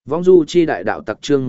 Vong du chi đại đạo tặc chương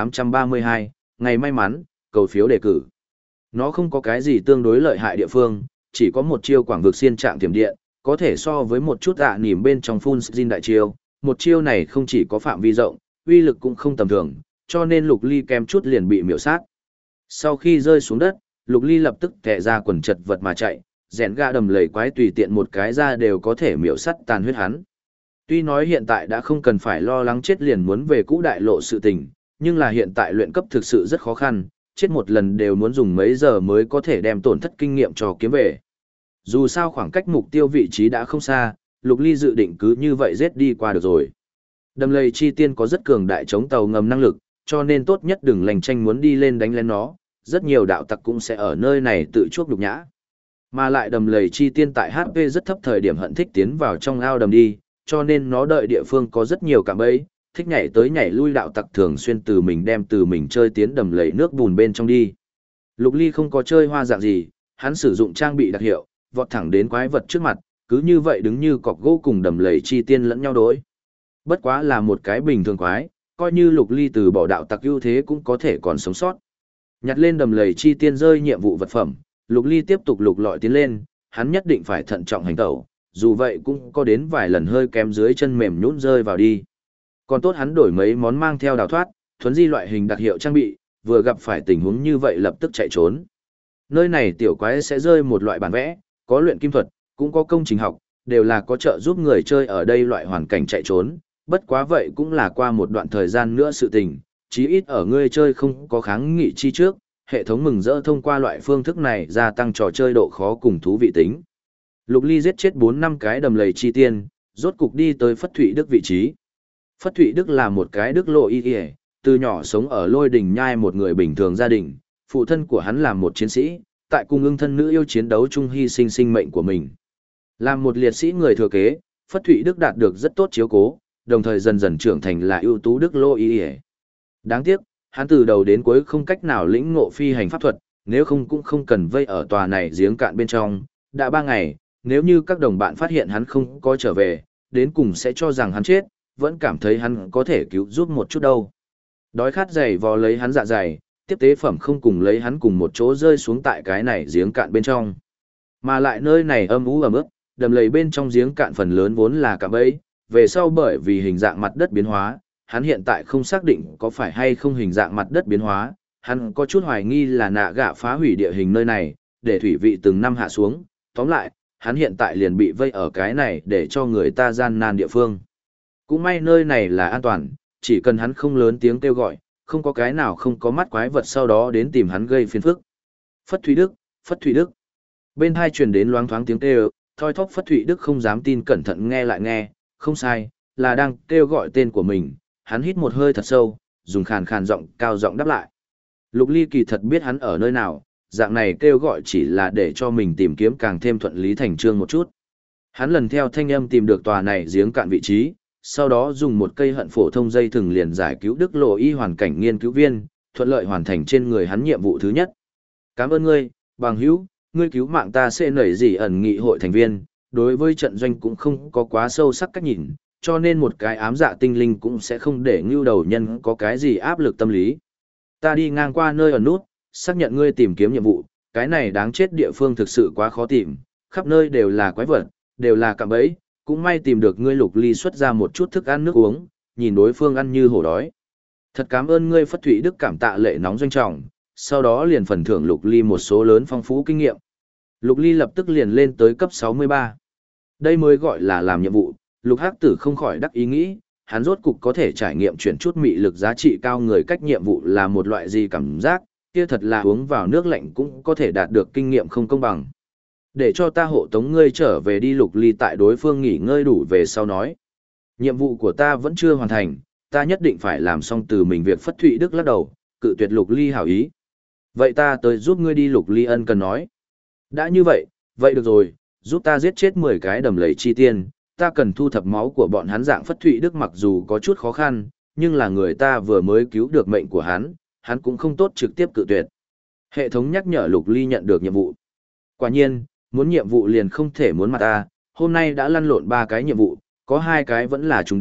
1832, ngày may mắn, cầu phiếu đề cử. Nó không có cái gì tương đối lợi hại địa phương, chỉ có một chiêu quảng vực xiên trạng tiềm điện, có thể so với một chút nỉm bên trong Full Jin đại chiêu. Một chiêu này không chỉ có phạm vi rộng, uy lực cũng không tầm thường, cho nên Lục Ly kém chút liền bị miểu sát. Sau khi rơi xuống đất, Lục Ly lập tức tè ra quần chật vật mà chạy, rèn gà đầm lầy quái tùy tiện một cái ra đều có thể miểu sát tàn huyết hắn. Tuy nói hiện tại đã không cần phải lo lắng chết liền muốn về cũ đại lộ sự tình, nhưng là hiện tại luyện cấp thực sự rất khó khăn, chết một lần đều muốn dùng mấy giờ mới có thể đem tổn thất kinh nghiệm cho kiếm về. Dù sao khoảng cách mục tiêu vị trí đã không xa, Lục Ly dự định cứ như vậy giết đi qua được rồi. Đầm lầy chi tiên có rất cường đại chống tàu ngầm năng lực, cho nên tốt nhất đừng lành tranh muốn đi lên đánh lén nó, rất nhiều đạo tặc cũng sẽ ở nơi này tự chuốc nhục nhã. Mà lại đầm lầy chi tiên tại HP rất thấp thời điểm hận thích tiến vào trong ao đầm đi, cho nên nó đợi địa phương có rất nhiều cạm bẫy, thích nhảy tới nhảy lui đạo tặc thường xuyên từ mình chơi tiến đầm lầy nước bùn bên trong đi. Lục Ly không có chơi hoa dạng gì, hắn sử dụng trang bị đặc hiệu, vọt thẳng đến quái vật trước mặt, cứ như vậy đứng như cọc gỗ cùng đầm lầy chi tiên lẫn nhau đối. Bất quá là một cái bình thường quái, coi như Lục Ly từ bỏ đạo tặc ưu thế cũng có thể còn sống sót. Nhặt lên đầm lầy chi tiên rơi nhiệm vụ vật phẩm, Lục Ly tiếp tục lục lọi tiến lên, hắn nhất định phải thận trọng hành tẩu, dù vậy cũng có đến vài lần hơi kém dưới chân mềm nhũn rơi vào đi. Còn tốt hắn đổi mấy món mang theo đào thoát, thuấn di loại hình đặc hiệu trang bị, vừa gặp phải tình huống như vậy lập tức chạy trốn. Nơi này tiểu quái sẽ rơi một loại bản vẽ, có luyện kim thuật, cũng có công trình học, đều là có trợ giúp người chơi ở đây loại hoàn cảnh chạy trốn, bất quá vậy cũng là qua một đoạn thời gian nữa sự tình, chí ít ở người chơi không có kháng nghị chi trước, hệ thống mừng rỡ thông qua loại phương thức này gia tăng trò chơi độ khó cùng thú vị tính. Lục Ly giết chết 4-5 cái đầm lầy chi tiên, rốt cục đi tới Phất Thụy Đức vị trí. Phất Thụy Đức là một cái đức lộ y y, từ nhỏ sống ở Lôi Đình Nhai một người bình thường gia đình, phụ thân của hắn là một chiến sĩ, tại cùng ưng thân nữ yêu chiến đấu chung hy sinh sinh mệnh của mình. Làm một liệt sĩ người thừa kế, Phất Thụy Đức đạt được rất tốt chiếu cố, đồng thời dần dần trưởng thành là ưu tú đức lộ y y. Đáng tiếc, hắn từ đầu đến cuối không cách nào lĩnh ngộ phi hành pháp thuật, nếu không cũng không cần vây ở tòa này giếng cạn bên trong, đã 3 ngày. Nếu như các đồng bạn phát hiện hắn không có trở về, đến cùng sẽ cho rằng hắn chết, vẫn cảm thấy hắn có thể cứu giúp một chút đâu. Đói khát dày vò lấy hắn dạ dày, tiếp tế phẩm không cùng lấy hắn cùng một chỗ rơi xuống tại cái này giếng cạn bên trong. Mà lại nơi này âm u ẩm ướt, đầm lầy bên trong giếng cạn phần lớn vốn là cạm bẫy, về sau bởi vì hình dạng mặt đất biến hóa, hắn hiện tại không xác định có phải hay không hình dạng mặt đất biến hóa, hắn có chút hoài nghi là nạ gạ phá hủy địa hình nơi này, để thủy vị từng năm hạ xuống, tóm lại, hắn hiện tại liền bị vây ở cái này để cho người ta gian nan địa phương. Cũng may nơi này là an toàn, chỉ cần hắn không lớn tiếng kêu gọi, không có cái nào không có mắt quái vật sau đó đến tìm hắn gây phiền phức. Phất Thụy Đức, Phất Thụy Đức. Bên hai truyền đến loáng thoáng tiếng kêu, thoi thóp Phất Thụy Đức không dám tin cẩn thận nghe lại nghe, không sai, là đang kêu gọi tên của mình, hắn hít một hơi thật sâu, dùng khàn khàn giọng cao giọng đáp lại. Lục Ly kỳ thật biết hắn ở nơi nào, dạng này kêu gọi chỉ là để cho mình tìm kiếm càng thêm thuận lý thành trương một chút. Hắn lần theo thanh âm tìm được tòa này giếng cạn vị trí, sau đó dùng một cây hận phổ thông dây thừng liền giải cứu Đức Lộ Y hoàn cảnh nghiên cứu viên, thuận lợi hoàn thành trên người hắn nhiệm vụ thứ nhất. Cảm ơn ngươi, bằng hữu, ngươi cứu mạng ta sẽ nảy gì ẩn nghị hội thành viên, đối với trận doanh cũng không có quá sâu sắc cách nhìn, cho nên một cái ám dạ tinh linh cũng sẽ không để ngưu đầu nhân có cái gì áp lực tâm lý. Ta đi ngang qua nơi ở nút, xác nhận ngươi tìm kiếm nhiệm vụ, cái này đáng chết địa phương thực sự quá khó tìm, khắp nơi đều là quái vật, đều là cạm bẫy, cũng may tìm được ngươi. Lục Ly xuất ra một chút thức ăn nước uống, nhìn đối phương ăn như hổ đói. Thật cảm ơn ngươi. Phất Thụy Đức cảm tạ lệ nóng doanh trọng, sau đó liền phần thưởng Lục Ly một số lớn phong phú kinh nghiệm. Lục Ly lập tức liền lên tới cấp 63. Đây mới gọi là làm nhiệm vụ. Lục Hắc Tử không khỏi đắc ý nghĩ, hắn rốt cục có thể trải nghiệm chuyển chút mị lực giá trị cao người cách nhiệm vụ là một loại gì cảm giác, kia thật là uống vào nước lạnh cũng có thể đạt được kinh nghiệm không công bằng. Để cho ta hộ tống ngươi trở về đi. Lục Ly tại đối phương nghỉ ngơi đủ về sau nói. Nhiệm vụ của ta vẫn chưa hoàn thành, ta nhất định phải làm xong từ mình việc. Phất Thụy Đức lắc đầu, cự tuyệt Lục Ly hảo ý. Vậy ta tới giúp ngươi đi. Lục Ly ân cần nói. Đã như vậy, vậy được rồi, giúp ta giết chết 10 cái đầm lầy chi tiên, ta cần thu thập máu của bọn hắn. Dạng Phất Thụy Đức mặc dù có chút khó khăn, nhưng là người ta vừa mới cứu được mệnh của hắn cũng không tốt trực tiếp cự tuyệt. Hệ thống nhắc nhở Lục Ly nhận được nhiệm vụ. Quả nhiên, muốn nhiệm vụ liền không thể muốn mặt ta, hôm nay đã lăn lộn 3 cái nhiệm vụ, có 2 cái vẫn là trùng điệp,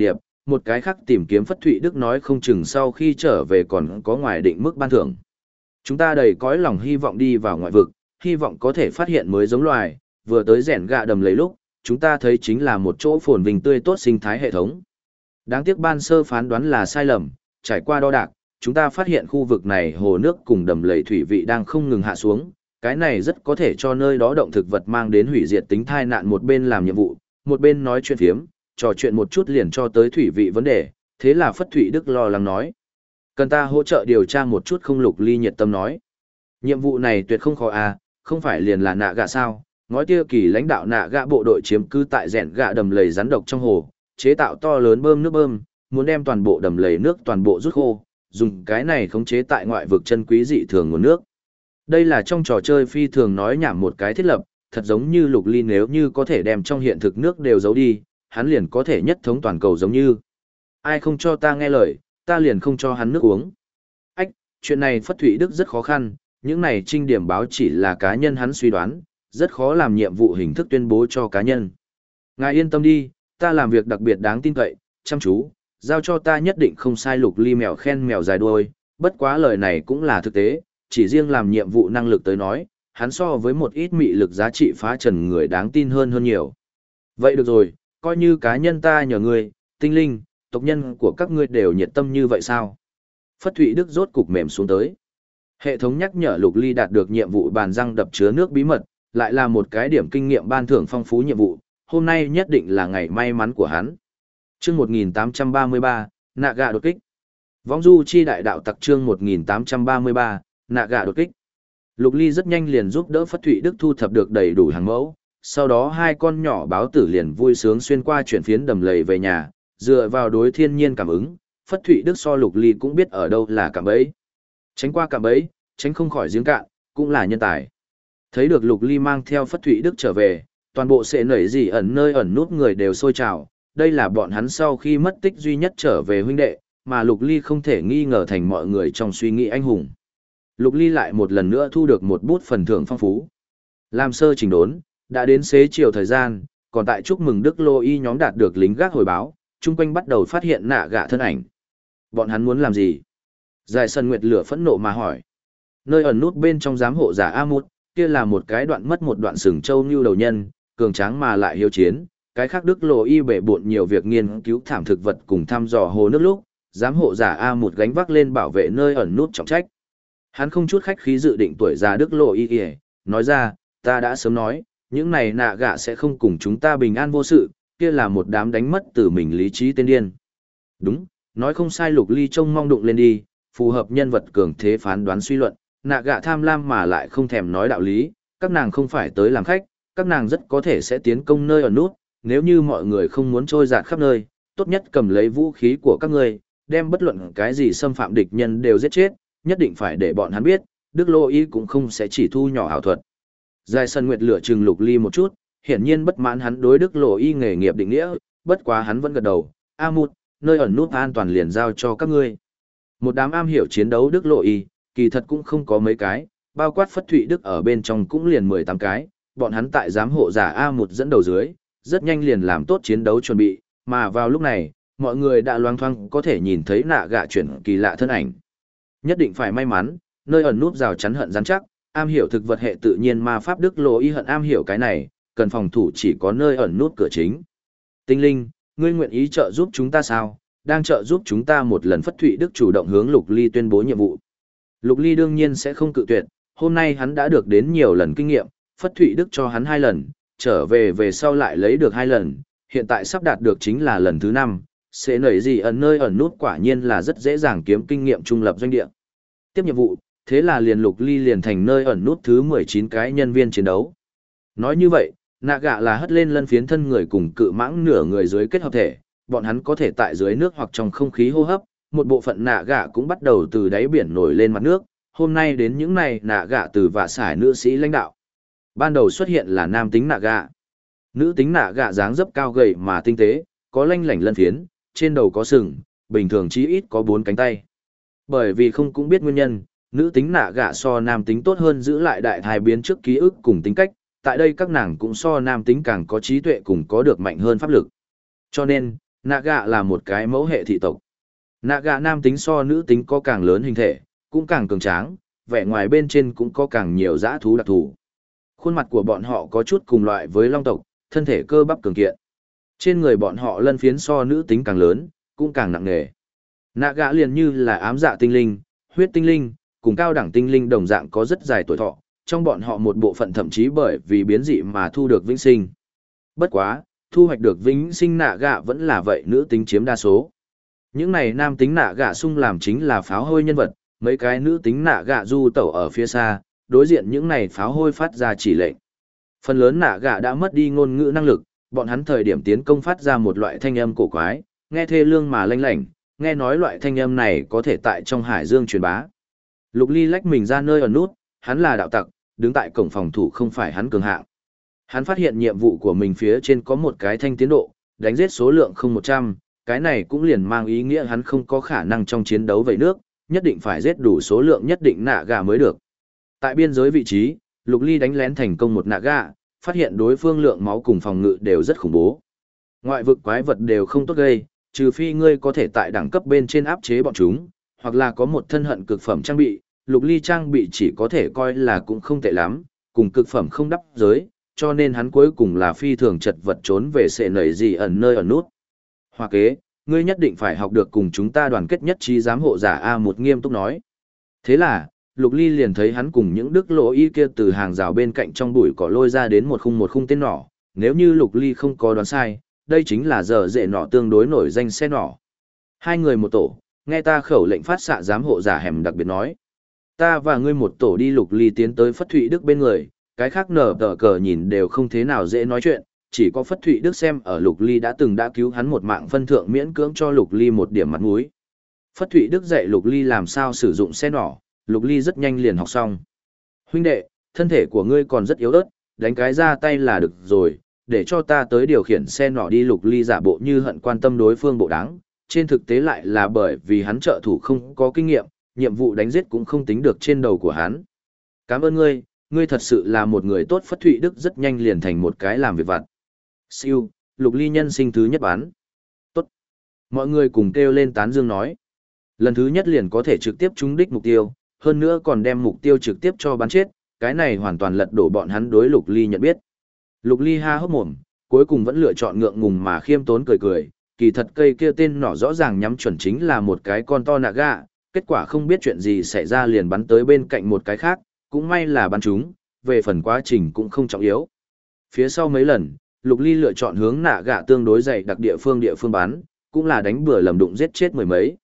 một cái khác tìm kiếm Phất Thụy Đức nói không chừng sau khi trở về còn có ngoài định mức ban thưởng. Chúng ta đầy cõi lòng hy vọng đi vào ngoại vực, hy vọng có thể phát hiện mới giống loài, vừa tới rèn gạ đầm lấy lúc, chúng ta thấy chính là một chỗ phồn vinh tươi tốt sinh thái hệ thống. Đáng tiếc ban sơ phán đoán là sai lầm, trải qua đo đạc, chúng ta phát hiện khu vực này hồ nước cùng đầm lầy thủy vị đang không ngừng hạ xuống, cái này rất có thể cho nơi đó động thực vật mang đến hủy diệt tính tai nạn, một bên làm nhiệm vụ, một bên nói chuyện phiếm, trò chuyện một chút liền cho tới thủy vị vấn đề, thế là Phất Thụy Đức lo lắng nói. Cần ta hỗ trợ điều tra một chút không? Lục Ly nhiệt tâm nói. Nhiệm vụ này tuyệt không khó à, không phải liền là nạ gạ sao? Ngói Tia Kỳ lãnh đạo nạ gạ bộ đội chiếm cư tại rèn gạ đầm lầy rắn độc trong hồ, chế tạo to lớn bơm nước bơm, muốn đem toàn bộ đầm lầy nước toàn bộ rút khô, dùng cái này khống chế tại ngoại vực chân quý dị thường nguồn nước. Đây là trong trò chơi phi thường nói nhảm một cái thiết lập, thật giống như Lục Ly nếu như có thể đem trong hiện thực nước đều giấu đi, hắn liền có thể nhất thống toàn cầu giống như. Ai không cho ta nghe lời, ta liền không cho hắn nước uống. Ách, chuyện này Phất Thụy Đức rất khó khăn, những này trinh điểm báo chỉ là cá nhân hắn suy đoán, rất khó làm nhiệm vụ hình thức tuyên bố cho cá nhân. Ngài yên tâm đi, ta làm việc đặc biệt đáng tin cậy, chăm chú, giao cho ta nhất định không sai. Lục Ly mèo khen mèo dài đuôi, bất quá lời này cũng là thực tế, chỉ riêng làm nhiệm vụ năng lực tới nói, hắn so với một ít mị lực giá trị phá trần người đáng tin hơn nhiều. Vậy được rồi, coi như cá nhân ta nhờ người, tinh linh, tộc nhân của các ngươi đều nhiệt tâm như vậy sao? Phất Thụy Đức rốt cục mềm xuống tới. Hệ thống nhắc nhở Lục Ly đạt được nhiệm vụ bàn răng đập chứa nước bí mật, lại là một cái điểm kinh nghiệm ban thưởng phong phú nhiệm vụ, hôm nay nhất định là ngày may mắn của hắn. Chương 1833, nạ gạ đột kích. Vong du chi đại đạo tặc chương 1833, nạ gạ đột kích. Lục Ly rất nhanh liền giúp đỡ Phất Thụy Đức thu thập được đầy đủ hàng mẫu, sau đó hai con nhỏ báo tử liền vui sướng xuyên qua chuyển phiến đầm lầy về nhà, dựa vào đối thiên nhiên cảm ứng, Phất Thụy Đức so Lục Ly cũng biết ở đâu là cạm bẫy. Tránh qua cạm bẫy, tránh không khỏi giếng cạn, cũng là nhân tài. Thấy được Lục Ly mang theo Phất Thụy Đức trở về, toàn bộ sẽ nảy gì ẩn nơi ẩn nút người đều sôi trào, đây là bọn hắn sau khi mất tích duy nhất trở về huynh đệ, mà Lục Ly không thể nghi ngờ thành mọi người trong suy nghĩ anh hùng. Lục Ly lại một lần nữa thu được một bút phần thưởng phong phú. Làm sơ chỉnh đốn, đã đến xế chiều thời gian, còn tại chúc mừng Đức Lô Y nhóm đạt được lính gác hồi báo, chung quanh bắt đầu phát hiện nạ gạ thân ảnh. Bọn hắn muốn làm gì? Giải Sân Nguyệt lửa phẫn nộ mà hỏi. Nơi ẩn nút bên trong giám hộ giả Amut, kia là một cái đoạn mất một đoạn sừng châu như đầu nhân, cường tráng mà lại hiếu chiến. Cái khác Đức Lô Y bể bộn nhiều việc nghiên cứu thảm thực vật cùng thăm dò hồ nước lúc, giám hộ giả Amut gánh vác lên bảo vệ nơi ẩn nút trọng trách. Hắn không chút khách khí dự định tuổi già Đức Lô Y, nói ra, ta đã sớm nói, những này nạ gạ sẽ không cùng chúng ta bình an vô sự, kia là một đám đánh mất từ mình lý trí tên điên. Đúng, nói không sai. Lục Ly trông mong đụng lên đi, phù hợp nhân vật cường thế phán đoán suy luận, nạ gạ tham lam mà lại không thèm nói đạo lý, các nàng không phải tới làm khách, các nàng rất có thể sẽ tiến công nơi ở nút, nếu như mọi người không muốn trôi dạt khắp nơi, tốt nhất cầm lấy vũ khí của các ngươi, đem bất luận cái gì xâm phạm địch nhân đều giết chết, nhất định phải để bọn hắn biết, Đức Lô Y cũng không sẽ chỉ thu nhỏ ảo thuật. Giải Sân Nguyệt lửa trừng Lục Ly một chút, hiển nhiên bất mãn hắn đối Đức Lô Y nghề nghiệp định nghĩa, bất quá hắn vẫn gật đầu, Amut, nơi ẩn nút an toàn liền giao cho các ngươi. Một đám am hiểu chiến đấu Đức Lô Y, kỳ thật cũng không có mấy cái, bao quát Phất Thụy Đức ở bên trong cũng liền 18 cái, bọn hắn tại giám hộ giả Amut dẫn đầu dưới, rất nhanh liền làm tốt chiến đấu chuẩn bị, mà vào lúc này, mọi người đã loang thoáng có thể nhìn thấy nạ gạ chuyển kỳ lạ thân ảnh. Nhất định phải may mắn, nơi ẩn nút rào chắn hận rắn chắc, am hiểu thực vật hệ tự nhiên ma pháp Đức Lô Y hận am hiểu cái này, cần phòng thủ chỉ có nơi ẩn nút cửa chính. Tinh linh, ngươi nguyện ý trợ giúp chúng ta sao? Đang trợ giúp chúng ta một lần. Phất Thụy Đức chủ động hướng Lục Ly tuyên bố nhiệm vụ. Lục Ly đương nhiên sẽ không cự tuyệt, hôm nay hắn đã được đến nhiều lần kinh nghiệm, Phất Thụy Đức cho hắn 2 lần, trở về sau lại lấy được 2 lần, hiện tại sắp đạt được chính là lần thứ 5, sẽ nảy gì ẩn nơi ẩn nút quả nhiên là rất dễ dàng kiếm kinh nghiệm trung lập doanh địa. Tiếp nhiệm vụ, thế là liền Lục Ly liền thành nơi ẩn nút thứ 19 cái nhân viên chiến đấu. Nói như vậy, nạ gạ là hất lên lân phiến thân người cùng cự mãng nửa người dưới kết hợp thể, bọn hắn có thể tại dưới nước hoặc trong không khí hô hấp, một bộ phận nạ gạ cũng bắt đầu từ đáy biển nổi lên mặt nước, hôm nay đến những này nạ gạ từ vạ sải nữ sĩ lãnh đạo. Ban đầu xuất hiện là nam tính nạ gạ. Nữ tính nạ gạ dáng dấp cao gầy mà tinh tế, có lanh lảnh lân phiến, trên đầu có sừng, bình thường chí ít có 4 cánh tay. Bởi vì không cũng biết nguyên nhân, nữ tính nạ gạ so nam tính tốt hơn giữ lại đại thai biến trước ký ức cùng tính cách, tại đây các nàng cũng so nam tính càng có trí tuệ cùng có được mạnh hơn pháp lực. Cho nên, Nạ gạ là một cái mẫu hệ thị tộc. Nạ gạ nam tính so nữ tính có càng lớn hình thể, cũng càng cường tráng, vẻ ngoài bên trên cũng có càng nhiều dã thú đặc thù. Khuôn mặt của bọn họ có chút cùng loại với long tộc, thân thể cơ bắp cường kiện. Trên người bọn họ lân phiến so nữ tính càng lớn, cũng càng nặng nề. Nạ gạ liền như là ám dạ tinh linh, huyết tinh linh, cùng cao đẳng tinh linh đồng dạng có rất dài tuổi thọ, trong bọn họ một bộ phận thậm chí bởi vì biến dị mà thu được vĩnh sinh. Bất quá, thu hoạch được vĩnh sinh nạ gạ vẫn là vậy nữ tính chiếm đa số. Những này nam tính nạ gạ sung làm chính là pháo hôi nhân vật, mấy cái nữ tính nạ gạ du tẩu ở phía xa, đối diện những này pháo hôi phát ra chỉ lệnh. Phần lớn nạ gạ đã mất đi ngôn ngữ năng lực, bọn hắn thời điểm tiến công phát ra một loại thanh âm cổ quái, nghe thê lương mà lanh lảnh, nghe nói loại thanh âm này có thể tại trong hải dương truyền bá. Lục Ly lách mình ra nơi ở nút, hắn là đạo tặc, đứng tại cổng phòng thủ không phải hắn cường hạng. Hắn phát hiện nhiệm vụ của mình phía trên có một cái thanh tiến độ, đánh giết số lượng không 100, cái này cũng liền mang ý nghĩa hắn không có khả năng trong chiến đấu vẩy nước, nhất định phải giết đủ số lượng nhất định nạ gà mới được. Tại biên giới vị trí, Lục Ly đánh lén thành công một nạ gà, phát hiện đối phương lượng máu cùng phòng ngự đều rất khủng bố. Ngoại vực quái vật đều không tốt gây, trừ phi ngươi có thể tại đẳng cấp bên trên áp chế bọn chúng, hoặc là có một thân hận cực phẩm trang bị, Lục Ly trang bị chỉ có thể coi là cũng không tệ lắm, cùng cực phẩm không đắp giới, cho nên hắn cuối cùng là phi thường chật vật trốn về sệ nảy gì ẩn nơi ẩn nút. Hoa kế, ngươi nhất định phải học được cùng chúng ta đoàn kết nhất trí giám hộ giả A một nghiêm túc nói. Thế là, Lục Ly liền thấy hắn cùng những đức lỗ y kia từ hàng rào bên cạnh trong bụi cỏ lôi ra đến một khung tên nỏ, nếu như Lục Ly không có đoán sai, đây chính là giờ dễ nỏ tương đối nổi danh xe nỏ. Hai người một tổ, nghe ta khẩu lệnh phát xạ giám hộ giả hẻm đặc biệt nói. Ta và ngươi một tổ đi. Lục Ly tiến tới Phất Thụy Đức bên người, cái khác nở tờ cờ nhìn đều không thế nào dễ nói chuyện, chỉ có Phất Thụy Đức xem ở Lục Ly đã cứu hắn một mạng phân thượng miễn cưỡng cho Lục Ly một điểm mặt mũi. Phất Thụy Đức dạy Lục Ly làm sao sử dụng xe nỏ, Lục Ly rất nhanh liền học xong. Huynh đệ, thân thể của ngươi còn rất yếu ớt, đánh cái ra tay là được rồi, để cho ta tới điều khiển xe nỏ đi. Lục Ly giả bộ như hận quan tâm đối phương bộ đáng, trên thực tế lại là bởi vì hắn trợ thủ không có kinh nghiệm, nhiệm vụ đánh giết cũng không tính được trên đầu của hắn. Cảm ơn ngươi, ngươi thật sự là một người tốt. Phất Thụy Đức rất nhanh liền thành một cái làm việc vặt. Siêu, Lục Ly nhân sinh thứ nhất bán. Tốt. Mọi người cùng kêu lên tán dương nói. Lần thứ nhất liền có thể trực tiếp trúng đích mục tiêu, hơn nữa còn đem mục tiêu trực tiếp cho bắn chết, cái này hoàn toàn lật đổ bọn hắn đối Lục Ly nhận biết. Lục Ly ha hốc mồm, cuối cùng vẫn lựa chọn ngượng ngùng mà khiêm tốn cười cười, kỳ thật cây kia tên nỏ rõ ràng nhắm chuẩn chính là một cái con to nạ gạ, kết quả không biết chuyện gì xảy ra liền bắn tới bên cạnh một cái khác, cũng may là bắn chúng, về phần quá trình cũng không trọng yếu. Phía sau mấy lần, Lục Ly lựa chọn hướng nạ gạ tương đối dày đặc địa phương bắn, cũng là đánh bừa lầm đụng giết chết mười mấy.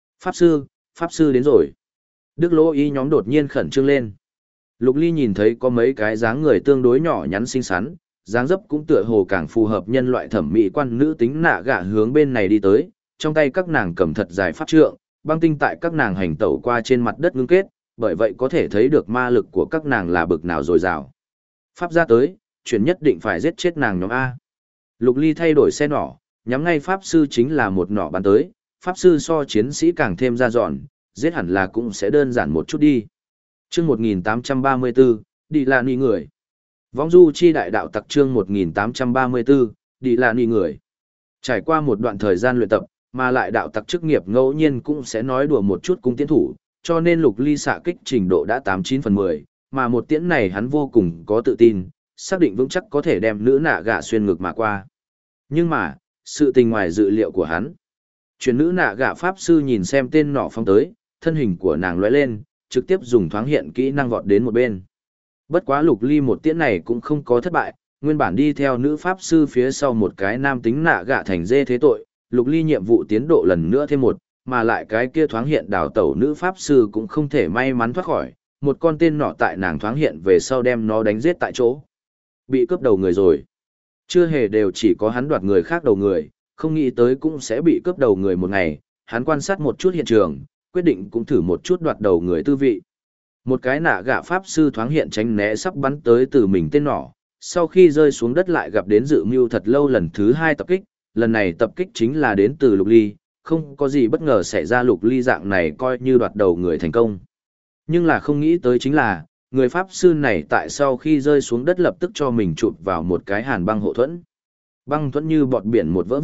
Pháp sư đến rồi. Đức Lỗ Y nhóm đột nhiên khẩn trương lên. Lục Ly nhìn thấy có mấy cái dáng người tương đối nhỏ nhắn xinh xắn, dáng dấp cũng tựa hồ càng phù hợp nhân loại thẩm mỹ quan nữ tính nạ gạ hướng bên này đi tới, trong tay các nàng cầm thật dài pháp trượng, băng tinh tại các nàng hành tẩu qua trên mặt đất ngưng kết, bởi vậy có thể thấy được ma lực của các nàng là bực nào dồi dào. Pháp ra tới, chuyện nhất định phải giết chết nàng nhóm A. Lục Ly thay đổi xe nỏ, nhắm ngay Pháp sư chính là một nỏ bắn tới, Pháp sư so chiến sĩ càng thêm ra dọn, giết hẳn là cũng sẽ đơn giản một chút đi. Chương 1834, đi là nì người. Vong du chi đại đạo tặc chương 1834, đi là nì người. Trải qua một đoạn thời gian luyện tập, mà lại đạo tặc chức nghiệp ngẫu nhiên cũng sẽ nói đùa một chút cung tiến thủ, cho nên Lục Ly xạ kích trình độ đã 89/10, mà một tiễn này hắn vô cùng có tự tin, xác định vững chắc có thể đem nữ nạ gạ xuyên ngực mà qua. Nhưng mà, sự tình ngoài dự liệu của hắn. Chuyển nữ nạ gạ pháp sư nhìn xem tên nỏ phóng tới, thân hình của nàng lóe lên, trực tiếp dùng thoáng hiện kỹ năng vọt đến một bên. Bất quá Lục Ly một tiễn này cũng không có thất bại, nguyên bản đi theo nữ pháp sư phía sau một cái nam tính nạ gạ thành dê thế tội, Lục Ly nhiệm vụ tiến độ lần nữa thêm một, mà lại cái kia thoáng hiện đào tẩu nữ pháp sư cũng không thể may mắn thoát khỏi, một con tên nọ tại nàng thoáng hiện về sau đem nó đánh giết tại chỗ. Bị cướp đầu người rồi. Chưa hề đều chỉ có hắn đoạt người khác đầu người, không nghĩ tới cũng sẽ bị cướp đầu người một ngày, hắn quan sát một chút hiện trường, quyết định cũng thử một chút đoạt đầu người tư vị. Một cái nạ gạ pháp sư thoáng hiện tránh né sắp bắn tới từ mình tên nỏ, sau khi rơi xuống đất lại gặp đến dự mưu thật lâu lần thứ hai tập kích, lần này tập kích chính là đến từ Lục Ly, không có gì bất ngờ xảy ra. Lục Ly dạng này coi như đoạt đầu người thành công. Nhưng là không nghĩ tới chính là, người pháp sư này tại sau khi rơi xuống đất lập tức cho mình chụp vào một cái hàn băng hộ thuẫn. Băng thuẫn như bọt biển một vỡ vụn,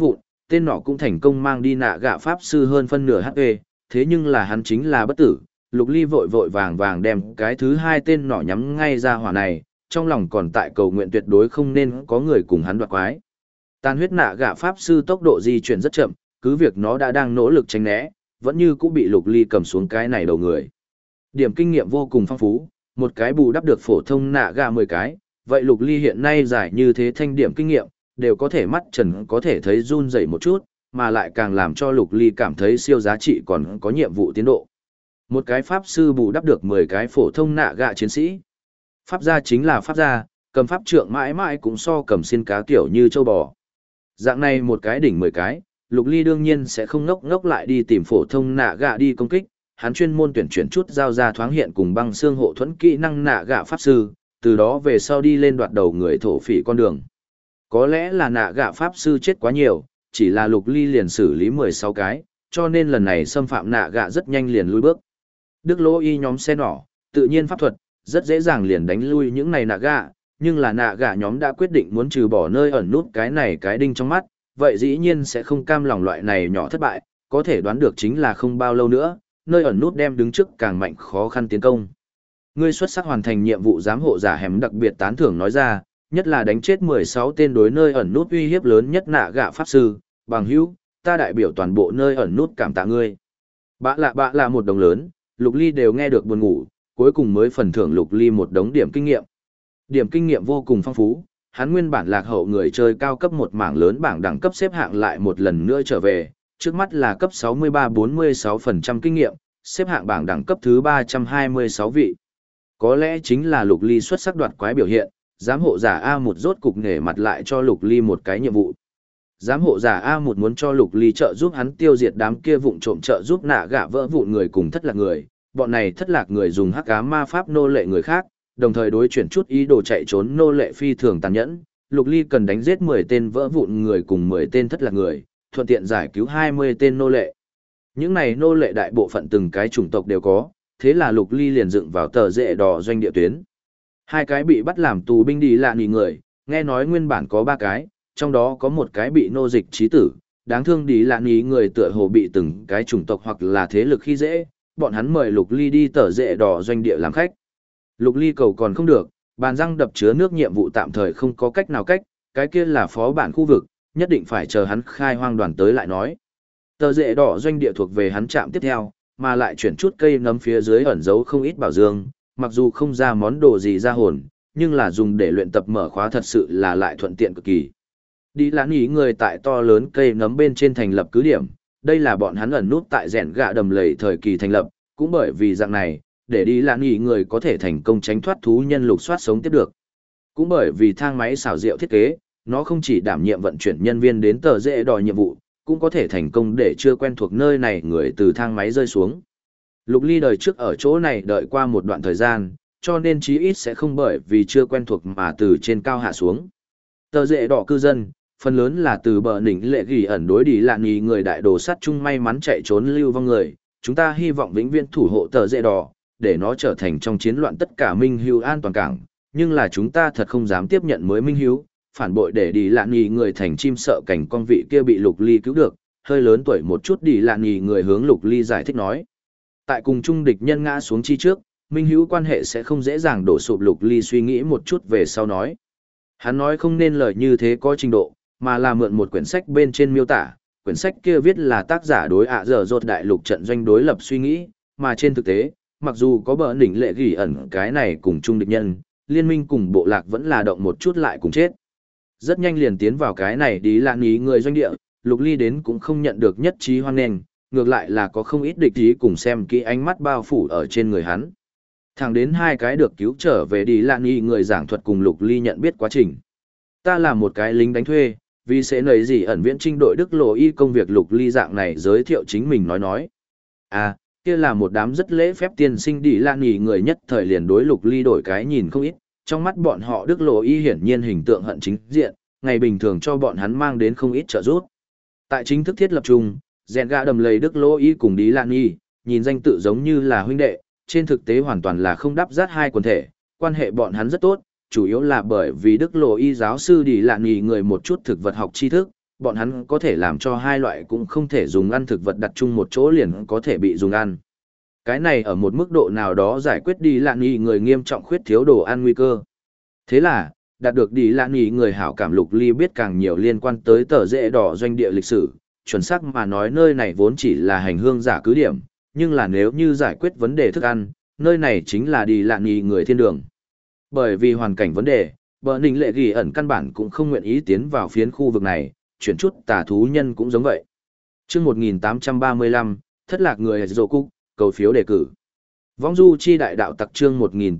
tên nọ cũng thành công mang đi nạ gạ pháp sư hơn phân nửa HP, thế nhưng là hắn chính là bất tử. Lục Ly vội vội vàng vàng đem cái thứ hai tên nọ nhắm ngay ra hỏa này, trong lòng còn tại cầu nguyện tuyệt đối không nên có người cùng hắn đoạt quái. Tàn huyết nạ gạ pháp sư tốc độ di chuyển rất chậm, cứ việc nó đã đang nỗ lực tránh né, vẫn như cũng bị Lục Ly cầm xuống cái này đầu người. Điểm kinh nghiệm vô cùng phong phú, một cái bù đắp được phổ thông nạ gạ 10 cái, vậy Lục Ly hiện nay giải như thế thanh điểm kinh nghiệm, đều có thể mắt trần có thể thấy run rẩy một chút, mà lại càng làm cho Lục Ly cảm thấy siêu giá trị còn có nhiệm vụ tiến độ. Một cái pháp sư bù đắp được 10 cái phổ thông nạ gạ chiến sĩ. Pháp gia chính là pháp gia, cầm pháp trượng mãi mãi cũng so cầm xiên cá kiểu như châu bò. Dạng này một cái đỉnh 10 cái, Lục Ly đương nhiên sẽ không ngốc ngốc lại đi tìm phổ thông nạ gạ đi công kích, hắn chuyên môn tuyển chuyển chút giao ra thoáng hiện cùng băng xương hộ thuẫn kỹ năng nạ gạ pháp sư, từ đó về sau đi lên đoạt đầu người thổ phỉ con đường. Có lẽ là nạ gạ pháp sư chết quá nhiều, chỉ là Lục Ly liền xử lý 16 cái, cho nên lần này xâm phạm nạ gạ rất nhanh liền lui bước. Đức Lỗ Y nhóm xe nỏ, tự nhiên pháp thuật, rất dễ dàng liền đánh lui những này nạ gạ, nhưng là nạ gạ nhóm đã quyết định muốn trừ bỏ nơi ẩn nút cái này cái đinh trong mắt, vậy dĩ nhiên sẽ không cam lòng loại này nhỏ thất bại, có thể đoán được chính là không bao lâu nữa, nơi ẩn nút đem đứng trước càng mạnh khó khăn tiến công. Ngươi xuất sắc hoàn thành nhiệm vụ giám hộ giả hẻm đặc biệt tán thưởng nói ra, nhất là đánh chết 16 tên đối nơi ẩn nút uy hiếp lớn nhất nạ gạ pháp sư, bằng hữu, ta đại biểu toàn bộ nơi ẩn nút cảm tạ ngươi. Bạ lạ một đồng lớn, Lục Ly đều nghe được buồn ngủ, cuối cùng mới phần thưởng Lục Ly một đống điểm kinh nghiệm. Điểm kinh nghiệm vô cùng phong phú, hắn nguyên bản lạc hậu người chơi cao cấp một mảng lớn bảng đẳng cấp xếp hạng lại một lần nữa trở về, trước mắt là cấp 63-46% kinh nghiệm, xếp hạng bảng đẳng cấp thứ 326 vị. Có lẽ chính là Lục Ly xuất sắc đoạt quái biểu hiện, giám hộ giả A1 rốt cục nể mặt lại cho Lục Ly một cái nhiệm vụ. Giám hộ giả A1 muốn cho Lục Ly trợ giúp hắn tiêu diệt đám kia vụng trộm trợ giúp nạ gạ vỡ vụn người cùng thất lạc người, bọn này thất lạc người dùng hắc ám ma pháp nô lệ người khác, đồng thời đối chuyển chút ý đồ chạy trốn nô lệ phi thường tàn nhẫn. Lục Ly cần đánh giết 10 tên vỡ vụn người cùng 10 tên thất lạc người, thuận tiện giải cứu 20 tên nô lệ. Những này nô lệ đại bộ phận từng cái chủng tộc đều có, thế là Lục Ly liền dựng vào tờ rễ đỏ doanh địa tuyến. Hai cái bị bắt làm tù binh đi lạ nỉ người, nghe nói nguyên bản có 3 cái, trong đó có một cái bị nô dịch trí tử, đáng thương đi lạ nỉ người tựa hồ bị từng cái chủng tộc hoặc là thế lực khi dễ, bọn hắn mời Lục Ly đi tờ rễ đỏ doanh địa làm khách. Lục Ly cầu còn không được, bàn răng đập chứa nước nhiệm vụ tạm thời không có cách nào cách, cái kia là phó bản khu vực, nhất định phải chờ hắn khai hoang đoàn tới lại nói. Tờ rễ đỏ doanh địa thuộc về hắn trạm tiếp theo, mà lại chuyển chút cây nấm phía dưới ẩn giấu không ít bảo dương, mặc dù không ra món đồ gì ra hồn, nhưng là dùng để luyện tập mở khóa thật sự là lại thuận tiện cực kỳ. Đi lãn ý người tại to lớn cây nấm bên trên thành lập cứ điểm, đây là bọn hắn ẩn nút tại rèn gạ đầm lầy thời kỳ thành lập, cũng bởi vì dạng này, để đi lãn ý người có thể thành công tránh thoát thú nhân lục soát sống tiếp được. Cũng bởi vì thang máy xảo diệu thiết kế, nó không chỉ đảm nhiệm vận chuyển nhân viên đến tờ rễ đòi nhiệm vụ, cũng có thể thành công để chưa quen thuộc nơi này người từ thang máy rơi xuống. Lục Ly đời trước ở chỗ này đợi qua một đoạn thời gian, cho nên chí ít sẽ không bởi vì chưa quen thuộc mà từ trên cao hạ xuống. Tờ rễ đỏ cư dân, phần lớn là từ bờ đỉnh lệ ghi ẩn đối đi lạn ý người đại đồ sắt chung may mắn chạy trốn lưu vong người, chúng ta hy vọng vĩnh viễn thủ hộ tờ rễ đỏ, để nó trở thành trong chiến loạn tất cả minh hữu an toàn cảng, nhưng là chúng ta thật không dám tiếp nhận mới minh hữu, phản bội để đi lạn ý người thành chim sợ cảnh con vị kia bị Lục Ly cứu được, hơi lớn tuổi một chút đi lạn ý người hướng Lục Ly giải thích nói. Tại cùng chung địch nhân ngã xuống chi trước, minh hữu quan hệ sẽ không dễ dàng đổ sụp. Lục Ly suy nghĩ một chút về sau nói. Hắn nói không nên lời như thế có trình độ, mà là mượn một quyển sách bên trên miêu tả, quyển sách kia viết là tác giả đối ạ dở dột đại lục trận doanh đối lập suy nghĩ, mà trên thực tế, mặc dù có bờ đỉnh lệ ghi ẩn cái này cùng chung địch nhân, liên minh cùng bộ lạc vẫn là động một chút lại cùng chết. Rất nhanh liền tiến vào cái này đi lạn ý người doanh địa, Lục Ly đến cũng không nhận được nhất trí hoan nghênh, ngược lại là có không ít địch ý cùng xem kỹ ánh mắt bao phủ ở trên người hắn. Thẳng đến hai cái được cứu trở về đi lạn ý người giảng thuật cùng Lục Ly nhận biết quá trình. Ta là một cái lính đánh thuê, vì sẽ nấy gì ẩn viễn trinh đội Đức Lộ Y công việc. Lục Ly dạng này giới thiệu chính mình nói. À, kia là một đám rất lễ phép tiên sinh đi lạn ý người nhất thời liền đối Lục Ly đổi cái nhìn không ít, trong mắt bọn họ Đức Lộ Y hiển nhiên hình tượng hận chính diện, ngày bình thường cho bọn hắn mang đến không ít trợ giúp. Tại chính thức thiết lập chung, rèn gạ đầm lầy Đức Lộ Y cùng Đi Lạn Y, nhìn danh tự giống như là huynh đệ, trên thực tế hoàn toàn là không đáp rát hai quần thể, quan hệ bọn hắn rất tốt, chủ yếu là bởi vì Đức Lộ Y giáo sư Đi Lạn Y người một chút thực vật học tri thức, bọn hắn có thể làm cho hai loại cũng không thể dùng ăn thực vật đặt chung một chỗ liền có thể bị dùng ăn. Cái này ở một mức độ nào đó giải quyết đi lạn nghi người nghiêm trọng khuyết thiếu đồ ăn nguy cơ. Thế là, đạt được đi lạn nghi người hảo cảm Lục Ly biết càng nhiều liên quan tới tờ rễ đỏ doanh địa lịch sử, chuẩn xác mà nói nơi này vốn chỉ là hành hương giả cứ điểm, nhưng là nếu như giải quyết vấn đề thức ăn, nơi này chính là đi lạn nghi người thiên đường. Bởi vì hoàn cảnh vấn đề, Bờ Ninh Lệ Ghi ẩn căn bản cũng không nguyện ý tiến vào phiến khu vực này, chuyển chút tà thú nhân cũng giống vậy. Chương 1835, thất lạc người Dô Cúc, cầu phiếu đề cử. Vong du chi đại đạo tặc chương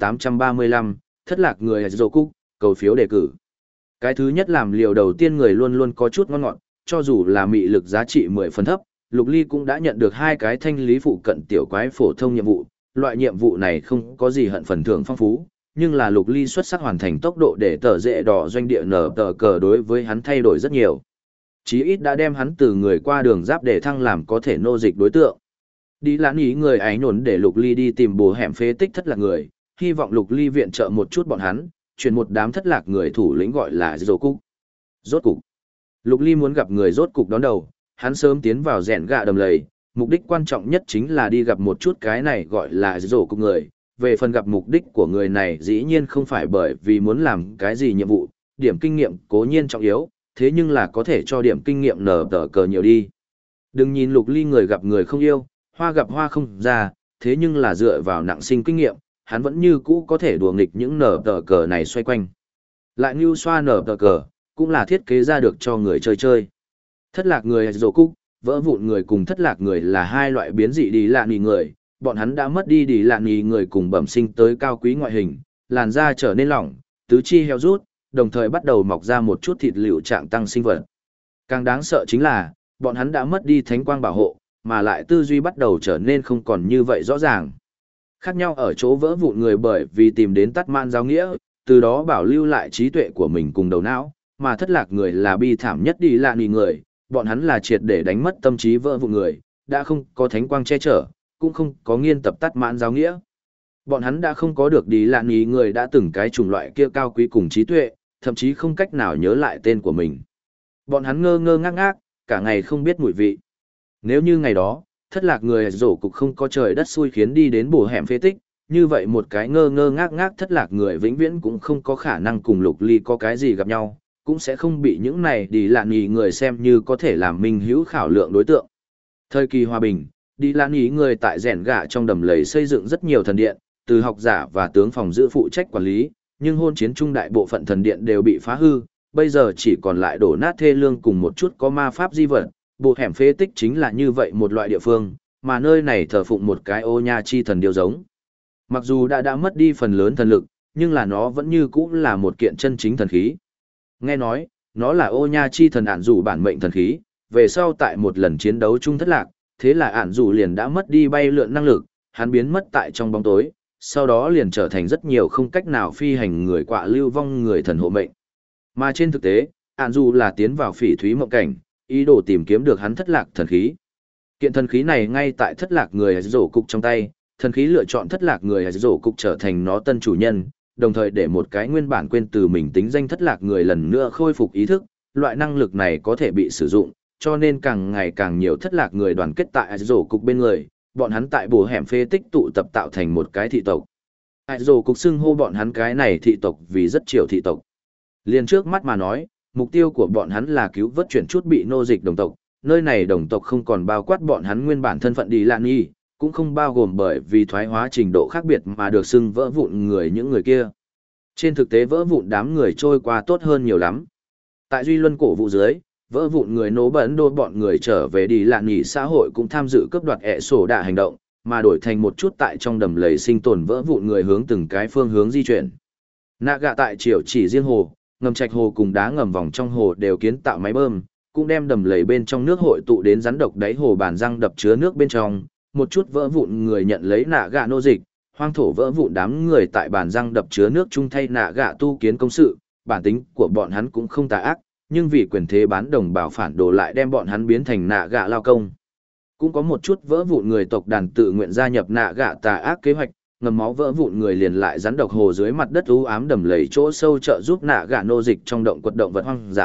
1835, thất lạc người Dô Cúc, cầu phiếu đề cử. Cái thứ nhất làm liều đầu tiên người luôn luôn có chút ngon ngọt, cho dù là mị lực giá trị 10 phần thấp, Lục Ly cũng đã nhận được 2 cái thanh lý phụ cận tiểu quái phổ thông nhiệm vụ. Loại nhiệm vụ này không có gì hận phần thưởng phong phú, nhưng là Lục Ly xuất sắc hoàn thành tốc độ để tờ rễ đỏ doanh địa nở tờ cờ đối với hắn thay đổi rất nhiều. Chí ít đã đem hắn từ người qua đường giáp để thăng làm có thể nô dịch đối tượng. Đi lãn ý người ấy nổn để Lục Ly đi tìm bồ hẻm phế tích thất lạc người, hy vọng Lục Ly viện trợ một chút bọn hắn, chuyển một đám thất lạc người thủ lĩnh gọi là Dô Cúc. Rốt cục. Lục Ly muốn gặp người rốt cục đón đầu, hắn sớm tiến vào rèn gạ đầm lầy, mục đích quan trọng nhất chính là đi gặp một chút cái này gọi là Dô Cúc người. Về phần gặp mục đích của người này dĩ nhiên không phải bởi vì muốn làm cái gì nhiệm vụ, điểm kinh nghiệm cố nhiên trọng yếu, thế nhưng là có thể cho điểm kinh nghiệm nở tờ cờ nhiều đi. Đừng nhìn Lục Ly người gặp người không yêu, hoa gặp hoa không ra, thế nhưng là dựa vào nặng sinh kinh nghiệm, hắn vẫn như cũ có thể đùa nghịch những nở tờ cờ này xoay quanh. Lại như xoa nở tờ cờ, cũng là thiết kế ra được cho người chơi chơi. Thất lạc người Dô Cúc, vỡ vụn người cùng thất lạc người là hai loại biến dị đi lạ nì người, bọn hắn đã mất đi lạ nì người cùng bẩm sinh tới cao quý ngoại hình, làn da trở nên lỏng, tứ chi heo rút, đồng thời bắt đầu mọc ra một chút thịt liệu trạng tăng sinh vật. Càng đáng sợ chính là, bọn hắn đã mất đi thánh quang bảo hộ, mà lại tư duy bắt đầu trở nên không còn như vậy rõ ràng. Khác nhau ở chỗ vỡ vụn người bởi vì tìm đến tắt man giáo nghĩa, từ đó bảo lưu lại trí tuệ của mình cùng đầu não, mà thất lạc người là bi thảm nhất đi lạ nì người, bọn hắn là triệt để đánh mất tâm trí vỡ vụn người, đã không có thánh quang che chở, cũng không có nghiên tập tắt mãn giáo nghĩa. Bọn hắn đã không có được đi lạ nì người đã từng cái chủng loại kia cao quý cùng trí tuệ, thậm chí không cách nào nhớ lại tên của mình. Bọn hắn ngơ ngơ ngác ngác, cả ngày không biết mùi vị. Nếu như ngày đó, thất lạc người rổ cục không có trời đất xui khiến đi đến bổ hẻm phế tích, như vậy một cái ngơ ngơ ngác ngác thất lạc người vĩnh viễn cũng không có khả năng cùng Lục Ly có cái gì gặp nhau, cũng sẽ không bị những này đi lạ nì người xem như có thể làm minh hữu khảo lượng đối tượng. Thời kỳ hòa bình, đi lạ nì người tại rèn gạ trong đầm lầy xây dựng rất nhiều thần điện, từ học giả và tướng phòng giữ phụ trách quản lý, nhưng hôn chiến trung đại bộ phận thần điện đều bị phá hư, bây giờ chỉ còn lại đổ nát thê lương cùng một chút có ma pháp di vật. Bộ hẻm phế tích chính là như vậy một loại địa phương, mà nơi này thờ phụng một cái ô nha chi thần điêu giống. Mặc dù đã mất đi phần lớn thần lực, nhưng là nó vẫn như cũ là một kiện chân chính thần khí. Nghe nói, nó là ô nha chi thần ản dù bản mệnh thần khí, về sau tại một lần chiến đấu chung thất lạc, thế là ản dù liền đã mất đi bay lượn năng lực, hắn biến mất tại trong bóng tối, sau đó liền trở thành rất nhiều không cách nào phi hành người quạ lưu vong người thần hộ mệnh. Mà trên thực tế, ản dù là tiến vào phỉ thúy mộng cảnh, ý đồ tìm kiếm được hắn thất lạc thần khí. Kiện thần khí này ngay tại thất lạc người rổ cục trong tay, thần khí lựa chọn thất lạc người rổ cục trở thành nó tân chủ nhân, đồng thời để một cái nguyên bản quên từ mình tính danh thất lạc người lần nữa khôi phục ý thức, loại năng lực này có thể bị sử dụng, cho nên càng ngày càng nhiều thất lạc người đoàn kết tại rổ cục bên người, bọn hắn tại bồ hẻm phế tích tụ tập tạo thành một cái thị tộc. Rổ cục xưng hô bọn hắn cái này thị tộc vì rất triều thị tộc. Liền trước mắt mà nói, mục tiêu của bọn hắn là cứu vớt chuyển chút bị nô dịch đồng tộc, nơi này đồng tộc không còn bao quát bọn hắn nguyên bản thân phận đi lạn nghi, cũng không bao gồm bởi vì thoái hóa trình độ khác biệt mà được xưng vỡ vụn người những người kia. Trên thực tế vỡ vụn đám người trôi qua tốt hơn nhiều lắm. Tại Duy Luân cổ vụ dưới, vỡ vụn người nố bẩn đô bọn người trở về đi lạn nghỉ xã hội cũng tham dự cướp đoạt ẹ sổ đạ hành động, mà đổi thành một chút tại trong đầm lầy sinh tồn vỡ vụn người hướng từng cái phương hướng di chuyển. Nạ gạ tại triều chỉ riêng hồ, ngầm trạch hồ cùng đá ngầm vòng trong hồ đều kiến tạo máy bơm, cũng đem đầm lầy bên trong nước hội tụ đến rắn độc đáy hồ bản răng đập chứa nước bên trong, một chút vỡ vụn người nhận lấy nạ gạ nô dịch, hoang thổ vỡ vụn đám người tại bản răng đập chứa nước chung thay nạ gạ tu kiến công sự, bản tính của bọn hắn cũng không tà ác, nhưng vì quyền thế bán đồng bào phản đồ lại đem bọn hắn biến thành nạ gạ lao công. Cũng có một chút vỡ vụn người tộc đàn tự nguyện gia nhập nạ gạ tà ác kế hoạch, ngầm máu vỡ vụn người liền lại rắn độc hồ dưới mặt đất u ám đầm lầy chỗ sâu trợ giúp nạ gạ nô dịch trong động quật động vật hoang dã,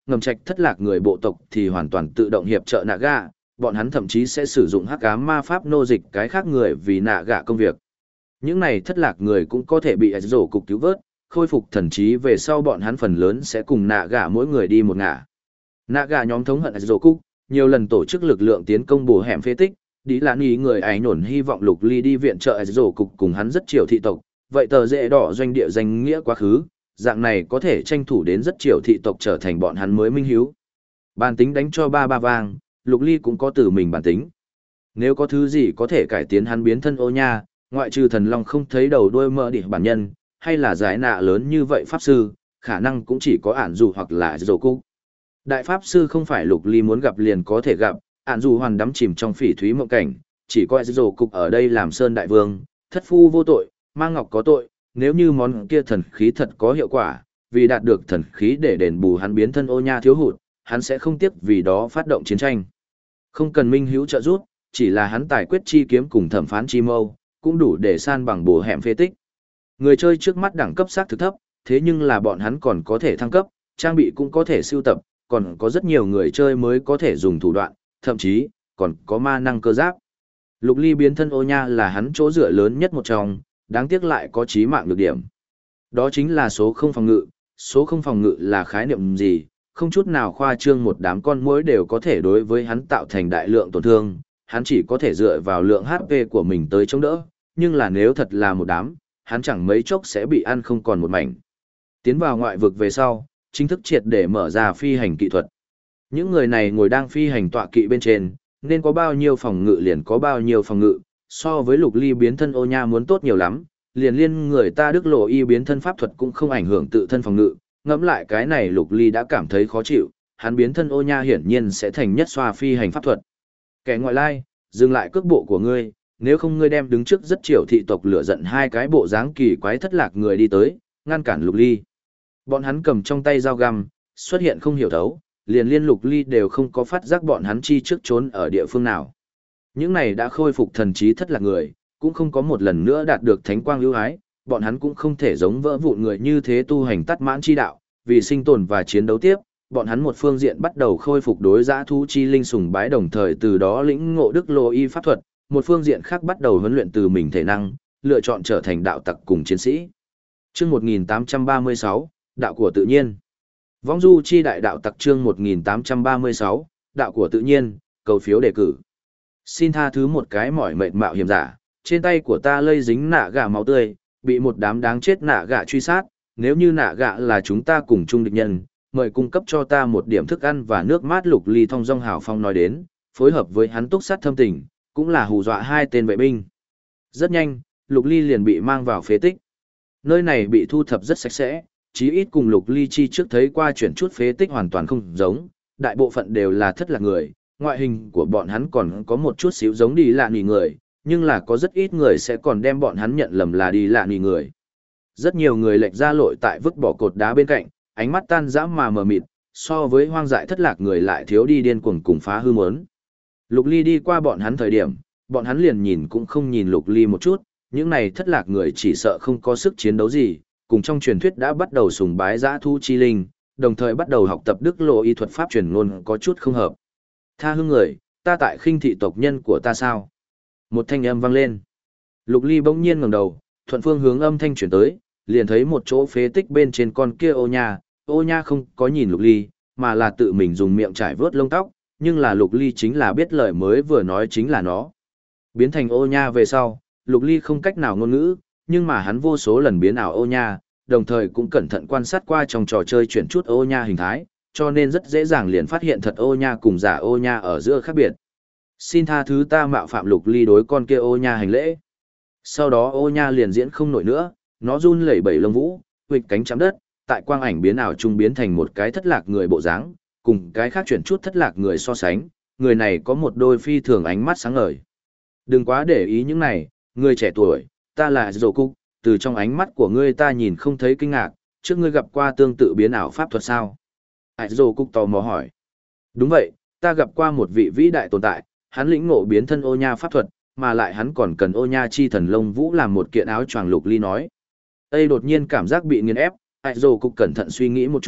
ngầm trạch thất lạc người bộ tộc thì hoàn toàn tự động hiệp trợ nạ gạ, bọn hắn thậm chí sẽ sử dụng hắc ám ma pháp nô dịch cái khác người vì nạ gạ công việc. Những này thất lạc người cũng có thể bị rổ cục cứu vớt, khôi phục thần trí về sau bọn hắn phần lớn sẽ cùng nạ gạ mỗi người đi một ngả. Nạ gạ nhóm thống hận rổ cục, nhiều lần tổ chức lực lượng tiến công bổ hẻm phế tích, đi là ý người ấy nổn hy vọng Lục Ly đi viện trợ rổ cục cùng hắn rất triều thị tộc, vậy tờ dễ đỏ doanh địa danh nghĩa quá khứ, dạng này có thể tranh thủ đến rất triều thị tộc trở thành bọn hắn mới minh hiếu. Bản tính đánh cho ba vang, Lục Ly cũng có từ mình bản tính. Nếu có thứ gì có thể cải tiến hắn biến thân ô nha, ngoại trừ thần long không thấy đầu đuôi mỡ đỉ bản nhân, hay là giải nạ lớn như vậy pháp sư, khả năng cũng chỉ có ản dù hoặc là dồ cúc. Đại pháp sư không phải Lục Ly muốn gặp liền có thể gặp, ản dù hoàn đắm chìm trong phỉ thúy mộng cảnh, chỉ có dồ cúc ở đây làm sơn đại vương, thất phu vô tội, mang ngọc có tội, nếu như món kia thần khí thật có hiệu quả, vì đạt được thần khí để đền bù hắn biến thân ô nha thiếu hụt, hắn sẽ không tiếc vì đó phát động chiến tranh. Không cần minh hữu trợ giúp, chỉ là hắn tài quyết chi kiếm cùng thẩm phán chi mâu, cũng đủ để san bằng bổ hẻm phế tích. Người chơi trước mắt đẳng cấp xác thực thấp, thế nhưng là bọn hắn còn có thể thăng cấp, trang bị cũng có thể sưu tập, còn có rất nhiều người chơi mới có thể dùng thủ đoạn, thậm chí còn có ma năng cơ giáp. Lục Ly biến thân ô nha là hắn chỗ dựa lớn nhất một trong, đáng tiếc lại có chí mạng nhược điểm. Đó chính là số không phòng ngự. Số không phòng ngự là khái niệm gì, không chút nào khoa trương, một đám con muỗi đều có thể đối với hắn tạo thành đại lượng tổn thương, hắn chỉ có thể dựa vào lượng HP của mình tới chống đỡ, nhưng là nếu thật là một đám, hắn chẳng mấy chốc sẽ bị ăn không còn một mảnh. Tiến vào ngoại vực về sau, chính thức triệt để mở ra phi hành kỹ thuật. Những người này ngồi đang phi hành tọa kỵ bên trên, nên có bao nhiêu phòng ngự liền có bao nhiêu phòng ngự, so với Lục Ly biến thân ô nha muốn tốt nhiều lắm, liền liên người ta Đức Lộ Y biến thân pháp thuật cũng không ảnh hưởng tự thân phòng ngự, ngẫm lại cái này Lục Ly đã cảm thấy khó chịu, hắn biến thân ô nha hiển nhiên sẽ thành nhất xoa phi hành pháp thuật. Kẻ ngoại lai, dừng lại cước bộ của ngươi, nếu không ngươi đem đứng trước rất triều thị tộc lửa giận hai cái bộ dáng kỳ quái thất lạc người đi tới, ngăn cản Lục Ly. Bọn hắn cầm trong tay dao găm, xuất hiện không hiểu thấu, liền liên Lục Ly đều không có phát giác bọn hắn chi trước trốn ở địa phương nào. Những này đã khôi phục thần trí thất lạc người, cũng không có một lần nữa đạt được thánh quang ưu ái, bọn hắn cũng không thể giống vỡ vụn người như thế tu hành tắt mãn chi đạo, vì sinh tồn và chiến đấu tiếp, bọn hắn một phương diện bắt đầu khôi phục đối dã thú chi linh sùng bái, đồng thời từ đó lĩnh ngộ Đức Lô Y pháp thuật, một phương diện khác bắt đầu huấn luyện từ mình thể năng, lựa chọn trở thành đạo tặc cùng chiến sĩ. Chương 1836, đạo của tự nhiên. Vong du chi đại đạo tặc chương 1836, đạo của tự nhiên, cầu phiếu đề cử. Xin tha thứ một cái mỏi mệt mạo hiểm giả, trên tay của ta lây dính nạ gạ máu tươi, bị một đám đáng chết nạ gạ truy sát, nếu như nạ gạ là chúng ta cùng chung địch nhân, mời cung cấp cho ta một điểm thức ăn và nước mát. Lục Ly thong dong hào phong nói đến, phối hợp với hắn túc sát thâm tình, cũng là hù dọa hai tên vệ binh. Rất nhanh, Lục Ly liền bị mang vào phế tích. Nơi này bị thu thập rất sạch sẽ, chí ít cùng Lục Ly chi trước thấy qua chuyển chút phế tích hoàn toàn không giống, đại bộ phận đều là thất lạc người, ngoại hình của bọn hắn còn có một chút xíu giống đi lạ nỉ người, nhưng là có rất ít người sẽ còn đem bọn hắn nhận lầm là đi lạ nỉ người. Rất nhiều người lệch ra lội tại vứt bỏ cột đá bên cạnh, ánh mắt tan rã mà mờ mịt, so với hoang dại thất lạc người lại thiếu đi điên cuồng cùng phá hư muốn. Lục Ly đi qua bọn hắn thời điểm, bọn hắn liền nhìn cũng không nhìn Lục Ly một chút, những này thất lạc người chỉ sợ không có sức chiến đấu gì, cùng trong truyền thuyết đã bắt đầu sùng bái dã thú chi linh, đồng thời bắt đầu học tập Đức Lộ Y thuật pháp truyền ngôn có chút không hợp. Tha hương người, ta tại khinh thị tộc nhân của ta sao? Một thanh âm vang lên. Lục Ly bỗng nhiên ngẩng đầu, thuận phương hướng âm thanh chuyển tới, liền thấy một chỗ phế tích bên trên con kia ô nha không có nhìn Lục Ly, mà là tự mình dùng miệng trải vớt lông tóc, nhưng là Lục Ly chính là biết lời mới vừa nói chính là nó. Biến thành ô nha về sau, Lục Ly không cách nào ngôn ngữ, nhưng mà hắn vô số lần biến ảo ô nha, đồng thời cũng cẩn thận quan sát qua trong trò chơi chuyển chút ô nha hình thái, cho nên rất dễ dàng liền phát hiện thật ô nha cùng giả ô nha ở giữa khác biệt. Xin tha thứ ta mạo phạm. Lục Ly đối con kia ô nha hành lễ. Sau đó ô nha liền diễn không nổi nữa, nó run lẩy bẩy lông vũ, huỵch cánh chạm đất, tại quang ảnh biến ảo trung biến thành một cái thất lạc người bộ dáng, cùng cái khác chuyển chút thất lạc người so sánh, người này có một đôi phi thường ánh mắt sáng ngời. Đừng quá để ý những này, người trẻ tuổi, ta là Dồ Cúc, từ trong ánh mắt của ngươi ta nhìn không thấy kinh ngạc, trước ngươi gặp qua tương tự biến ảo pháp thuật sao? Dồ Cúc tò mò hỏi. Đúng vậy, ta gặp qua một vị vĩ đại tồn tại, hắn lĩnh ngộ biến thân ô nha pháp thuật, mà lại hắn còn cần ô nha chi thần lông vũ làm một kiện áo choàng. Lục Ly nói. Tây đột nhiên cảm giác bị nghiền ép, Dồ Cúc cẩn thận suy nghĩ một chút,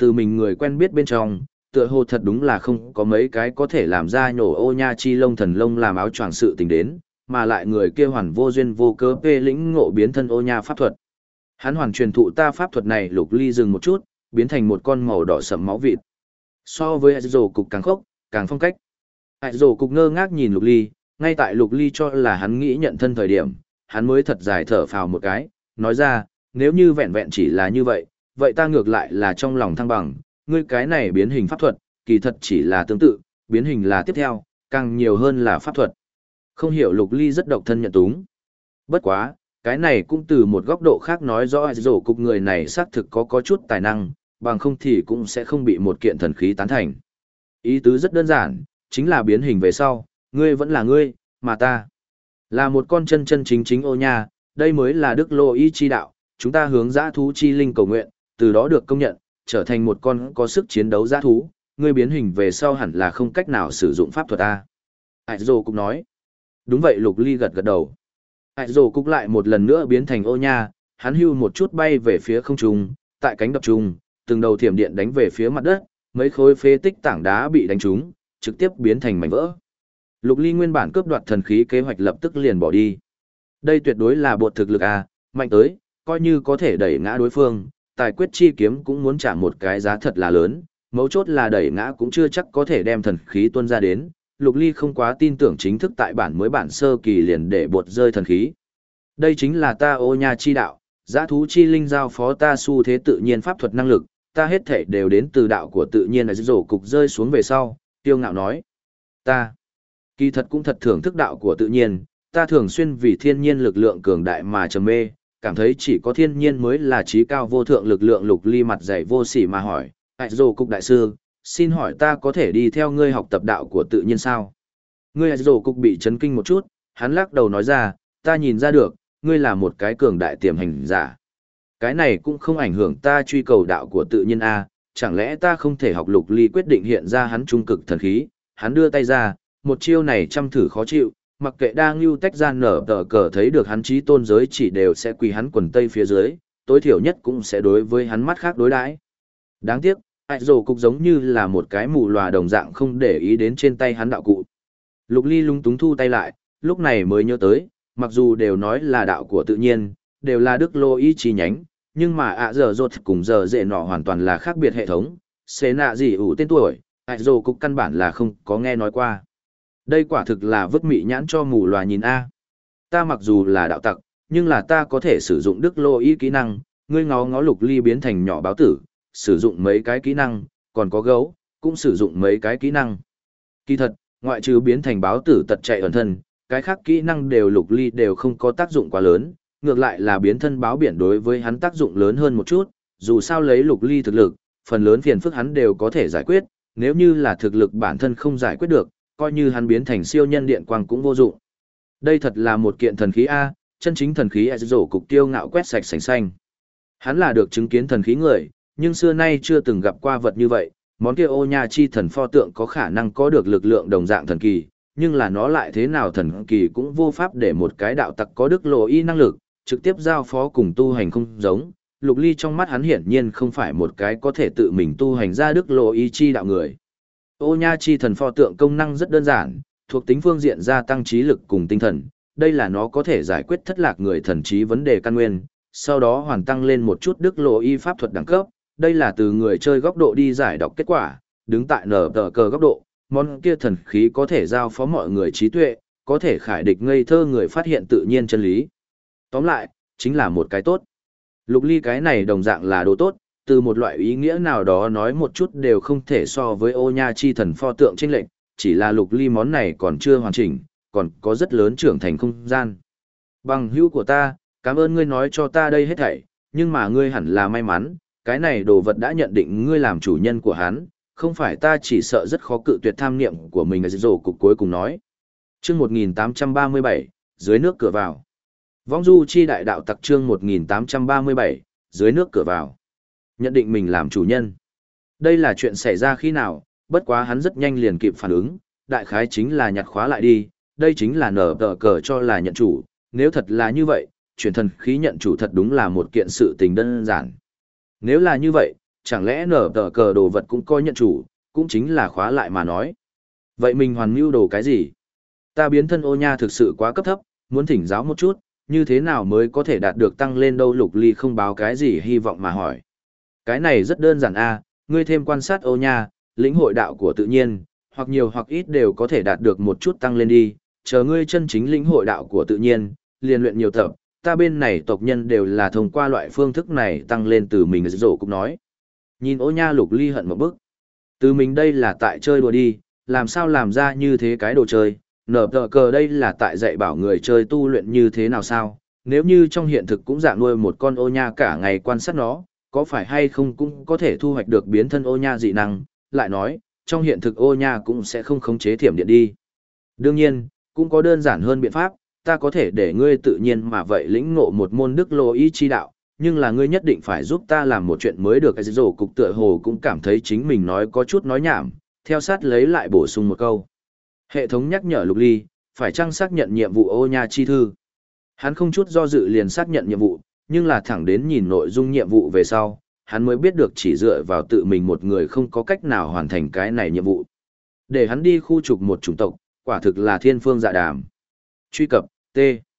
từ mình người quen biết bên trong, tựa hồ thật đúng là không có mấy cái có thể làm ra nhổ ô nha chi lông thần lông làm áo choàng sự tình đến, mà lại người kia hoàn vô duyên vô cớ phê lĩnh ngộ biến thân ô nha pháp thuật. Hắn hoàn truyền thụ ta pháp thuật này. Lục Ly dừng một chút, biến thành một con màu đỏ sẫm máu vịt. So với Hải Dồ cục càng khốc, càng phong cách. Hải Dồ cục ngơ ngác nhìn Lục Ly, ngay tại Lục Ly cho là hắn nghĩ nhận thân thời điểm, hắn mới thật dài thở phào một cái, nói ra, nếu như vẹn vẹn chỉ là như vậy, vậy ta ngược lại là trong lòng thăng bằng, ngươi cái này biến hình pháp thuật, kỳ thật chỉ là tương tự, biến hình là tiếp theo, càng nhiều hơn là pháp thuật. Không hiểu Lục Ly rất độc thân nhận túng. Bất quá, cái này cũng từ một góc độ khác nói rõ rổ cục người này xác thực có chút tài năng, bằng không thì cũng sẽ không bị một kiện thần khí tán thành. Ý tứ rất đơn giản, chính là biến hình về sau, ngươi vẫn là ngươi, mà ta là một con chân chân chính chính ô nha, đây mới là đức lô ý chi đạo, chúng ta hướng dã thú chi linh cầu nguyện, từ đó được công nhận, trở thành một con có sức chiến đấu dã thú, ngươi biến hình về sau hẳn là không cách nào sử dụng pháp thuật ta. Hải Dồ cũng nói. Đúng vậy. Lục Ly gật gật đầu. Hải Dồ cục lại một lần nữa biến thành ô nha, hắn hưu một chút bay về phía không trung, tại cánh đập trung, từng đầu thiểm điện đánh về phía mặt đất, mấy khối phế tích tảng đá bị đánh trúng, trực tiếp biến thành mảnh vỡ. Lục Ly nguyên bản cướp đoạt thần khí kế hoạch lập tức liền bỏ đi. Đây tuyệt đối là bột thực lực à, mạnh tới, coi như có thể đẩy ngã đối phương, tài quyết chi kiếm cũng muốn trả một cái giá thật là lớn, mấu chốt là đẩy ngã cũng chưa chắc có thể đem thần khí tuôn ra đến. Lục Ly không quá tin tưởng chính thức tại bản mới bản sơ kỳ liền để bột rơi thần khí. Đây chính là ta ô nha chi đạo, dã thú chi linh giao phó ta xu thế tự nhiên pháp thuật năng lực, ta hết thể đều đến từ đạo của tự nhiên. Ở rổ cục rơi xuống về sau, tiêu ngạo nói. Ta, kỳ thật cũng thật thưởng thức đạo của tự nhiên, ta thường xuyên vì thiên nhiên lực lượng cường đại mà trầm mê, cảm thấy chỉ có thiên nhiên mới là trí cao vô thượng lực lượng. Lục Ly mặt dày vô sỉ mà hỏi, Hải Dồ cục đại sư, xin hỏi ta có thể đi theo ngươi học tập đạo của tự nhiên sao? Ngươi Hải Dồ cục bị chấn kinh một chút, hắn lắc đầu nói ra, ta nhìn ra được, ngươi là một cái cường đại tiềm hành giả. Cái này cũng không ảnh hưởng ta truy cầu đạo của tự nhiên a, chẳng lẽ ta không thể học? Lục Ly quyết định hiện ra hắn trung cực thần khí, hắn đưa tay ra, một chiêu này chăm thử khó chịu, mặc kệ đang lưu tách ra nở tờ cờ thấy được hắn chí tôn giới chỉ đều sẽ quỳ hắn quần tây phía dưới, tối thiểu nhất cũng sẽ đối với hắn mắt khác đối đãi. Đáng tiếc, Hải Dồ cục giống như là một cái mù lòa đồng dạng không để ý đến trên tay hắn đạo cụ. Lục Ly lung túng thu tay lại, lúc này mới nhớ tới, mặc dù đều nói là đạo của tự nhiên, đều là đức lô ý chi nhánh, nhưng mà giờ rột cùng giờ dễ nọ hoàn toàn là khác biệt hệ thống, xế nạ gì ủ tên tuổi, Hải Dồ cục căn bản là không có nghe nói qua. Đây quả thực là vứt mị nhãn cho mù lòa nhìn a. Ta mặc dù là đạo tặc, nhưng là ta có thể sử dụng đức lô ý kỹ năng, ngươi ngó ngó Lục Ly biến thành nhỏ báo tử, sử dụng mấy cái kỹ năng, còn có gấu, cũng sử dụng mấy cái kỹ năng. Kỳ thật, ngoại trừ biến thành báo tử tật chạy ẩn thân, cái khác kỹ năng đều Lục Ly đều không có tác dụng quá lớn, ngược lại là biến thân báo biển đối với hắn tác dụng lớn hơn một chút, dù sao lấy Lục Ly thực lực, phần lớn phiền phức hắn đều có thể giải quyết, nếu như là thực lực bản thân không giải quyết được, coi như hắn biến thành siêu nhân điện quang cũng vô dụng. Đây thật là một kiện thần khí A, chân chính thần khí rổ cục tiêu ngạo quét sạch sành xanh. Hắn là được chứng kiến thần khí người, nhưng xưa nay chưa từng gặp qua vật như vậy, món kia ô nha chi thần pho tượng có khả năng có được lực lượng đồng dạng thần kỳ, nhưng là nó lại thế nào thần kỳ cũng vô pháp để một cái đạo tặc có đức lộ y năng lực, trực tiếp giao phó cùng tu hành không giống. Lục Ly trong mắt hắn hiển nhiên không phải một cái có thể tự mình tu hành ra đức lộ y chi đạo người. Ô nha chi thần pho tượng công năng rất đơn giản, thuộc tính phương diện gia tăng trí lực cùng tinh thần, đây là nó có thể giải quyết thất lạc người thần trí vấn đề căn nguyên, sau đó hoàn tăng lên một chút đức lộ y pháp thuật đẳng cấp, đây là từ người chơi góc độ đi giải đọc kết quả, đứng tại nở tờ cờ góc độ, món kia thần khí có thể giao phó mọi người trí tuệ, có thể khải địch ngây thơ người phát hiện tự nhiên chân lý. Tóm lại, chính là một cái tốt. Lục Ly cái này đồng dạng là đồ tốt, từ một loại ý nghĩa nào đó nói một chút đều không thể so với ô nha chi thần pho tượng chênh lệch, chỉ là Lục Ly món này còn chưa hoàn chỉnh, còn có rất lớn trưởng thành không gian. Bằng hữu của ta, cảm ơn ngươi nói cho ta đây hết thảy, nhưng mà ngươi hẳn là may mắn, cái này đồ vật đã nhận định ngươi làm chủ nhân của hắn, không phải ta chỉ sợ rất khó cự tuyệt tham niệm của mình. Rổ cục cuối cùng nói. Chương 1837, dưới nước cửa vào. Vong du chi đại đạo tặc chương 1837, dưới nước cửa vào. Nhận định mình làm chủ nhân. Đây là chuyện xảy ra khi nào, bất quá hắn rất nhanh liền kịp phản ứng, đại khái chính là nhặt khóa lại đi, đây chính là nở tờ cờ cho là nhận chủ, nếu thật là như vậy, chuyển thần khí nhận chủ thật đúng là một kiện sự tình đơn giản. Nếu là như vậy, chẳng lẽ nở tờ cờ đồ vật cũng coi nhận chủ, cũng chính là khóa lại mà nói. Vậy mình hoàn mưu đồ cái gì? Ta biến thân ô nha thực sự quá cấp thấp, muốn thỉnh giáo một chút, như thế nào mới có thể đạt được tăng lên đâu? Lục Ly không báo cái gì hy vọng mà hỏi. Cái này rất đơn giản a, ngươi thêm quan sát ô nha, lĩnh hội đạo của tự nhiên, hoặc nhiều hoặc ít đều có thể đạt được một chút tăng lên đi, chờ ngươi chân chính lĩnh hội đạo của tự nhiên, liền luyện nhiều tập, ta bên này tộc nhân đều là thông qua loại phương thức này tăng lên. Từ mình rổ cũng nói. Nhìn ô nha Lục Ly hận một bức. Từ mình đây là tại chơi đùa đi, làm sao làm ra như thế cái đồ chơi, nở tờ cờ đây là tại dạy bảo người chơi tu luyện như thế nào sao, nếu như trong hiện thực cũng dạng nuôi một con ô nha cả ngày quan sát nó, có phải hay không cũng có thể thu hoạch được biến thân ô nha dị năng, lại nói, trong hiện thực ô nha cũng sẽ không khống chế thiểm điện đi. Đương nhiên, cũng có đơn giản hơn biện pháp, ta có thể để ngươi tự nhiên mà vậy lĩnh ngộ một môn đức lô ý chi đạo, nhưng là ngươi nhất định phải giúp ta làm một chuyện mới được. Cái rổ cục tựa hồ cũng cảm thấy chính mình nói có chút nói nhảm, theo sát lấy lại bổ sung một câu. Hệ thống nhắc nhở Lục Ly, phải chăng xác nhận nhiệm vụ ô nha chi thư. Hắn không chút do dự liền xác nhận nhiệm vụ, nhưng là thẳng đến nhìn nội dung nhiệm vụ về sau, hắn mới biết được chỉ dựa vào tự mình một người không có cách nào hoàn thành cái này nhiệm vụ. Để hắn đi khu trục một chủng tộc, quả thực là thiên phương dạ đàm. Truy cập, T.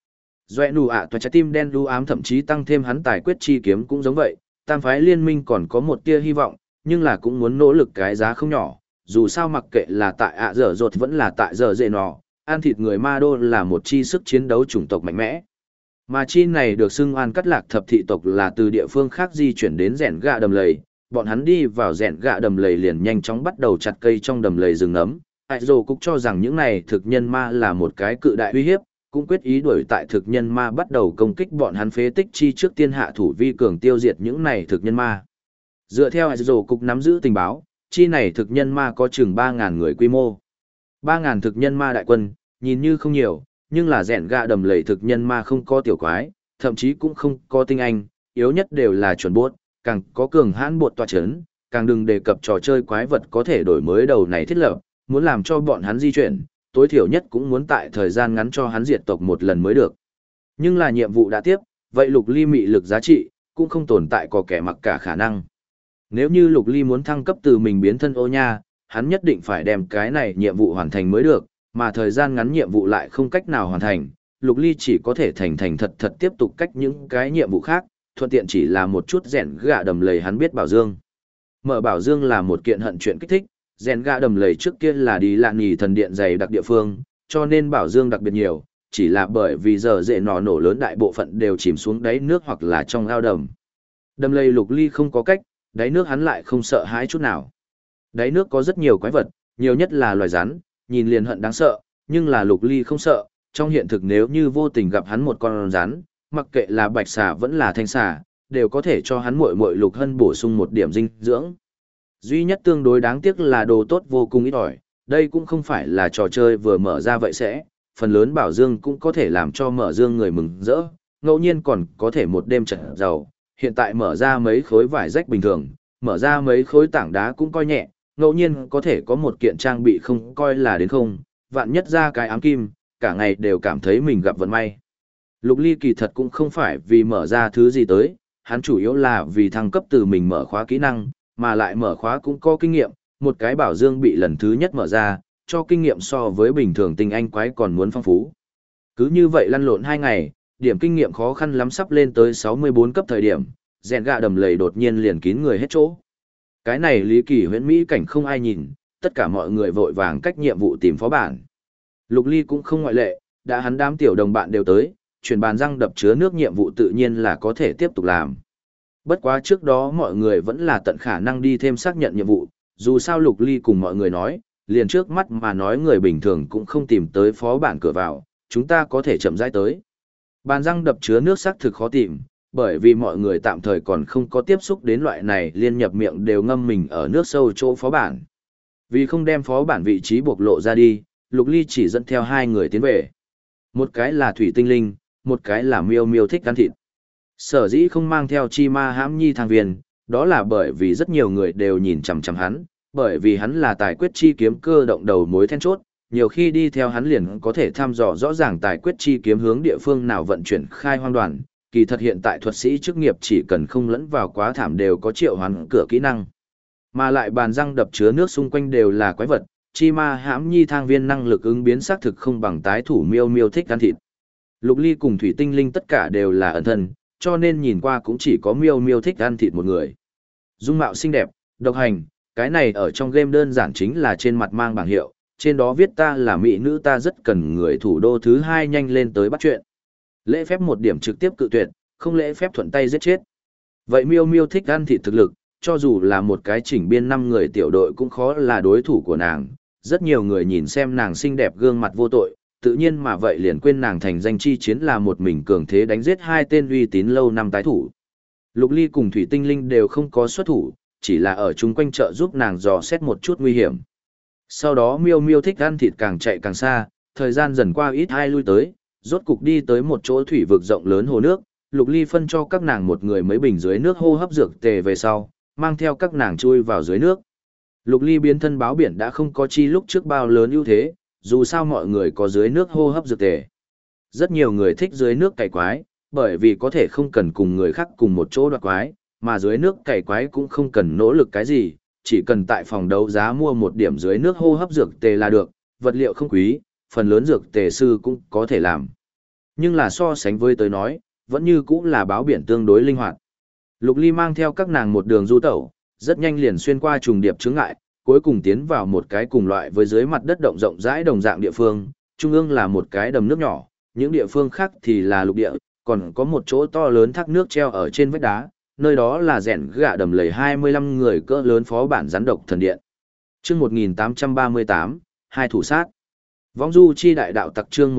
Doe nụ ạ toa trái tim đen đu ám, thậm chí tăng thêm hắn tài quyết chi kiếm cũng giống vậy, tam phái liên minh còn có một tia hy vọng, nhưng là cũng muốn nỗ lực cái giá không nhỏ, dù sao mặc kệ là tại ạ dở dột vẫn là tại giờ dệ nọ, ăn thịt người ma đô là một chi sức chiến đấu chủng tộc mạnh mẽ. Mà chi này được xưng An Cắt Lạc thập thị tộc là từ địa phương khác di chuyển đến rèn gạ đầm lầy, bọn hắn đi vào rèn gạ đầm lầy liền nhanh chóng bắt đầu chặt cây trong đầm lầy rừng nấm. Ai dồ cũng cho rằng những này thực nhân ma là một cái cự đại uy hiếp, cũng quyết ý đuổi tại thực nhân ma bắt đầu công kích bọn hắn phế tích chi trước tiên hạ thủ vi cường tiêu diệt những này thực nhân ma. Dựa theo Ai dồ cục nắm giữ tình báo, chi này thực nhân ma có chừng 3.000 người quy mô. 3.000 thực nhân ma đại quân, nhìn như không nhiều, nhưng là rèn gạ đầm lầy thực nhân ma không có tiểu quái, thậm chí cũng không có tinh anh, yếu nhất đều là chuẩn bốt, càng có cường hãn bột tọa chấn, càng đừng đề cập trò chơi quái vật có thể đổi mới đầu này thiết lập, muốn làm cho bọn hắn di chuyển, tối thiểu nhất cũng muốn tại thời gian ngắn cho hắn diệt tộc một lần mới được. Nhưng là nhiệm vụ đã tiếp, vậy Lục Ly mị lực giá trị, cũng không tồn tại có kẻ mặc cả khả năng. Nếu như Lục Ly muốn thăng cấp từ mình biến thân ô nha, hắn nhất định phải đem cái này nhiệm vụ hoàn thành mới được, mà thời gian ngắn nhiệm vụ lại không cách nào hoàn thành, Lục Ly chỉ có thể thành thành thật thật tiếp tục cách những cái nhiệm vụ khác, thuận tiện chỉ là một chút rèn gạ đầm lầy hắn biết Bảo Dương. Mở Bảo Dương là một kiện hận chuyện kích thích, rèn gạ đầm lầy trước kia là đi lạn nhì thần điện dày đặc địa phương, cho nên Bảo Dương đặc biệt nhiều, chỉ là bởi vì giờ dễ nổ lớn đại bộ phận đều chìm xuống đáy nước hoặc là trong ao đầm. Đầm lầy Lục Ly không có cách, đáy nước hắn lại không sợ hãi chút nào. Đáy nước có rất nhiều quái vật, nhiều nhất là loài rắn, nhìn liền hận đáng sợ, nhưng là Lục Ly không sợ, trong hiện thực nếu như vô tình gặp hắn một con rắn, mặc kệ là bạch xà vẫn là thanh xà, đều có thể cho hắn muội muội Lục Hân bổ sung một điểm dinh dưỡng. Duy nhất tương đối đáng tiếc là đồ tốt vô cùng ít ỏi, đây cũng không phải là trò chơi vừa mở ra vậy sẽ, phần lớn Bảo Dương cũng có thể làm cho mở dương người mừng rỡ, ngẫu nhiên còn có thể một đêm trận giàu, hiện tại mở ra mấy khối vải rách bình thường, mở ra mấy khối tảng đá cũng coi nhẹ, ngẫu nhiên có thể có một kiện trang bị không coi là đến không, vạn nhất ra cái ám kim, cả ngày đều cảm thấy mình gặp vận may. Lục Ly kỳ thật cũng không phải vì mở ra thứ gì tới, hắn chủ yếu là vì thăng cấp từ mình mở khóa kỹ năng, mà lại mở khóa cũng có kinh nghiệm, một cái Bảo Dương bị lần thứ nhất mở ra, cho kinh nghiệm so với bình thường tinh anh quái còn muốn phong phú. Cứ như vậy lăn lộn 2 ngày, điểm kinh nghiệm khó khăn lắm sắp lên tới 64 cấp thời điểm, rèn gạ đầm lầy đột nhiên liền kín người hết chỗ. Cái này lý kỳ huyễn mỹ cảnh không ai nhìn, tất cả mọi người vội vàng cách nhiệm vụ tìm phó bản. Lục Ly cũng không ngoại lệ, đã hắn đám tiểu đồng bạn đều tới, chuyển bàn răng đập chứa nước nhiệm vụ tự nhiên là có thể tiếp tục làm. Bất quá trước đó mọi người vẫn là tận khả năng đi thêm xác nhận nhiệm vụ, dù sao Lục Ly cùng mọi người nói, liền trước mắt mà nói người bình thường cũng không tìm tới phó bản cửa vào, chúng ta có thể chậm rãi tới. Bàn răng đập chứa nước xác thực khó tìm, bởi vì mọi người tạm thời còn không có tiếp xúc đến loại này liên nhập miệng đều ngâm mình ở nước sâu chỗ phó bản. Vì không đem phó bản vị trí bộc lộ ra đi, Lục Ly chỉ dẫn theo 2 người tiến về. Một cái là Thủy Tinh Linh, một cái là Miêu Miêu thích ăn thịt. Sở dĩ không mang theo Chi Ma Hãm Nhi thang viên, đó là bởi vì rất nhiều người đều nhìn chằm chằm hắn, bởi vì hắn là tài quyết chi kiếm cơ động đầu mối then chốt, nhiều khi đi theo hắn liền có thể thăm dò rõ ràng tài quyết chi kiếm hướng địa phương nào vận chuyển khai hoang đoàn, kỳ thật hiện tại thuật sĩ chức nghiệp chỉ cần không lẫn vào quá thảm đều có triệu hoán cửa kỹ năng. Mà lại bàn răng đập chứa nước xung quanh đều là quái vật, chi ma hãm nhi thang viên năng lực ứng biến xác thực không bằng tái thủ miêu miêu thích ăn thịt. Lục Ly cùng thủy tinh linh tất cả đều là ẩn thân, cho nên nhìn qua cũng chỉ có miêu miêu thích ăn thịt một người. Dung mạo xinh đẹp, độc hành, cái này ở trong game đơn giản chính là trên mặt mang bảng hiệu, trên đó viết ta là mỹ nữ ta rất cần người thủ đô thứ 2 nhanh lên tới bắt chuyện. Lễ phép một điểm trực tiếp cự tuyệt, không lễ phép thuận tay giết chết. Vậy miêu miêu thích ăn thịt thực lực, cho dù là một cái chỉnh biên 5 người tiểu đội cũng khó là đối thủ của nàng. Rất nhiều người nhìn xem nàng xinh đẹp gương mặt vô tội, tự nhiên mà vậy liền quên nàng thành danh chi chiến là một mình cường thế đánh giết 2 tên uy tín lâu năm tái thủ. Lục Ly cùng Thủy Tinh Linh đều không có xuất thủ, chỉ là ở chung quanh chợ giúp nàng dò xét một chút nguy hiểm. Sau đó miêu miêu thích ăn thịt càng chạy càng xa, thời gian dần qua ít ai lui tới, rốt cục đi tới một chỗ thủy vực rộng lớn hồ nước, Lục Ly phân cho các nàng một người mấy bình dưới nước hô hấp dược tề về sau, mang theo các nàng chui vào dưới nước. Lục Ly biến thân báo biển đã không có chi lúc trước bao lớn ưu thế, dù sao mọi người có dưới nước hô hấp dược tề. Rất nhiều người thích dưới nước cày quái, bởi vì có thể không cần cùng người khác cùng một chỗ đoạt quái, mà dưới nước cày quái cũng không cần nỗ lực cái gì, chỉ cần tại phòng đấu giá mua một điểm dưới nước hô hấp dược tề là được, vật liệu không quý, phần lớn dược tề sư cũng có thể làm. Nhưng là so sánh với tới nói, vẫn như cũng là báo biển tương đối linh hoạt. Lục Ly mang theo các nàng một đường du tẩu, rất nhanh liền xuyên qua trùng điệp chướng ngại, cuối cùng tiến vào một cái cùng loại với dưới mặt đất động rộng rãi đồng dạng địa phương, trung ương là một cái đầm nước nhỏ, những địa phương khác thì là lục địa, còn có một chỗ to lớn thác nước treo ở trên vách đá, nơi đó là rèn gạ đầm lầy 25 người cỡ lớn phó bản rắn độc thần điện. Chương 1838, hai thủ sát. Võng du chi đại đạo tặc chương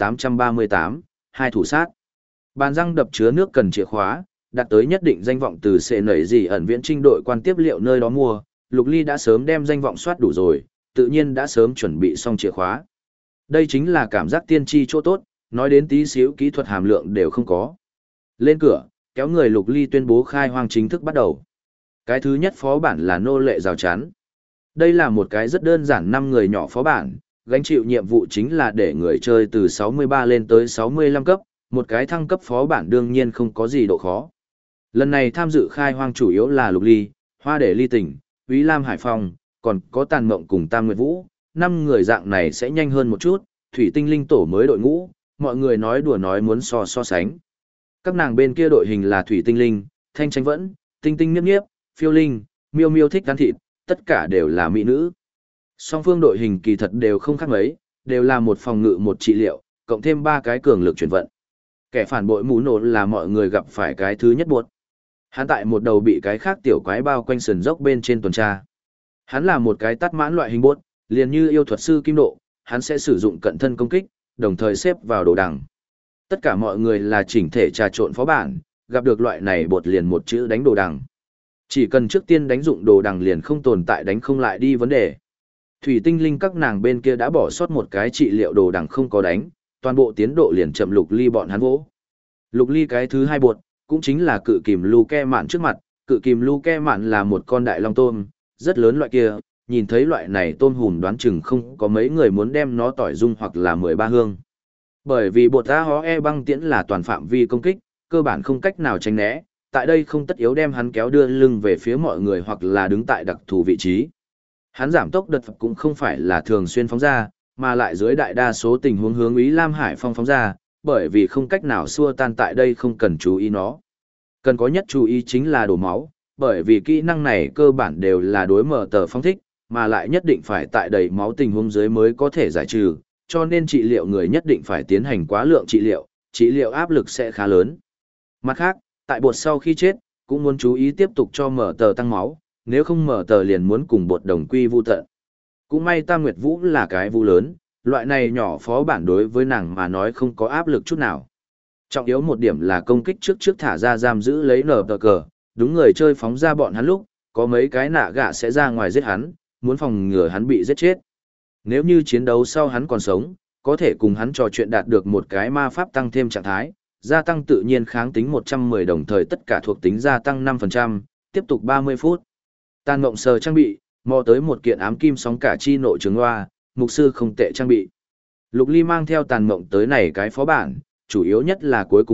1838, hai thủ sát. Bàn răng đập chứa nước cần chìa khóa, đạt tới nhất định danh vọng từ sẽ nảy gì ẩn viễn trinh đội quan tiếp liệu nơi đó mua, Lục Ly đã sớm đem danh vọng soát đủ rồi, tự nhiên đã sớm chuẩn bị xong chìa khóa. Đây chính là cảm giác tiên tri chỗ tốt, nói đến tí xíu kỹ thuật hàm lượng đều không có. Lên cửa, kéo người Lục Ly tuyên bố khai hoang chính thức bắt đầu. Cái thứ nhất phó bản là nô lệ rào chắn. Đây là một cái rất đơn giản 5 người nhỏ phó bản, gánh chịu nhiệm vụ chính là để người chơi từ 63 lên tới 65 cấp, một cái thăng cấp phó bản đương nhiên không có gì độ khó. Lần này tham dự khai hoang chủ yếu là Lục Ly, Hoa Để Ly Tỉnh, Úy Lam Hải Phong, còn có Tàn Mộng cùng Tam Nguyệt Vũ, 5 người dạng này sẽ nhanh hơn một chút, Thủy Tinh Linh tổ mới đội ngũ, mọi người nói đùa nói muốn so sánh. Các nàng bên kia đội hình là Thủy Tinh Linh, Thanh Tranh Vẫn, Tinh Tinh Niếp Niếp, Phiêu Linh, Miêu Miêu thích ăn thịt, tất cả đều là mỹ nữ. Song phương đội hình kỳ thật đều không khác mấy, đều là một phòng ngự một trị liệu, cộng thêm 3 cái cường lực chuyển vận. Kẻ phản bội mũ nổ là mọi người gặp phải cái thứ nhất buộc. Hắn tại một đầu bị cái khác tiểu quái bao quanh sườn dốc bên trên tuần tra. Hắn là một cái tắt mãn loại hình buốt, liền như yêu thuật sư kim độ, hắn sẽ sử dụng cận thân công kích, đồng thời xếp vào đồ đằng. Tất cả mọi người là chỉnh thể trà trộn phó bản, gặp được loại này bột liền một chữ đánh đồ đằng. Chỉ cần trước tiên đánh dụng đồ đằng liền không tồn tại đánh không lại đi vấn đề. Thủy Tinh Linh các nàng bên kia đã bỏ sót một cái trị liệu đồ đằng không có đánh, toàn bộ tiến độ liền chậm Lục Ly bọn hắn vỗ. Lục Ly cái thứ hai bột, cũng chính là cự kìm lu ke mạn trước mặt, cự kìm lu ke mạn là một con đại long tôm, rất lớn loại kia, nhìn thấy loại này tôm hùm đoán chừng không có mấy người muốn đem nó tỏi dung hoặc là 13 hương. Bởi vì bột A Hó E băng tiễn là toàn phạm vi công kích, cơ bản không cách nào tránh né, tại đây không tất yếu đem hắn kéo đưa lưng về phía mọi người hoặc là đứng tại đặc thù vị trí. Hắn giảm tốc đợt cũng không phải là thường xuyên phóng ra, mà lại dưới đại đa số tình huống hướng Úy Lam Hải Phong phóng ra, bởi vì không cách nào xua tan tại đây không cần chú ý nó. Cần có nhất chú ý chính là đổ máu, bởi vì kỹ năng này cơ bản đều là đối mở tờ phong thích, mà lại nhất định phải tại đầy máu tình huống dưới mới có thể giải trừ, cho nên trị liệu người nhất định phải tiến hành quá lượng trị liệu áp lực sẽ khá lớn. Mặt khác, tại bột sau khi chết, cũng muốn chú ý tiếp tục cho mở tờ tăng máu, nếu không mở tờ liền muốn cùng bột đồng quy vu tận. Cũng may Tam Nguyệt Vũ là cái vu lớn, loại này nhỏ phó bản đối với nàng mà nói không có áp lực chút nào. Trọng yếu một điểm là công kích trước thả ra giam giữ lấy nở tờ cờ, đúng người chơi phóng ra bọn hắn lúc, có mấy cái nạ gạ sẽ ra ngoài giết hắn, muốn phòng ngừa hắn bị giết chết. Nếu như chiến đấu sau hắn còn sống, có thể cùng hắn trò chuyện đạt được một cái ma pháp tăng thêm trạng thái, gia tăng tự nhiên kháng tính 110 đồng thời tất cả thuộc tính gia tăng 5%, tiếp tục 30 phút. Tàn Mộng sờ trang bị, mò tới một kiện ám kim sóng cả chi nội trường loa, mục sư không tệ trang bị. Lục Ly mang theo Tàn Mộng tới này cái phó bản, chủ yếu nhất là cuối cùng bốt,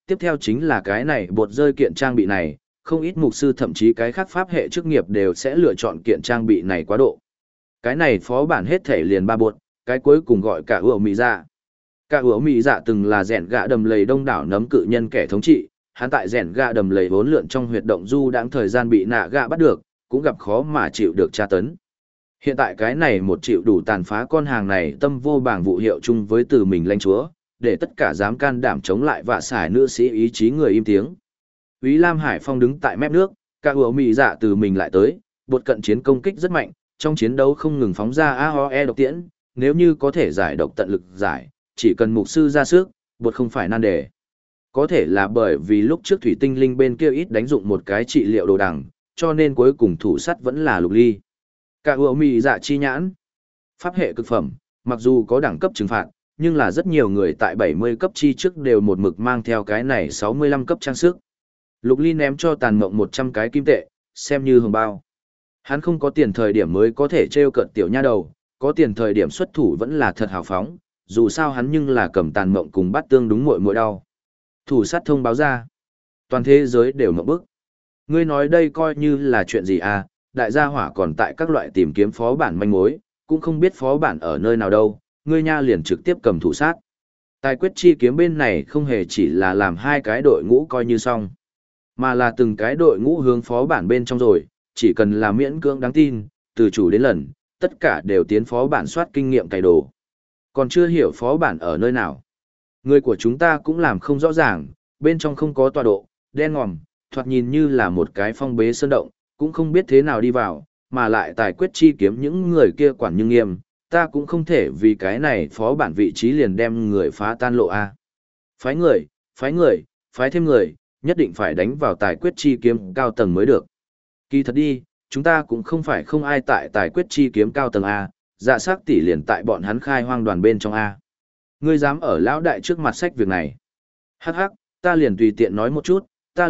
tiếp theo chính là cái này bột rơi kiện trang bị này, không ít mục sư thậm chí cái khác pháp hệ chức nghiệp đều sẽ lựa chọn kiện trang bị này quá độ. Cái này phó bản hết thể liền 3 bột, cái cuối cùng gọi cả ủa mị dạ. Cả ủa mị dạ từng là rèn gạ đầm lầy đông đảo nấm cự nhân kẻ thống trị, hắn tại rèn gạ đầm lầy vốn lượn trong huyệt động du đãng thời gian bị nạ gạ bắt được, cũng gặp khó mà chịu được tra tấn. Hiện tại cái này một triệu đủ tàn phá con hàng này tâm vô bảng vụ hiệu chung với từ mình lãnh chúa, để tất cả dám can đảm chống lại vạ xài nữ sĩ ý chí người im tiếng. Úy Lam Hải Phong đứng tại mép nước, cả ủa mị dạ từ mình lại tới, bột cận chiến công kích rất mạnh, trong chiến đấu không ngừng phóng ra AOE độc tiễn, nếu như có thể giải độc tận lực giải, chỉ cần mục sư ra sức, bột không phải nan đề. Có thể là bởi vì lúc trước thủy tinh linh bên kia ít đánh dụng một cái trị liệu đồ đằng, cho nên cuối cùng thủ sắt vẫn là Lục Ly. Cả ủa mị dạ chi nhãn. Pháp hệ cực phẩm, mặc dù có đẳng cấp trừng phạt, nhưng là rất nhiều người tại 70 cấp chi trước đều một mực mang theo cái này 65 cấp trang sức. Lục Ly ném cho Tàn Mộng 100 cái kim tệ, xem như hồng bao. Hắn không có tiền thời điểm mới có thể trêu cợt tiểu nha đầu, có tiền thời điểm xuất thủ vẫn là thật hào phóng, dù sao hắn nhưng là cầm Tàn Mộng cùng bắt tương đúng muội muội đau. Thủ sát thông báo ra. Toàn thế giới đều ngộp bức. Ngươi nói đây coi như là chuyện gì à, đại gia hỏa còn tại các loại tìm kiếm phó bản manh mối, cũng không biết phó bản ở nơi nào đâu, ngươi nha liền trực tiếp cầm thủ sát. Tài quyết chi kiếm bên này không hề chỉ là làm hai cái đội ngũ coi như xong, mà là từng cái đội ngũ hướng phó bản bên trong rồi, chỉ cần là miễn cưỡng đáng tin, từ chủ đến lần, tất cả đều tiến phó bản soát kinh nghiệm cày đồ. Còn chưa hiểu phó bản ở nơi nào. Người của chúng ta cũng làm không rõ ràng, bên trong không có tọa độ, đen ngòm, thoạt nhìn như là một cái phong bế sơn động, cũng không biết thế nào đi vào, mà lại tài quyết chi kiếm những người kia quản nhưng nghiêm, ta cũng không thể vì cái này phó bản vị trí liền đem người phá tan lộ a. Phái người, phái người, phái thêm người, nhất định phải đánh vào tài quyết chi kiếm cao tầng mới được. Kỳ thật đi, chúng ta cũng không phải không ai tại tài quyết chi kiếm cao tầng A, dạ sắc tỷ liền tại bọn hắn khai hoang đoàn bên trong A. Ngươi dám ở lão đại trước mặt sách việc này. Hắc hắc, ta liền tùy tiện nói một chút,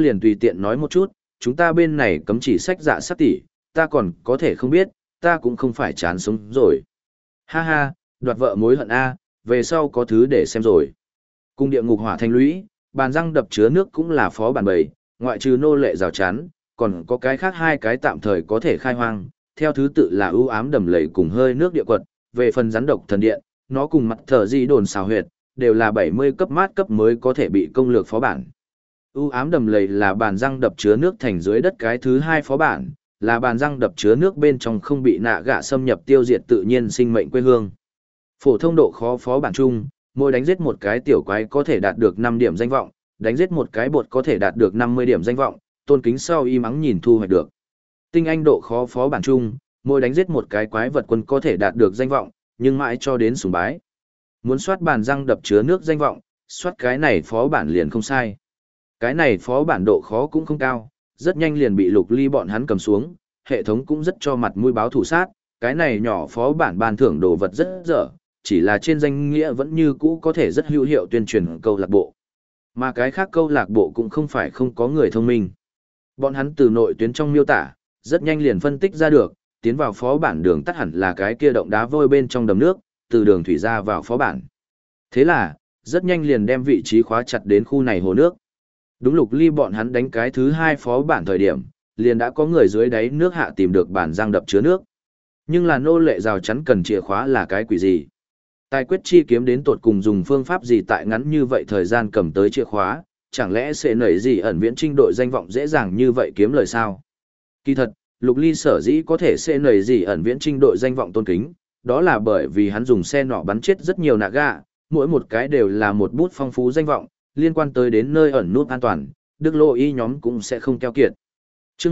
chúng ta bên này cấm chỉ sách dạ sắc tỷ, ta còn có thể không biết, ta cũng không phải chán sống rồi. Ha ha, đoạt vợ mối hận A, về sau có thứ để xem rồi. Cung địa ngục hỏa thanh lũy, bàn răng đập chứa nước cũng là phó bản bầy, ngoại trừ nô lệ rào chắn, còn có cái khác hai cái tạm thời có thể khai hoang, theo thứ tự là ưu ám đầm lầy cùng hơi nước địa quật, về phần rắn độc thần điện, nó cùng mặt thở di đồn xào huyệt, đều là 70 cấp mát cấp mới có thể bị công lược phó bản. Ưu ám đầm lầy là bàn răng đập chứa nước thành dưới đất cái thứ hai phó bản, là bàn răng đập chứa nước bên trong không bị nạ gạ xâm nhập tiêu diệt tự nhiên sinh mệnh quê hương. Phổ thông độ khó phó bản chung, mỗi đánh giết một cái tiểu quái có thể đạt được 5 điểm danh vọng, đánh giết một cái bột có thể đạt được 50 điểm danh vọng, tôn kính sau y mắng nhìn thu hoạch được. Tinh anh độ khó phó bản chung, mỗi đánh giết một cái quái vật quân có thể đạt được danh vọng, nhưng mãi cho đến sùng bái. Muốn soát bàn răng đập chứa nước danh vọng, soát cái này phó bản liền không sai. Cái này phó bản độ khó cũng không cao, rất nhanh liền bị Lục Ly bọn hắn cầm xuống, hệ thống cũng rất cho mặt mũi báo thủ sát, cái này nhỏ phó bản ban thưởng đồ vật rất dở, chỉ là trên danh nghĩa vẫn như cũ có thể rất hữu hiệu tuyên truyền câu lạc bộ. Mà cái khác câu lạc bộ cũng không phải không có người thông minh. Bọn hắn từ nội tuyến trong miêu tả, rất nhanh liền phân tích ra được, tiến vào phó bản đường tắt hẳn là cái kia động đá vôi bên trong đầm nước, từ đường thủy ra vào phó bản. Thế là, rất nhanh liền đem vị trí khóa chặt đến khu này hồ nước. Đúng Lục Ly bọn hắn đánh cái thứ hai phó bản thời điểm, liền đã có người dưới đáy nước hạ tìm được bản răng đập chứa nước. Nhưng là nô lệ rào chắn cần chìa khóa là cái quỷ gì? Tài quyết chi kiếm đến tột cùng dùng phương pháp gì tại ngắn như vậy thời gian cầm tới chìa khóa, chẳng lẽ sẽ nảy gì ẩn viễn trinh đội danh vọng dễ dàng như vậy kiếm lời sao? Kỳ thật, Lục Ly sở dĩ có thể sẽ nảy gì ẩn viễn trinh đội danh vọng tôn kính, đó là bởi vì hắn dùng xe nỏ bắn chết rất nhiều Naga, mỗi một cái đều là một bút phong phú danh vọng, liên quan tới đến nơi ẩn nút an toàn, Đức Lô Y nhóm cũng sẽ không keo kiệt. Chương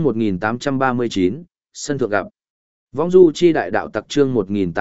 1839, sân thượng gặp. Vong du chi đại đạo tặc chương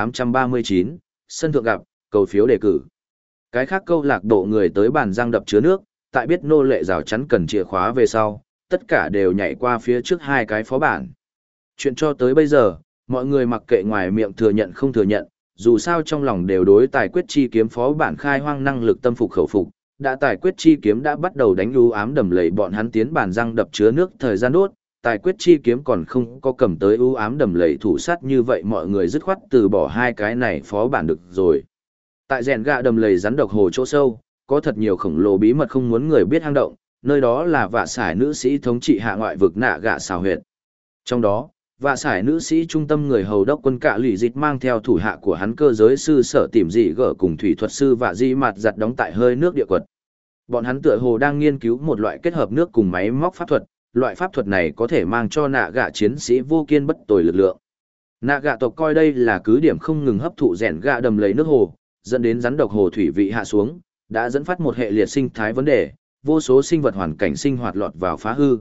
1839, sân thượng gặp, cầu phiếu đề cử. Cái khác câu lạc bộ người tới bàn răng đập chứa nước, tại biết nô lệ rào chắn cần chìa khóa về sau, tất cả đều nhảy qua phía trước hai cái phó bản. Chuyện cho tới bây giờ, mọi người mặc kệ ngoài miệng thừa nhận không thừa nhận, dù sao trong lòng đều đối tài quyết chi kiếm phó bản khai hoang năng lực tâm phục khẩu phục, đã tài quyết chi kiếm đã bắt đầu đánh ưu ám đầm lầy bọn hắn tiến bàn răng đập chứa nước thời gian đốt, tài quyết chi kiếm còn không có cầm tới ưu ám đầm lầy thủ sát như vậy mọi người dứt khoát từ bỏ hai cái này phó bản được rồi. Tại rèn gạ đầm lầy rắn độc hồ chỗ sâu, có thật nhiều khổng lồ bí mật không muốn người biết hang động, nơi đó là vạ sải nữ sĩ thống trị hạ ngoại vực nạ gạ xào huyệt. Trong đó, vạ sải nữ sĩ trung tâm người hầu đốc quân cạ lụy dịch mang theo thủ hạ của hắn cơ giới sư sở tìm dị gở cùng thủy thuật sư vạ di mạt giặt đóng tại hơi nước địa quật. Bọn hắn tựa hồ đang nghiên cứu một loại kết hợp nước cùng máy móc pháp thuật, loại pháp thuật này có thể mang cho nạ gạ chiến sĩ vô kiên bất tồi lực lượng. Nạ gạ tộc coi đây là cứ điểm không ngừng hấp thụ rèn gạ đầm lấy nước hồ, dẫn đến rắn độc hồ thủy vị hạ xuống, đã dẫn phát một hệ liệt sinh thái vấn đề, vô số sinh vật hoàn cảnh sinh hoạt lọt vào phá hư.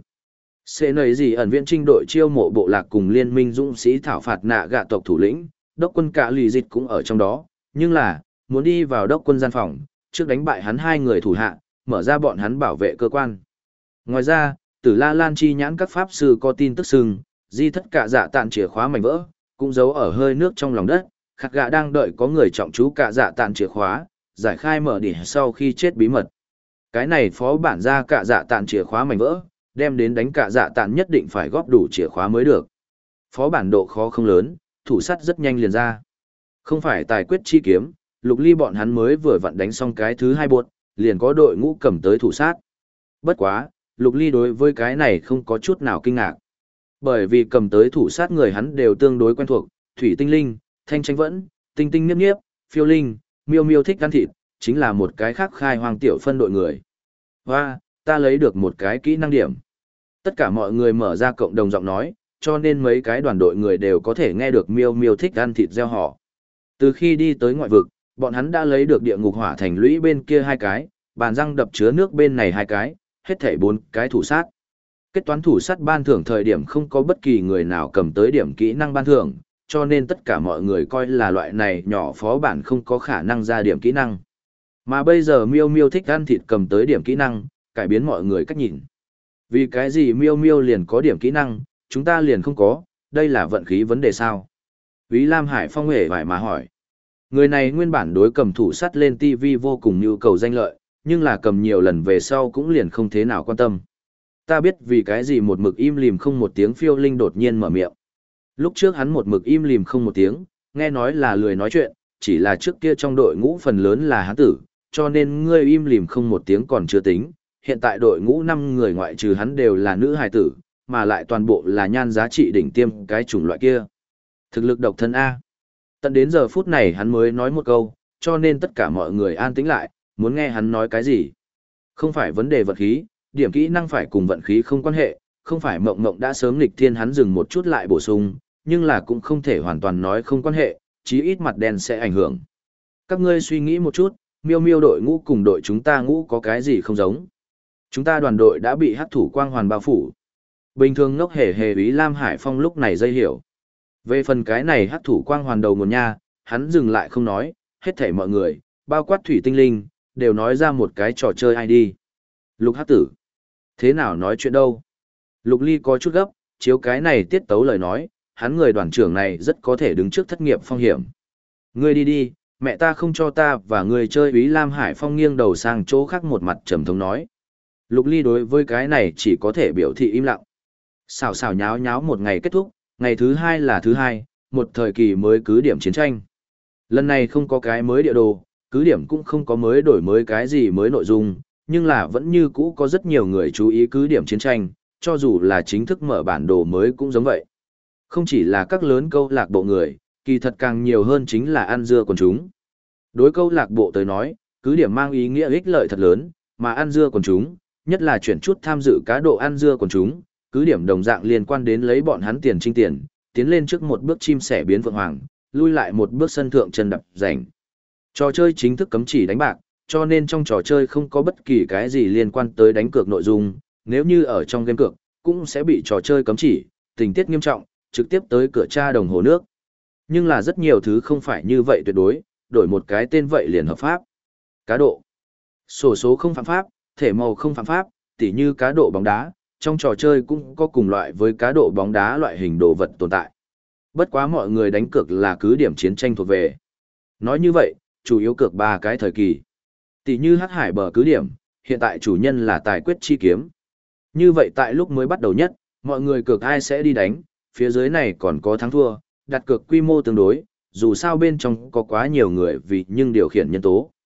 Sẽ nầy gì ẩn viện trinh đội chiêu mộ bộ lạc cùng liên minh dũng sĩ thảo phạt nạ gạ tộc thủ lĩnh, đốc quân cả lì dịch cũng ở trong đó, nhưng là, muốn đi vào đốc quân gian phòng, trước đánh bại hắn hai người thủ hạ, mở ra bọn hắn bảo vệ cơ quan. Ngoài ra, Tử La Lan chi nhãn các pháp sư có tin tức sừng, di thất cả dạ tạn chìa khóa mảnh vỡ, cũng giấu ở hơi nước trong lòng đất, khạc gạ đang đợi có người trọng trú cả dạ tạn chìa khóa, giải khai mở đỉ sau khi chết bí mật. Cái này phó bản ra cả dạ tạn chìa khóa mảnh vỡ, đem đến đánh cả dạ tạn nhất định phải góp đủ chìa khóa mới được. Phó bản độ khó không lớn, thủ sắt rất nhanh liền ra. Không phải tài quyết chi kiếm, Lục Ly bọn hắn mới vừa vặn đánh xong cái thứ hai buột, liền có đội ngũ cầm tới thủ sát. Bất quá, Lục Ly đối với cái này không có chút nào kinh ngạc. Bởi vì cầm tới thủ sát người hắn đều tương đối quen thuộc, Thủy Tinh Linh, Thanh Tranh Vẫn, Tinh Tinh Niếp Niếp, Phiêu Linh, Miêu Miêu thích ăn thịt, chính là một cái khác khai hoang tiểu phân đội người. Hoa, ta lấy được một cái kỹ năng điểm. Tất cả mọi người mở ra cộng đồng giọng nói, cho nên mấy cái đoàn đội người đều có thể nghe được Miêu Miêu thích ăn thịt gieo họ. Từ khi đi tới ngoại vực, bọn hắn đã lấy được địa ngục hỏa thành lũy bên kia hai cái, bàn răng đập chứa nước bên này hai cái, hết thảy 4 cái thủ sát. Kết toán thủ sát ban thưởng thời điểm không có bất kỳ người nào cầm tới điểm kỹ năng ban thưởng, cho nên tất cả mọi người coi là loại này nhỏ phó bản không có khả năng ra điểm kỹ năng. Mà bây giờ Miêu Miêu thích ăn thịt cầm tới điểm kỹ năng, cải biến mọi người cách nhìn. Vì cái gì Miêu Miêu liền có điểm kỹ năng, chúng ta liền không có, đây là vận khí vấn đề sao? Úy Lam Hải Phong hề vải mà hỏi. Người này nguyên bản đối cầm thủ sắt lên TV vô cùng nhu cầu danh lợi, nhưng là cầm nhiều lần về sau cũng liền không thế nào quan tâm. Ta biết vì cái gì một mực im lìm không một tiếng. Phiêu Linh đột nhiên mở miệng. Lúc trước hắn một mực im lìm không một tiếng, nghe nói là lười nói chuyện, chỉ là trước kia trong đội ngũ phần lớn là hắn tử, cho nên ngươi im lìm không một tiếng còn chưa tính. Hiện tại đội ngũ 5 người ngoại trừ hắn đều là nữ hài tử, mà lại toàn bộ là nhan giá trị đỉnh tiêm cái chủng loại kia. Thực lực độc thân A. Tận đến giờ phút này hắn mới nói một câu, cho nên tất cả mọi người an tĩnh lại, muốn nghe hắn nói cái gì. Không phải vấn đề vật khí, điểm kỹ năng phải cùng vận khí không quan hệ, không phải mộng mộng đã sớm nghịch thiên hắn dừng một chút lại bổ sung, nhưng là cũng không thể hoàn toàn nói không quan hệ, chí ít mặt đen sẽ ảnh hưởng. Các ngươi suy nghĩ một chút, Miêu Miêu đội ngũ cùng đội chúng ta ngũ có cái gì không giống. Chúng ta đoàn đội đã bị hắc thủ quang hoàn bao phủ. Bình thường ngốc hề hề Úy Lam Hải Phong lúc này dây hiểu. Về phần cái này hắc thủ quang hoàn đầu nguồn nha, hắn dừng lại không nói, hết thảy mọi người, bao quát Thủy Tinh Linh, đều nói ra một cái trò chơi ID. Lục hắc tử. Thế nào nói chuyện đâu? Lục Ly có chút gấp, chiếu cái này tiết tấu lời nói, hắn người đoàn trưởng này rất có thể đứng trước thất nghiệp phong hiểm. Ngươi đi đi, mẹ ta không cho ta và ngươi chơi. Úy Lam Hải Phong nghiêng đầu sang chỗ khác một mặt trầm thống nói. Lục Ly đối với cái này chỉ có thể biểu thị im lặng. Xào xào nháo nháo một ngày kết thúc, ngày thứ hai là thứ hai, một thời kỳ mới cứ điểm chiến tranh. Lần này không có cái mới địa đồ, cứ điểm cũng không có mới đổi mới cái gì mới nội dung, nhưng là vẫn như cũ có rất nhiều người chú ý cứ điểm chiến tranh, cho dù là chính thức mở bản đồ mới cũng giống vậy. Không chỉ là các lớn câu lạc bộ người, kỳ thật càng nhiều hơn chính là ăn dưa quần chúng. Đối câu lạc bộ tới nói, cứ điểm mang ý nghĩa ích lợi thật lớn, mà ăn dưa quần chúng, nhất là chuyển chút tham dự cá độ ăn dưa quần chúng, cứ điểm đồng dạng liên quan đến lấy bọn hắn tiền trinh tiền, tiến lên trước một bước chim sẻ biến vượng hoàng, lui lại một bước sân thượng chân đập rảnh. Trò chơi chính thức cấm chỉ đánh bạc, cho nên trong trò chơi không có bất kỳ cái gì liên quan tới đánh cược nội dung, nếu như ở trong game cược, cũng sẽ bị trò chơi cấm chỉ, tình tiết nghiêm trọng, trực tiếp tới cửa tra đồng hồ nước. Nhưng là rất nhiều thứ không phải như vậy tuyệt đối, đổi một cái tên vậy liền hợp pháp. Cá độ. Sổ số không phạm pháp, thể màu không phạm pháp, tỉ như cá độ bóng đá, trong trò chơi cũng có cùng loại với cá độ bóng đá loại hình đồ vật tồn tại. Bất quá mọi người đánh cược là cứ điểm chiến tranh thuộc về. Nói như vậy, chủ yếu cược 3 cái thời kỳ. Tỷ như Hắc Hải bờ cứ điểm, hiện tại chủ nhân là tài quyết chi kiếm. Như vậy tại lúc mới bắt đầu nhất, mọi người cược ai sẽ đi đánh, phía dưới này còn có thắng thua, đặt cược quy mô tương đối, dù sao bên trong có quá nhiều người vì nhưng điều khiển nhân tố.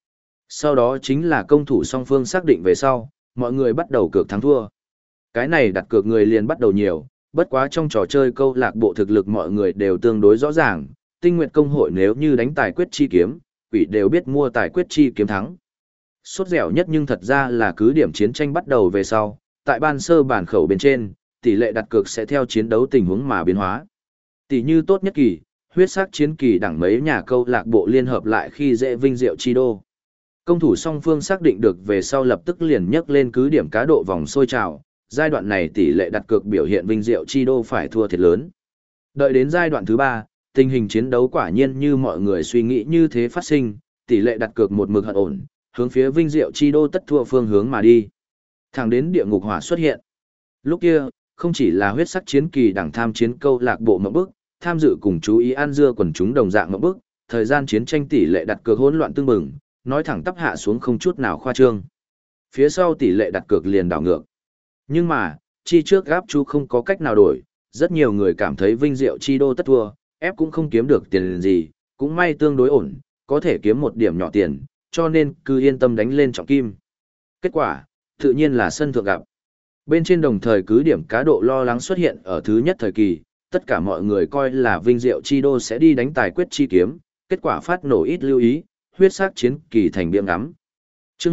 Sau đó chính là công thủ song phương xác định về sau, mọi người bắt đầu cược thắng thua. Cái này đặt cược người liền bắt đầu nhiều, bất quá trong trò chơi câu lạc bộ thực lực mọi người đều tương đối rõ ràng, Tinh Nguyệt công hội nếu như đánh tài quyết chi kiếm, quỷ đều biết mua tài quyết chi kiếm thắng. Sốt dẻo nhất nhưng thật ra là cứ điểm chiến tranh bắt đầu về sau, tại ban sơ bản khẩu bên trên, tỷ lệ đặt cược sẽ theo chiến đấu tình huống mà biến hóa. Tỷ như tốt nhất kỳ, huyết sắc chiến kỳ đẳng mấy nhà câu lạc bộ liên hợp lại khi dễ vinh diệu chi đô. Công thủ song phương xác định được về sau lập tức liền nhấc lên cứ điểm cá độ vòng sôi trào, giai đoạn này tỷ lệ đặt cược biểu hiện vinh diệu chi đô phải thua thiệt lớn. Đợi đến giai đoạn thứ 3, tình hình chiến đấu quả nhiên như mọi người suy nghĩ như thế phát sinh, tỷ lệ đặt cược một mực hận ổn, hướng phía vinh diệu chi đô tất thua phương hướng mà đi. Thẳng đến địa ngục hỏa xuất hiện. Lúc kia, không chỉ là huyết sắc chiến kỳ đẳng tham chiến câu lạc bộ ngậm bức, tham dự cùng chú ý ăn dưa quần chúng đồng dạng ngậm bức, thời gian chiến tranh tỷ lệ đặt cược hỗn loạn tương bừng, nói thẳng tắp hạ xuống không chút nào khoa trương. Phía sau tỷ lệ đặt cược liền đảo ngược. Nhưng mà, chi trước gáp chú không có cách nào đổi, rất nhiều người cảm thấy vinh diệu chi đô tất thua, ép cũng không kiếm được tiền gì, cũng may tương đối ổn, có thể kiếm một điểm nhỏ tiền, cho nên cứ yên tâm đánh lên trọng kim. Kết quả, tự nhiên là sân thượng gặp. Bên trên đồng thời cứ điểm cá độ lo lắng xuất hiện ở thứ nhất thời kỳ, tất cả mọi người coi là vinh diệu chi đô sẽ đi đánh tài quyết chi kiếm, kết quả phát nổ ít lưu ý, huyết sắc chiến kỳ thành biếng ngắm. Chương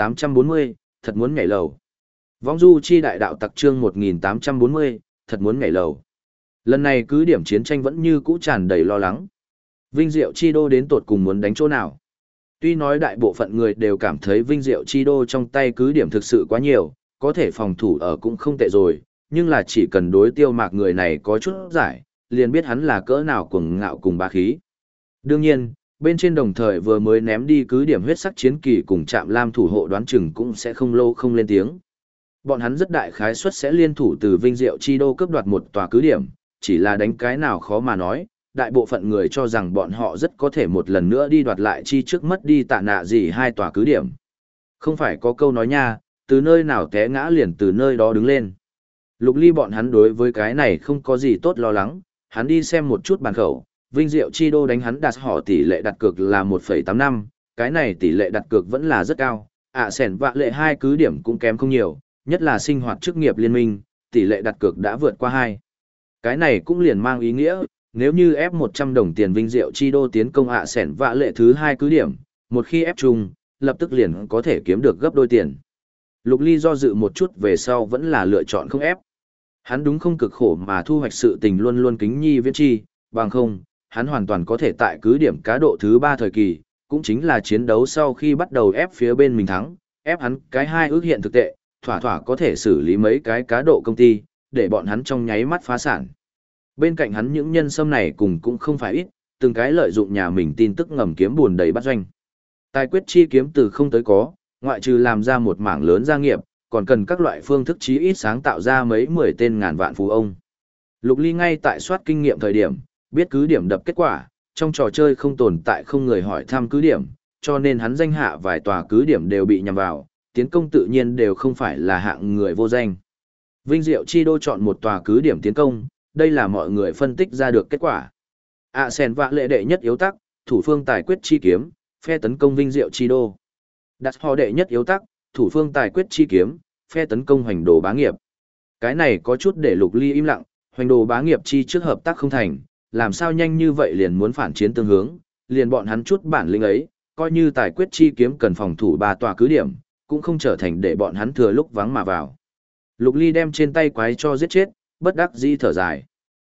1840, thật muốn nhảy lầu. Vong du chi đại đạo tặc chương 1840, thật muốn nhảy lầu. Lần này cứ điểm chiến tranh vẫn như cũ tràn đầy lo lắng. Vinh diệu chi đô đến tột cùng muốn đánh chỗ nào? Tuy nói đại bộ phận người đều cảm thấy vinh diệu chi đô trong tay cứ điểm thực sự quá nhiều, có thể phòng thủ ở cũng không tệ rồi, nhưng là chỉ cần đối Tiêu Mạc người này có chút giải, liền biết hắn là cỡ nào cuồng ngạo cùng bá khí. Đương nhiên, bên trên đồng thời vừa mới ném đi cứ điểm huyết sắc chiến kỳ cùng Trạm Lam thủ hộ đoán chừng cũng sẽ không lâu không lên tiếng. Bọn hắn rất đại khái suất sẽ liên thủ từ vinh diệu chi đô cướp đoạt một tòa cứ điểm, chỉ là đánh cái nào khó mà nói, đại bộ phận người cho rằng bọn họ rất có thể một lần nữa đi đoạt lại chi trước mất đi tạ nạ gì hai tòa cứ điểm. Không phải có câu nói nha, từ nơi nào té ngã liền từ nơi đó đứng lên. Lục Ly bọn hắn đối với cái này không có gì tốt lo lắng, hắn đi xem một chút bàn khẩu, vinh diệu chi đô đánh hắn đặt họ tỷ lệ đặt cược là 1,85, cái này tỷ lệ đặt cược vẫn là rất cao, sẻn vạ lệ hai cứ điểm cũng kém không nhiều, nhất là sinh hoạt chức nghiệp liên minh, tỷ lệ đặt cược đã vượt qua 2. Cái này cũng liền mang ý nghĩa, nếu như ép 100 đồng tiền vinh diệu chi đô tiến công sẻn vạ lệ thứ 2 cứ điểm, một khi ép chung, lập tức liền có thể kiếm được gấp đôi tiền. Lục Ly do dự một chút về sau vẫn là lựa chọn không ép. Hắn đúng không cực khổ mà thu hoạch sự tình luôn luôn kính nhi viễn chi, bằng không, hắn hoàn toàn có thể tại cứ điểm cá độ thứ 3 thời kỳ, cũng chính là chiến đấu sau khi bắt đầu ép phía bên mình thắng, ép hắn cái 2 ước hiện thực tệ, thỏa thỏa có thể xử lý mấy cái cá độ công ty, để bọn hắn trong nháy mắt phá sản. Bên cạnh hắn những nhân sâm này cùng cũng không phải ít, từng cái lợi dụng nhà mình tin tức ngầm kiếm buồn đầy bắt doanh. Tài quyết chi kiếm từ không tới có, ngoại trừ làm ra một mảng lớn gia nghiệp, còn cần các loại phương thức chí ít sáng tạo ra mấy 10 tên ngàn vạn phú ông. Lục Ly ngay tại soát kinh nghiệm thời điểm, biết cứ điểm đập kết quả, trong trò chơi không tồn tại không người hỏi thăm cứ điểm, cho nên hắn danh hạ vài tòa cứ điểm đều bị nhằm vào, tiến công tự nhiên đều không phải là hạng người vô danh. Vinh Diệu Chi Đô chọn một tòa cứ điểm tiến công, đây là mọi người phân tích ra được kết quả. Sen vạ lệ đệ nhất yếu tắc, thủ phương tài quyết chi kiếm, phe tấn công Vinh Diệu Chi Đô. Đặt họ đệ nhất yếu tắc, thủ phương tài quyết chi kiếm, phe tấn công Hoành Đồ Bá Nghiệp. Cái này có chút để Lục Ly im lặng, Hoành Đồ Bá Nghiệp chi trước hợp tác không thành, làm sao nhanh như vậy liền muốn phản chiến tương hướng, liền bọn hắn chút bản lĩnh ấy, coi như tài quyết chi kiếm cần phòng thủ 3 tòa cứ điểm, cũng không trở thành để bọn hắn thừa lúc vắng mà vào. Lục Ly đem trên tay quái cho giết chết, bất đắc dĩ thở dài.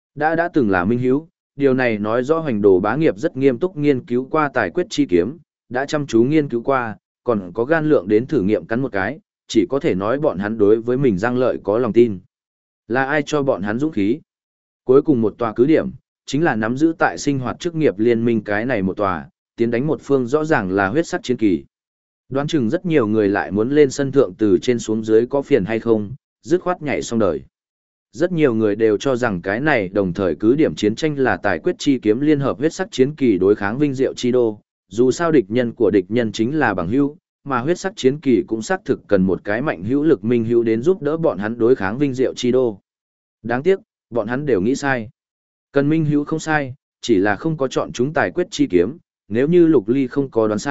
Đã từng là minh hiếu, điều này nói rõ Hoành Đồ Bá Nghiệp rất nghiêm túc nghiên cứu qua tài quyết chi kiếm, đã chăm chú nghiên cứu qua, còn có gan lượng đến thử nghiệm cắn một cái, chỉ có thể nói bọn hắn đối với mình giang lợi có lòng tin. Là ai cho bọn hắn dũng khí? Cuối cùng một tòa cứ điểm, chính là nắm giữ tại sinh hoạt chức nghiệp liên minh cái này một tòa, tiến đánh một phương rõ ràng là huyết sắc chiến kỳ. Đoán chừng rất nhiều người lại muốn lên sân thượng từ trên xuống dưới có phiền hay không, dứt khoát nhảy xong đời. Rất nhiều người đều cho rằng cái này đồng thời cứ điểm chiến tranh là tài quyết chi kiếm liên hợp huyết sắc chiến kỳ đối kháng Vinh Diệu Chi Đô, dù sao địch nhân của địch nhân chính là bằng hữu, mà huyết sắc chiến kỳ cũng xác thực cần một cái mạnh hữu lực minh hữu đến giúp đỡ bọn hắn đối kháng Vinh Diệu Chi Đô. Đáng tiếc, bọn hắn đều nghĩ sai. Cần minh hữu không sai, chỉ là không có chọn chúng tài quyết chi kiếm, nếu như Lục Ly không có đoán sai,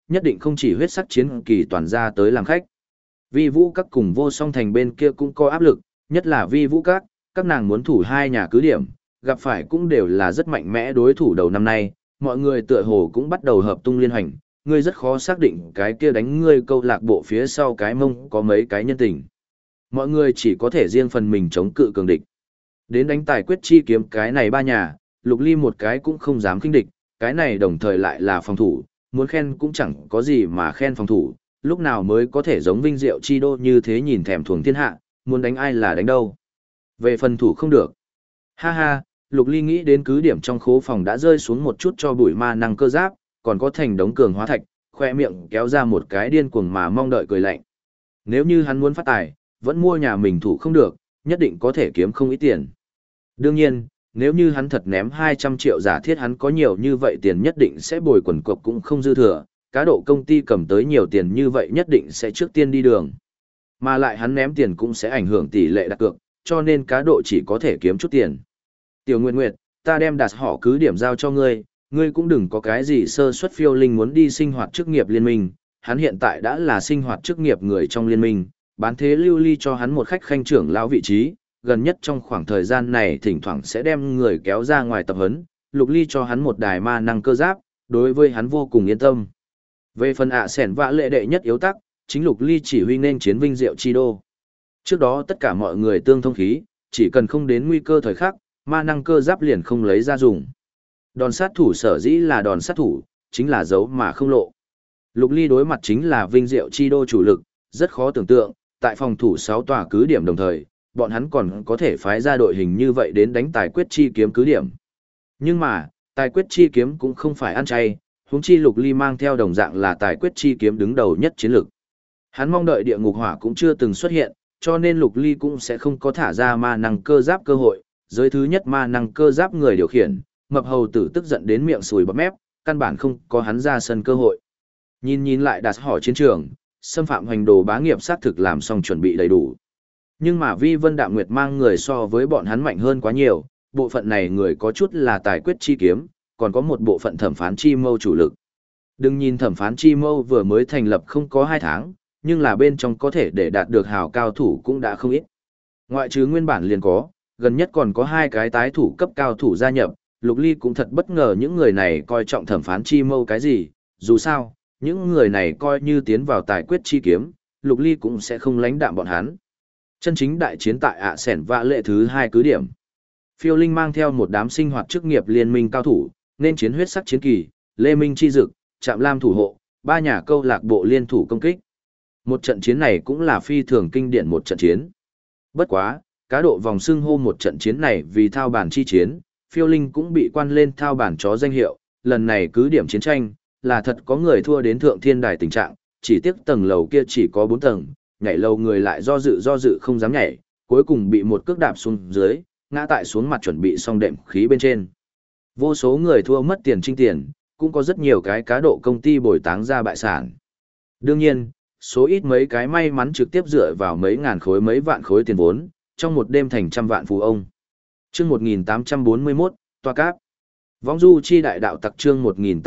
nhất định không chỉ huyết sắc chiến kỳ toàn ra tới làm khách. Vi vũ các cùng vô song thành bên kia cũng có áp lực, nhất là vi vũ các nàng muốn thủ hai nhà cứ điểm, gặp phải cũng đều là rất mạnh mẽ đối thủ đầu năm nay, mọi người tựa hồ cũng bắt đầu hợp tung liên hành, ngươi rất khó xác định cái kia đánh ngươi câu lạc bộ phía sau cái mông có mấy cái nhân tình. Mọi người chỉ có thể riêng phần mình chống cự cường địch. Đến đánh tài quyết chi kiếm cái này ba nhà, Lục Ly một cái cũng không dám khinh địch, cái này đồng thời lại là phòng thủ, muốn khen cũng chẳng có gì mà khen phòng thủ, lúc nào mới có thể giống Vinh Diệu Chi Đô như thế nhìn thèm thuồng thiên hạ, muốn đánh ai là đánh đâu. Về phần thủ không được. Ha ha, Lục Ly nghĩ đến cứ điểm trong khố phòng đã rơi xuống một chút cho bụi ma năng cơ giáp, còn có thành đống cường hóa thạch, khoe miệng kéo ra một cái điên cuồng mà mong đợi cười lạnh. Nếu như hắn muốn phát tài, vẫn mua nhà mình thủ không được, nhất định có thể kiếm không ít tiền. Đương nhiên, nếu như hắn thật ném 200 triệu giả thiết hắn có nhiều như vậy tiền nhất định sẽ bồi quần cục cũng không dư thừa, cá độ công ty cầm tới nhiều tiền như vậy nhất định sẽ trước tiên đi đường. Mà lại hắn ném tiền cũng sẽ ảnh hưởng tỷ lệ đặt cược, cho nên cá độ chỉ có thể kiếm chút tiền. Tiểu Nguyệt Nguyệt, ta đem đặt họ cứ điểm giao cho ngươi, ngươi cũng đừng có cái gì sơ suất phiêu linh muốn đi sinh hoạt chức nghiệp liên minh, hắn hiện tại đã là sinh hoạt chức nghiệp người trong liên minh, bán thế lưu ly cho hắn một khách khanh trưởng lão vị trí, gần nhất trong khoảng thời gian này thỉnh thoảng sẽ đem người kéo ra ngoài tập huấn, Lục Ly cho hắn một đài ma năng cơ giáp, đối với hắn vô cùng yên tâm. Về phần sẻn vạ lệ đệ nhất yếu tắc, chính Lục Ly chỉ huy nên chiến Vinh Diệu Chi Đô. Trước đó tất cả mọi người tương thông khí, chỉ cần không đến nguy cơ thời khắc, ma năng cơ giáp liền không lấy ra dùng. Đòn sát thủ sở dĩ là đòn sát thủ, chính là dấu mà không lộ. Lục Ly đối mặt chính là Vinh Diệu Chi Đô chủ lực, rất khó tưởng tượng, tại phòng thủ 6 tòa cứ điểm đồng thời, bọn hắn còn có thể phái ra đội hình như vậy đến đánh tài quyết chi kiếm cứ điểm. Nhưng mà, tài quyết chi kiếm cũng không phải ăn chay, huống chi Lục Ly mang theo đồng dạng là tài quyết chi kiếm đứng đầu nhất chiến lược. Hắn mong đợi địa ngục hỏa cũng chưa từng xuất hiện, cho nên Lục Ly cũng sẽ không có thả ra ma năng cơ giáp cơ hội, giới thứ nhất ma năng cơ giáp người điều khiển, mập hầu tử tức giận đến miệng sùi bọt mép, căn bản không có hắn ra sân cơ hội. Nhìn lại đặt hỏi chiến trường, xâm phạm hoành đồ bá nghiệp xác thực làm xong chuẩn bị đầy đủ. Nhưng mà Vi Vân Đạm Nguyệt mang người so với bọn hắn mạnh hơn quá nhiều, bộ phận này người có chút là tài quyết chi kiếm, còn có một bộ phận thẩm phán chi mâu chủ lực. Đừng nhìn thẩm phán chi mâu vừa mới thành lập không có 2 tháng, nhưng là bên trong có thể để đạt được hào cao thủ cũng đã không ít. Ngoại trừ nguyên bản liền có, gần nhất còn có 2 cái tái thủ cấp cao thủ gia nhập, Lục Ly cũng thật bất ngờ những người này coi trọng thẩm phán chi mâu cái gì, dù sao, những người này coi như tiến vào tài quyết chi kiếm, Lục Ly cũng sẽ không lánh đạm bọn hắn. Chân chính đại chiến tại sẻn vạ lệ thứ 2 cứ điểm. Phiêu Linh mang theo một đám sinh hoạt chức nghiệp liên minh cao thủ, nên chiến huyết sắc chiến kỳ, Lê Minh chi dực, Trạm Lam thủ hộ, 3 nhà câu lạc bộ liên thủ công kích. Một trận chiến này cũng là phi thường kinh điển một trận chiến. Bất quá, cá độ vòng xưng hô một trận chiến này vì thao bản chi chiến, Phiêu Linh cũng bị quan lên thao bản chó danh hiệu, lần này cứ điểm chiến tranh, là thật có người thua đến thượng thiên đài tình trạng, chỉ tiếc tầng lầu kia chỉ có 4 tầng, nhảy lầu người lại do dự không dám nhảy, cuối cùng bị một cước đạp xuống dưới, ngã tại xuống mặt chuẩn bị xong đệm khí bên trên. Vô số người thua mất tiền trinh tiền, cũng có rất nhiều cái cá độ công ty bồi táng ra bại sản. Đương nhiên, số ít mấy cái may mắn trực tiếp dựa vào mấy ngàn khối mấy vạn khối tiền vốn, trong một đêm thành trăm vạn phú ông. Chương 1841, Toa Cáp. Vong du chi đại đạo tặc chương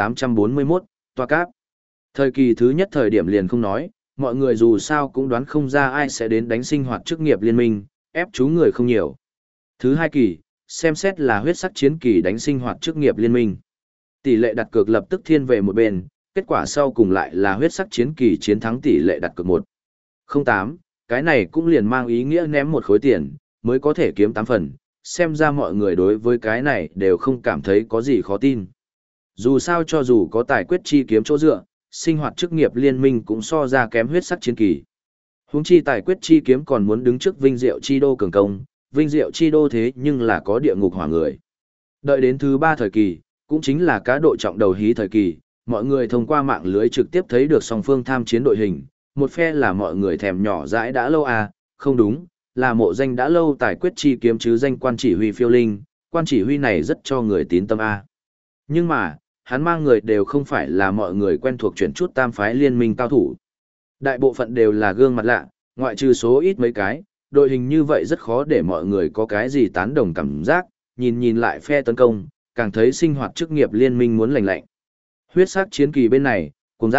1841, Toa Cáp. Thời kỳ thứ nhất thời điểm liền không nói, mọi người dù sao cũng đoán không ra ai sẽ đến đánh sinh hoạt chức nghiệp liên minh, ép chú người không nhiều. Thứ 2 kỳ, xem xét là huyết sắc chiến kỳ đánh sinh hoạt chức nghiệp liên minh. Tỷ lệ đặt cược lập tức thiên về một bên, kết quả sau cùng lại là huyết sắc chiến kỳ chiến thắng tỷ lệ đặt cược 1-08, cái này cũng liền mang ý nghĩa ném một khối tiền, mới có thể kiếm 8 phần, xem ra mọi người đối với cái này đều không cảm thấy có gì khó tin. Dù sao cho dù có tài quyết chi kiếm chỗ dựa, sinh hoạt chức nghiệp liên minh cũng so ra kém huyết sắc chiến kỳ. Huống chi tài quyết chi kiếm còn muốn đứng trước Vinh Diệu Chi Đô cường công, Vinh Diệu Chi Đô thế nhưng là có địa ngục hỏa người. Đợi đến thứ 3 thời kỳ, cũng chính là cá độ trọng đầu hí thời kỳ, mọi người thông qua mạng lưới trực tiếp thấy được song phương tham chiến đội hình, một phe là mọi người thèm nhỏ dãi đã lâu không đúng, là mộ danh đã lâu tài quyết chi kiếm chứ danh quan chỉ huy Phiêu Linh, quan chỉ huy này rất cho người tín tâm Nhưng mà, hắn mang người đều không phải là mọi người quen thuộc chuyển chút tam phái liên minh cao thủ. Đại bộ phận đều là gương mặt lạ, ngoại trừ số ít mấy cái, đội hình như vậy rất khó để mọi người có cái gì tán đồng cảm giác, nhìn lại phe tấn công, càng thấy sinh hoạt chức nghiệp liên minh muốn lành lạnh. Huyết sắc chiến kỳ bên này, cùng dã,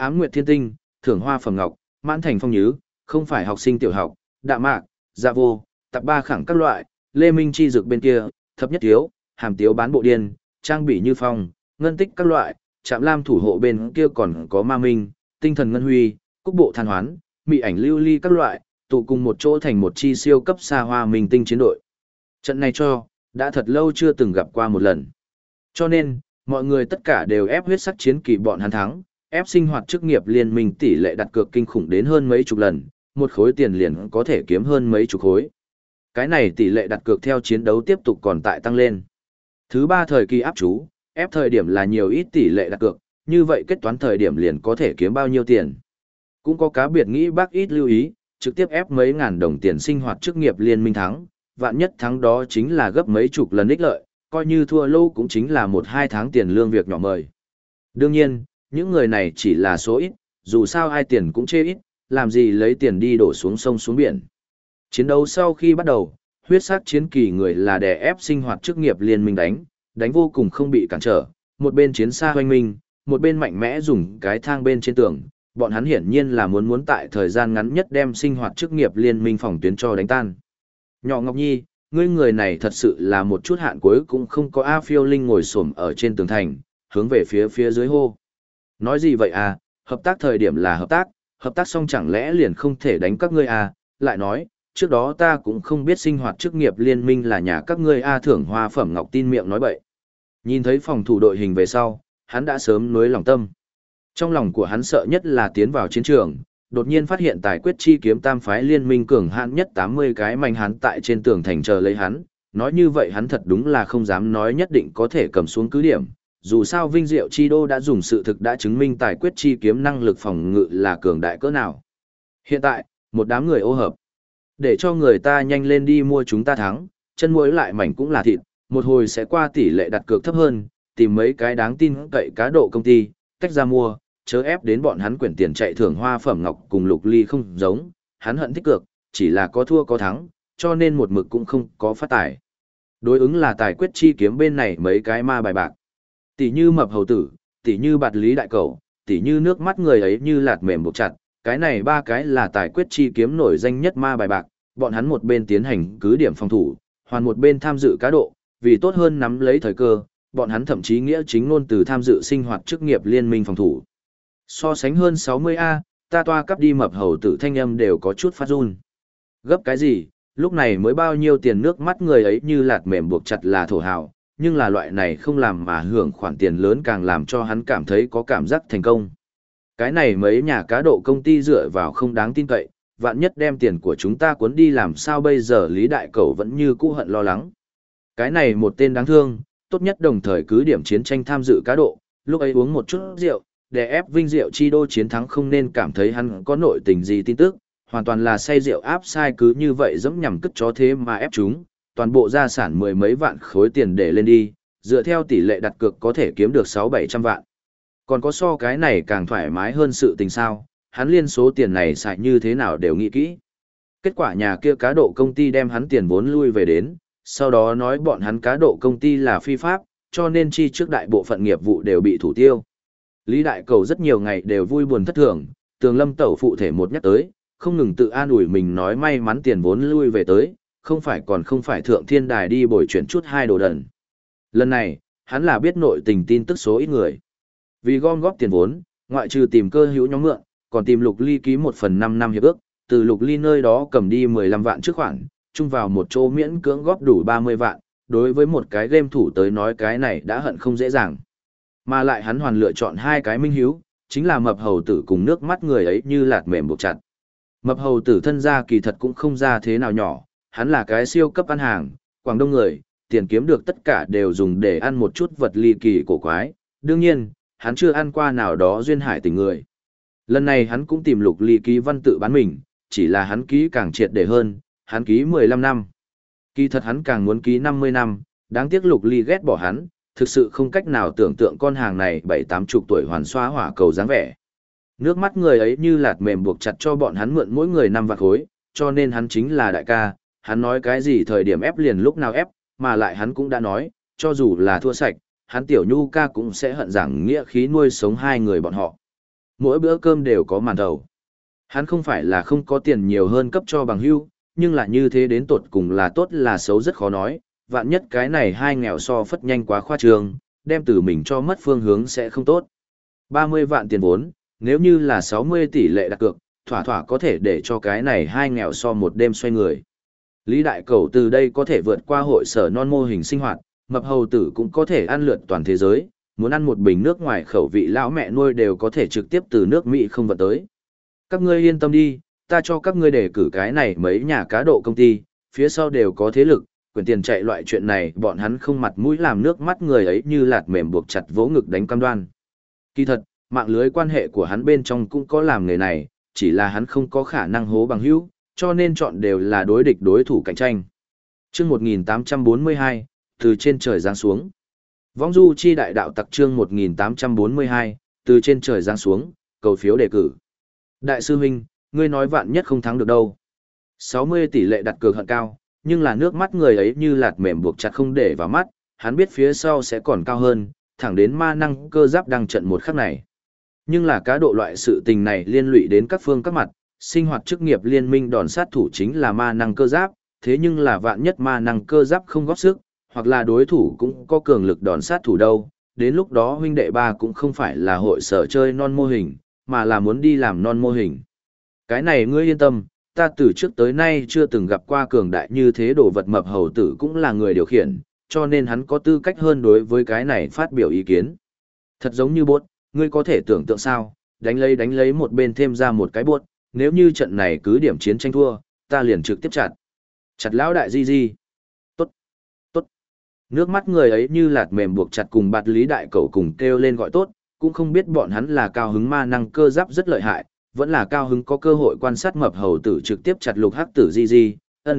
Ám Nguyệt Thiên Tinh, Thưởng Hoa Phẩm Ngọc, Mãn Thành Phong Nhứ, không phải học sinh tiểu học, Đạ Mạc, Dạ Vô, Tập Ba Khẳng các loại, Lê Minh Chi dược bên kia, Thập Nhất Tiếu, Hàm Tiếu bán bộ điên, trang bị như phong, ngân tích các loại, Trạm Lam thủ hộ bên kia còn có Ma Minh, Tinh Thần Ngân Huy, Cúc Bộ Than Hoán, Mị Ảnh Lưu Ly các loại, tụ cùng một chỗ thành một chi siêu cấp xa hoa minh tinh chiến đội. Trận này đã thật lâu chưa từng gặp qua một lần. Cho nên, mọi người tất cả đều ép huyết sắc chiến kỳ bọn hắn thắng, ép sinh hoạt chức nghiệp liên minh tỷ lệ đặt cược kinh khủng đến hơn mấy chục lần, một khối tiền liền có thể kiếm hơn mấy chục khối. Cái này tỷ lệ đặt cược theo chiến đấu tiếp tục còn tại tăng lên. Thứ ba thời kỳ áp chú, ép thời điểm là nhiều ít tỷ lệ đặt cược, như vậy kết toán thời điểm liền có thể kiếm bao nhiêu tiền. Cũng có cá biệt nghĩ bác ít lưu ý, trực tiếp ép mấy ngàn đồng tiền sinh hoạt chức nghiệp liên minh thắng, vạn nhất thắng đó chính là gấp mấy chục lần ích lợi, coi như thua lâu cũng chính là 1-2 tháng tiền lương việc nhỏ mời. Đương nhiên, những người này chỉ là số ít, dù sao ai tiền cũng chê ít, làm gì lấy tiền đi đổ xuống sông xuống biển. Chiến đấu sau khi bắt đầu, huyết sắc chiến kỳ người là đè ép sinh hoạt chức nghiệp liên minh đánh vô cùng không bị cản trở, một bên chiến xa hoanh minh, một bên mạnh mẽ dùng cái thang bên trên tường, bọn hắn hiển nhiên là muốn tại thời gian ngắn nhất đem sinh hoạt chức nghiệp liên minh phòng tuyến cho đánh tan. Nhỏ Ngọc Nhi, ngươi người này thật sự là một chút hạn cuối cũng không có. A Phiêu Linh ngồi xổm ở trên tường thành, hướng về phía dưới hô. Nói gì vậy à, hợp tác thời điểm là hợp tác xong chẳng lẽ liền không thể đánh các ngươi à, lại nói, trước đó ta cũng không biết sinh hoạt chức nghiệp liên minh là nhà các ngươi a. Thưởng Hoa Phẩm Ngọc tin miệng nói bậy. Nhìn thấy phòng thủ đội hình về sau, hắn đã sớm nuối lòng tâm. Trong lòng của hắn sợ nhất là tiến vào chiến trường, đột nhiên phát hiện tài quyết chi kiếm tam phái liên minh cường hãn nhất 80 cái manh hắn tại trên tường thành chờ lấy hắn, nói như vậy hắn thật đúng là không dám nói nhất định có thể cầm xuống cứ điểm, dù sao Vinh Diệu Chi Đô đã dùng sự thực đã chứng minh tài quyết chi kiếm năng lực phòng ngự là cường đại cỡ nào. Hiện tại, một đám người ô hợp, để cho người ta nhanh lên đi mua chúng ta thắng, chân muối lại mảnh cũng là thịt, một hồi sẽ qua tỷ lệ đặt cược thấp hơn, tìm mấy cái đáng tin cậy cá độ công ty, tách ra mua, chớ ép đến bọn hắn quyển tiền chạy Thưởng Hoa Phẩm Ngọc cùng Lục Ly không giống, hắn hận thích cược, chỉ là có thua có thắng, cho nên một mực cũng không có phát tài. Đối ứng là tài quyết chi kiếm bên này mấy cái ma bài bạc. Tỷ như mập hầu tử, tỷ như bạt lý đại cầu, tỷ như nước mắt người ấy như lạt mềm buộc chặt, cái này ba cái là tài quyết chi kiếm nổi danh nhất ma bài bạc, bọn hắn một bên tiến hành cứ điểm phòng thủ, hoàn một bên tham dự cá độ, vì tốt hơn nắm lấy thời cơ, bọn hắn thậm chí nghĩa chính ngôn từ tham dự sinh hoạt chức nghiệp liên minh phòng thủ. So sánh hơn 60A, ta toa cắp đi mập hầu tử thanh âm đều có chút phát run. Gấp cái gì, lúc này mới bao nhiêu tiền nước mắt người ấy như lạt mềm buộc chặt là thổ hào, nhưng là loại này không làm mà hưởng khoản tiền lớn càng làm cho hắn cảm thấy có cảm giác thành công. Cái này mấy nhà cá độ công ty dựa vào không đáng tin cậy, vạn nhất đem tiền của chúng ta cuốn đi làm sao bây giờ. Lý Đại Cẩu vẫn như cũ hận lo lắng. Cái này một tên đáng thương, tốt nhất đồng thời cứ điểm chiến tranh tham dự cá độ, lúc ấy uống một chút rượu, để ép Vinh Diệu Chi Đô chiến thắng không nên cảm thấy hắn có nội tình gì tin tức, hoàn toàn là say rượu áp sai cứ như vậy dẫm nhằm cất chó thế mà ép chúng, toàn bộ gia sản mười mấy vạn khối tiền để lên đi, dựa theo tỷ lệ đặt cược có thể kiếm được 600-700 vạn. Còn có so cái này càng thoải mái hơn sự tình sao, hắn liên số tiền này xài như thế nào đều nghĩ kỹ. Kết quả nhà kia cá độ công ty đem hắn tiền vốn lui về đến, sau đó nói bọn hắn cá độ công ty là phi pháp, cho nên chi trước đại bộ phận nghiệp vụ đều bị thủ tiêu. Lý Đại Cầu rất nhiều ngày đều vui buồn thất thường, Tường Lâm tẩu phụ thể một nhắc tới, không ngừng tự an ủi mình nói may mắn tiền vốn lui về tới, không phải thượng thiên đài đi bồi chuyển chút hai đồ đần. Lần này, hắn là biết nội tình tin tức số ít người. Vì gom góp tiền vốn, ngoại trừ tìm cơ hữu nhóm mượn, còn tìm Lục Ly ký 1/5 năm hiệp ước, từ Lục Ly nơi đó cầm đi 15 vạn trước khoản, chung vào một chỗ miễn cưỡng góp đủ 30 vạn, đối với một cái game thủ tới nói cái này đã hận không dễ dàng. Mà lại hắn hoàn lựa chọn hai cái minh hiếu, chính là mập hầu tử cùng nước mắt người ấy như lạt mềm buộc chặt. Mập hầu tử thân gia kỳ thật cũng không ra thế nào nhỏ, hắn là cái siêu cấp ăn hàng, Quảng Đông người, tiền kiếm được tất cả đều dùng để ăn một chút vật ly kỳ cổ quái, đương nhiên, hắn chưa ăn qua nào đó duyên hải tình người. Lần này hắn cũng tìm Lục Ly ký văn tự bán mình, chỉ là hắn ký càng triệt để hơn, hắn ký 15 năm. Kỳ thật hắn càng muốn ký 50 năm, đáng tiếc Lục Ly ghét bỏ hắn, thực sự không cách nào tưởng tượng con hàng này 7-80 tuổi hoàn xoa hỏa cầu dáng vẻ. Nước mắt người ấy như lạt mềm buộc chặt cho bọn hắn mượn mỗi người 5 vạn khối, cho nên hắn chính là đại ca, hắn nói cái gì thời điểm ép liền lúc nào ép, mà lại hắn cũng đã nói, cho dù là thua sạch, hắn tiểu nhu ca cũng sẽ hận giảng nghĩa khí nuôi sống hai người bọn họ. mỗi bữa cơm đều có màn thầu. Hắn không phải là không có tiền nhiều hơn cấp cho bằng hữu, nhưng là như thế đến tột cùng là tốt là xấu rất khó nói, vạn nhất cái này hai nghèo so phất nhanh quá khoa trương, đem từ mình cho mất phương hướng sẽ không tốt. 30 vạn tiền vốn, nếu như là 60 tỷ lệ đặt cược, thỏa thỏa có thể để cho cái này hai nghèo so một đêm xoay người. Lý Đại Cẩu từ đây có thể vượt qua hội sở non mô hình sinh hoạt, mập hầu tử cũng có thể ăn lượt toàn thế giới, muốn ăn một bình nước ngoài khẩu vị lão mẹ nuôi đều có thể trực tiếp từ nước Mỹ không vận tới. Các ngươi yên tâm đi, ta cho các ngươi đề cử cái này mấy nhà cá độ công ty, phía sau đều có thế lực, quyền tiền chạy loại chuyện này bọn hắn không mặt mũi làm nước mắt người ấy như lạt mềm buộc chặt vỗ ngực đánh cam đoan. Kỳ thật, mạng lưới quan hệ của hắn bên trong cũng có làm nghề này, chỉ là hắn không có khả năng hố bằng hữu, cho nên chọn đều là đối địch đối thủ cạnh tranh. Chương 1842, từ trên trời giáng xuống. Vong du chi đại đạo tặc chương 1842, từ trên trời giáng xuống, cầu phiếu đề cử. Đại sư huynh, ngươi nói vạn nhất không thắng được đâu. 60 tỷ lệ đặt cược hận cao, nhưng là nước mắt người ấy như lạt mềm buộc chặt không để vào mắt, hắn biết phía sau sẽ còn cao hơn, thẳng đến ma năng cơ giáp đang trận một khắc này. Nhưng là cá độ loại sự tình này liên lụy đến các phương các mặt, sinh hoạt chức nghiệp liên minh đòn sát thủ chính là ma năng cơ giáp, thế nhưng là vạn nhất ma năng cơ giáp không góp sức, hoặc là đối thủ cũng có cường lực đòn sát thủ đâu, đến lúc đó huynh đệ ba cũng không phải là hội sở chơi non mô hình, mà là muốn đi làm non mô hình. Cái này ngươi yên tâm, ta từ trước tới nay chưa từng gặp qua cường đại như thế đồ vật mập hầu tử cũng là người điều khiển, cho nên hắn có tư cách hơn đối với cái này phát biểu ý kiến. Thật giống như bốt, ngươi có thể tưởng tượng sao, đánh lấy một bên thêm ra một cái bốt, nếu như trận này cứ điểm chiến tranh thua, ta liền trực tiếp chặt lão đại di. Tốt. Nước mắt người ấy như lạt mềm buộc chặt cùng bạt Lý Đại Cẩu cùng kêu lên gọi tốt, cũng không biết bọn hắn là cao hứng ma năng cơ giáp rất lợi hại, vẫn là cao hứng có cơ hội quan sát mập hầu tử trực tiếp chặt lục hắc tử di,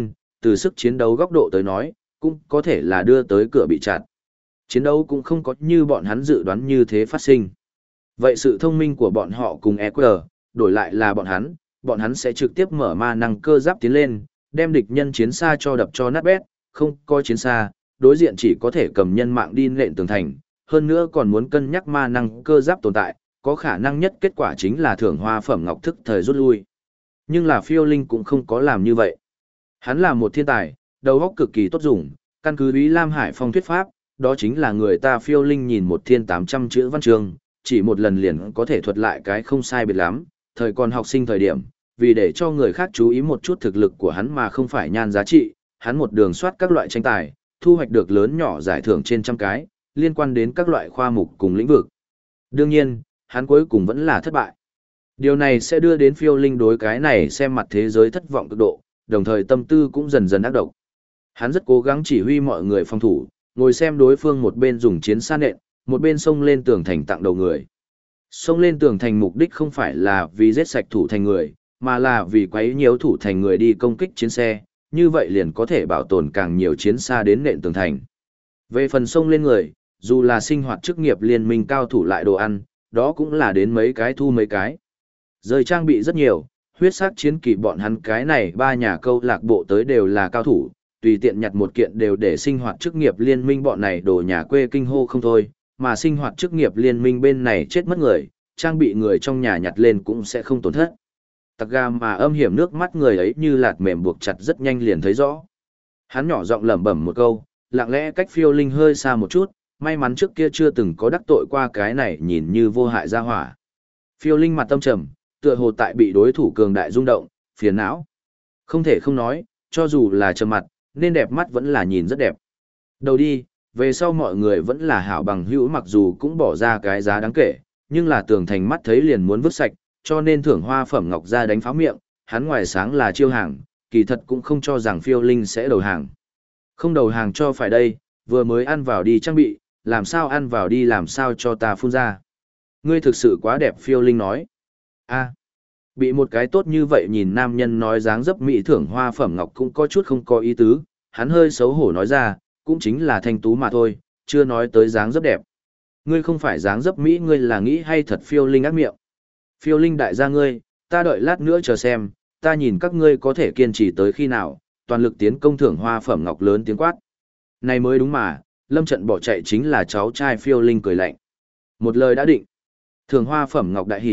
từ sức chiến đấu góc độ tới nói, cũng có thể là đưa tới cửa bị chặt. Chiến đấu cũng không có như bọn hắn dự đoán như thế phát sinh. Vậy sự thông minh của bọn họ cùng EQ, đổi lại là bọn hắn sẽ trực tiếp mở ma năng cơ giáp tiến lên, đem địch nhân chiến xa cho đập cho nát bét, không có chiến xa, đối diện chỉ có thể cầm nhân mạng đi nện tường thành, hơn nữa còn muốn cân nhắc ma năng cơ giáp tồn tại, có khả năng nhất kết quả chính là thưởng hoa phẩm ngọc thức thời rút lui. Nhưng là Phiêu Linh cũng không có làm như vậy. Hắn là một thiên tài, đầu óc cực kỳ tốt dùng, căn cứ Úy Lam Hải Phong thuyết pháp, đó chính là người ta Phiêu Linh nhìn một thiên 800 chữ văn chương, chỉ một lần liền có thể thuật lại cái không sai biệt lắm, thời còn học sinh thời điểm, vì để cho người khác chú ý một chút thực lực của hắn mà không phải nhan giá trị, hắn một đường soát các loại tranh tài, thu hoạch được lớn nhỏ giải thưởng trên trăm cái, liên quan đến các loại khoa mục cùng lĩnh vực. Đương nhiên, hắn cuối cùng vẫn là thất bại. Điều này sẽ đưa đến Phiêu Linh đối cái này xem mặt thế giới thất vọng cực độ, đồng thời tâm tư cũng dần dần ác độc. Hắn rất cố gắng chỉ huy mọi người phòng thủ, ngồi xem đối phương một bên dùng chiến xa nện, một bên xông lên tường thành tặng đầu người. Xông lên tường thành mục đích không phải là vì giết sạch thủ thành người, mà là vì quấy nhiễu thủ thành người đi công kích chiến xe, như vậy liền có thể bảo tồn càng nhiều chiến xa đến nện tường thành. Về phần xông lên người, dù là sinh hoạt chức nghiệp liên minh cao thủ lại đồ ăn, đó cũng là đến mấy cái thu mấy cái. Rời trang bị rất nhiều, huyết sắc chiến kỳ bọn hắn cái này ba nhà câu lạc bộ tới đều là cao thủ, tùy tiện nhặt một kiện đều để sinh hoạt chức nghiệp liên minh bọn này đồ nhà quê kinh hô không thôi, mà sinh hoạt chức nghiệp liên minh bên này chết mất người, trang bị người trong nhà nhặt lên cũng sẽ không tổn thất. Tặc ga mà âm hiểm nước mắt người ấy như lạt mềm buộc chặt rất nhanh liền thấy rõ. Hắn nhỏ giọng lẩm bẩm một câu, lặng lẽ cách Phiêu Linh hơi xa một chút, may mắn trước kia chưa từng có đắc tội qua cái này nhìn như vô hại ra hỏa. Phiêu Linh mặt tâm trầm, tựa hồ tại bị đối thủ cường đại rung động, phiền não. Không thể không nói, cho dù là trầm mặt, nên đẹp mắt vẫn là nhìn rất đẹp. Đầu đi, về sau mọi người vẫn là hảo bằng hữu mặc dù cũng bỏ ra cái giá đáng kể, nhưng là tường thành mắt thấy liền muốn vứt sạch, cho nên thưởng hoa phẩm ngọc ra đánh pháo miệng, hắn ngoài sáng là chiêu hàng, kỳ thật cũng không cho rằng Phiêu Linh sẽ đầu hàng. Không đầu hàng cho phải đây, vừa mới ăn vào đi trang bị, làm sao ăn vào đi làm sao cho ta phun ra. Ngươi thực sự quá đẹp Phiêu Linh nói. A, bị một cái tốt như vậy nhìn nam nhân nói dáng dấp mỹ thưởng hoa phẩm ngọc cũng có chút không có ý tứ, hắn hơi xấu hổ nói ra, cũng chính là thanh tú mà thôi, chưa nói tới dáng dấp đẹp. Ngươi không phải dáng dấp mỹ ngươi là nghĩ hay thật Phiêu Linh ác miệng. Phiêu Linh đại gia ngươi, ta đợi lát nữa chờ xem, ta nhìn các ngươi có thể kiên trì tới khi nào, toàn lực tiến công thưởng hoa phẩm ngọc lớn tiếng quát. Này mới đúng mà, lâm trận bỏ chạy chính là cháu trai Phiêu Linh cười lạnh. Một lời đã định. Thưởng hoa phẩm ngọc đại hỉ,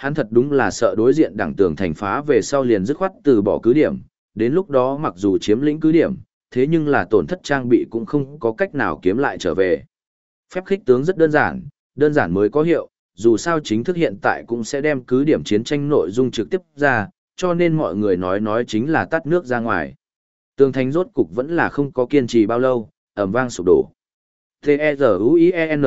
hắn thật đúng là sợ đối diện đẳng tường thành phá về sau liền dứt khoát từ bỏ cứ điểm, đến lúc đó mặc dù chiếm lĩnh cứ điểm, thế nhưng là tổn thất trang bị cũng không có cách nào kiếm lại trở về. Phép khích tướng rất đơn giản mới có hiệu, dù sao chính thức hiện tại cũng sẽ đem cứ điểm chiến tranh nội dung trực tiếp ra, cho nên mọi người nói chính là tắt nước ra ngoài. Tường thành rốt cục vẫn là không có kiên trì bao lâu, ầm vang sụp đổ. T-E-Z-U-I-E-N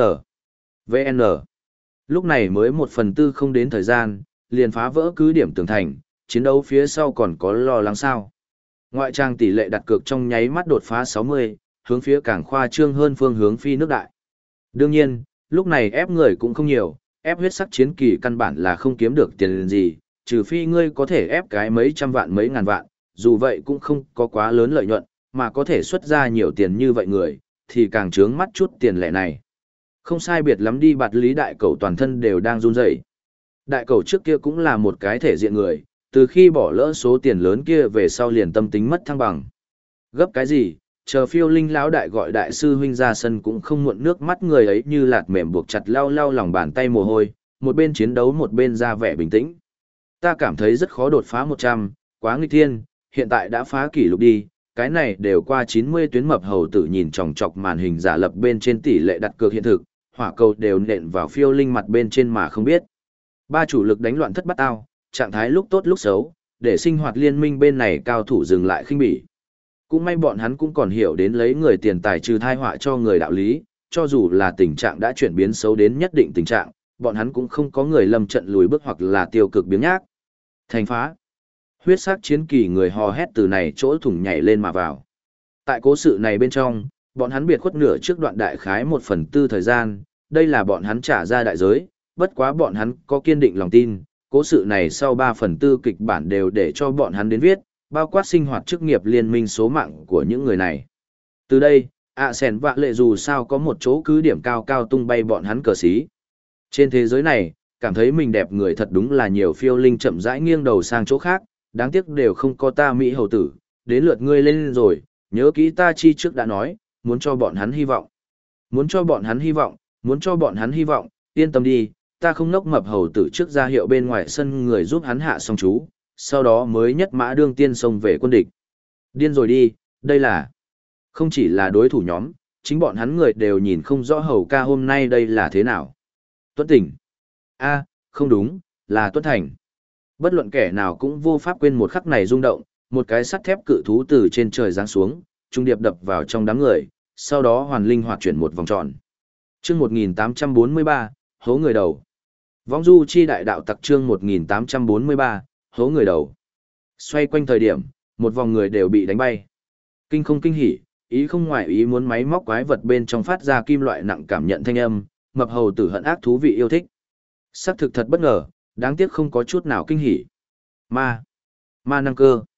VN Lúc này mới 1/4 không đến thời gian, liền phá vỡ cứ điểm tường thành, chiến đấu phía sau còn có lo lắng sao. Ngoại trang tỷ lệ đặt cược trong nháy mắt đột phá 60, hướng phía càng khoa trương hơn phương hướng phi nước đại. Đương nhiên, lúc này ép người cũng không nhiều, ép huyết sắc chiến kỳ căn bản là không kiếm được tiền gì, trừ phi ngươi có thể ép cái mấy trăm vạn mấy ngàn vạn, dù vậy cũng không có quá lớn lợi nhuận, mà có thể xuất ra nhiều tiền như vậy người, thì càng trướng mắt chút tiền lẻ này. Không sai biệt lắm đi bạt lý đại cầu toàn thân đều đang run rẩy. Đại cầu trước kia cũng là một cái thể diện người, từ khi bỏ lỡ số tiền lớn kia về sau liền tâm tính mất thăng bằng. Gấp cái gì, chờ Phiêu Linh lão đại gọi đại sư huynh ra sân cũng không muộn, nước mắt người ấy như lạt mềm buộc chặt lau lau lòng bàn tay mồ hôi, một bên chiến đấu một bên ra vẻ bình tĩnh. Ta cảm thấy rất khó đột phá 100, quá nghịch thiên, hiện tại đã phá kỷ lục đi, cái này đều qua 90 tuyến. Mập hầu tử nhìn chòng chọc màn hình giả lập bên trên tỷ lệ đặt cược hiện thực, hỏa cầu đều nện vào Phiêu Linh mặt bên trên mà không biết. Ba chủ lực đánh loạn thất bát ao, trạng thái lúc tốt lúc xấu, để sinh hoạt liên minh bên này cao thủ dừng lại khinh bỉ. Cũng may bọn hắn cũng còn hiểu đến lấy người tiền tài trừ thai họa cho người đạo lý, cho dù là tình trạng đã chuyển biến xấu đến nhất định tình trạng, bọn hắn cũng không có người lâm trận lùi bước hoặc là tiêu cực biếng nhác. Thành phá. Huyết sắc chiến kỳ người hò hét từ này chỗ thủng nhảy lên mà vào. Tại cố sự này bên trong, bọn hắn biệt khuất nửa trước đoạn đại khái 1/4 thời gian, đây là bọn hắn trả ra đại giới, bất quá bọn hắn có kiên định lòng tin, cố sự này sau 3/4 kịch bản đều để cho bọn hắn đến viết, bao quát sinh hoạt chức nghiệp liên minh số mạng của những người này. Từ đây, Sèn Vạ Lệ dù sao có một chỗ cứ điểm cao cao tung bay bọn hắn cờ xí. Trên thế giới này, cảm thấy mình đẹp người thật đúng là nhiều. Phiêu Linh chậm rãi nghiêng đầu sang chỗ khác, đáng tiếc đều không có ta Mỹ hầu tử, đến lượt ngươi lên rồi, nhớ kỹ ta chi trước đã nói, muốn cho bọn hắn hy vọng. Muốn cho bọn hắn hy vọng, muốn cho bọn hắn hy vọng, yên tâm đi, ta không nốc. Mập hầu tử trước ra hiệu bên ngoài sân người giúp hắn hạ xong chú, sau đó mới nhất mã đương tiên xông về quân địch. Điên rồi đi, đây là... Không chỉ là đối thủ nhóm, chính bọn hắn người đều nhìn không rõ hầu ca hôm nay đây là thế nào. Tuấn Tỉnh. Không đúng, là Tuấn Thành. Bất luận kẻ nào cũng vô pháp quên một khắc này rung động, một cái sắt thép cự thú từ trên trời giáng xuống, trung điệp đập vào trong đám người, sau đó hoàn linh hoạt chuyển một vòng tròn. Chương 1843, hố người đầu. Vong du chi đại đạo tặc chương 1843, hố người đầu. Xoay quanh thời điểm, một vòng người đều bị đánh bay. Kinh không kinh hỉ, ý không ngoại ý muốn máy móc quái vật bên trong phát ra kim loại nặng cảm nhận thanh âm, mập hầu tử hận ác thú vị yêu thích. Sắc thực thật bất ngờ, đáng tiếc không có chút nào kinh hỉ. Ma năng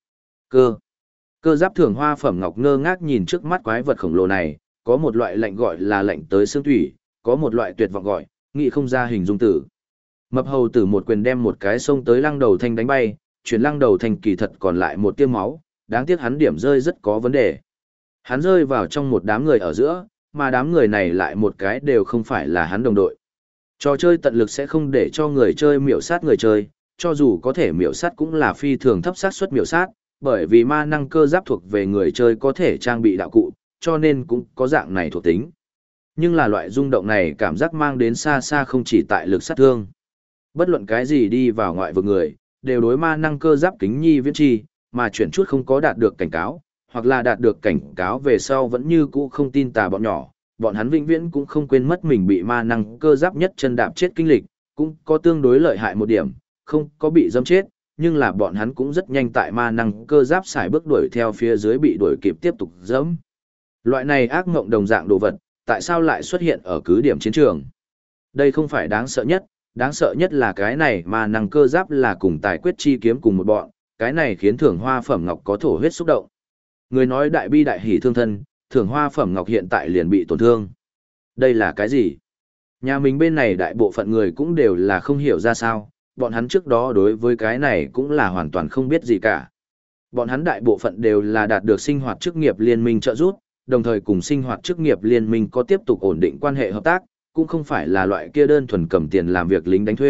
cơ giáp thưởng hoa phẩm ngọc ngơ ngác nhìn trước mắt quái vật khổng lồ này, có một loại lạnh gọi là lạnh tới xương thủy, có một loại tuyệt vọng gọi, nghĩ không ra hình dung tử. Mập hầu tử một quyền đem một cái xông tới lăng đầu thanh đánh bay, chuyển lăng đầu thanh kỳ thật còn lại một tia máu, đáng tiếc hắn điểm rơi rất có vấn đề. Hắn rơi vào trong một đám người ở giữa, mà đám người này lại một cái đều không phải là hắn đồng đội. Trò chơi tận lực sẽ không để cho người chơi miểu sát người chơi, cho dù có thể miểu sát cũng là phi thường thấp xác suất miểu sát, bởi vì ma năng cơ giáp thuộc về người chơi có thể trang bị đạo cụ, cho nên cũng có dạng này thuộc tính. Nhưng là loại rung động này cảm giác mang đến xa xa không chỉ tại lực sát thương. Bất luận cái gì đi vào ngoại vực người, đều đối ma năng cơ giáp kính nhi viễn chi, mà chuyển chút không có đạt được cảnh cáo, hoặc là đạt được cảnh cáo về sau vẫn như cũ không tin tà bọn nhỏ, bọn hắn vĩnh viễn cũng không quên mất mình bị ma năng cơ giáp nhất chân đạp chết kinh lịch, cũng có tương đối lợi hại một điểm, không có bị dâm chết, nhưng là bọn hắn cũng rất nhanh tại ma năng cơ giáp xài bước đuổi theo phía dưới bị đuổi kịp tiếp tục dẫm. Loại này ác ngộng đồng dạng đồ vật, tại sao lại xuất hiện ở cứ điểm chiến trường? Đây không phải đáng sợ nhất là cái này ma năng cơ giáp là cùng tài quyết chi kiếm cùng một bọn, cái này khiến thưởng hoa phẩm ngọc có thổ huyết xúc động. Người nói đại bi đại hỉ thương thân, thưởng hoa phẩm ngọc hiện tại liền bị tổn thương. Đây là cái gì? Nhà mình bên này đại bộ phận người cũng đều là không hiểu ra sao, bọn hắn trước đó đối với cái này cũng là hoàn toàn không biết gì cả. Bọn hắn đại bộ phận đều là đạt được sinh hoạt chức nghiệp liên minh trợ giúp, đồng thời cùng sinh hoạt chức nghiệp liên minh có tiếp tục ổn định quan hệ hợp tác, cũng không phải là loại kia đơn thuần cầm tiền làm việc lính đánh thuê,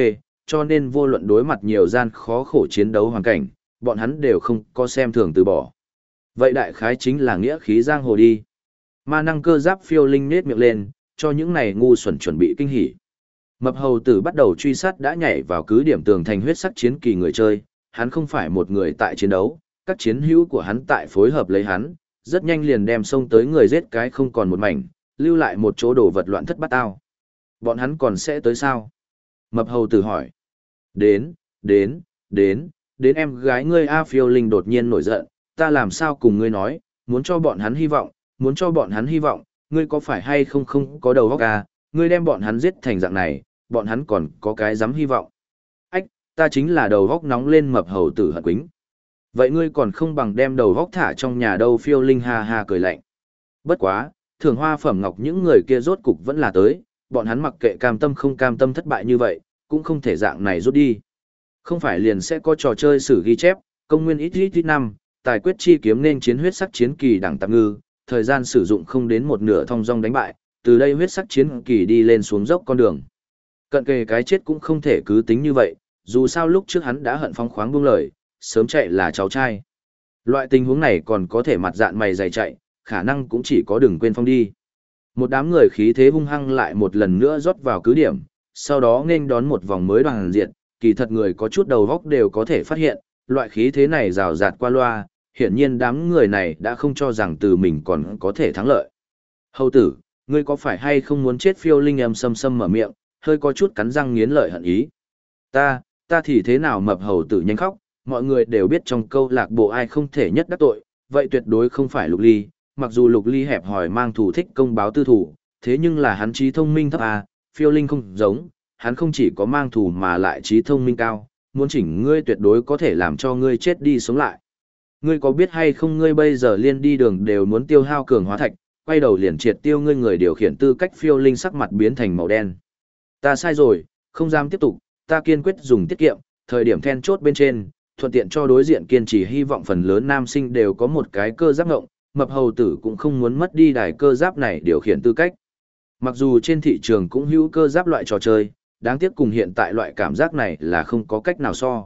cho nên vô luận đối mặt nhiều gian khó khổ chiến đấu hoàn cảnh, bọn hắn đều không có xem thường từ bỏ. Vậy đại khái chính là nghĩa khí giang hồ đi. Ma năng cơ giáp phiêu linh nết miệng lên, cho những này ngu xuẩn chuẩn bị kinh hỉ. Mập hầu tử bắt đầu truy sát đã nhảy vào cứ điểm tường thành huyết sắc chiến kỳ người chơi, hắn không phải một người tại chiến đấu, các chiến hữu của hắn tại phối hợp lấy hắn, rất nhanh liền đem xông tới người giết cái không còn một mảnh, lưu lại một chỗ đồ vật loạn thất bát ao. Bọn hắn còn sẽ tới sao? Mập hầu tử hỏi. Đến em gái ngươi A phiêu linh đột nhiên nổi giận, ta làm sao cùng ngươi nói, muốn cho bọn hắn hy vọng, ngươi có phải hay không không có đầu óc à, ngươi đem bọn hắn giết thành dạng này, bọn hắn còn có cái dám hy vọng. Ách, ta chính là đầu óc nóng lên mập hầu tử hận quính. Vậy ngươi còn không bằng đem đầu óc thả trong nhà đâu phiêu linh ha ha cười lạnh. Bất quá, thường hoa phẩm ngọc những người kia rốt cục vẫn là tới, bọn hắn mặc kệ cam tâm không cam tâm thất bại như vậy, cũng không thể dạng này rút đi. Không phải liền sẽ có trò chơi sử ghi chép, công nguyên ít năm, tài quyết chi kiếm nên chiến huyết sắc chiến kỳ đẳng tạp ngư, thời gian sử dụng không đến một nửa thong dong đánh bại, từ đây huyết sắc chiến kỳ đi lên xuống dốc con đường. Cận kề cái chết cũng không thể cứ tính như vậy, dù sao lúc trước hắn đã hận phóng khoáng buông lời, sớm chạy là cháu trai. Loại tình huống này còn có thể mặt dạn mày dày chạy, khả năng cũng chỉ có đừng quên phong đi. Một đám người khí thế hung hăng lại một lần nữa rót vào cứ điểm, sau đó nghênh đón một vòng mới đoàn diện, kỳ thật người có chút đầu góc đều có thể phát hiện, loại khí thế này rào rạt qua loa, hiển nhiên đám người này đã không cho rằng từ mình còn có thể thắng lợi. Hầu tử, ngươi có phải hay không muốn chết phiêu linh em sâm sâm mở miệng, hơi có chút cắn răng nghiến lợi hận ý. Ta thì thế nào mập hầu tử nhanh khóc, mọi người đều biết trong câu lạc bộ ai không thể nhất đắc tội, vậy tuyệt đối không phải Lục Ly, mặc dù Lục Ly hẹp hòi mang thù thích công báo tư thủ, thế nhưng là hắn trí thông minh thấp à, phiêu linh không giống, hắn không chỉ có mang thù mà lại trí thông minh cao, muốn chỉnh ngươi tuyệt đối có thể làm cho ngươi chết đi sống lại. Ngươi có biết hay không ngươi bây giờ liên đi đường đều muốn tiêu hao cường hóa thạch, quay đầu liền triệt tiêu ngươi người điều khiển tư cách phiêu linh sắc mặt biến thành màu đen. Ta sai rồi, không dám tiếp tục, ta kiên quyết dùng tiết kiệm, thời điểm then chốt bên trên, thuận tiện cho đối diện kiên trì hy vọng phần lớn nam sinh đều có một cái cơ giáp ngộng, mập hầu tử cũng không muốn mất đi đài cơ giáp này điều khiển tư cách. Mặc dù trên thị trường cũng hữu cơ giáp loại trò chơi, đáng tiếc cùng hiện tại loại cảm giác này là không có cách nào so.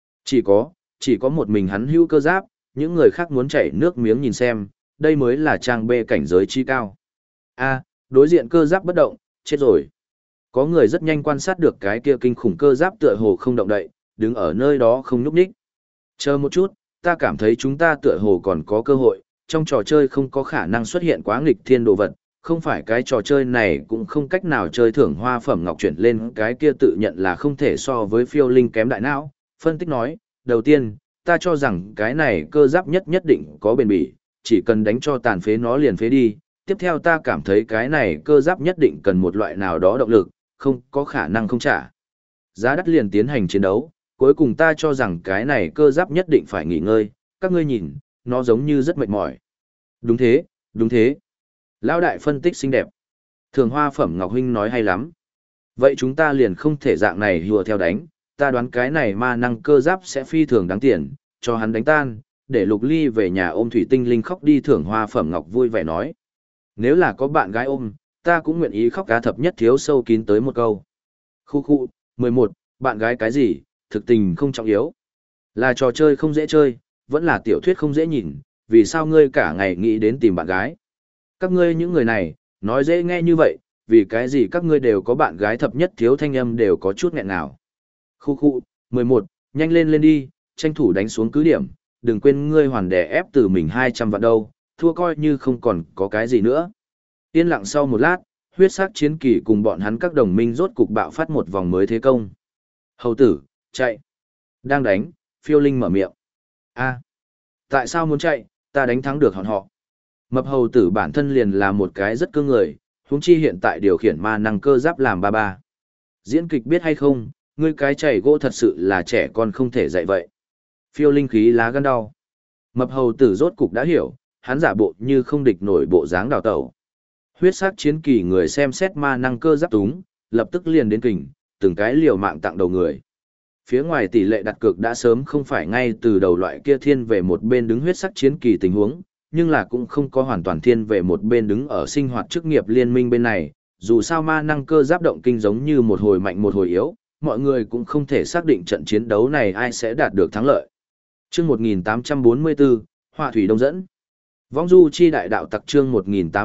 Chỉ có một mình hắn hữu cơ giáp, những người khác muốn chảy nước miếng nhìn xem, đây mới là trang bê cảnh giới chi cao. A, đối diện cơ giáp bất động, chết rồi. Có người rất nhanh quan sát được cái kia kinh khủng cơ giáp tựa hồ không động đậy, đứng ở nơi đó không nhúc nhích. Chờ một chút, ta cảm thấy chúng ta tựa hồ còn có cơ hội, trong trò chơi không có khả năng xuất hiện quá nghịch thiên đồ vật, không phải cái trò chơi này cũng không cách nào chơi thưởng hoa phẩm ngọc chuyển lên cái kia tự nhận là không thể so với phiêu linh kém đại não. Phân tích nói, đầu tiên, ta cho rằng cái này cơ giáp nhất định có bền bỉ, chỉ cần đánh cho tàn phế nó liền phế đi. Tiếp theo ta cảm thấy cái này cơ giáp nhất định cần một loại nào đó động lực, không có khả năng không trả giá đắt liền tiến hành chiến đấu. Cuối cùng ta cho rằng cái này cơ giáp nhất định phải nghỉ ngơi, các ngươi nhìn, nó giống như rất mệt mỏi. Đúng thế. Lão đại phân tích xinh đẹp. Thường hoa phẩm Ngọc Huynh nói hay lắm. Vậy chúng ta liền không thể dạng này hùa theo đánh, ta đoán cái này ma năng cơ giáp sẽ phi thường đáng tiền, cho hắn đánh tan, để Lục Ly về nhà ôm thủy tinh linh khóc đi. Thưởng hoa phẩm Ngọc vui vẻ nói. Nếu là có bạn gái ôm, ta cũng nguyện ý khóc cá thập nhất thiếu sâu kín tới một câu. Khu, 11, bạn gái cái gì, thực tình không trọng yếu. Là trò chơi không dễ chơi, vẫn là tiểu thuyết không dễ nhìn, vì sao ngươi cả ngày nghĩ đến tìm bạn gái. Các ngươi những người này, nói dễ nghe như vậy, vì cái gì các ngươi đều có bạn gái thập nhất thiếu thanh âm đều có chút nghẹn nào. Khu, 11, nhanh lên đi, tranh thủ đánh xuống cứ điểm, đừng quên ngươi hoàn đè ép từ mình 200 vạn đâu, thua coi như không còn có cái gì nữa. Yên lặng sau một lát, huyết sắc chiến kỳ cùng bọn hắn các đồng minh rốt cục bạo phát một vòng mới thế công. Hầu tử, chạy. Đang đánh, phiêu linh mở miệng. A, tại sao muốn chạy, ta đánh thắng được họ. Mập hầu tử bản thân liền là một cái rất cương người, huống chi hiện tại điều khiển ma năng cơ giáp làm ba. Diễn kịch biết hay không, ngươi cái chảy gỗ thật sự là trẻ con không thể dạy vậy. Phiêu linh khí lá gan đau. Mập hầu tử rốt cục đã hiểu, hắn giả bộ như không địch nổi bộ dáng đào tẩu. Huyết sắc chiến kỳ người xem xét ma năng cơ giáp túng, lập tức liền đến kình, từng cái liều mạng tặng đầu người. Phía ngoài tỷ lệ đặt cược đã sớm không phải ngay từ đầu loại kia thiên về một bên đứng huyết sắc chiến kỳ tình huống, nhưng là cũng không có hoàn toàn thiên về một bên đứng ở sinh hoạt chức nghiệp liên minh bên này, dù sao ma năng cơ giáp động kinh giống như một hồi mạnh một hồi yếu, mọi người cũng không thể xác định trận chiến đấu này ai sẽ đạt được thắng lợi. Chương 1844, Hỏa thủy đông dẫn. Vong du chi đại đạo tặc chương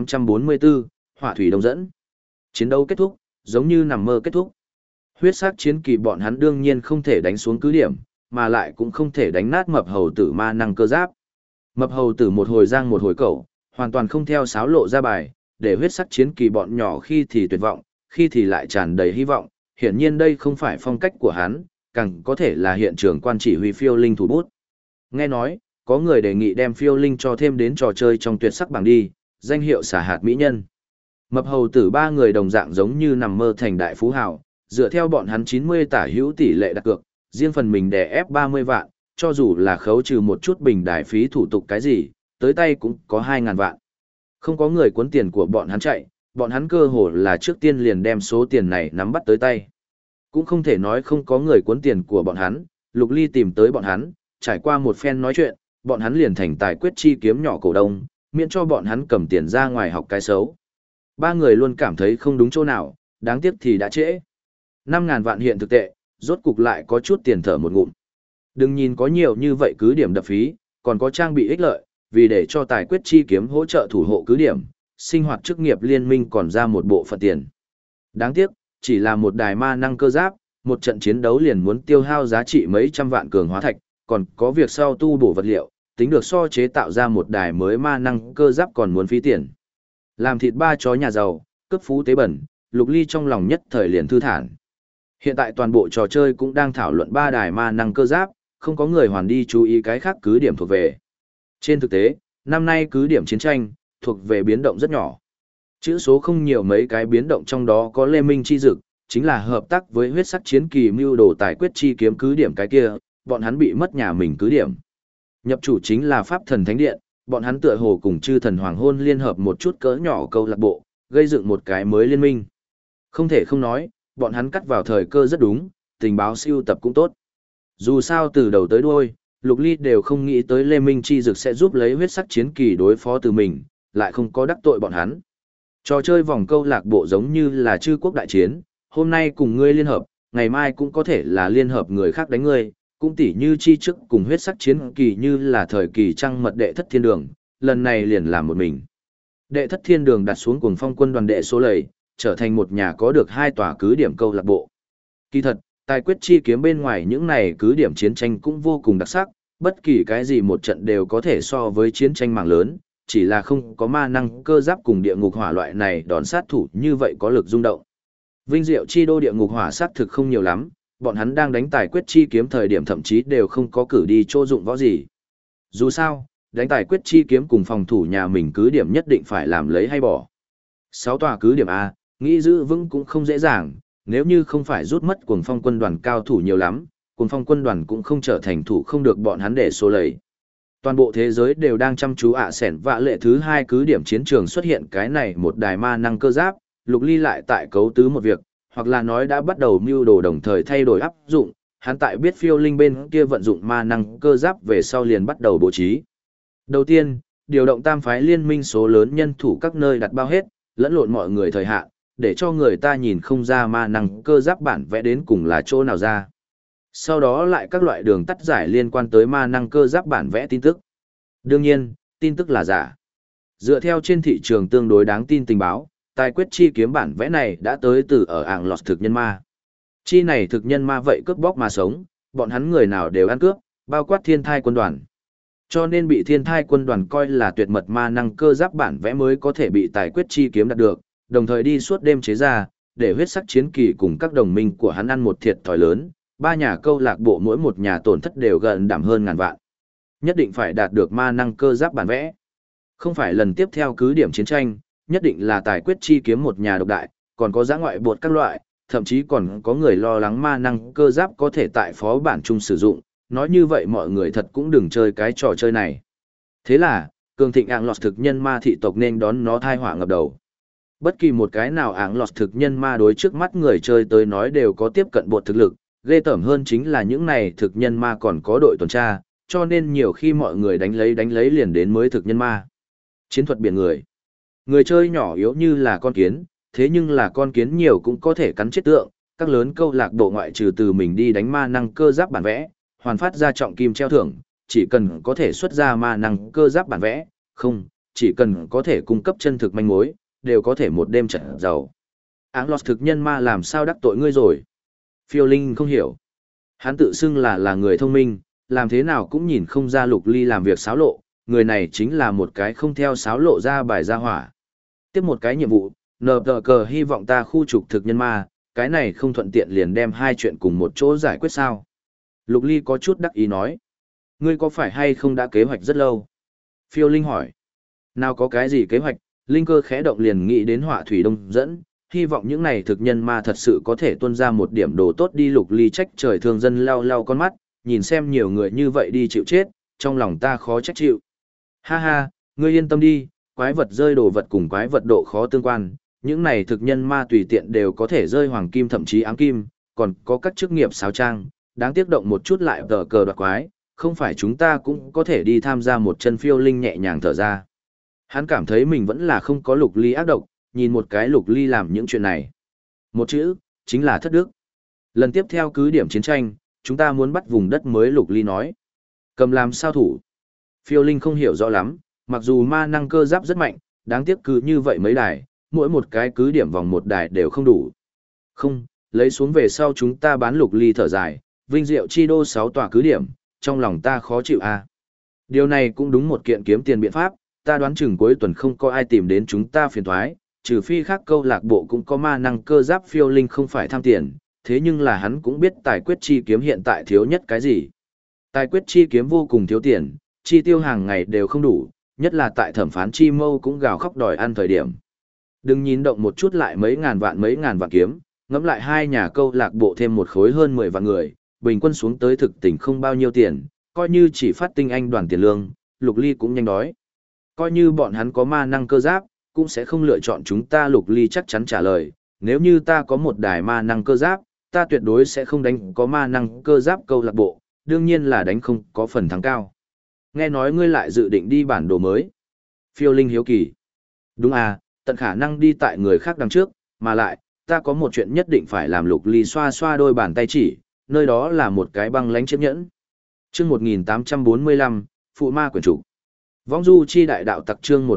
1844, Hỏa thủy đông dẫn. Chiến đấu kết thúc, giống như nằm mơ kết thúc. Huyết sắc chiến kỳ bọn hắn đương nhiên không thể đánh xuống cứ điểm, mà lại cũng không thể đánh nát mập hầu tử ma năng cơ giáp. Mập hầu tử một hồi giang một hồi cẩu, hoàn toàn không theo sáo lộ ra bài, để huyết sắc chiến kỳ bọn nhỏ khi thì tuyệt vọng, khi thì lại tràn đầy hy vọng. Hiển nhiên đây không phải phong cách của hắn, càng có thể là hiện trường quan chỉ huy phiêu linh thủ bút. Nghe nói, có người đề nghị đem phiêu linh cho thêm đến trò chơi trong tuyệt sắc bảng đi, danh hiệu xả hạt mỹ nhân. Mập hầu tử ba người đồng dạng giống như nằm mơ thành đại phú hào, dựa theo bọn hắn 90 tả hữu tỷ lệ đặt cược, riêng phần mình đè ép 30 vạn, cho dù là khấu trừ một chút bình đài phí thủ tục cái gì, tới tay cũng có 2.000 vạn. Không có người cuốn tiền của bọn hắn chạy, bọn hắn cơ hồ là trước tiên liền đem số tiền này nắm bắt tới tay. Cũng không thể nói không có người cuốn tiền của bọn hắn, Lục Ly tìm tới bọn hắn, trải qua một phen nói chuyện, bọn hắn liền thành tài quyết chi kiếm nhỏ cổ đông, miễn cho bọn hắn cầm tiền ra ngoài học cái xấu. Ba người luôn cảm thấy không đúng chỗ nào, đáng tiếc thì đã trễ. 5.000 vạn hiện thực tệ, rốt cục lại có chút tiền thở một ngụm. Đừng nhìn có nhiều như vậy cứ điểm đập phí, còn có trang bị ích lợi, vì để cho tài quyết chi kiếm hỗ trợ thủ hộ cứ điểm, sinh hoạt chức nghiệp liên minh còn ra một bộ phận tiền. Đáng tiếc, chỉ là một đài ma năng cơ giáp, một trận chiến đấu liền muốn tiêu hao giá trị mấy trăm vạn cường hóa thạch, còn có việc sau tu bổ vật liệu, tính được so chế tạo ra một đài mới ma năng cơ giáp còn muốn phí tiền. Làm thịt ba chó nhà giàu, cấp phú tế bẩn, Lục Ly trong lòng nhất thời liền thư thản. Hiện tại toàn bộ trò chơi cũng đang thảo luận ba đài ma năng cơ giáp, không có người hoàn đi chú ý cái khác cứ điểm thuộc về. Trên thực tế, năm nay cứ điểm chiến tranh, thuộc về biến động rất nhỏ. Chữ số không nhiều mấy cái biến động trong đó có Lê Minh chi dực, chính là hợp tác với huyết sắc chiến kỳ mưu đồ tài quyết chi kiếm cứ điểm cái kia, bọn hắn bị mất nhà mình cứ điểm. Nhập chủ chính là Pháp Thần Thánh Điện, bọn hắn tựa hồ cùng chư thần hoàng hôn liên hợp một chút cỡ nhỏ câu lạc bộ, gây dựng một cái mới liên minh. Không thể không nói, bọn hắn cắt vào thời cơ rất đúng, tình báo siêu tập cũng tốt. Dù sao từ đầu tới đuôi, Lục Ly đều không nghĩ tới Lê Minh Chi Dực sẽ giúp lấy huyết sắc chiến kỳ đối phó từ mình, lại không có đắc tội bọn hắn. Trò chơi vòng câu lạc bộ giống như là chư quốc đại chiến, hôm nay cùng ngươi liên hợp, ngày mai cũng có thể là liên hợp người khác đánh ngươi, cũng tỉ như chi trước cùng huyết sắc chiến kỳ như là thời kỳ trăng mật đệ thất thiên đường, lần này liền làm một mình. Đệ thất thiên đường đặt xuống cùng phong quân đoàn đệ số lầy, trở thành một nhà có được 2 tòa cứ điểm câu lạc bộ. Kỳ thật, tài quyết chi kiếm bên ngoài những này cứ điểm chiến tranh cũng vô cùng đặc sắc, bất kỳ cái gì một trận đều có thể so với chiến tranh mạng lớn, chỉ là không có ma năng cơ giáp cùng địa ngục hỏa loại này đòn sát thủ như vậy có lực rung động. Vinh diệu chi đô địa ngục hỏa sát thực không nhiều lắm, bọn hắn đang đánh tài quyết chi kiếm thời điểm thậm chí đều không có cử đi chỗ dụng võ gì. Dù sao, đánh tài quyết chi kiếm cùng phòng thủ nhà mình cứ điểm nhất định phải làm lấy hay bỏ. 6 tòa cứ điểm A, nghĩ giữ vững cũng không dễ dàng, nếu như không phải rút mất cuồng phong quân đoàn cao thủ nhiều lắm, cuồng phong quân đoàn cũng không trở thành thủ không được bọn hắn để số lấy. Toàn bộ thế giới đều đang chăm chú sẻn vạ lệ thứ 2 cứ điểm chiến trường xuất hiện cái này một đài ma năng cơ giáp, Lục Ly lại tại cấu tứ một việc, hoặc là nói đã bắt đầu mưu đồ đồng thời thay đổi áp dụng, hắn tại biết phiêu linh bên kia vận dụng ma năng cơ giáp về sau liền bắt đầu bố trí. Đầu tiên, điều động tam phái liên minh số lớn nhân thủ các nơi đặt bao hết, lẫn lộn mọi người thời hạn, để cho người ta nhìn không ra ma năng cơ giáp bản vẽ đến cùng là chỗ nào ra. Sau đó lại các loại đường tắt giải liên quan tới ma năng cơ giáp bản vẽ tin tức. Đương nhiên, tin tức là giả. Dựa theo trên thị trường tương đối đáng tin tình báo, tài quyết chi kiếm bản vẽ này đã tới từ ở ảng lọt thực nhân ma. Chi này thực nhân ma vậy cướp bóc mà sống, bọn hắn người nào đều ăn cướp, bao quát thiên thai quân đoàn. Cho nên bị thiên thai quân đoàn coi là tuyệt mật ma năng cơ giáp bản vẽ mới có thể bị tài quyết chi kiếm đạt được, đồng thời đi suốt đêm chế ra, để huyết sắc chiến kỳ cùng các đồng minh của hắn ăn một thiệt thòi lớn, 3 nhà câu lạc bộ mỗi một nhà tổn thất đều gần đảm hơn ngàn vạn. Nhất định phải đạt được ma năng cơ giáp bản vẽ. Không phải lần tiếp theo cứ điểm chiến tranh, nhất định là tài quyết chi kiếm một nhà độc đại, còn có giã ngoại bột các loại, thậm chí còn có người lo lắng ma năng cơ giáp có thể tại phó bản chung sử dụng, nói như vậy mọi người thật cũng đừng chơi cái trò chơi này. Thế là, cường thịnh ảng lọt thực nhân ma thị tộc nên đón nó thai họa ngập đầu. Bất kỳ một cái nào ảng lọt thực nhân ma đối trước mắt người chơi tới nói đều có tiếp cận bột thực lực, ghê tởm hơn chính là những này thực nhân ma còn có đội tuần tra, cho nên nhiều khi mọi người đánh lấy liền đến mới thực nhân ma. Chiến thuật biển người. Người chơi nhỏ yếu như là con kiến, thế nhưng là con kiến nhiều cũng có thể cắn chết tượng, các lớn câu lạc bộ ngoại trừ từ mình đi đánh ma năng cơ giáp bản vẽ, hoàn phát ra trọng kim treo thưởng, chỉ cần có thể xuất ra ma năng cơ giáp bản vẽ, không, chỉ cần có thể cung cấp chân thực manh mối, đều có thể một đêm trở giàu. Áng lọt thực nhân ma làm sao đắc tội ngươi rồi? Phiêu Linh không hiểu. Hắn tự xưng là người thông minh, làm thế nào cũng nhìn không ra Lục Ly làm việc xáo lộ, người này chính là một cái không theo xáo lộ ra bài ra hỏa. Tiếp một cái nhiệm vụ, nờ tờ cờ hy vọng ta khu trục thực nhân ma, cái này không thuận tiện liền đem hai chuyện cùng một chỗ giải quyết sao. Lục Ly có chút đắc ý nói. Ngươi có phải hay không đã kế hoạch rất lâu? Phiêu Linh hỏi. Nào có cái gì kế hoạch, Linh cơ khẽ động liền nghĩ đến họa thủy đông dẫn, hy vọng những này thực nhân ma thật sự có thể tuôn ra một điểm đồ tốt đi. Lục Ly trách trời thương dân lau lau con mắt, nhìn xem nhiều người như vậy đi chịu chết, trong lòng ta khó trách chịu. Ha ha, ngươi yên tâm đi, quái vật rơi đồ vật cùng quái vật độ khó tương quan, những này thực nhân ma tùy tiện đều có thể rơi hoàng kim thậm chí ám kim, còn có các chức nghiệp sáo trang, đáng tiếc động một chút lại tờ cờ đoạt quái, không phải chúng ta cũng có thể đi tham gia một chân. Phiêu Linh nhẹ nhàng thở ra. Hắn cảm thấy mình vẫn là không có Lục Ly ác độc, nhìn một cái Lục Ly làm những chuyện này. Một chữ, chính là thất đức. Lần tiếp theo cứ điểm chiến tranh, chúng ta muốn bắt vùng đất mới. Lục Ly nói. Cầm làm sao thủ? Phiêu Linh không hiểu rõ lắm, mặc dù ma năng cơ giáp rất mạnh, đáng tiếc cứ như vậy mấy đài, mỗi một cái cứ điểm vòng một đài đều không đủ. Không, lấy xuống về sau chúng ta bán. Lục Ly thở dài, vinh diệu chi đô 6 tòa cứ điểm, trong lòng ta khó chịu à. Điều này cũng đúng một kiện kiếm tiền biện pháp, ta đoán chừng cuối tuần không có ai tìm đến chúng ta phiền thoái, trừ phi khác câu lạc bộ cũng có ma năng cơ giáp. Phiêu Linh không phải tham tiền, thế nhưng là hắn cũng biết tài quyết chi kiếm hiện tại thiếu nhất cái gì. Tài quyết chi kiếm vô cùng thiếu tiền, chi tiêu hàng ngày đều không đủ, nhất là tại thẩm phán chi mâu cũng gào khóc đòi ăn thời điểm. Đừng nhìn động một chút lại mấy ngàn vạn kiếm, ngẫm lại hai nhà câu lạc bộ thêm một khối hơn 10 vạn người, bình quân xuống tới thực tình không bao nhiêu tiền, coi như chỉ phát tinh anh đoàn tiền lương, Lục Ly cũng nhanh đói. Coi như bọn hắn có ma năng cơ giáp, cũng sẽ không lựa chọn chúng ta. Lục Ly chắc chắn trả lời, nếu như ta có một đài ma năng cơ giáp, ta tuyệt đối sẽ không đánh có ma năng cơ giáp câu lạc bộ, đương nhiên là đánh không có phần thắng cao. Nghe nói ngươi lại dự định đi bản đồ mới. Phiêu Linh hiếu kỳ. Đúng à, tận khả năng đi tại người khác đằng trước, mà lại, ta có một chuyện nhất định phải làm. Lục Ly xoa xoa đôi bàn tay chỉ, nơi đó là một cái băng lánh chiếc nhẫn. Chương 1845, Phụ Ma quyển trục. Vong du chi đại đạo tặc. Chương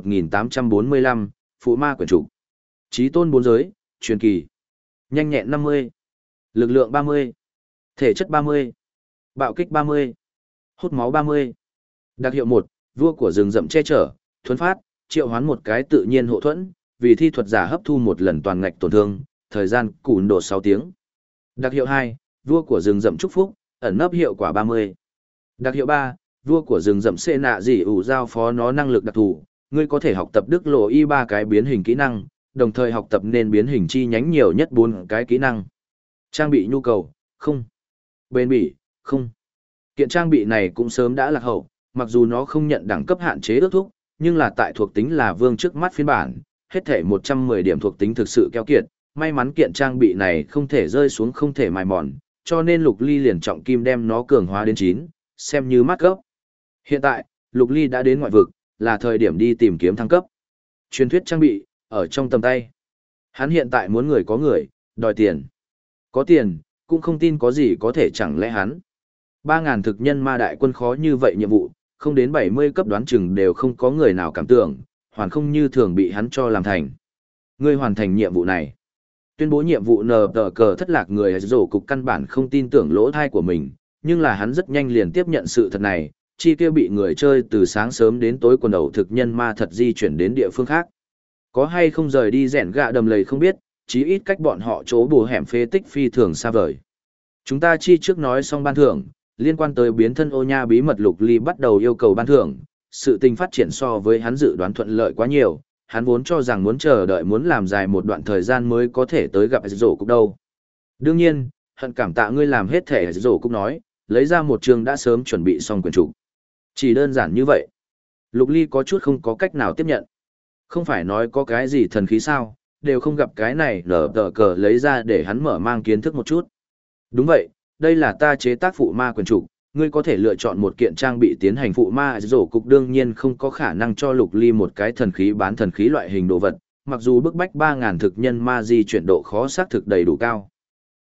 1845, Phụ Ma quyển trục. Chí tôn 4 giới, truyền kỳ. Nhanh nhẹn 50, lực lượng 30, thể chất 30, bạo kích 30, hút máu 30. Đặc hiệu 1, vua của rừng rậm che chở, thuấn phát, triệu hoán một cái tự nhiên hộ thuẫn, vì thi thuật giả hấp thu một lần toàn ngạch tổn thương, thời gian cùn độ 6 tiếng. Đặc hiệu 2, vua của rừng rậm chúc phúc, ẩn nấp hiệu quả 30. Đặc hiệu 3, vua của rừng rậm xê nạ dị ủ giao phó nó năng lực đặc thù, ngươi có thể học tập đức lộ y 3 cái biến hình kỹ năng, đồng thời học tập nên biến hình chi nhánh nhiều nhất 4 cái kỹ năng. Trang bị nhu cầu, không. Bền bỉ, không. Kiện trang bị này cũng sớm đã lạc hậu, mặc dù nó không nhận đẳng cấp hạn chế ước thúc, nhưng là tại thuộc tính là vương trước mắt phiên bản, hết thể 110 điểm thuộc tính thực sự keo kiệt, may mắn kiện trang bị này không thể rơi xuống không thể mài mòn, cho nên Lục Ly liền trọng kim đem nó cường hóa đến 9, xem như mắt gốc. Hiện tại, Lục Ly đã đến ngoại vực, là thời điểm đi tìm kiếm thăng cấp. Truyền thuyết trang bị, ở trong tầm tay. Hắn hiện tại muốn người có người, đòi tiền. Có tiền, cũng không tin có gì có thể chẳng lẽ hắn. 3.000 thực nhân ma đại quân khó như vậy nhiệm vụ, không đến 70 cấp đoán chừng đều không có người nào cảm tưởng, hoàn không như thường bị hắn cho làm thành. Ngươi hoàn thành nhiệm vụ này. Tuyên bố nhiệm vụ nờ tờ cờ thất lạc người rổ cục căn bản không tin tưởng lỗ thai của mình, nhưng là hắn rất nhanh liền tiếp nhận sự thật này, chi kia bị người chơi từ sáng sớm đến tối quần đầu thực nhân ma thật di chuyển đến địa phương khác. Có hay không rời đi rèn gạ đầm lầy không biết, chí ít cách bọn họ chỗ bù hẻm phế tích phi thường xa vời. Chúng ta chi trước nói xong ban thưởng, liên quan tới biến thân ô nha bí mật. Lục Ly bắt đầu yêu cầu ban thưởng, sự tình phát triển so với hắn dự đoán thuận lợi quá nhiều, hắn vốn cho rằng muốn chờ đợi muốn làm dài một đoạn thời gian mới có thể tới gặp rổ cục đâu. Đương nhiên, hận cảm tạ ngươi làm hết thể. Rổ cục nói, lấy ra một trường đã sớm chuẩn bị xong quyển trục. Chỉ đơn giản như vậy. Lục Ly có chút không có cách nào tiếp nhận. Không phải nói có cái gì thần khí sao, đều không gặp cái này nở tờ cờ lấy ra để hắn mở mang kiến thức một chút. Đúng vậy, đây là ta chế tác phụ ma quyển trục, ngươi có thể lựa chọn một kiện trang bị tiến hành phụ ma. Rổ cục đương nhiên không có khả năng cho Lục Ly một cái thần khí bán thần khí loại hình đồ vật, mặc dù bức bách 3.000 thực nhân ma di chuyển độ khó xác thực đầy đủ cao.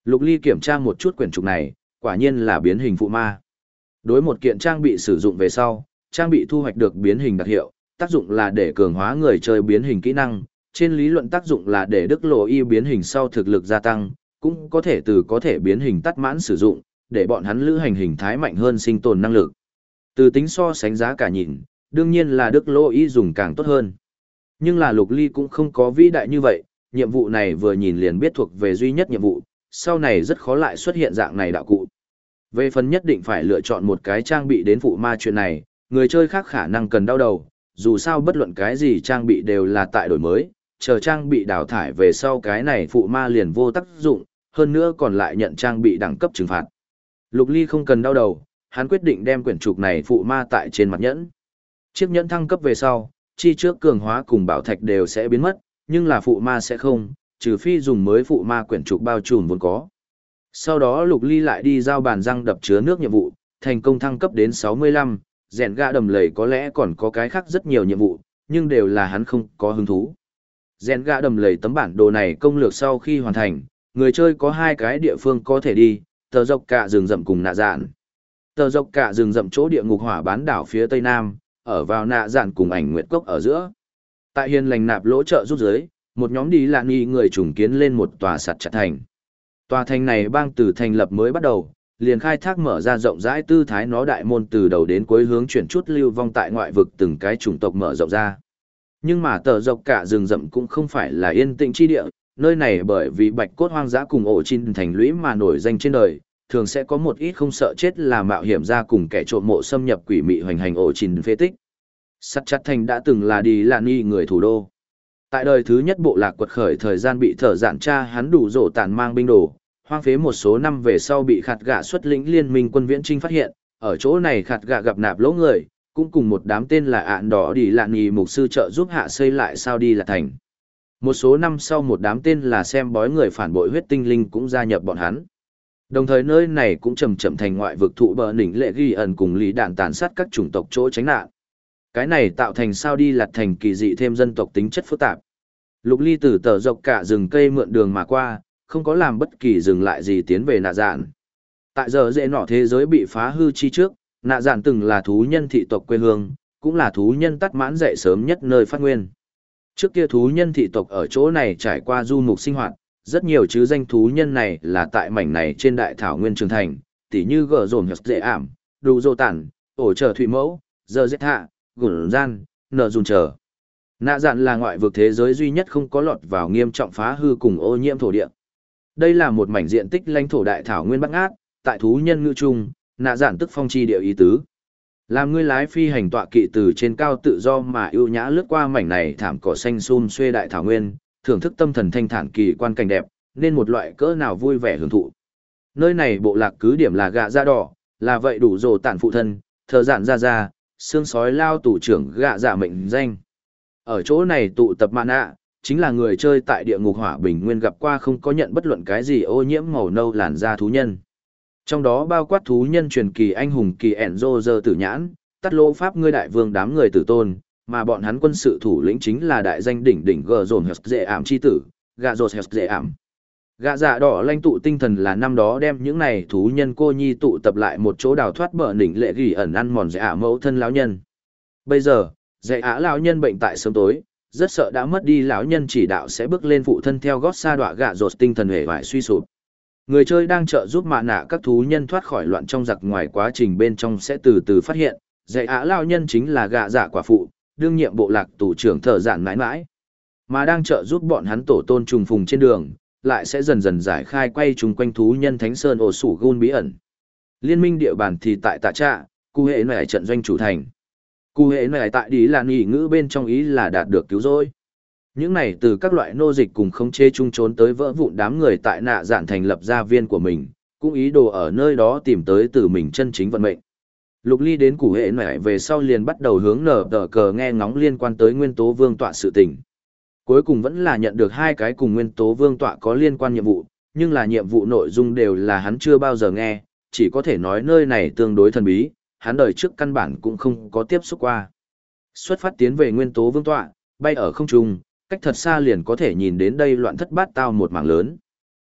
Lục Ly kiểm tra một chút quyển trục này, quả nhiên là biến hình phụ ma. Đối một kiện trang bị sử dụng về sau, trang bị thu hoạch được biến hình đặc hiệu, tác dụng là để cường hóa người chơi biến hình kỹ năng, trên lý luận tác dụng là để đức lộ y biến hình sau thực lực gia tăng, cũng có thể có thể biến hình tắt mãn sử dụng, để bọn hắn lữ hành hình thái mạnh hơn sinh tồn năng lực. Từ tính so sánh giá cả nhìn, đương nhiên là đức lộ y dùng càng tốt hơn. Nhưng là Lục Ly cũng không có vĩ đại như vậy, nhiệm vụ này vừa nhìn liền biết thuộc về duy nhất nhiệm vụ, sau này rất khó lại xuất hiện dạng này đạo cụ. Về phần nhất định phải lựa chọn một cái trang bị đến phụ ma chuyện này, người chơi khác khả năng cần đau đầu, dù sao bất luận cái gì trang bị đều là tại đổi mới, chờ trang bị đào thải về sau cái này phụ ma liền vô tác dụng, hơn nữa còn lại nhận trang bị đẳng cấp trừng phạt. Lục Ly không cần đau đầu, hắn quyết định đem quyển trục này phụ ma tại trên mặt nhẫn. Chiếc nhẫn thăng cấp về sau, chi trước cường hóa cùng bảo thạch đều sẽ biến mất, nhưng là phụ ma sẽ không, trừ phi dùng mới phụ ma quyển trục bao trùm vốn có. Sau đó Lục Ly lại đi giao bàn răng đập chứa nước nhiệm vụ, thành công thăng cấp đến 65, rèn gạ đầm lầy có lẽ còn có cái khác rất nhiều nhiệm vụ, nhưng đều là hắn không có hứng thú. Rèn gạ đầm lầy tấm bản đồ này công lược sau khi hoàn thành, người chơi có hai cái địa phương có thể đi, tờ dọc cả rừng rậm cùng nạ dạn. Tờ dọc cả rừng rậm chỗ địa ngục hỏa bán đảo phía tây nam, ở vào nạ dạn cùng ảnh nguyệt cốc ở giữa. Tại hiền lành nạp lỗ trợ rút dưới, một nhóm đi lạn nghi người trùng kiến lên một tòa sạt chặt thành. Tòa thành này bang từ thành lập mới bắt đầu, liền khai thác mở ra rộng rãi tư thái nó đại môn từ đầu đến cuối hướng chuyển chút lưu vong tại ngoại vực từng cái chủng tộc mở rộng ra. Nhưng mà tờ dọc cả rừng rậm cũng không phải là yên tĩnh chi địa, nơi này bởi vì bạch cốt hoang dã cùng ổ chim thành lũy mà nổi danh trên đời, thường sẽ có một ít không sợ chết là mạo hiểm ra cùng kẻ trộm mộ xâm nhập quỷ mị hoành hành ổ chim phế tích. Sắt chặt thành đã từng là đi lạn nghi người thủ đô. Tại đời thứ nhất bộ lạc quật khởi thời gian bị thở dạn cha hắn đủ rổ tàn mang binh đồ, hoang phế một số năm về sau bị khạt gạ xuất lĩnh liên minh quân viễn trinh phát hiện, ở chỗ này khạt gạ gặp nạp lỗ người, cũng cùng một đám tên là ạn đỏ đi lạn nghi mục sư trợ giúp hạ xây lại sao đi là thành. Một số năm sau một đám tên là xem bói người phản bội huyết tinh linh cũng gia nhập bọn hắn. Đồng thời nơi này cũng chậm chậm thành ngoại vực thụ bờ đỉnh lệ ghi ẩn cùng lý đạn tàn sát các chủng tộc chỗ tránh nạn. Cái này tạo thành sao đi lạt thành kỳ dị thêm dân tộc tính chất phức tạp. Lục Ly từ tờ dọc cả rừng cây mượn đường mà qua, không có làm bất kỳ dừng lại gì tiến về nạ dạn. Tại giờ dễ nọ thế giới bị phá hư chi trước, nạ dạn từng là thú nhân thị tộc quê hương, cũng là thú nhân tắt mãn dậy sớm nhất nơi phát nguyên. Trước kia thú nhân thị tộc ở chỗ này trải qua du mục sinh hoạt, rất nhiều chứ danh thú nhân này là tại mảnh này trên đại thảo nguyên trường thành, tỉ như gờ dồn hợp dễ ảm, đủ dô tản, ổ trở thủy mẫu, giờ dết hạ, gùn gian, nợ dùn trở. Nạ dạn là ngoại vực thế giới duy nhất không có lọt vào nghiêm trọng phá hư cùng ô nhiễm thổ địa. Đây là một mảnh diện tích lãnh thổ đại thảo nguyên bát ngát, tại thú nhân ngữ trung, nạ dạn tức phong chi địa ý tứ. Làm ngươi lái phi hành tọa kỵ từ trên cao tự do mà ưu nhã lướt qua mảnh này thảm cỏ xanh sum xuê đại thảo nguyên, thưởng thức tâm thần thanh thản kỳ quan cảnh đẹp, nên một loại cỡ nào vui vẻ hưởng thụ. Nơi này bộ lạc cứ điểm là gạ da đỏ, là vậy đủ rồ tản phụ thân, thờ dạn ra, xương sói lao tù trưởng gạ dạ mệnh danh. Ở chỗ này tụ tập mạn ạ, chính là người chơi tại địa ngục hỏa bình nguyên gặp qua không có nhận bất luận cái gì ô nhiễm màu nâu làn da thú nhân. Trong đó bao quát thú nhân truyền kỳ anh hùng kỳ ẻn rô dơ tử nhãn, tắt lỗ pháp ngươi đại vương đám người tử tôn, mà bọn hắn quân sự thủ lĩnh chính là đại danh đỉnh đỉnh gờ dồn hợp dễ ảm chi tử, gạ dồn hợp dễ ảm. Gạ dạ đỏ lãnh tụ tinh thần là năm đó đem những này thú nhân cô nhi tụ tập lại một chỗ đào thoát bờ đỉnh lệ gỉ ẩn ăn mòn dễ ả mẫu thân lão nhân. Bây giờ, dễ ả lão nhân bệnh tại sớm tối, rất sợ đã mất đi lão nhân chỉ đạo sẽ bước lên phụ thân theo gót xa đọa gạ dột tinh thần hề vải suy sụp. Người chơi đang trợ giúp mạ nạ các thú nhân thoát khỏi loạn trong giặc ngoài quá trình bên trong sẽ từ từ phát hiện, dạy ả lão nhân chính là gạ dạ quả phụ, đương nhiệm bộ lạc tù trưởng thợ giản mãi mãi. Mà đang trợ giúp bọn hắn tổ tôn trùng phùng trên đường, lại sẽ dần dần giải khai quay chung quanh thú nhân thánh sơn ổ sủ gun bí ẩn. Liên minh địa bàn thì tại tạ trạ, cụ hệ này trận doanh chủ thành. Cụ hệ này tại đi là nghỉ ngữ bên trong ý là đạt được cứu rỗi. Những này từ các loại nô dịch cùng khống chế chung trốn tới vỡ vụn đám người tại nạ dạn thành lập gia viên của mình, cũng ý đồ ở nơi đó tìm tới từ mình chân chính vận mệnh. Lục Ly đến cụ hệ này về sau liền bắt đầu hướng nở tờ cờ nghe ngóng liên quan tới nguyên tố vương tọa sự tình. Cuối cùng vẫn là nhận được hai cái cùng nguyên tố vương tọa có liên quan nhiệm vụ, nhưng là nhiệm vụ nội dung đều là hắn chưa bao giờ nghe, chỉ có thể nói nơi này tương đối thần bí, hắn đời trước căn bản cũng không có tiếp xúc qua. Xuất phát tiến về nguyên tố vương tọa, bay ở không trung, cách thật xa liền có thể nhìn đến đây loạn thất bát tao một mảng lớn.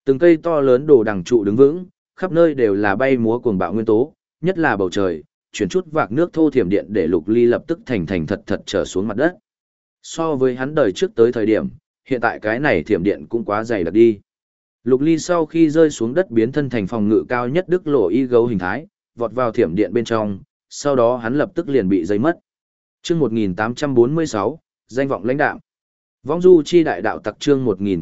Từng cây to lớn đồ đằng trụ đứng vững, khắp nơi đều là bay múa cuồng bạo nguyên tố, nhất là bầu trời, chuyển chút vạc nước thô thiểm điện để Lục Ly lập tức thành thành thật thật trở xuống mặt đất. So với hắn đời trước tới thời điểm, hiện tại cái này thiểm điện cũng quá dày đặc đi. Lục Ly sau khi rơi xuống đất biến thân thành phòng ngự cao nhất đức lộ y gấu hình thái, vọt vào thiểm điện bên trong, sau đó hắn lập tức liền bị dây mất. Chương 1846, danh vọng lãnh đạo. Vong du chi đại đạo tặc chương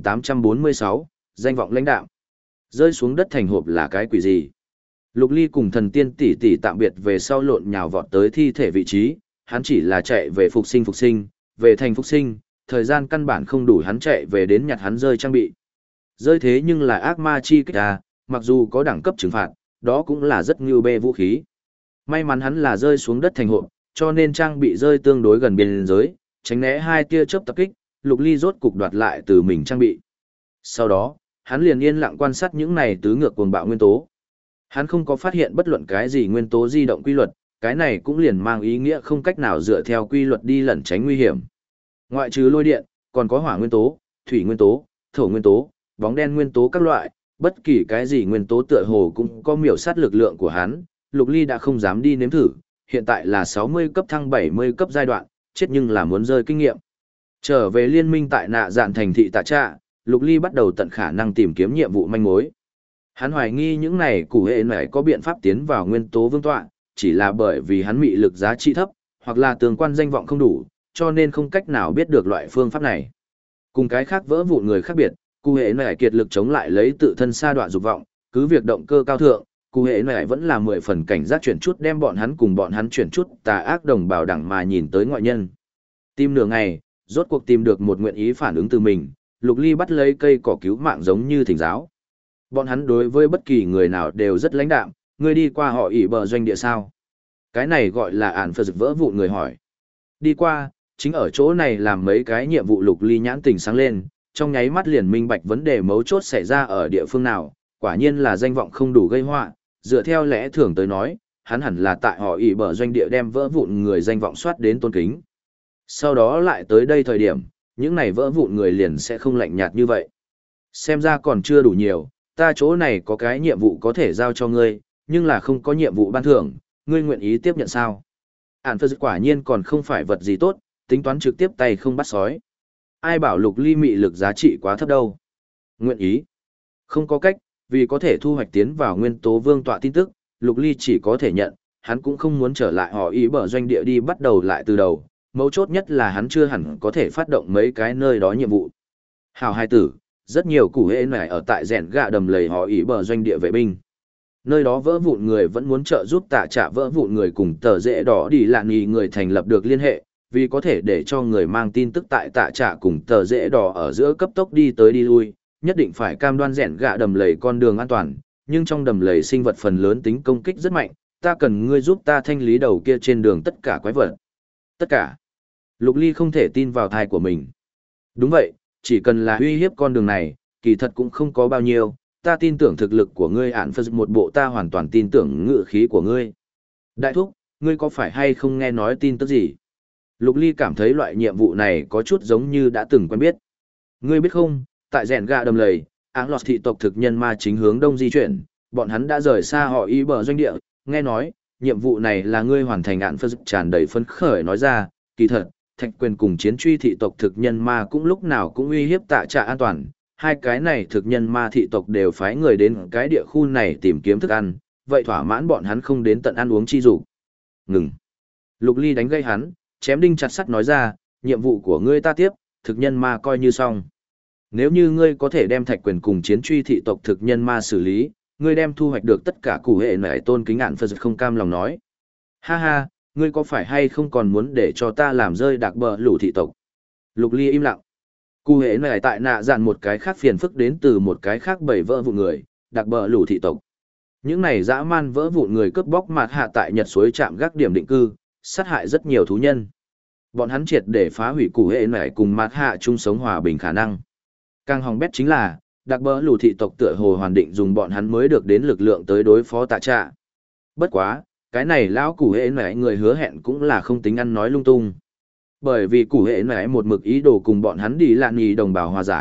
1846, danh vọng lãnh đạo. Rơi xuống đất thành hộp là cái quỷ gì? Lục Ly cùng thần tiên tỷ tỷ tạm biệt về sau lộn nhào vọt tới thi thể vị trí, hắn chỉ là chạy về phục sinh, về thành phục sinh, thời gian căn bản không đủ hắn chạy về đến nhặt hắn rơi trang bị. Rơi thế nhưng là ác ma chi kích à, mặc dù có đẳng cấp trừng phạt, đó cũng là rất ngưu bê vũ khí. May mắn hắn là rơi xuống đất thành hộp, cho nên trang bị rơi tương đối gần biên giới, tránh né hai tia chớp tập kích, Lục Ly rốt cục đoạt lại từ mình trang bị. Sau đó, hắn liền yên lặng quan sát những này tứ ngược cuồng bạo nguyên tố. Hắn không có phát hiện bất luận cái gì nguyên tố di động quy luật, cái này cũng liền mang ý nghĩa không cách nào dựa theo quy luật đi lẩn tránh nguy hiểm. Ngoại trừ lôi điện, còn có hỏa nguyên tố, thủy nguyên tố, thổ nguyên tố, bóng đen nguyên tố các loại, bất kỳ cái gì nguyên tố tựa hồ cũng có miểu sát lực lượng của hắn, Lục Ly đã không dám đi nếm thử, hiện tại là 60 cấp thăng 70 cấp giai đoạn, chết nhưng là muốn rơi kinh nghiệm. Trở về liên minh tại nạ dạn thành thị Tạ Trạ, Lục Ly bắt đầu tận khả năng tìm kiếm nhiệm vụ manh mối. Hắn hoài nghi những này củ hệ này có biện pháp tiến vào nguyên tố vương tọa, chỉ là bởi vì hắn mị lực giá trị thấp, hoặc là tương quan danh vọng không đủ, cho nên không cách nào biết được loại phương pháp này. Cùng cái khác vỡ vụn người khác biệt, củ hệ này kiệt lực chống lại lấy tự thân sa đoạn dục vọng, cứ việc động cơ cao thượng, củ hệ này vẫn là 10 phần cảnh giác chuyển chút đem bọn hắn cùng bọn hắn chuyển chút tà ác đồng bào đẳng mà nhìn tới ngoại nhân. Tìm nửa ngày, rốt cuộc tìm được một nguyện ý phản ứng từ mình, Lục Ly bắt lấy cây cỏ cứu mạng giống như thỉnh giáo. Bọn hắn đối với bất kỳ người nào đều rất lãnh đạm, ngươi đi qua họ ỉ bờ doanh địa sao? Cái này gọi là ản phật vỡ vụn người hỏi. Đi qua, chính ở chỗ này làm mấy cái nhiệm vụ. Lục Ly nhãn tình sáng lên, trong nháy mắt liền minh bạch vấn đề mấu chốt xảy ra ở địa phương nào, quả nhiên là danh vọng không đủ gây họa, dựa theo lẽ thường tới nói, hắn hẳn là tại họ ỉ bờ doanh địa đem vỡ vụn người danh vọng soát đến tôn kính. Sau đó lại tới đây thời điểm, những này vỡ vụn người liền sẽ không lạnh nhạt như vậy. Xem ra còn chưa đủ nhiều, ta chỗ này có cái nhiệm vụ có thể giao cho ngươi, nhưng là không có nhiệm vụ ban thưởng, ngươi nguyện ý tiếp nhận sao? Ản phật quả nhiên còn không phải vật gì tốt, tính toán trực tiếp tay không bắt sói. Ai bảo Lục Ly mị lực giá trị quá thấp đâu. Nguyện ý. Không có cách, vì có thể thu hoạch tiến vào nguyên tố vương tọa tin tức, Lục Ly chỉ có thể nhận, hắn cũng không muốn trở lại họ ý bở doanh địa đi bắt đầu lại từ đầu, mấu chốt nhất là hắn chưa hẳn có thể phát động mấy cái nơi đó nhiệm vụ. Hào hai tử, rất nhiều củ hệ này ở tại rèn gạ đầm lầy họ ý bờ doanh địa vệ binh. Nơi đó vỡ vụn người vẫn muốn trợ giúp Tạ Trạ vỡ vụn người cùng tờ rễ đỏ đi lạn nghi người thành lập được liên hệ, vì có thể để cho người mang tin tức tại Tạ Trạ cùng tờ rễ đỏ ở giữa cấp tốc đi tới đi lui, nhất định phải cam đoan rèn gạ đầm lầy con đường an toàn, nhưng trong đầm lầy sinh vật phần lớn tính công kích rất mạnh, ta cần ngươi giúp ta thanh lý đầu kia trên đường tất cả quái vật. Tất cả. Lục Ly không thể tin vào thai của mình. Đúng vậy, chỉ cần là uy hiếp con đường này, kỳ thật cũng không có bao nhiêu, ta tin tưởng thực lực của ngươi ản phật một bộ, ta hoàn toàn tin tưởng ngự khí của ngươi. Đại thúc, ngươi có phải hay không nghe nói tin tức gì? Lục Ly cảm thấy loại nhiệm vụ này có chút giống như đã từng quen biết. Ngươi biết không, tại rèn gạ đầm lầy, áng lọt thị tộc thực nhân ma chính hướng đông di chuyển, bọn hắn đã rời xa họ ý bờ doanh địa, nghe nói, nhiệm vụ này là ngươi hoàn thành. Ản phật tràn đầy phấn khởi nói ra, kỳ thật, Thạch Quyền cùng chiến truy thị tộc thực nhân ma cũng lúc nào cũng uy hiếp Tạ Trạ an toàn, hai cái này thực nhân ma thị tộc đều phái người đến cái địa khu này tìm kiếm thức ăn, vậy thỏa mãn bọn hắn không đến tận ăn uống chi dục. Ngừng. Lục Ly đánh gây hắn, chém đinh chặt sắt nói ra, nhiệm vụ của ngươi ta tiếp, thực nhân ma coi như xong. Nếu như ngươi có thể đem Thạch Quyền cùng chiến truy thị tộc thực nhân ma xử lý, ngươi đem thu hoạch được tất cả củ hệ nảy tôn kính. Ản phật không cam lòng nói. Ha ha, ngươi có phải hay không còn muốn để cho ta làm rơi đặc bờ lũ thị tộc? Lục Ly im lặng. Cụ hệ này tại nạ dạn một cái khác phiền phức đến từ một cái khác bảy vỡ vụn người, đặc bờ lũ thị tộc. Những này dã man vỡ vụn người cướp bóc mạt hạ tại Nhật suối trạm gác điểm định cư, sát hại rất nhiều thú nhân. Bọn hắn triệt để phá hủy cụ hệ này cùng mạt hạ chung sống hòa bình khả năng. Càng hỏng bét chính là, đặc bờ lũ thị tộc tựa hồ hoàn định dùng bọn hắn mới được đến lực lượng tới đối phó Tạ Trạ. Bất quá, cái này lão củ hệ nảy người hứa hẹn cũng là không tính ăn nói lung tung. Bởi vì củ hệ nảy một mực ý đồ cùng bọn hắn đi lạn nhì đồng bào hòa giải,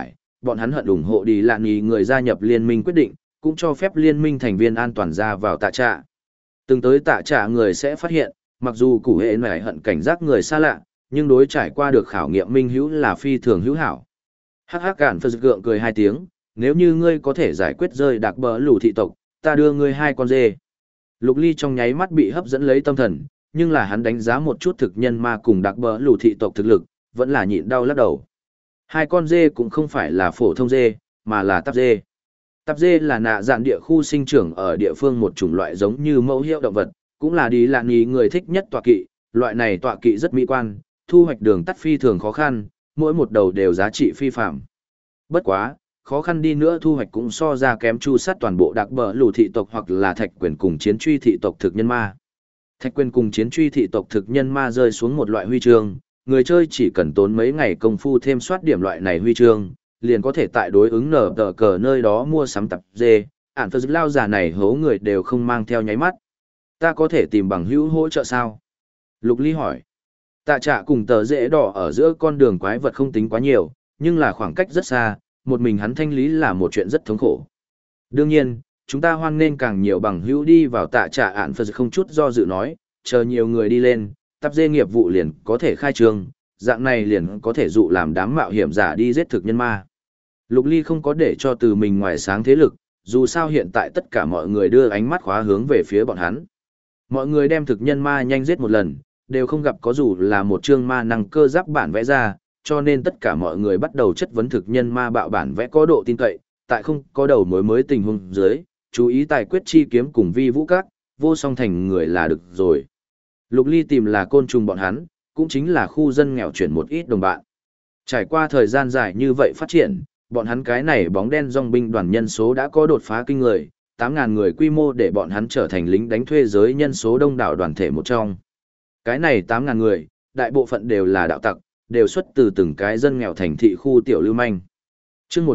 bọn hắn hận ủng hộ đi lạn ý người gia nhập liên minh quyết định, cũng cho phép liên minh thành viên an toàn ra vào tạ trạ. Từng tới tạ trạ người sẽ phát hiện, mặc dù củ hệ này hận cảnh giác người xa lạ, nhưng đối trải qua được khảo nghiệm minh hữu là phi thường hữu hảo. Hắc hắc cản phật gượng cười hai tiếng, nếu như ngươi có thể giải quyết rơi đặc bờ lù thị tộc, ta đưa ngươi 2 con dê. Lục Ly trong nháy mắt bị hấp dẫn lấy tâm thần, nhưng là hắn đánh giá một chút thực nhân ma cùng đặc bờ lù thị tộc thực lực, vẫn là nhịn đau lắc đầu. 2 con dê cũng không phải là phổ thông dê, mà là táp dê. Táp dê là nạ dạn địa khu sinh trưởng ở địa phương một chủng loại giống như mẫu hiệu động vật, cũng là đi lạn ý người thích nhất tọa kỵ, loại này tọa kỵ rất mỹ quan, thu hoạch đường tắt phi thường khó khăn, mỗi một đầu đều giá trị phi phạm. Bất quá, khó khăn đi nữa thu hoạch cũng so ra kém chu sát toàn bộ đặc bờ lù thị tộc hoặc là thạch quyền cùng chiến truy thị tộc thực nhân ma. Thạch quyền cùng chiến truy thị tộc thực nhân ma rơi xuống một loại huy chương, người chơi chỉ cần tốn mấy ngày công phu thêm soát điểm loại này huy chương, liền có thể tại đối ứng nở tờ cờ nơi đó mua sắm tập dê, ản phật lao giả này hố người đều không mang theo nháy mắt. Ta có thể tìm bằng hữu hỗ trợ sao? Lục Ly hỏi. Tạ trạ cùng tờ dễ đỏ ở giữa con đường quái vật không tính quá nhiều, nhưng là khoảng cách rất xa, một mình hắn thanh lý là một chuyện rất thống khổ. Đương nhiên, chúng ta hoan nên càng nhiều bằng hữu đi vào tạ trạ ản phật không chút do dự nói, chờ nhiều người đi lên, tập dê nghiệp vụ liền có thể khai trương, dạng này liền có thể dụ làm đám mạo hiểm giả đi giết thực nhân ma. Lục Ly không có để cho từ mình ngoài sáng thế lực, dù sao hiện tại tất cả mọi người đưa ánh mắt khóa hướng về phía bọn hắn. Mọi người đem thực nhân ma nhanh giết một lần, đều không gặp có dù là một chương ma năng cơ giáp bản vẽ ra, cho nên tất cả mọi người bắt đầu chất vấn thực nhân ma bạo bản vẽ có độ tin cậy, tại không có đầu mối mới tình huống dưới, chú ý tài quyết chi kiếm cùng vi vũ các, vô song thành người là được rồi. Lục Ly tìm là côn trùng bọn hắn, cũng chính là khu dân nghèo chuyển một ít đồng bạn. Trải qua thời gian dài như vậy phát triển, bọn hắn cái này bóng đen dòng binh đoàn nhân số đã có đột phá kinh người, 8.000 người quy mô để bọn hắn trở thành lính đánh thuê giới nhân số đông đảo đoàn thể một trong. Cái này 8.000 người, đại bộ phận đều là đạo tặc, đều xuất từ từng cái dân nghèo thành thị khu tiểu lưu manh. Chương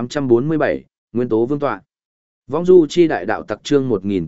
1847, Nguyên tố vương tọa. Vong du chi đại đạo tặc chương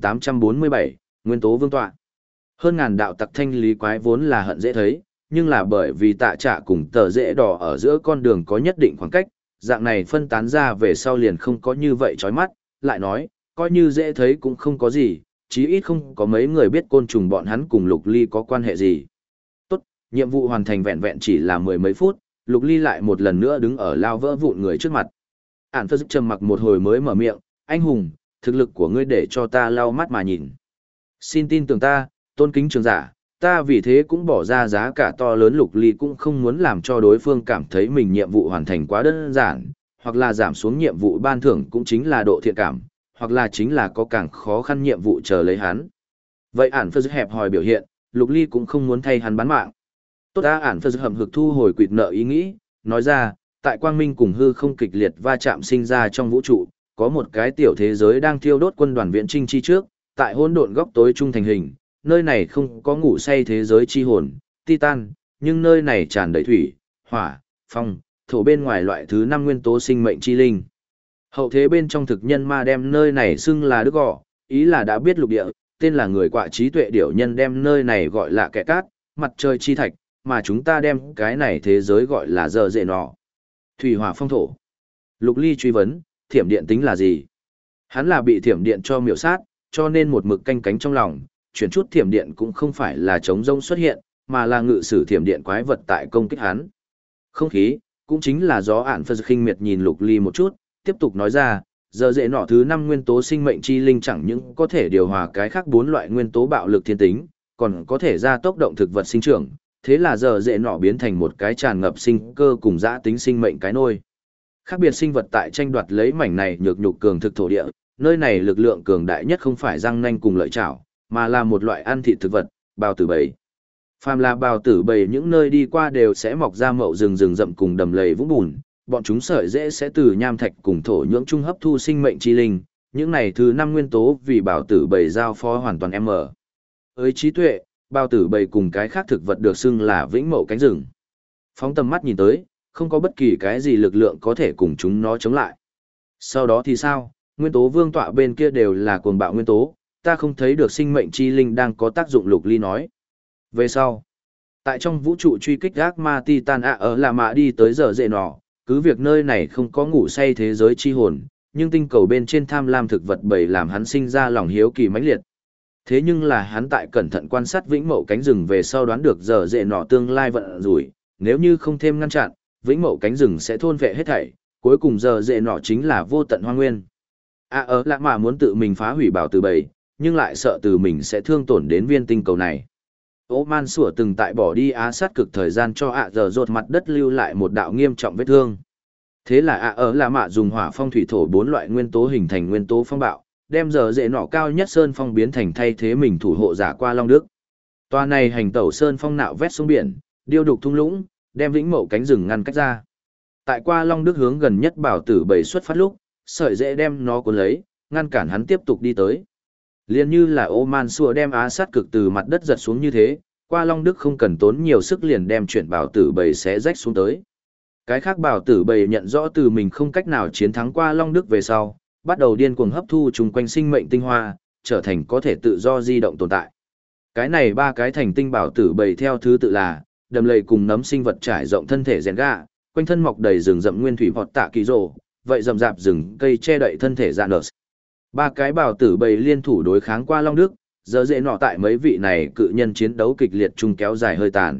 1847, Nguyên tố vương tọa. Hơn ngàn đạo tặc thanh lý quái vốn là hận dễ thấy, nhưng là bởi vì tạ trạ cùng tờ dễ đỏ ở giữa con đường có nhất định khoảng cách, dạng này phân tán ra về sau liền không có như vậy chói mắt, lại nói, coi như dễ thấy cũng không có gì, chí ít không có mấy người biết côn trùng bọn hắn cùng Lục Ly có quan hệ gì. Tốt, nhiệm vụ hoàn thành vẹn vẹn chỉ là 10 mấy phút, Lục Ly lại một lần nữa đứng ở lao vỡ vụn người trước mặt. Ản Phật trầm mặc một hồi mới mở miệng, anh hùng, thực lực của ngươi để cho ta lau mắt mà nhìn. Xin tin tưởng ta, tôn kính trường giả, ta vì thế cũng bỏ ra giá cả to lớn. Lục Ly cũng không muốn làm cho đối phương cảm thấy mình nhiệm vụ hoàn thành quá đơn giản, hoặc là giảm xuống nhiệm vụ ban thưởng cũng chính là độ thiện cảm, hoặc là chính là có càng khó khăn nhiệm vụ chờ lấy hắn. Vậy Ản Phật hẹp hòi biểu hiện, Lục Ly cũng không muốn thay hắn bán mạng. Tốt đã Ản Phật hậm hực thu hồi quỵt nợ ý nghĩ, nói ra, tại quang minh cùng hư không kịch liệt va chạm sinh ra trong vũ trụ, có một cái tiểu thế giới đang thiêu đốt quân đoàn viễn trinh chi trước, tại hỗn độn góc tối trung thành hình, nơi này không có ngủ say thế giới chi hồn, Titan, nhưng nơi này tràn đầy thủy, hỏa, phong, thổ bên ngoài loại thứ 5 nguyên tố sinh mệnh chi linh. Hậu thế bên trong thực nhân ma đem nơi này xưng là Đức Gò, ý là đã biết lục địa, tên là người quạ trí tuệ điểu nhân đem nơi này gọi là kẻ cát, mặt trời chi thạch, mà chúng ta đem cái này thế giới gọi là giờ dệ nọ. Thủy hỏa phong thổ. Lục Ly truy vấn, thiểm điện tính là gì? Hắn là bị thiểm điện cho miểu sát, cho nên một mực canh cánh trong lòng, chuyển chút thiểm điện cũng không phải là chống rông xuất hiện, mà là ngự sử thiểm điện quái vật tại công kích hắn. Không khí, cũng chính là gió. Ản Phật khinh miệt nhìn Lục Ly một chút, tiếp tục nói ra, giờ dễ nọ thứ 5 nguyên tố sinh mệnh chi linh chẳng những có thể điều hòa cái khác 4 loại nguyên tố bạo lực thiên tính, còn có thể gia tốc động thực vật sinh trưởng, thế là giờ dễ nọ biến thành một cái tràn ngập sinh cơ cùng dã tính sinh mệnh cái nôi. Khác biệt sinh vật tại tranh đoạt lấy mảnh này nhược nhục cường thực thổ địa, nơi này lực lượng cường đại nhất không phải răng nanh cùng lợi chảo, mà là một loại ăn thịt thực vật, bào tử bầy. Phàm là bào tử bầy những nơi đi qua đều sẽ mọc ra mậu rừng rừng rậm cùng đầm lầy vũng bùn, bọn chúng sợi dễ sẽ từ nham thạch cùng thổ nhưỡng trung hấp thu sinh mệnh chi linh, những này thứ 5 nguyên tố vì bào tử bầy giao phó hoàn toàn với trí tuệ, bào tử bầy cùng cái khác thực vật được xưng là vĩnh mậu cánh rừng. Phóng tầm mắt nhìn tới, không có bất kỳ cái gì lực lượng có thể cùng chúng nó chống lại. Sau đó thì sao? Nguyên tố vương tọa bên kia đều là cuồng bạo nguyên tố, ta không thấy được sinh mệnh chi linh đang có tác dụng. Lục Ly nói. Về sau, tại trong vũ trụ truy kích ác ma Titan ở là mạ đi tới giờ dệ nọ, cứ việc nơi này không có ngủ say thế giới chi hồn, nhưng tinh cầu bên trên tham lam thực vật bầy làm hắn sinh ra lòng hiếu kỳ mãnh liệt. Thế nhưng là hắn tại cẩn thận quan sát vĩnh mậu cánh rừng về sau đoán được giờ dễ nọ tương lai vận rủi, nếu như không thêm ngăn chặn, vĩnh mậu cánh rừng sẽ thôn vệ hết thảy, cuối cùng giờ dễ nọ chính là vô tận hoang nguyên. Lạ mà muốn tự mình phá hủy bảo từ bầy, nhưng lại sợ từ mình sẽ thương tổn đến viên tinh cầu này. Ô man sủa từng tại bỏ đi á sát cực thời gian cho giờ rột mặt đất lưu lại một đạo nghiêm trọng vết thương. Thế là lạ mạ dùng hỏa phong thủy thổ 4 loại nguyên tố hình thành nguyên tố phong bạo, đem giờ dễ nọ cao nhất sơn phong biến thành thay thế mình thủ hộ giả qua Long Đức. Toa này hành tẩu sơn phong nạo vét sông biển, điêu đục thung lũng, đem vĩnh mậu cánh rừng ngăn cách ra. Tại qua Long Đức hướng gần nhất bảo tử bầy xuất phát lúc, sợi dễ đem nó cuốn lấy, ngăn cản hắn tiếp tục đi tới. Liên như là ô man xua đem á sát cực từ mặt đất giật xuống như thế, qua Long Đức không cần tốn nhiều sức liền đem chuyển bảo tử bầy xé rách xuống tới. Cái khác bảo tử bầy nhận rõ từ mình không cách nào chiến thắng qua Long Đức về sau, bắt đầu điên cuồng hấp thu chung quanh sinh mệnh tinh hoa, trở thành có thể tự do di động tồn tại. Cái này 3 cái thành tinh bảo tử bầy theo thứ tự là, đầm lầy cùng nấm sinh vật trải rộng thân thể rèn gạ, quanh thân mọc đầy rừng rậm nguyên thủy vọt tạ kỳ rồ, vậy rậm rạp rừng cây che đậy thân thể dạ nở. 3 cái bảo tử bầy liên thủ đối kháng qua Long Đức, giờ dễ nọ tại mấy vị này cự nhân chiến đấu kịch liệt chung kéo dài hơi tàn.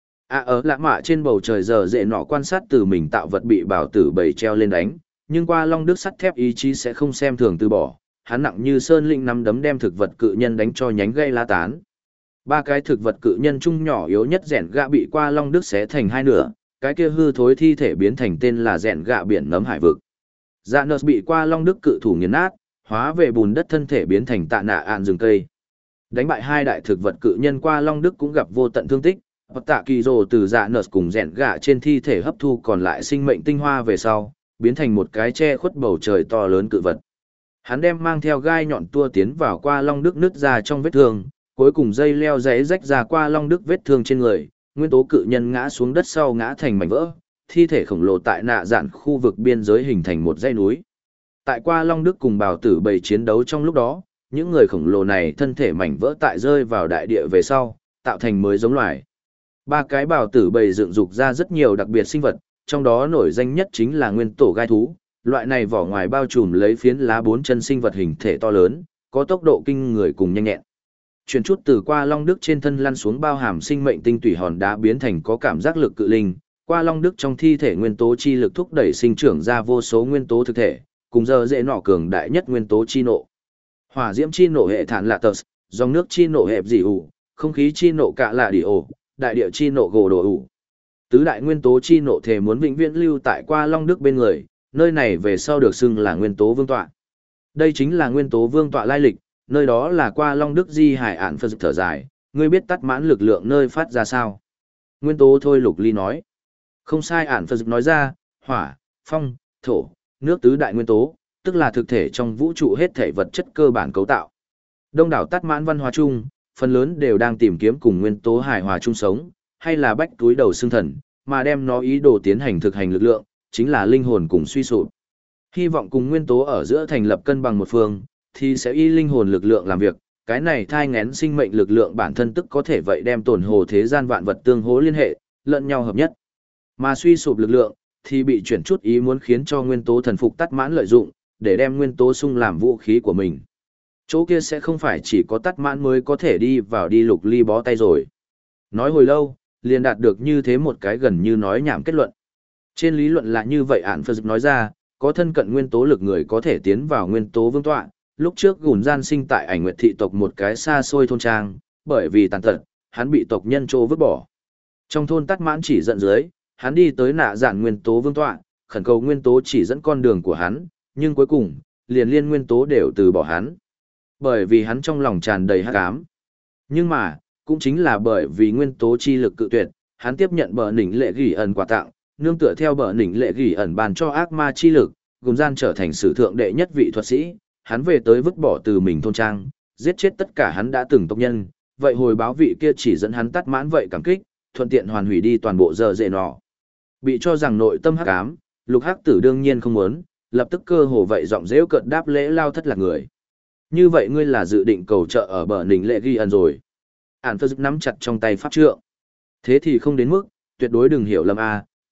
Lạ mạ trên bầu trời giờ dễ nọ quan sát từ mình tạo vật bị bảo tử bầy treo lên đánh, nhưng qua Long Đức sắt thép ý chí sẽ không xem thường từ bỏ, hắn nặng như sơn linh nắm đấm đem thực vật cự nhân đánh cho nhánh gây lá tán. 3 cái thực vật cự nhân chung nhỏ yếu nhất rèn gạ bị qua Long Đức xé thành 2 nửa, cái kia hư thối thi thể biến thành tên là rèn gạ biển nấm hải vực. Dạ nợ bị qua Long Đức cự thủ nghiền nát, hóa về bùn đất thân thể biến thành tạ nạ ạn rừng cây. Đánh bại 2 đại thực vật cự nhân qua Long Đức cũng gặp vô tận thương tích, tạ kỳ rồ từ dạ nợ cùng rèn gạ trên thi thể hấp thu còn lại sinh mệnh tinh hoa về sau, biến thành một cái che khuất bầu trời to lớn cự vật. Hắn đem mang theo gai nhọn tua tiến vào qua Long Đức nứt ra trong vết thương, cuối cùng dây leo rẽ rách ra qua Long Đức vết thương trên người, nguyên tố cự nhân ngã xuống đất sau ngã thành mảnh vỡ, thi thể khổng lồ tại nạ dạn khu vực biên giới hình thành một dãy núi. Tại qua Long Đức cùng bào tử bầy chiến đấu trong lúc đó, những người khổng lồ này thân thể mảnh vỡ tại rơi vào đại địa về sau, tạo thành mới giống loài. 3 cái bào tử bầy dựng dục ra rất nhiều đặc biệt sinh vật, trong đó nổi danh nhất chính là nguyên tổ gai thú, loại này vỏ ngoài bao trùm lấy phiến lá 4 chân sinh vật hình thể to lớn, có tốc độ kinh người cùng nhanh nhẹn. Chuyển chút từ qua Long Đức trên thân lăn xuống bao hàm sinh mệnh tinh tủy hòn đá biến thành có cảm giác lực cự linh, qua Long Đức trong thi thể nguyên tố chi lực thúc đẩy sinh trưởng ra vô số nguyên tố thực thể, cùng giờ dễ nọ cường đại nhất nguyên tố chi nộ. Hỏa diễm chi nộ hệ thản lạ tờ, dòng nước chi nộ hẹp dị ủ, không khí chi nộ cạ lạ đi ổ, đại địa chi nộ gồ đồ ủ. Tứ đại nguyên tố chi nộ thể muốn vĩnh viễn lưu tại qua Long Đức bên người, nơi này về sau được xưng là nguyên tố vương tọa. Đây chính là nguyên tố vương tọa lai lịch, nơi đó là qua Long Đức di hải ản phật thở dài, ngươi biết tắt mãn lực lượng nơi phát ra sao? Nguyên tố thôi Lục Ly nói. Không sai, ản phật nói ra, hỏa, phong, thổ, nước tứ đại nguyên tố, tức là thực thể trong vũ trụ hết thể vật chất cơ bản cấu tạo. Đông đảo tắt mãn văn hóa chung, phần lớn đều đang tìm kiếm cùng nguyên tố hài hòa chung sống, hay là bách túi đầu xương thần, mà đem nó ý đồ tiến hành thực hành lực lượng, chính là linh hồn cùng suy sụp. Hy vọng cùng nguyên tố ở giữa thành lập cân bằng một phương, thì sẽ y linh hồn lực lượng làm việc, cái này thai ngén sinh mệnh lực lượng bản thân tức có thể vậy đem tổn hồ thế gian vạn vật tương hỗ liên hệ, lẫn nhau hợp nhất. Mà suy sụp lực lượng, thì bị chuyển chút ý muốn khiến cho nguyên tố thần phục tắt mãn lợi dụng, để đem nguyên tố sung làm vũ khí của mình. Chỗ kia sẽ không phải chỉ có tắt mãn mới có thể đi vào đi Lục Ly bó tay rồi. Nói hồi lâu, liền đạt được như thế một cái gần như nói nhảm kết luận. Trên lý luận là như vậy, ản phật nói ra, có thân cận nguyên tố lực người có thể tiến vào nguyên tố vương tọa. Lúc trước Gùn gian sinh tại Ảnh Nguyệt thị tộc một cái xa xôi thôn trang, bởi vì tàn tật, hắn bị tộc nhân trô vứt bỏ. Trong thôn tắt mãn chỉ dẫn dưới, hắn đi tới nạ giản nguyên tố vương tọa, khẩn cầu nguyên tố chỉ dẫn con đường của hắn, nhưng cuối cùng, liền liên nguyên tố đều từ bỏ hắn. Bởi vì hắn trong lòng tràn đầy hắc ám. Nhưng mà, cũng chính là bởi vì nguyên tố chi lực cự tuyệt, hắn tiếp nhận bờ nỉnh lệ gỉ ẩn quà tặng, nương tựa theo bờ nỉnh lệ gỉ ẩn bàn cho ác ma chi lực, Gùn gian trở thành sử thượng đệ nhất vị thuật sĩ. Hắn về tới vứt bỏ từ mình thôn trang, giết chết tất cả hắn đã từng tộc nhân, vậy hồi báo vị kia chỉ dẫn hắn tắt mãn vậy cảm kích, thuận tiện hoàn hủy đi toàn bộ giờ dễ nọ. Bị cho rằng nội tâm hắc ám, Lục Hắc Tử đương nhiên không muốn, lập tức cơ hồ vậy giọng dễu cợt đáp lễ lao thất lạc người. Như vậy ngươi là dự định cầu trợ ở bờ nỉnh lệ ghi ẩn rồi. Ản phật nắm chặt trong tay pháp trượng. Thế thì không đến mức, tuyệt đối đừng hiểu lầm a,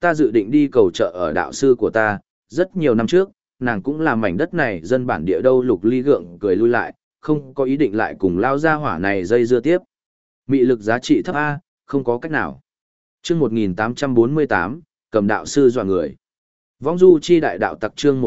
ta dự định đi cầu trợ ở đạo sư của ta, rất nhiều năm trước, nàng cũng làm mảnh đất này dân bản địa đâu. Lục Ly gượng cười lui lại, không có ý định lại cùng lao gia hỏa này dây dưa tiếp. Mị lực giá trị thấp A, không có cách nào. Chương 1848, cầm đạo sư dọa người. Vong du chi đại đạo tặc chương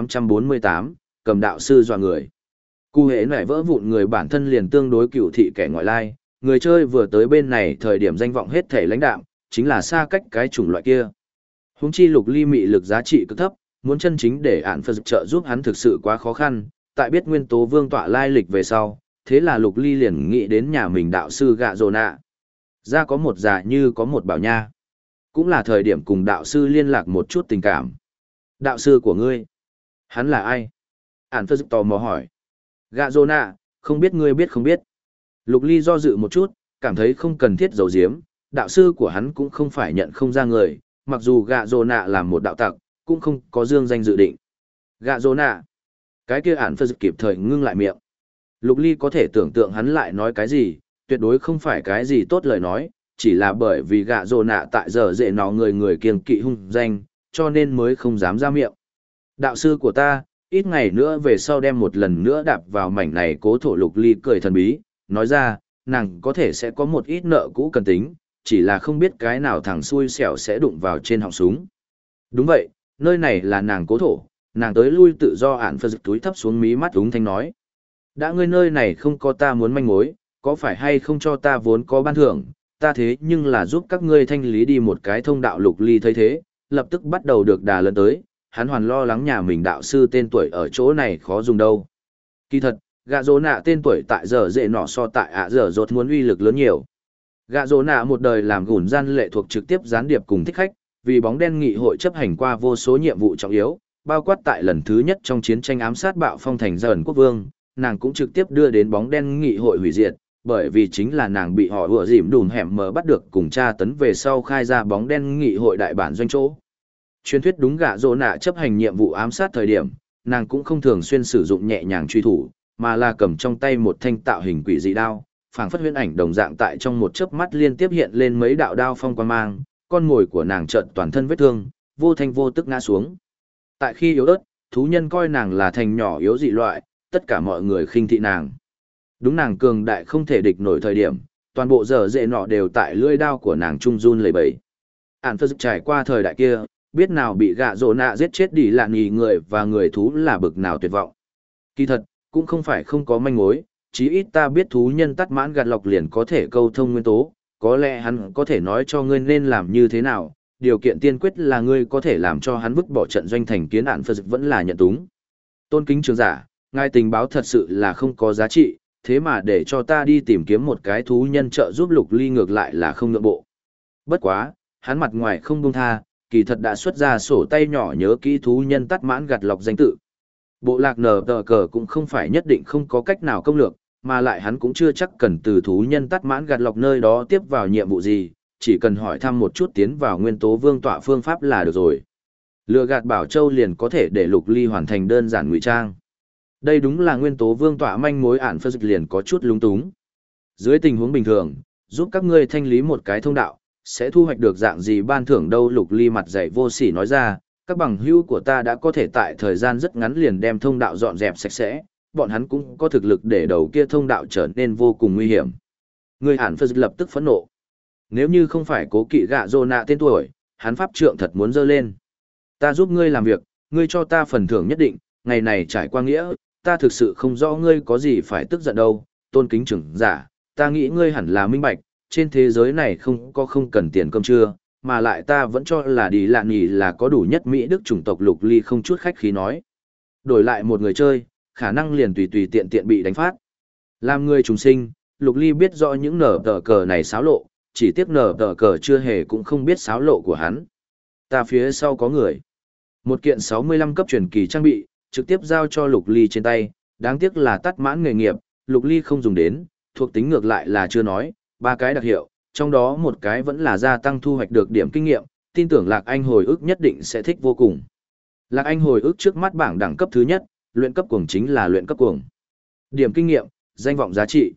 1848, cầm đạo sư dọa người. Cụ hễ nảy vỡ vụn người bản thân liền tương đối cựu thị kẻ ngoại lai, người chơi vừa tới bên này thời điểm danh vọng hết thể lãnh đạm, chính là xa cách cái chủng loại kia. Huống chi Lục Ly mị lực giá trị cực thấp, muốn chân chính để ản phật trợ giúp hắn thực sự quá khó khăn, tại biết nguyên tố vương tọa lai lịch về sau, thế là Lục Ly liền nghĩ đến nhà mình đạo sư gạ rồ nạ. Ra có một già như có một bảo nha. Cũng là thời điểm cùng đạo sư liên lạc một chút tình cảm. Đạo sư của ngươi? Hắn là ai? Ản phật tò mò hỏi. Gạ rồ nạ, không biết ngươi biết không biết. Lục Ly do dự một chút, cảm thấy không cần thiết giấu giếm, đạo sư của hắn cũng không phải nhận không ra người, mặc dù gạ rồ nạ làm một đạo tặc, cũng không có dương danh dự định. Gạ rồ nạ. Cái kia ản phật kịp thời ngưng lại miệng. Lục Ly có thể tưởng tượng hắn lại nói cái gì, tuyệt đối không phải cái gì tốt lời nói, chỉ là bởi vì gạ rồ nạ tại giờ dễ nó người kiêng kỵ hung danh, cho nên mới không dám ra miệng. Đạo sư của ta, ít ngày nữa về sau đem một lần nữa đạp vào mảnh này cố thổ. Lục Ly cười thần bí, nói ra, nàng có thể sẽ có một ít nợ cũ cần tính, chỉ là không biết cái nào thằng xui xẻo sẽ đụng vào trên họng súng. Đúng vậy, nơi này là nàng cố thổ, nàng tới lui tự do. Ản phật túi thấp xuống mí mắt úng thanh nói. Đã ngươi nơi này không có ta muốn manh mối, có phải hay không cho ta vốn có ban thưởng, ta thế nhưng là giúp các ngươi thanh lý đi một cái thông đạo. Lục Ly thấy thế, lập tức bắt đầu được đà lớn tới, hắn hoàn lo lắng nhà mình đạo sư tên tuổi ở chỗ này khó dùng đâu. Kỳ thật, gạ rồ nạ tên tuổi tại giờ dễ nọ so tại ạ giờ rột muốn uy lực lớn nhiều. Gạ rồ nạ một đời làm gùn gian lệ thuộc trực tiếp gián điệp cùng thích khách, vì bóng đen nghị hội chấp hành qua vô số nhiệm vụ trọng yếu, bao quát tại lần thứ nhất trong chiến tranh ám sát bạo phong thành Dởn quốc vương, nàng cũng trực tiếp đưa đến bóng đen nghị hội hủy diệt, bởi vì chính là nàng bị họ ùa dìm đùn hẻm mở bắt được cùng tra tấn về sau khai ra bóng đen nghị hội đại bản doanh chỗ. Truyền thuyết đúng, gạ rồ nạ chấp hành nhiệm vụ ám sát thời điểm, nàng cũng không thường xuyên sử dụng nhẹ nhàng truy thủ, mà là cầm trong tay một thanh tạo hình quỷ dị đao, phảng phất huyễn ảnh đồng dạng tại trong một chớp mắt liên tiếp hiện lên mấy đạo đao phong quang mang, con mồi của nàng chợt toàn thân vết thương, vô thanh vô tức ngã xuống. Tại khi yếu ớt, thú nhân coi nàng là thành nhỏ yếu dị loại, tất cả mọi người khinh thị nàng. Đúng, nàng cường đại không thể địch nổi thời điểm, toàn bộ giờ dễ nọ đều tại lưỡi đao của nàng trung run lẩy bẩy. Ản phật trải qua thời đại kia, biết nào bị gạ rồ nạ giết chết đi là nghỉ người và người thú là bực nào tuyệt vọng. Kỳ thật, cũng không phải không có manh mối, chí ít ta biết thú nhân tắt mãn gạt lọc liền có thể câu thông nguyên tố, có lẽ hắn có thể nói cho ngươi nên làm như thế nào, điều kiện tiên quyết là ngươi có thể làm cho hắn vứt bỏ trận doanh thành kiến. Ản phật vẫn là nhận túng. Tôn kính trường giả, ngài tình báo thật sự là không có giá trị, thế mà để cho ta đi tìm kiếm một cái thú nhân trợ giúp. Lục Ly ngược lại là không nhượng bộ. Bất quá, hắn mặt ngoài không buông tha, kỳ thật đã xuất ra sổ tay nhỏ nhớ kỹ thú nhân tắt mãn gạt lọc danh tự. Bộ lạc nở tờ cờ cũng không phải nhất định không có cách nào công lược, mà lại hắn cũng chưa chắc cần từ thú nhân tắt mãn gạt lọc nơi đó tiếp vào nhiệm vụ gì, chỉ cần hỏi thăm một chút tiến vào nguyên tố vương tọa phương pháp là được rồi. Lừa gạt Bảo Châu liền có thể để Lục Ly hoàn thành đơn giản ngụy trang. Đây đúng là nguyên tố vương tọa manh mối. Ản phật liền có chút lúng túng. Dưới tình huống bình thường, giúp các ngươi thanh lý một cái thông đạo, sẽ thu hoạch được dạng gì ban thưởng đâu? Lục Ly mặt dày vô sỉ nói ra, các bằng hữu của ta đã có thể tại thời gian rất ngắn liền đem thông đạo dọn dẹp sạch sẽ, bọn hắn cũng có thực lực để đầu kia thông đạo trở nên vô cùng nguy hiểm. Người Ản phật lập tức phẫn nộ. Nếu như không phải cố kỵ gạ rồ nạ tên tuổi, hắn pháp trượng thật muốn giơ lên. Ta giúp ngươi làm việc, ngươi cho ta phần thưởng nhất định, ngày này trải qua nghĩa, ta thực sự không rõ ngươi có gì phải tức giận đâu. Tôn kính trưởng giả, ta nghĩ ngươi hẳn là minh bạch, trên thế giới này không cần tiền cơm trưa, mà lại ta vẫn cho là đi lạ nhì là có đủ nhất Mỹ Đức chủng tộc. Lục Ly không chút khách khí nói. Đổi lại một người chơi, khả năng liền tùy tùy tiện tiện bị đánh phát. Làm người trùng sinh, Lục Ly biết rõ những nở tờ cờ này xáo lộ, chỉ tiếc nở tờ cờ chưa hề cũng không biết xáo lộ của hắn. Ta phía sau có người. Một kiện 65 cấp truyền kỳ trang bị, trực tiếp giao cho Lục Ly trên tay, đáng tiếc là tắt mãn nghề nghiệp, Lục Ly không dùng đến, thuộc tính ngược lại là chưa nói, 3 cái đặc hiệu, trong đó một cái vẫn là gia tăng thu hoạch được điểm kinh nghiệm, tin tưởng Lạc Anh hồi ức nhất định sẽ thích vô cùng. Lạc Anh hồi ức trước mắt bảng đẳng cấp thứ nhất, luyện cấp cuồng chính là luyện cấp cuồng. Điểm kinh nghiệm, danh vọng giá trị.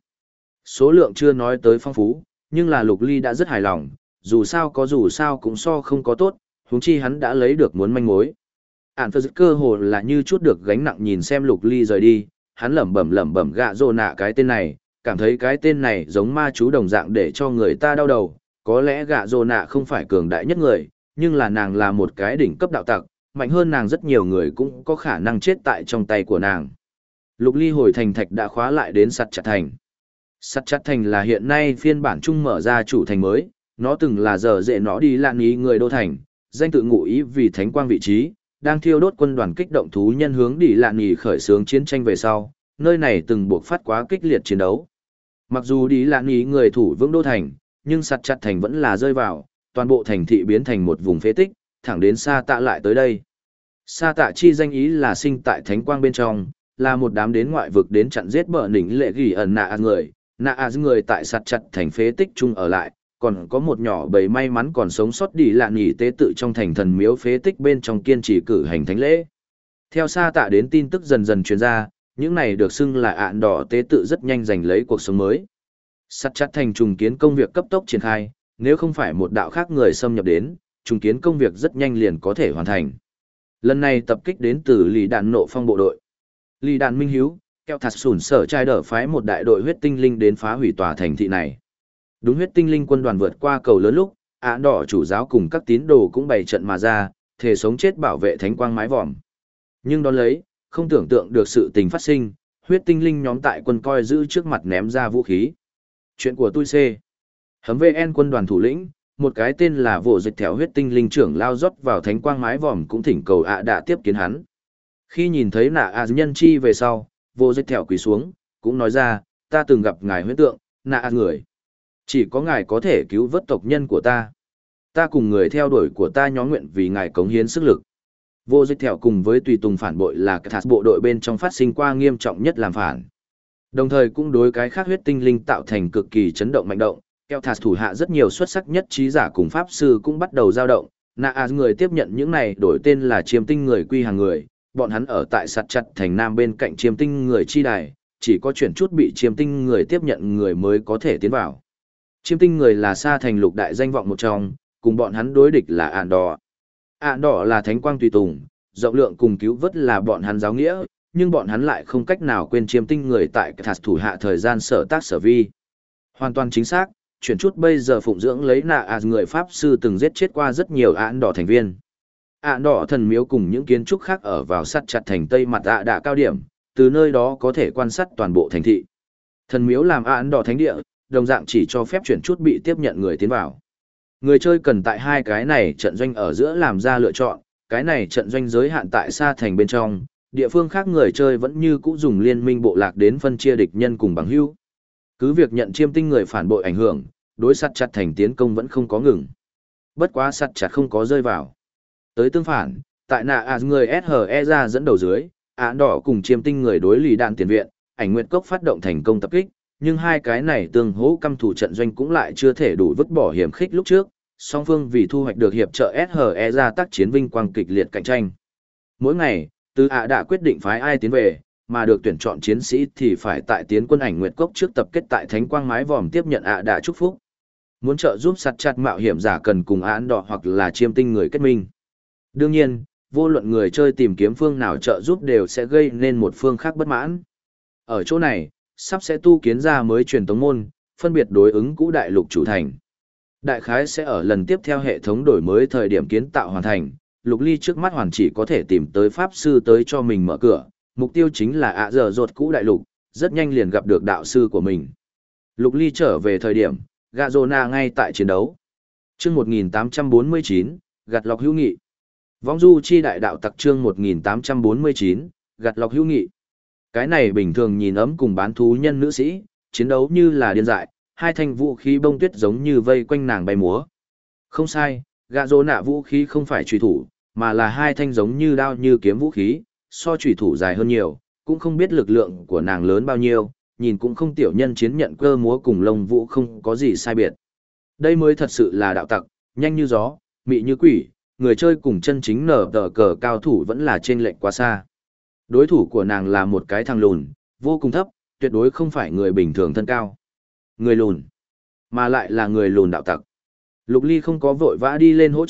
Số lượng chưa nói tới phong phú, nhưng là Lục Ly đã rất hài lòng, dù sao cũng so không có tốt, Huống chi hắn đã lấy được muốn manh mối. Ản phật cơ hồ là như chút được gánh nặng nhìn xem Lục Ly rời đi, hắn lẩm bẩm gạ rồ nạ cái tên này, cảm thấy cái tên này giống ma chú đồng dạng để cho người ta đau đầu. Có lẽ gạ rồ nạ không phải cường đại nhất người, nhưng là nàng là một cái đỉnh cấp đạo tặc, mạnh hơn nàng rất nhiều người cũng có khả năng chết tại trong tay của nàng. Lục Ly hồi thành thạch đã khóa lại đến Sắt Chặt Thành. Sắt Chặt Thành là hiện nay phiên bản chung mở ra chủ thành mới, nó từng là giờ dễ nó đi lạn ý người đô thành, danh tự ngụ ý vì thánh quang vị trí, đang thiêu đốt quân đoàn kích động thú nhân hướng đi lạn ý khởi xướng chiến tranh về sau, nơi này từng buộc phát quá kích liệt chiến đấu. Mặc dù đi lạn ý người thủ vững đô thành, nhưng Sắt Chặt Thành vẫn là rơi vào, toàn bộ thành thị biến thành một vùng phế tích, thẳng đến Sa Tạ lại tới đây. Sa Tạ chi danh ý là sinh tại thánh quang bên trong, là một đám đến ngoại vực đến chặn giết bờ nỉnh lệ gỉ ẩn nạ người tại Sắt Chặt Thành phế tích chung ở lại, còn có một nhỏ bầy may mắn còn sống sót đi lạn nghỉ tế tự trong thành thần miếu phế tích bên trong kiên trì cử hành thánh lễ. Theo Sa Tạ đến tin tức dần dần truyền ra, những này được xưng là ạn đỏ tế tự rất nhanh giành lấy cuộc sống mới. Sắt Chặt Thành trùng kiến công việc cấp tốc triển khai, nếu không phải một đạo khác người xâm nhập đến, trùng kiến công việc rất nhanh liền có thể hoàn thành. Lần này tập kích đến từ lì đạn nộ phong bộ đội. Lì đạn minh hiếu, keo thạt sủn sở trai đỡ phái một đại đội huyết tinh linh đến phá hủy tòa thành thị này. Đúng huyết tinh linh quân đoàn vượt qua cầu lớn lúc, Ả Đỏ chủ giáo cùng các tín đồ cũng bày trận mà ra, thề sống chết bảo vệ thánh quang mái vòm. Nhưng đón lấy, không tưởng tượng được sự tình phát sinh, huyết tinh linh nhóm tại quân coi giữ trước mặt ném ra vũ khí. Chuyện của tôi C. Hấm VN quân đoàn thủ lĩnh, một cái tên là Vô Dịch Thẻo huyết tinh linh trưởng lao rót vào thánh quang mái vòm cũng thỉnh cầu ạ đã tiếp kiến hắn. Khi nhìn thấy nạ nhân chi về sau, Vô Dịch Thẻo quỳ xuống, cũng nói ra, ta từng gặp ngài huyết tượng, nạ người. Chỉ có ngài có thể cứu vớt tộc nhân của ta. Ta cùng người theo đuổi của ta nhóm nguyện vì ngài cống hiến sức lực. Vô Dịch Thẻo cùng với tùy tùng phản bội là các bộ đội bên trong phát sinh qua nghiêm trọng nhất làm phản. Đồng thời cũng đối cái khác huyết tinh linh tạo thành cực kỳ chấn động mạnh động, keo thạt thủ hạ rất nhiều xuất sắc nhất trí giả cùng pháp sư cũng bắt đầu dao động. Nạ người tiếp nhận những này đổi tên là chiêm tinh người quy hàng người, bọn hắn ở tại Sắt Chặt Thành Nam bên cạnh chiêm tinh người chi đài, chỉ có chuyển chút bị chiêm tinh người tiếp nhận người mới có thể tiến vào. Chiêm tinh người là Sa Thành lục đại danh vọng một trong, cùng bọn hắn đối địch là Ản Đỏ. Ản Đỏ là thánh quang tùy tùng, rộng lượng cùng cứu vớt là bọn hắn giáo nghĩa, nhưng bọn hắn lại không cách nào quên chiêm tinh người tại thạt thủ hạ thời gian sở tác sở vi. Hoàn toàn chính xác, chuyển chút bây giờ phụng dưỡng lấy người pháp sư từng giết chết qua rất nhiều Ản Đỏ thành viên. Ản Đỏ thần miếu cùng những kiến trúc khác ở vào Sắt Chặt Thành Tây mặt đạ cao điểm, từ nơi đó có thể quan sát toàn bộ thành thị. Thần miếu làm Ản Đỏ thánh địa, đồng dạng chỉ cho phép chuyển chút bị tiếp nhận người tiến vào. Người chơi cần tại hai cái này trận doanh ở giữa làm ra lựa chọn, cái này trận doanh giới hạn tại Sa Thành bên trong, địa phương khác người chơi vẫn như cũ dùng liên minh bộ lạc đến phân chia địch nhân cùng bằng hữu. Cứ việc nhận chiêm tinh người phản bội ảnh hưởng, đối Sắt Chặt Thành tiến công vẫn không có ngừng. Bất quá Sắt Chặt không có rơi vào. Tới tương phản, tại người SHE ra dẫn đầu dưới, Ản Đỏ cùng chiêm tinh người đối lì đạn tiền viện, ảnh nguyệt cốc phát động thành công tập kích, nhưng hai cái này tương hỗ căm thủ trận doanh cũng lại chưa thể đủ vứt bỏ hiểm khích lúc trước, song phương vì thu hoạch được hiệp trợ SHE ra tác chiến vinh quang kịch liệt cạnh tranh. Mỗi ngày, từ đã quyết định phái ai tiến về, mà được tuyển chọn chiến sĩ thì phải tại tiến quân ảnh nguyệt cốc trước tập kết tại thánh quang mái vòm tiếp nhận đã chúc phúc. Muốn trợ giúp Sắt Chặt mạo hiểm giả cần cùng Ản Đỏ hoặc là chiêm tinh người kết minh. Đương nhiên, vô luận người chơi tìm kiếm phương nào trợ giúp đều sẽ gây nên một phương khác bất mãn. Ở chỗ này, sắp sẽ tu kiến ra mới truyền tống môn, phân biệt đối ứng cũ đại lục chủ thành. Đại khái sẽ ở lần tiếp theo hệ thống đổi mới thời điểm kiến tạo hoàn thành, Lục Ly trước mắt hoàn chỉ có thể tìm tới pháp sư tới cho mình mở cửa, mục tiêu chính là giờ rột cũ đại lục, rất nhanh liền gặp được đạo sư của mình. Lục Ly trở về thời điểm, Gazona ngay tại chiến đấu. Chương 1849, gặt lọc hữu nghị. Vong du chi đại đạo tặc chương 1849, gặt lọc hữu nghị. Cái này bình thường nhìn ấm cùng bán thú nhân nữ sĩ, chiến đấu như là điên dại, hai thanh vũ khí bông tuyết giống như vây quanh nàng bay múa. Không sai, gạ rô nạ vũ khí không phải trùy thủ, mà là hai thanh giống như đao như kiếm vũ khí, so trùy thủ dài hơn nhiều, cũng không biết lực lượng của nàng lớn bao nhiêu, nhìn cũng không tiểu nhân chiến nhận cơ múa cùng lông vũ không có gì sai biệt. Đây mới thật sự là đạo tặc, nhanh như gió, mị như quỷ, người chơi cùng chân chính nở tờ cờ cao thủ vẫn là trên lệnh quá xa. Đối thủ của nàng là một cái thằng lùn, vô cùng thấp, tuyệt đối không phải người bình thường thân cao. Người lùn, mà lại là người lùn đạo tặc. Lục Ly không có vội vã đi lên hỗ trợ,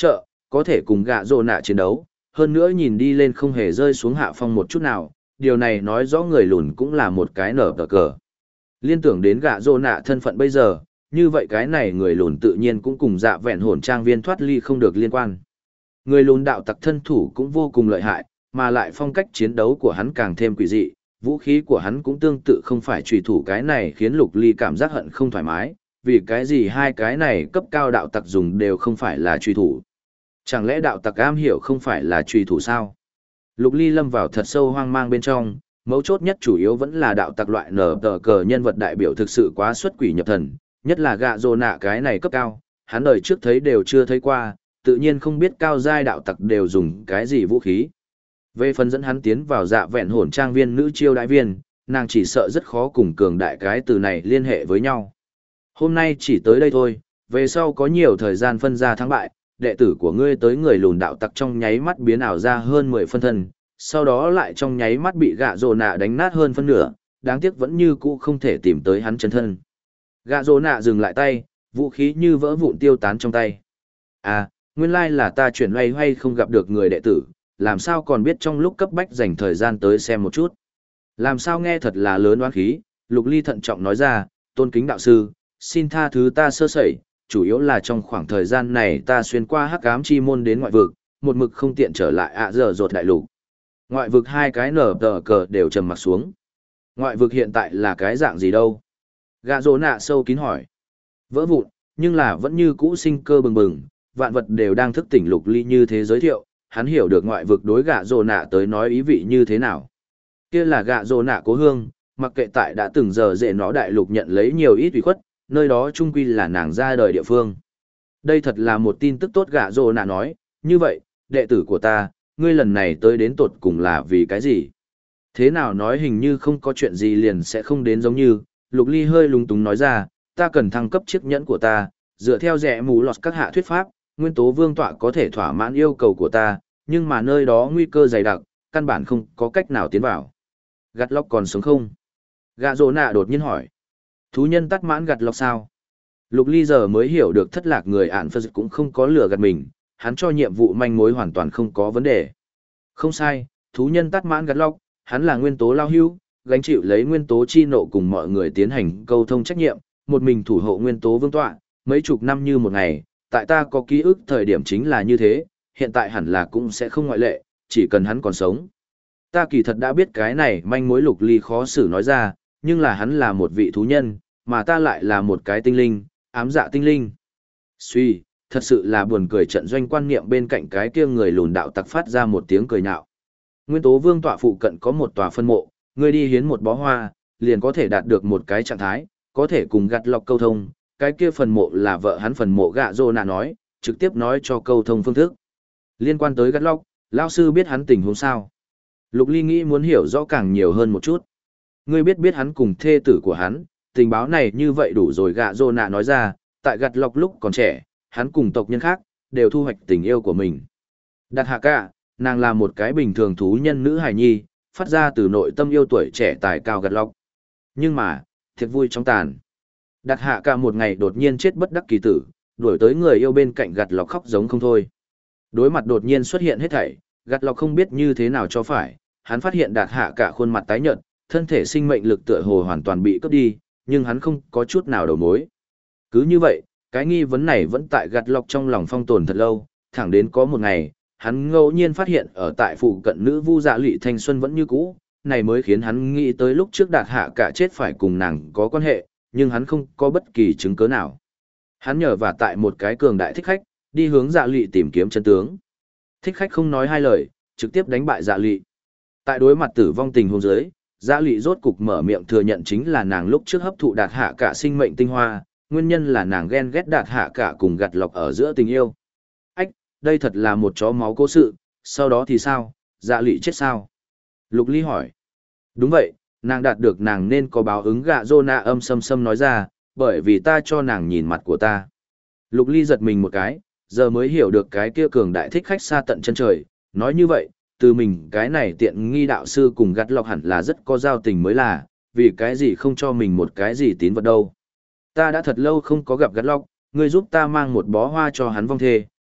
có thể cùng gạ rồ nạ chiến đấu, hơn nữa nhìn đi lên không hề rơi xuống hạ phong một chút nào, điều này nói rõ người lùn cũng là một cái nở tờ cờ. Liên tưởng đến gạ rồ nạ thân phận bây giờ, như vậy cái này người lùn tự nhiên cũng cùng dạ vẹn hồn trang viên thoát ly không được liên quan. Người lùn đạo tặc thân thủ cũng vô cùng lợi hại, mà lại phong cách chiến đấu của hắn càng thêm quỷ dị, vũ khí của hắn cũng tương tự không phải trùy thủ, cái này khiến Lục Ly cảm giác hận không thoải mái, vì cái gì hai cái này cấp cao đạo tặc dùng đều không phải là trùy thủ. Chẳng lẽ đạo tặc am hiểu không phải là trùy thủ sao? Lục Ly lâm vào thật sâu hoang mang bên trong, mấu chốt nhất chủ yếu vẫn là đạo tặc loại nở tờ cờ nhân vật đại biểu thực sự quá xuất quỷ nhập thần, nhất là gạ rồ nạ cái này cấp cao, hắn đời trước thấy đều chưa thấy qua, tự nhiên không biết cao giai đạo tặc đều dùng cái gì vũ khí. Về phần dẫn hắn tiến vào dạ vẹn hồn trang viên nữ chiêu đại viên, nàng chỉ sợ rất khó cùng cường đại cái từ này liên hệ với nhau. Hôm nay chỉ tới đây thôi, về sau có nhiều thời gian phân ra thắng bại, đệ tử của ngươi tới người lùn đạo tặc trong nháy mắt biến ảo ra hơn 10 phân thân, sau đó lại trong nháy mắt bị gạ rồ nạ đánh nát hơn phân nửa, đáng tiếc vẫn như cũ không thể tìm tới hắn chân thân. Gạ rồ nạ dừng lại tay, vũ khí như vỡ vụn tiêu tán trong tay. À, nguyên lai là ta chuyển loay hoay không gặp được người đệ tử, làm sao còn biết trong lúc cấp bách dành thời gian tới xem một chút. Làm sao nghe thật là lớn oán khí, Lục Ly thận trọng nói ra, tôn kính đạo sư, xin tha thứ ta sơ sẩy, chủ yếu là trong khoảng thời gian này ta xuyên qua hắc ám chi môn đến ngoại vực, một mực không tiện trở lại giờ rột đại lục. Ngoại vực hai cái nở tờ cờ đều trầm mặt xuống. Ngoại vực hiện tại là cái dạng gì đâu? Gạ rồ nạ sâu kín hỏi. Vỡ vụn, nhưng là vẫn như cũ sinh cơ bừng bừng, vạn vật đều đang thức tỉnh. Lục Ly như thế giới thiệu, hắn hiểu được ngoại vực đối gạ rồ nạ tới nói ý vị như thế nào. Kia là gạ rồ nạ cố hương, mặc kệ tại đã từng giờ dễ nó đại lục nhận lấy nhiều ít ủy khuất, nơi đó trung quy là nàng ra đời địa phương. Đây thật là một tin tức tốt, gạ rồ nạ nói, như vậy, đệ tử của ta, ngươi lần này tới đến tột cùng là vì cái gì? Thế nào nói hình như không có chuyện gì liền sẽ không đến giống như, Lục Ly hơi lúng túng nói ra, ta cần thăng cấp chiếc nhẫn của ta, dựa theo rẽ mù lọt các hạ thuyết pháp, nguyên tố vương tọa có thể thỏa mãn yêu cầu của ta, nhưng mà nơi đó nguy cơ dày đặc, căn bản không có cách nào tiến vào. Gạt lóc còn sống không? Gạ rồ nạ đột nhiên hỏi. Thú nhân tắt mãn gạt lóc sao? Lục Ly giờ mới hiểu được thất lạc người ản phật cũng không có lừa gạt mình, hắn cho nhiệm vụ manh mối hoàn toàn không có vấn đề. Không sai, thú nhân tắt mãn gạt lóc, hắn là nguyên tố lao hưu, gánh chịu lấy nguyên tố chi nộ cùng mọi người tiến hành câu thông trách nhiệm, một mình thủ hộ nguyên tố vương tọa, mấy chục năm như một ngày, tại ta có ký ức thời điểm chính là như thế, hiện tại hẳn là cũng sẽ không ngoại lệ, chỉ cần hắn còn sống. Ta kỳ thật đã biết cái này manh mối. Lục Ly khó xử nói ra, nhưng là hắn là một vị thú nhân, mà ta lại là một cái tinh linh, ám dạ tinh linh. Suy, thật sự là buồn cười. Trận doanh quan niệm bên cạnh cái kia người lùn đạo tặc phát ra một tiếng cười nhạo. Nguyên tố vương tọa phụ cận có một tòa phân mộ, ngươi đi hiến một bó hoa, liền có thể đạt được một cái trạng thái, có thể cùng gặt lọc câu thông. Cái kia phần mộ là vợ hắn phần mộ. Gạ rồ nạ nói, trực tiếp nói cho câu thông phương thức. Liên quan tới gặt lọc, lão sư biết hắn tình huống sao? Lục Ly nghĩ muốn hiểu rõ càng nhiều hơn một chút. Ngươi biết hắn cùng thê tử của hắn, tình báo này như vậy đủ rồi. Gạ rồ nạ nói ra, tại gặt lọc lúc còn trẻ, hắn cùng tộc nhân khác, đều thu hoạch tình yêu của mình. Đặt hạ cả, nàng là một cái bình thường thú nhân nữ hài nhi, phát ra từ nội tâm yêu tuổi trẻ tài cao gặt lọc. Nhưng mà, thiệt vui trong tàn. Đặt hạ cả một ngày đột nhiên chết bất đắc kỳ tử, đuổi tới người yêu bên cạnh gặt lọc khóc giống không thôi. Đối mặt đột nhiên xuất hiện hết thảy, gặt lọc không biết như thế nào cho phải, hắn phát hiện đạt hạ cả khuôn mặt tái nhợt, thân thể sinh mệnh lực tựa hồ hoàn toàn bị cướp đi, nhưng hắn không có chút nào đầu mối. Cứ như vậy, cái nghi vấn này vẫn tại gặt lọc trong lòng phong tồn thật lâu, thẳng đến có một ngày, hắn ngẫu nhiên phát hiện ở tại phụ cận nữ vu dạ lụy thanh xuân vẫn như cũ, này mới khiến hắn nghĩ tới lúc trước đạt hạ cả chết phải cùng nàng có quan hệ, nhưng hắn không có bất kỳ chứng cứ nào. Hắn nhờ vả tại một cái cường đại thích khách, đi hướng dạ lụy tìm kiếm chân tướng. Thích khách không nói hai lời, trực tiếp đánh bại dạ lụy. Tại đối mặt tử vong tình huống dưới, dạ lụy rốt cục mở miệng thừa nhận chính là nàng lúc trước hấp thụ đạt hạ cả sinh mệnh tinh hoa, nguyên nhân là nàng ghen ghét đạt hạ cả cùng gặt lọc ở giữa tình yêu. Ách, đây thật là một chó máu cố sự, sau đó thì sao, dạ lụy chết sao? Lục Ly hỏi. Đúng vậy, nàng đạt được nàng nên có báo ứng. Gạ rồ nạ âm sâm sâm nói ra, bởi vì ta cho nàng nhìn mặt của ta. Lục Ly giật mình một cái, giờ mới hiểu được cái kia cường đại thích khách xa tận chân trời, nói như vậy, từ mình cái này tiện nghi đạo sư cùng gặt lọc hẳn là rất có giao tình mới là, vì cái gì không cho mình một cái gì tín vật đâu. Ta đã thật lâu không có gặp gặt lọc, ngươi giúp ta mang một bó hoa cho hắn vong thê,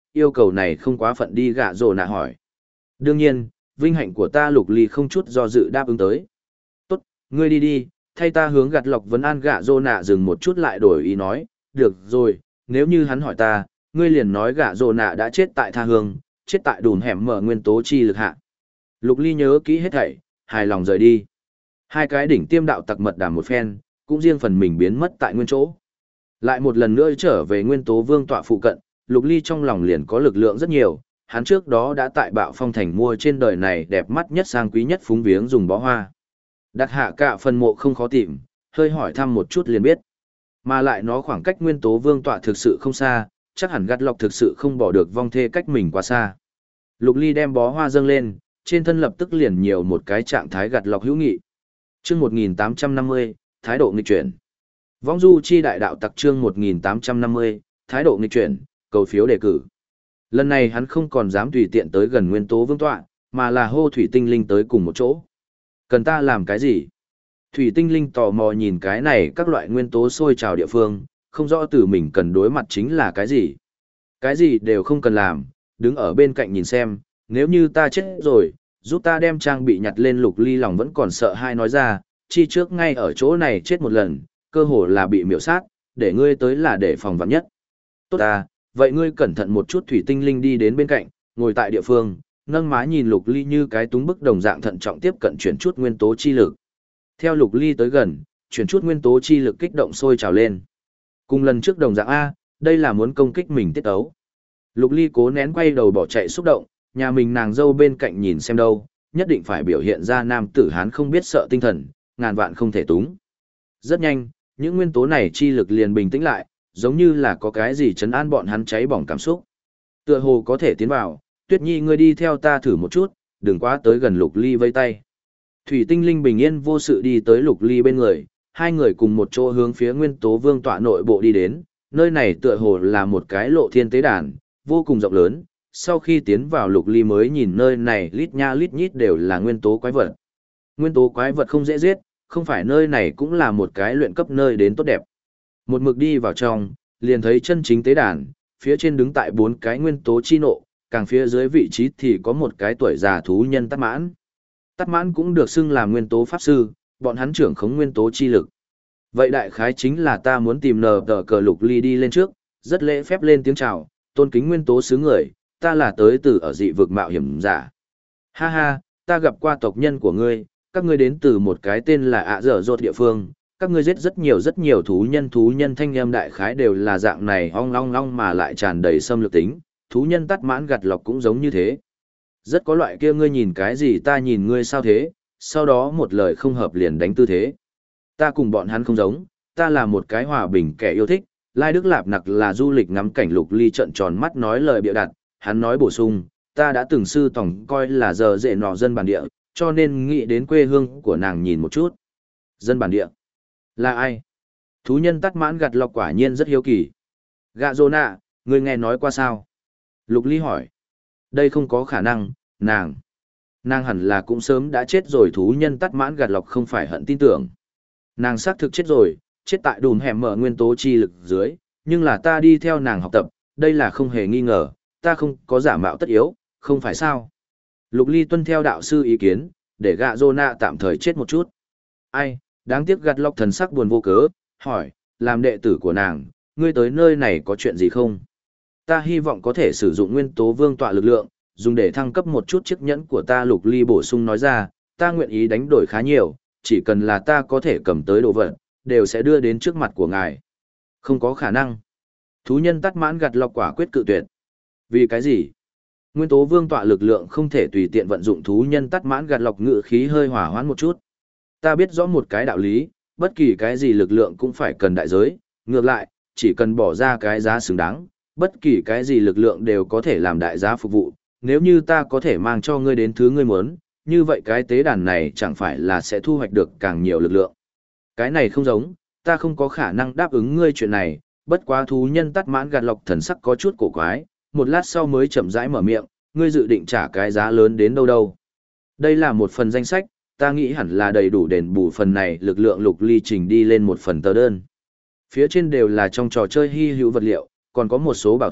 yêu cầu này không quá phận đi gạ rồ nạ hỏi. Đương nhiên, vinh hạnh của ta Lục Ly không chút do dự đáp ứng tới. Tốt, ngươi đi đi, thay ta hướng gạt lọc vấn an gạ rồ nạ dừng một chút lại đổi ý nói, được rồi, nếu như hắn hỏi ta, ngươi liền nói gạ rồ nạ đã chết tại tha hương, chết tại đùn hẻm mở nguyên tố chi lực hạ. Lục Ly nhớ kỹ hết thảy, hài lòng rời đi. Hai cái đỉnh tiêm đạo tặc mật đàm một phen, cũng riêng phần mình biến mất tại nguyên chỗ. Lại một lần nữa trở về nguyên tố vương tọa phụ cận, Lục Ly trong lòng liền có lực lượng rất nhiều, hắn trước đó đã tại Bạo Phong Thành mua trên đời này đẹp mắt nhất sang quý nhất phúng viếng dùng bó hoa. Đặt hạ cả phần mộ không khó tìm, hơi hỏi thăm một chút liền biết. Mà lại nó khoảng cách nguyên tố vương tọa thực sự không xa, chắc hẳn gắt lọc thực sự không bỏ được vong thê cách mình quá xa. Lục Ly đem bó hoa dâng lên, trên thân lập tức liền nhiều một cái trạng thái gặt lọc hữu nghị. Chương 1850, thái độ nghịch chuyển. Vong du chi đại đạo tặc chương 1850, thái độ nghịch chuyển, cầu phiếu đề cử. Lần này hắn không còn dám tùy tiện tới gần nguyên tố vương tọa, mà là hô thủy tinh linh tới cùng một chỗ. Cần ta làm cái gì? Thủy tinh linh tò mò nhìn cái này các loại nguyên tố sôi trào địa phương, không rõ từ mình cần đối mặt chính là cái gì. Cái gì đều không cần làm, đứng ở bên cạnh nhìn xem, nếu như ta chết rồi, giúp ta đem trang bị nhặt lên. Lục Ly lòng vẫn còn sợ hai nói ra, chi trước ngay ở chỗ này chết một lần, cơ hồ là bị miểu sát, để ngươi tới là để phòng vạn nhất. Tốt ta, vậy ngươi cẩn thận một chút. Thủy tinh linh đi đến bên cạnh, ngồi tại địa phương, nâng má nhìn Lục Ly như cái túng bức đồng dạng thận trọng tiếp cận chuyển chút nguyên tố chi lực. Theo Lục Ly tới gần, chuyển chút nguyên tố chi lực kích động sôi trào lên. Cùng lần trước đồng dạng A, đây là muốn công kích mình tiết ấu. Lục Ly cố nén quay đầu bỏ chạy xúc động, nhà mình nàng dâu bên cạnh nhìn xem đâu, nhất định phải biểu hiện ra nam tử hán không biết sợ tinh thần, ngàn vạn không thể túng. Rất nhanh, những nguyên tố này chi lực liền bình tĩnh lại, giống như là có cái gì trấn an bọn hắn cháy bỏng cảm xúc. Tựa hồ có thể tiến vào, Tuyết Nhi ngươi đi theo ta thử một chút, đừng quá tới gần. Lục Ly vây tay. Thủy tinh linh bình yên vô sự đi tới Lục Ly bên người, hai người cùng một chỗ hướng phía nguyên tố vương tọa nội bộ đi đến, nơi này tựa hồ là một cái lộ thiên tế đàn, vô cùng rộng lớn. Sau khi tiến vào, Lục Ly mới nhìn nơi này lít nha lít nhít đều là nguyên tố quái vật. Nguyên tố quái vật không dễ giết, không phải nơi này cũng là một cái luyện cấp nơi đến tốt đẹp. Một mực đi vào trong, liền thấy chân chính tế đàn, phía trên đứng tại 4 cái nguyên tố chi nộ, càng phía dưới vị trí thì có một cái tuổi già thú nhân Tát Mãn. Tát Mãn cũng được xưng là nguyên tố pháp sư, bọn hắn trưởng khống nguyên tố chi lực. Vậy đại khái chính là ta muốn tìm nờ tờ cờ. Lục Ly đi lên trước, rất lễ phép lên tiếng chào, tôn kính nguyên tố sứ người, ta là tới từ ở dị vực mạo hiểm giả. Ha ha, ta gặp qua tộc nhân của ngươi, các ngươi đến từ một cái tên là ạ dở dột địa phương, các ngươi giết rất nhiều thú nhân thanh âm đại khái đều là dạng này ong long long mà lại tràn đầy xâm lược tính, thú nhân Tát Mãn gặt lọc cũng giống như thế. Rất có loại kia ngươi nhìn cái gì ta nhìn ngươi sao thế, sau đó một lời không hợp liền đánh tư thế. Ta cùng bọn hắn không giống, ta là một cái hòa bình kẻ yêu thích, Lai Đức Lạp Nặc là du lịch ngắm cảnh. Lục Ly trợn tròn mắt nói lời bịa đặt, hắn nói bổ sung, ta đã từng sư tổng coi là giờ dễ nọ dân bản địa, cho nên nghĩ đến quê hương của nàng nhìn một chút. Dân bản địa? Là ai? Thú nhân Tát Mãn gặt lọc quả nhiên rất hiếu kỳ. Gạ Rồ Nạ, ngươi nghe nói qua sao? Lục Ly hỏi. Đây không có khả năng, nàng hẳn là cũng sớm đã chết rồi. Thú nhân Tát Mãn gặt lọc không phải hận tin tưởng. Nàng xác thực chết rồi, chết tại đùm hẻm mở nguyên tố chi lực dưới, nhưng là ta đi theo nàng học tập, đây là không hề nghi ngờ, ta không có giả mạo tất yếu, không phải sao? Lục Ly tuân theo đạo sư ý kiến, để Gạ Rồ Nạ tạm thời chết một chút. Ai, đáng tiếc. Gặt lọc thần sắc buồn vô cớ, hỏi, làm đệ tử của nàng, ngươi tới nơi này có chuyện gì không? Ta hy vọng có thể sử dụng nguyên tố vương tọa lực lượng, dùng để thăng cấp một chút chiếc nhẫn của ta. Lục Ly bổ sung nói ra, ta nguyện ý đánh đổi khá nhiều, chỉ cần là ta có thể cầm tới đồ vật, đều sẽ đưa đến trước mặt của ngài. Không có khả năng. Thú nhân Tát Mãn gặt lọc quả quyết cự tuyệt. Vì cái gì? Nguyên tố vương tọa lực lượng không thể tùy tiện vận dụng. Thú nhân Tát Mãn gặt lọc ngự khí hơi hỏa hoãn một chút. Ta biết rõ một cái đạo lý, bất kỳ cái gì lực lượng cũng phải cần đại giới, ngược lại, chỉ cần bỏ ra cái giá xứng đáng, bất kỳ cái gì lực lượng đều có thể làm đại giá phục vụ. Nếu như ta có thể mang cho ngươi đến thứ ngươi muốn, như vậy cái tế đàn này chẳng phải là sẽ thu hoạch được càng nhiều lực lượng. Cái này không giống, ta không có khả năng đáp ứng ngươi chuyện này. Bất quá thú nhân Tát Mãn gặt lọc thần sắc có chút cổ quái, một lát sau mới chậm rãi mở miệng, ngươi dự định trả cái giá lớn đến đâu đâu? Đây là một phần danh sách, ta nghĩ hẳn là đầy đủ đền bù phần này lực lượng. Lục Ly trình đi lên một phần tờ đơn. Phía trên đều là trong trò chơi hy hữu vật liệu, còn có một số bảo thạch,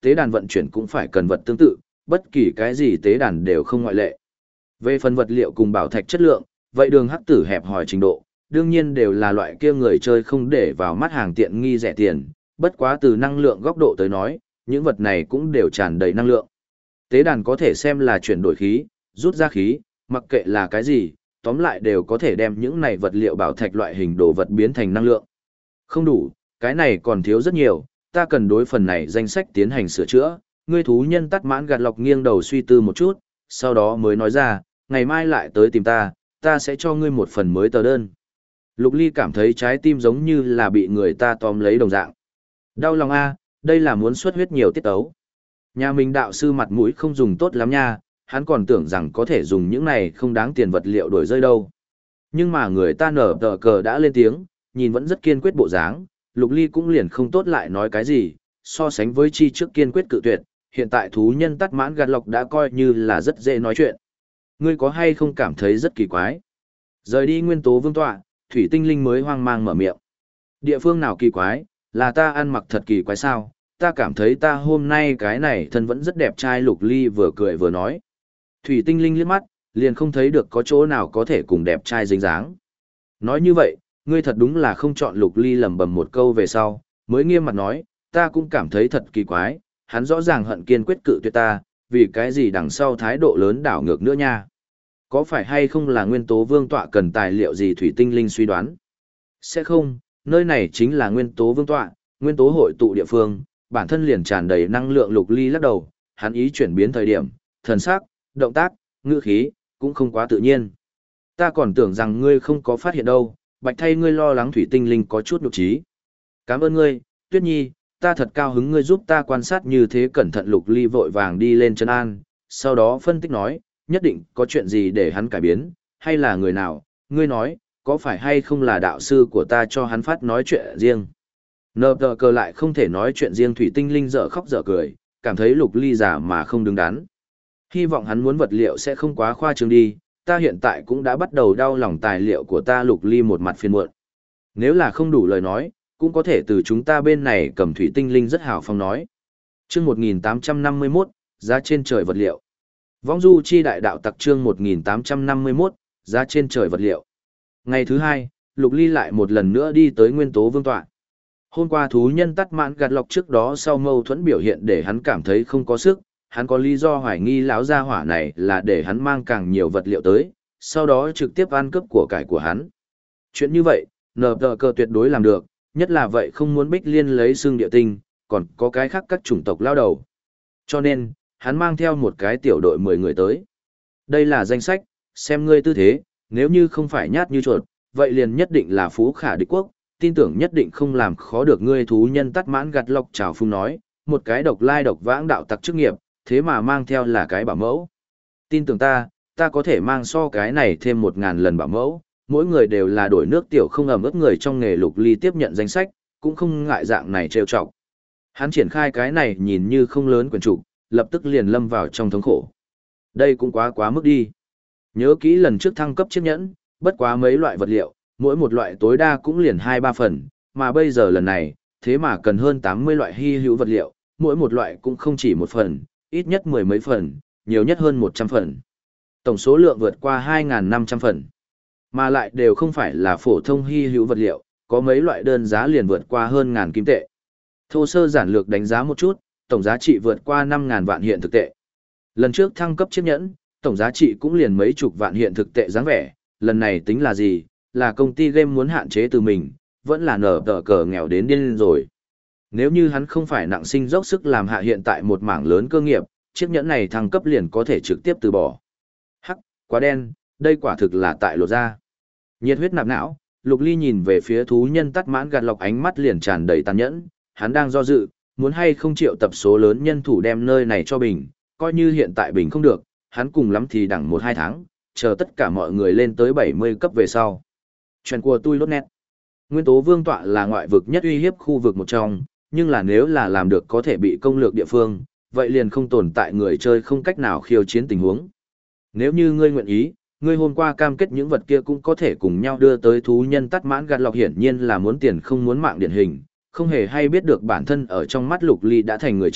tế đàn vận chuyển cũng phải cần vật tương tự, bất kỳ cái gì tế đàn đều không ngoại lệ. Về phần vật liệu cùng bảo thạch chất lượng, vậy đường hắc tử hẹp hỏi trình độ, đương nhiên đều là loại kia người chơi không để vào mắt hàng tiện nghi rẻ tiền, bất quá từ năng lượng góc độ tới nói, những vật này cũng đều tràn đầy năng lượng. Tế đàn có thể xem là chuyển đổi khí, rút ra khí, mặc kệ là cái gì, tóm lại đều có thể đem những này vật liệu bảo thạch loại hình đồ vật biến thành năng lượng. Không đủ, cái này còn thiếu rất nhiều, ta cần đối phần này danh sách tiến hành sửa chữa. Ngươi thú nhân tắt mãn gạt lọc nghiêng đầu suy tư một chút, sau đó mới nói ra, ngày mai lại tới tìm ta sẽ cho ngươi một phần mới tờ đơn. Lục Ly cảm thấy trái tim giống như là bị người ta tóm lấy đồng dạng. Đau lòng a, đây là muốn xuất huyết nhiều tiết ấu. Nhà mình đạo sư mặt mũi không dùng tốt lắm nha, hắn còn tưởng rằng có thể dùng những này không đáng tiền vật liệu đổi rơi đâu. Nhưng mà người ta nở tờ cờ đã lên tiếng, nhìn vẫn rất kiên quyết bộ dáng, Lục Ly cũng liền không tốt lại nói cái gì, so sánh với chi trước kiên quyết cự tuyệt, hiện tại thú nhân tắt mãn gạt lọc đã coi như là rất dễ nói chuyện. Ngươi có hay không cảm thấy rất kỳ quái? Rời đi nguyên tố vương tọa, thủy tinh linh mới hoang mang mở miệng. Địa phương nào kỳ quái, là ta ăn mặc thật kỳ quái sao? Ta cảm thấy ta hôm nay cái này thân vẫn rất đẹp trai. Lục Ly vừa cười vừa nói. Thủy tinh linh liếc mắt, liền không thấy được có chỗ nào có thể cùng đẹp trai dính dáng. Nói như vậy, ngươi thật đúng là không chọn. Lục Ly lẩm bẩm một câu về sau, mới nghiêm mặt nói, ta cũng cảm thấy thật kỳ quái, hắn rõ ràng hận kiên quyết cự tuyệt ta, vì cái gì đằng sau thái độ lớn đảo ngược nữa nha. Có phải hay không là nguyên tố vương tọa cần tài liệu gì? Thủy tinh linh suy đoán. Sẽ không, nơi này chính là nguyên tố vương tọa, nguyên tố hội tụ địa phương, bản thân liền tràn đầy năng lượng. Lục Ly lắc đầu, hắn ý chuyển biến thời điểm, thần sắc, động tác, ngữ khí, cũng không quá tự nhiên. Ta còn tưởng rằng ngươi không có phát hiện đâu, bạch thay ngươi lo lắng. Thủy tinh linh có chút nhục trí. Cảm ơn ngươi, Tuyết Nhi, ta thật cao hứng ngươi giúp ta quan sát như thế cẩn thận. Lục Ly vội vàng đi lên chân an, sau đó phân tích nói, nhất định có chuyện gì để hắn cải biến, hay là người nào, ngươi nói, có phải hay không là đạo sư của ta cho hắn phát nói chuyện riêng. Nờ tờ cờ lại không thể nói chuyện riêng. Thủy tinh linh dở khóc dở cười, cảm thấy Lục Ly giả mà không đứng đắn. Hy vọng hắn muốn vật liệu sẽ không quá khoa trương đi, ta hiện tại cũng đã bắt đầu đau lòng tài liệu của ta. Lục Ly một mặt phiền muộn. Nếu là không đủ lời nói, cũng có thể từ chúng ta bên này cầm. Thủy tinh linh rất hào phóng nói. Chương 1851, giá trên trời vật liệu. Vong du chi đại đạo tặc chương 1851, giá trên trời vật liệu. Ngày thứ hai, Lục Ly lại một lần nữa đi tới nguyên tố vương tọa. Hôm qua thú nhân tắt mãn gạt lọc trước đó sau mâu thuẫn biểu hiện để hắn cảm thấy không có sức, hắn có lý do hoài nghi lão gia hỏa này là để hắn mang càng nhiều vật liệu tới, sau đó trực tiếp ăn cướp của cải của hắn. Chuyện như vậy, nờ tờ cờ tuyệt đối làm được, nhất là vậy không muốn Bích Liên lấy xương địa tinh, còn có cái khác các chủng tộc lao đầu. Cho nên, hắn mang theo một cái tiểu đội 10 người tới. Đây là danh sách, xem ngươi tư thế, nếu như không phải nhát như chuột, vậy liền nhất định là phú khả địch quốc, tin tưởng nhất định không làm khó được ngươi. Thú nhân tắt mãn gạt lọc trào phung nói, một cái độc lai độc vãng đạo tặc chức nghiệp, thế mà mang theo là cái bảo mẫu. Tin tưởng ta có thể mang so cái này thêm 1000 lần bảo mẫu, mỗi người đều là đổi nước tiểu không ẩm ướt người trong nghề. Lục Ly tiếp nhận danh sách, cũng không ngại dạng này trêu chọc. Hắn triển khai cái này nhìn như không lớn quyền trục, lập tức liền lâm vào trong thống khổ. Đây cũng quá mức đi. Nhớ kỹ lần trước thăng cấp chiếc nhẫn, bất quá mấy loại vật liệu, mỗi một loại tối đa cũng liền 2-3 phần, mà bây giờ lần này, thế mà cần hơn 80 loại hy hữu vật liệu, mỗi một loại cũng không chỉ một phần, ít nhất 10 mấy phần, nhiều nhất hơn 100 phần. Tổng số lượng vượt qua 2.500 phần. Mà lại đều không phải là phổ thông hy hữu vật liệu, có mấy loại đơn giá liền vượt qua hơn ngàn kim tệ. Thô sơ giản lược đánh giá một chút, tổng giá trị vượt qua 5.000 vạn hiện thực tệ. Lần trước thăng cấp chiếc nhẫn, tổng giá trị cũng liền mấy chục vạn hiện thực tệ dáng vẻ, lần này tính là gì, là công ty game muốn hạn chế từ mình, vẫn là nở tờ cờ nghèo đến điên rồi. Nếu như hắn không phải nặng sinh dốc sức làm hạ hiện tại một mảng lớn cơ nghiệp, chiếc nhẫn này thăng cấp liền có thể trực tiếp từ bỏ. Hắc, quá đen, đây quả thực là tại lột ra. Nhiệt huyết nạp não, Lục Ly nhìn về phía thú nhân tắt mãn gạt lọc, ánh mắt liền tràn đầy tàn nhẫn, hắn đang do dự, muốn hay không triệu tập số lớn nhân thủ đem nơi này cho bình, coi như hiện tại bình không được, hắn cùng lắm thì đẳng 1-2 tháng, chờ tất cả mọi người lên tới 70 cấp về sau. Chuyện của tôi lốt nét. Nguyên tố vương tọa là ngoại vực nhất uy hiếp khu vực một trong, nhưng là nếu là làm được có thể bị công lược địa phương, vậy liền không tồn tại người chơi không cách nào khiêu chiến tình huống. Nếu như ngươi nguyện ý, ngươi hôm qua cam kết những vật kia cũng có thể cùng nhau đưa tới thú nhân tắt mãn gạt lọc, hiển nhiên là muốn tiền không muốn mạng điển hình, không hề hay biết được bản thân ở trong mắt Lục Ly đã thành người chết,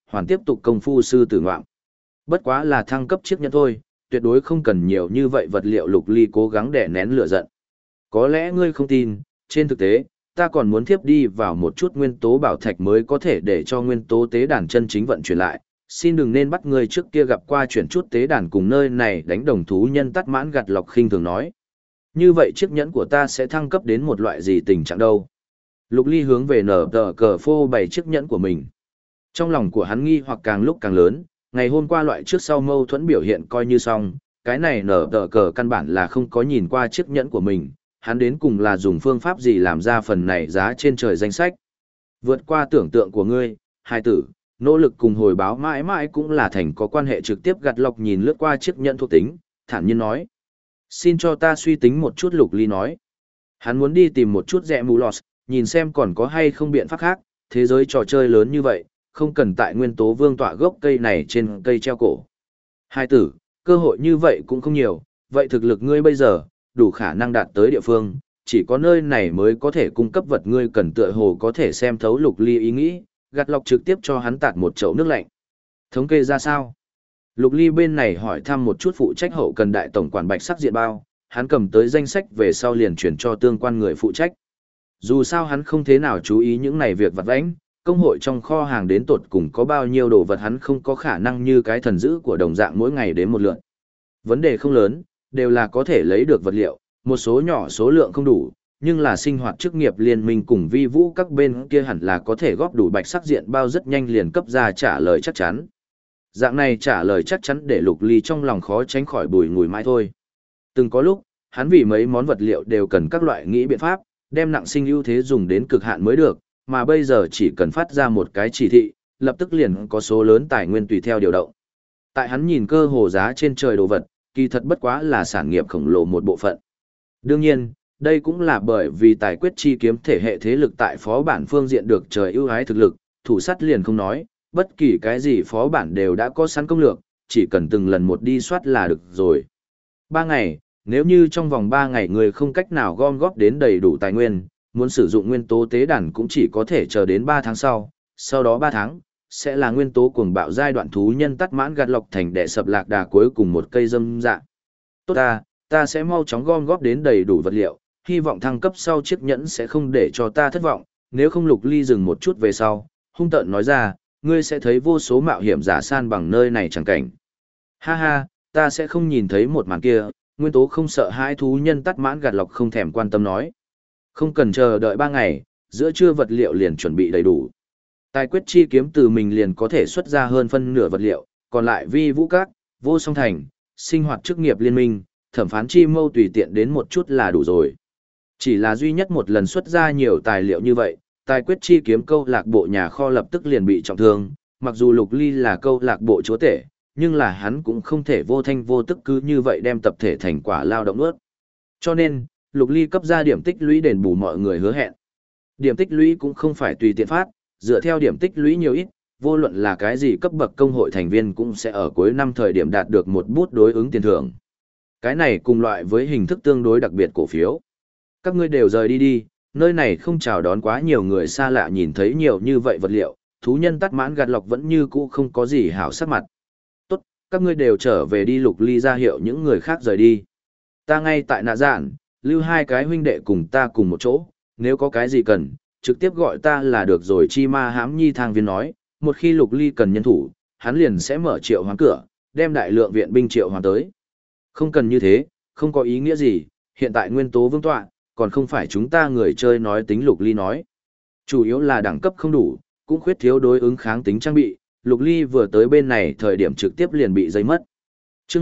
hoàn tiếp tục công phu sư tử ngoạm. Bất quá là thăng cấp chiếc nhẫn thôi, tuyệt đối không cần nhiều như vậy vật liệu. Lục Ly cố gắng đè nén lửa giận. Có lẽ ngươi không tin, trên thực tế, ta còn muốn thiếp đi vào một chút nguyên tố bảo thạch mới có thể để cho nguyên tố tế đàn chân chính vận chuyển lại. Xin đừng nên bắt ngươi trước kia gặp qua chuyển chút tế đàn cùng nơi này đánh đồng thú nhân tắt mãn gạt lọc khinh thường nói. Như vậy chiếc nhẫn của ta sẽ thăng cấp đến một loại gì tình trạng đâu? Lục Ly hướng về nở tờ cờ phô bày chiếc nhẫn của mình. Trong lòng của hắn nghi hoặc càng lúc càng lớn, ngày hôm qua loại trước sau mâu thuẫn biểu hiện coi như xong, cái này nở tờ cờ căn bản là không có nhìn qua chiếc nhẫn của mình, hắn đến cùng là dùng phương pháp gì làm ra phần này giá trên trời danh sách. Vượt qua tưởng tượng của ngươi, hai tử, nỗ lực cùng hồi báo mãi mãi cũng là thành có quan hệ trực tiếp. Gạt lọc nhìn lướt qua chiếc nhẫn thuộc tính, thản nhiên nói. Xin cho ta suy tính một chút. Lục Ly nói. Hắn muốn đi tìm một chút rẽ mù lọt, nhìn xem còn có hay không biện pháp khác, thế giới trò chơi lớn như vậy, không cần tại nguyên tố vương tọa gốc cây này trên cây treo cổ. Hai tử, cơ hội như vậy cũng không nhiều, vậy thực lực ngươi bây giờ, đủ khả năng đạt tới địa phương, chỉ có nơi này mới có thể cung cấp vật ngươi cần. Tựa hồ có thể xem thấu Lục Ly ý nghĩ, gạt lọc trực tiếp cho hắn tạt một chậu nước lạnh. Thống kê ra sao? Lục Ly bên này hỏi thăm một chút phụ trách hậu cần đại tổng quản Bạch Sắc Diện Bao, hắn cầm tới danh sách về sau liền chuyển cho tương quan người phụ trách. Dù sao hắn không thế nào chú ý những này việc vặt vãnh, công hội trong kho hàng đến tột cùng có bao nhiêu đồ vật hắn không có khả năng như cái thần dữ của đồng dạng mỗi ngày đến một lượt. Vấn đề không lớn, đều là có thể lấy được vật liệu, một số nhỏ số lượng không đủ, nhưng là sinh hoạt chức nghiệp liên minh cùng vi vũ các bên kia hẳn là có thể góp đủ. Bạch Sắc Diện Bao rất nhanh liền cấp ra trả lời chắc chắn. Dạng này trả lời chắc chắn để Lục Ly trong lòng khó tránh khỏi bùi ngùi mãi thôi. Từng có lúc, hắn vì mấy món vật liệu đều cần các loại nghĩ biện pháp, đem nặng sinh ưu thế dùng đến cực hạn mới được, mà bây giờ chỉ cần phát ra một cái chỉ thị, lập tức liền có số lớn tài nguyên tùy theo điều động. Tại hắn nhìn cơ hồ giá trên trời đồ vật, kỳ thật bất quá là sản nghiệp khổng lồ một bộ phận. Đương nhiên, đây cũng là bởi vì tài quyết chi kiếm thể hệ thế lực tại phó bản phương diện được trời ưu ái thực lực, thủ sắt liền không nói, bất kỳ cái gì phó bản đều đã có sẵn công lược, chỉ cần từng lần một đi soát là được rồi. 3 ngày, nếu như trong vòng 3 ngày người không cách nào gom góp đến đầy đủ tài nguyên, muốn sử dụng nguyên tố tế đàn cũng chỉ có thể chờ đến 3 tháng sau đó 3 tháng, sẽ là nguyên tố cuồng bạo giai đoạn thú nhân tắt mãn gạt lọc thành đệ sập lạc đà cuối cùng một cây dâm dạ. Tốt ta sẽ mau chóng gom góp đến đầy đủ vật liệu, hy vọng thăng cấp sau chiếc nhẫn sẽ không để cho ta thất vọng, nếu không. Lục Ly dừng một chút về sau, hung tợn nói ra, ngươi sẽ thấy vô số mạo hiểm giả san bằng nơi này chẳng cảnh. Ha ha, ta sẽ không nhìn thấy một màn kia. Nguyên tố không sợ hãi thú nhân tắt mãn gạt lọc không thèm quan tâm nói. Không cần chờ đợi 3 ngày, giữa trưa vật liệu liền chuẩn bị đầy đủ. Tài quyết chi kiếm từ mình liền có thể xuất ra hơn phân nửa vật liệu, còn lại vi vũ các, vô song thành, sinh hoạt chức nghiệp liên minh, thẩm phán chi mâu tùy tiện đến một chút là đủ rồi. Chỉ là duy nhất một lần xuất ra nhiều tài liệu như vậy, tài quyết chi kiếm câu lạc bộ nhà kho lập tức liền bị trọng thương. Mặc dù Lục Ly là câu lạc bộ chúa tể, nhưng là hắn cũng không thể vô thanh vô tức cứ như vậy đem tập thể thành quả lao động nuốt. Cho nên, Lục Ly cấp ra điểm tích lũy đền bù mọi người hứa hẹn. Điểm tích lũy cũng không phải tùy tiện phát, dựa theo điểm tích lũy nhiều ít, vô luận là cái gì cấp bậc công hội thành viên cũng sẽ ở cuối năm thời điểm đạt được một bút đối ứng tiền thưởng. Cái này cùng loại với hình thức tương đối đặc biệt cổ phiếu. Các ngươi đều rời đi đi, nơi này không chào đón quá nhiều người xa lạ. Nhìn thấy nhiều như vậy vật liệu, thú nhân tắt mãn gạt lọc vẫn như cũ không có gì hảo sắc mặt. Tốt, các ngươi đều trở về đi. Lục Ly ra hiệu những người khác rời đi. Ta ngay tại nạ dạn, lưu 2 cái huynh đệ cùng ta cùng một chỗ, nếu có cái gì cần, trực tiếp gọi ta là được rồi. Chi Ma Hãm Nhi thang viên nói, một khi Lục Ly cần nhân thủ, hắn liền sẽ mở triệu hoán cửa, đem đại lượng viện binh triệu hoán tới. Không cần như thế, không có ý nghĩa gì, hiện tại nguyên tố vương tọa, còn không phải chúng ta người chơi nói tính. Lục Ly nói, chủ yếu là đẳng cấp không đủ, cũng khuyết thiếu đối ứng kháng tính trang bị. Lục Ly vừa tới bên này thời điểm trực tiếp liền bị dây mất. Chương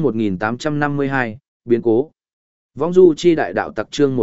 1852, biến cố. Vong du chi đại đạo tặc chương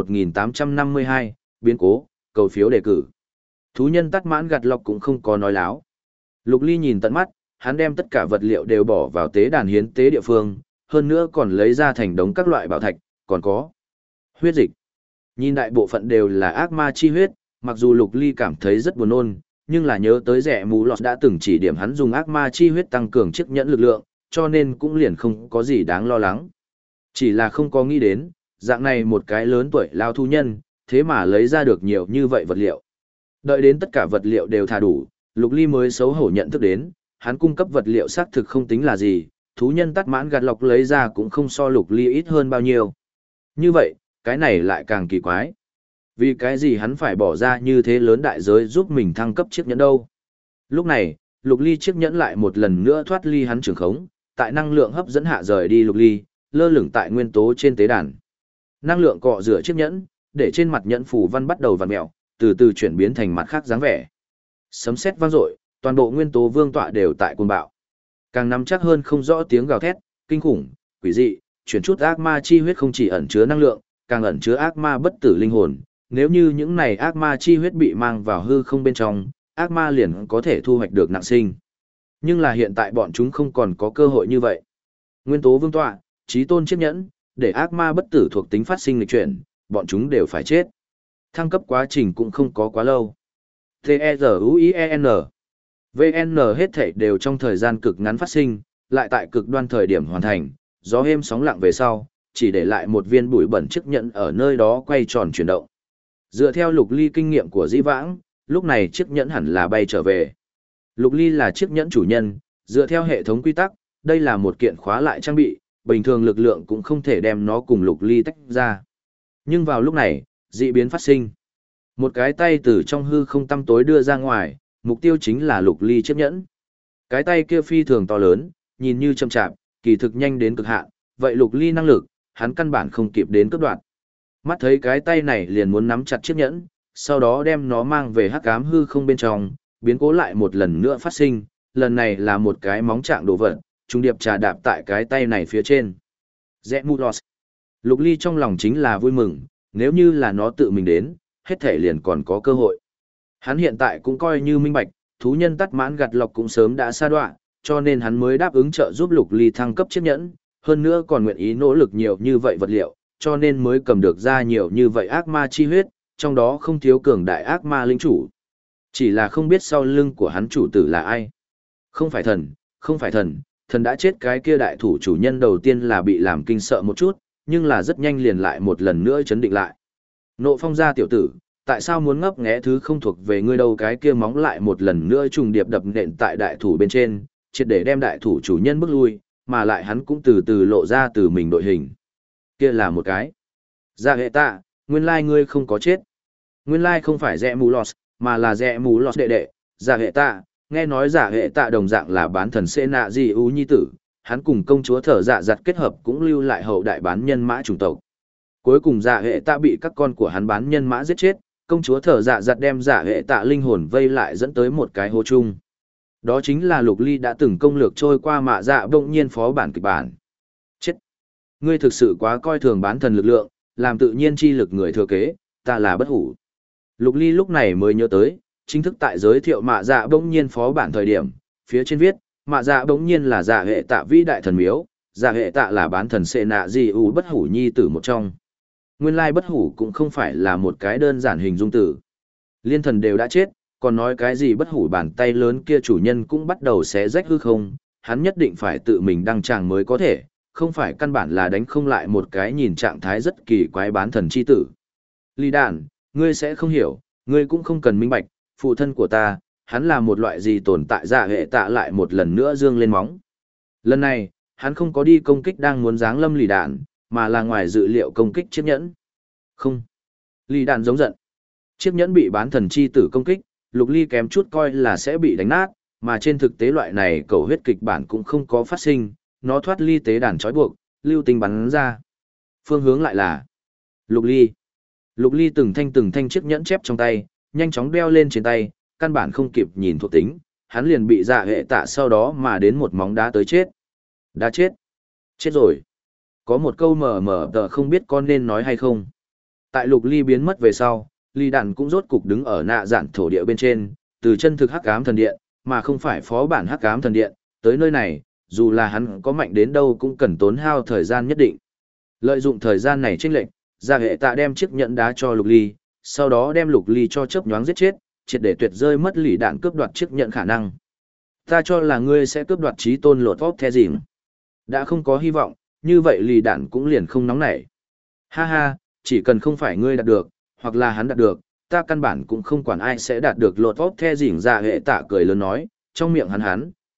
1852, biến cố, cầu phiếu đề cử. Thú nhân tắt mãn gạt lọc cũng không có nói láo. Lục Ly nhìn tận mắt, hắn đem tất cả vật liệu đều bỏ vào tế đàn hiến tế địa phương, hơn nữa còn lấy ra thành đống các loại bảo thạch, còn có huyết dịch. Nhìn đại bộ phận đều là ác ma chi huyết, mặc dù Lục Ly cảm thấy rất buồn nôn, nhưng là nhớ tới rẻ mù lọt đã từng chỉ điểm hắn dùng ác ma chi huyết tăng cường chiếc nhẫn lực lượng, cho nên cũng liền không có gì đáng lo lắng. Chỉ là không có nghĩ đến, dạng này một cái lớn tuổi lao thu nhân, thế mà lấy ra được nhiều như vậy vật liệu. Đợi đến tất cả vật liệu đều thả đủ, Lục Ly mới xấu hổ nhận thức đến, hắn cung cấp vật liệu xác thực không tính là gì, thú nhân tắt mãn gạt lọc lấy ra cũng không so Lục Ly ít hơn bao nhiêu. Như vậy, cái này lại càng kỳ quái. Vì cái gì hắn phải bỏ ra như thế lớn đại giới giúp mình thăng cấp chiếc nhẫn đâu? Lúc này, Lục Ly chiếc nhẫn lại một lần nữa thoát ly hắn trường khống, tại năng lượng hấp dẫn hạ rời đi Lục Ly, lơ lửng tại nguyên tố trên tế đàn. Năng lượng cọ rửa chiếc nhẫn, để trên mặt nhẫn phù văn bắt đầu vặn mèo, từ từ chuyển biến thành mặt khác dáng vẻ. Sấm sét vang dội, toàn bộ nguyên tố vương tọa đều tại cuồng bạo. Càng nắm chắc hơn không rõ tiếng gào thét, kinh khủng, quỷ dị, chuyển chút ác ma chi huyết không chỉ ẩn chứa năng lượng, càng ẩn chứa ác ma bất tử linh hồn. Nếu như những này ác ma chi huyết bị mang vào hư không bên trong, ác ma liền có thể thu hoạch được nặng sinh. Nhưng là hiện tại bọn chúng không còn có cơ hội như vậy. Nguyên tố vương tọa, chí tôn chiếc nhẫn, để ác ma bất tử thuộc tính phát sinh lịch chuyển, bọn chúng đều phải chết. Thăng cấp quá trình cũng không có quá lâu. T-E-Z-U-I-E-N VN hết thảy đều trong thời gian cực ngắn phát sinh, lại tại cực đoan thời điểm hoàn thành, gió êm sóng lặng về sau, chỉ để lại một viên bụi bẩn chiếc nhẫn ở nơi đó quay tròn chuyển động. Dựa theo Lục Ly kinh nghiệm của Dĩ Vãng, lúc này chiếc nhẫn hẳn là bay trở về. Lục Ly là chiếc nhẫn chủ nhân, dựa theo hệ thống quy tắc, đây là một kiện khóa lại trang bị, bình thường lực lượng cũng không thể đem nó cùng Lục Ly tách ra. Nhưng vào lúc này, dị biến phát sinh. Một cái tay từ trong hư không tăm tối đưa ra ngoài, mục tiêu chính là Lục Ly chiếc nhẫn. Cái tay kia phi thường to lớn, nhìn như chậm chạp, kỳ thực nhanh đến cực hạn, vậy Lục Ly năng lực, hắn căn bản không kịp đến cướp đoạt. Mắt thấy cái tay này liền muốn nắm chặt chiếc nhẫn, sau đó đem nó mang về hắc ám hư không bên trong, biến cố lại một lần nữa phát sinh, lần này là một cái móng trạng đồ vật, trung điệp trà đạp tại cái tay này phía trên. Zemulos. Lục Ly trong lòng chính là vui mừng, nếu như là nó tự mình đến, hết thể liền còn có cơ hội. Hắn hiện tại cũng coi như minh bạch, thú nhân tắt mãn gặt lọc cũng sớm đã sa đọa, cho nên hắn mới đáp ứng trợ giúp Lục Ly thăng cấp chiếc nhẫn, hơn nữa còn nguyện ý nỗ lực nhiều như vậy vật liệu, cho nên mới cầm được ra nhiều như vậy ác ma chi huyết, trong đó không thiếu cường đại ác ma linh chủ. Chỉ là không biết sau lưng của hắn chủ tử là ai. Không phải thần, không phải thần, thần đã chết, cái kia đại thủ chủ nhân đầu tiên là bị làm kinh sợ một chút, nhưng là rất nhanh liền lại một lần nữa chấn định lại. Nộ phong gia tiểu tử, tại sao muốn ngấp nghé thứ không thuộc về ngươi đâu? Cái kia móng lại một lần nữa trùng điệp đập nện tại đại thủ bên trên, triệt để đem đại thủ chủ nhân bước lui, mà lại hắn cũng từ từ lộ ra từ mình đội hình. Kia là một cái. Dạ hệ tạ, nguyên lai ngươi không có chết. Nguyên lai không phải Rẽ Mù Lọt, mà là Rẽ Mù Lọt đệ đệ, Dạ hệ tạ. Nghe nói Dạ hệ tạ đồng dạng là bán thần Sê Nạ Di U nhi tử, hắn cùng công chúa thở dạ giặt kết hợp cũng lưu lại hậu đại bán nhân mã chủng tộc. Cuối cùng Dạ hệ tạ bị các con của hắn bán nhân mã giết chết, công chúa thở dạ giặt đem Dạ hệ tạ linh hồn vây lại dẫn tới một cái hố chung. Đó chính là Lục Ly đã từng công lược trôi qua Mạ Dạ bỗng nhiên phó bản kịch bản. Chết! Ngươi thực sự quá coi thường bán thần lực lượng, làm tự nhiên chi lực người thừa kế, ta là bất hủ. Lục Ly lúc này mới nhớ tới, chính thức tại giới thiệu Mạ Dạ bỗng nhiên phó bản thời điểm, phía trên viết, Mạ Dạ bỗng nhiên là Dạ hệ tạ vĩ đại thần miếu, Dạ hệ tạ là bán thần Sê Nạ Di U bất hủ nhi tử một trong. Nguyên lai bất hủ cũng không phải là một cái đơn giản hình dung tử. Liên thần đều đã chết, còn nói cái gì bất hủ, bàn tay lớn kia chủ nhân cũng bắt đầu xé rách hư không, hắn nhất định phải tự mình đăng tràng mới có thể, không phải căn bản là đánh không lại một cái nhìn trạng thái rất kỳ quái bán thần chi tử. Ly đàn, ngươi sẽ không hiểu, ngươi cũng không cần minh bạch, phụ thân của ta, hắn là một loại gì tồn tại. Dạ hệ tạ lại một lần nữa dương lên móng. Lần này, hắn không có đi công kích đang muốn giáng lâm lì đàn, mà là ngoài dự liệu công kích chiếc nhẫn. Không. Lì đàn giống giận. Chiếc nhẫn bị bán thần chi tử công kích, Lục Ly kém chút coi là sẽ bị đánh nát, mà trên thực tế loại này cầu huyết kịch bản cũng không có phát sinh, nó thoát ly tế đàn trói buộc, lưu tinh bắn ra. Phương hướng lại là Lục Ly. Lục Ly từng thanh chiếc nhẫn chép trong tay, nhanh chóng đeo lên trên tay, căn bản không kịp nhìn thuộc tính, hắn liền bị Dạ hệ tạ sau đó mà đến một móng đá tới chết. Đã chết. Chết rồi. Có một câu mờ tờ không biết con nên nói hay không. Tại Lục Ly biến mất về sau, Ly đàn cũng rốt cục đứng ở nạ dạn thổ địa bên trên, từ chân thực hắc ám thần điện, mà không phải phó bản hắc ám thần điện, tới nơi này, dù là hắn có mạnh đến đâu cũng cần tốn hao thời gian nhất định. Lợi dụng thời gian này chênh lệch, Dạ hệ tạ đem chiếc nhẫn đá cho Lục Ly, sau đó đem Lục Ly cho chớp nhoáng giết chết, triệt để tuyệt rơi mất lì đạn cướp đoạt chiếc nhẫn khả năng. Ta cho là ngươi sẽ cướp đoạt trí tôn lột vóc the dìm. Đã không có hy vọng, như vậy lì đạn cũng liền không nóng nảy. Ha ha, chỉ cần không phải ngươi đạt được, hoặc là hắn đạt được, ta căn bản cũng không quản ai sẽ đạt được lột vóc the dìm. Dạ hệ tạ cười lớn nói, trong miệng hắn,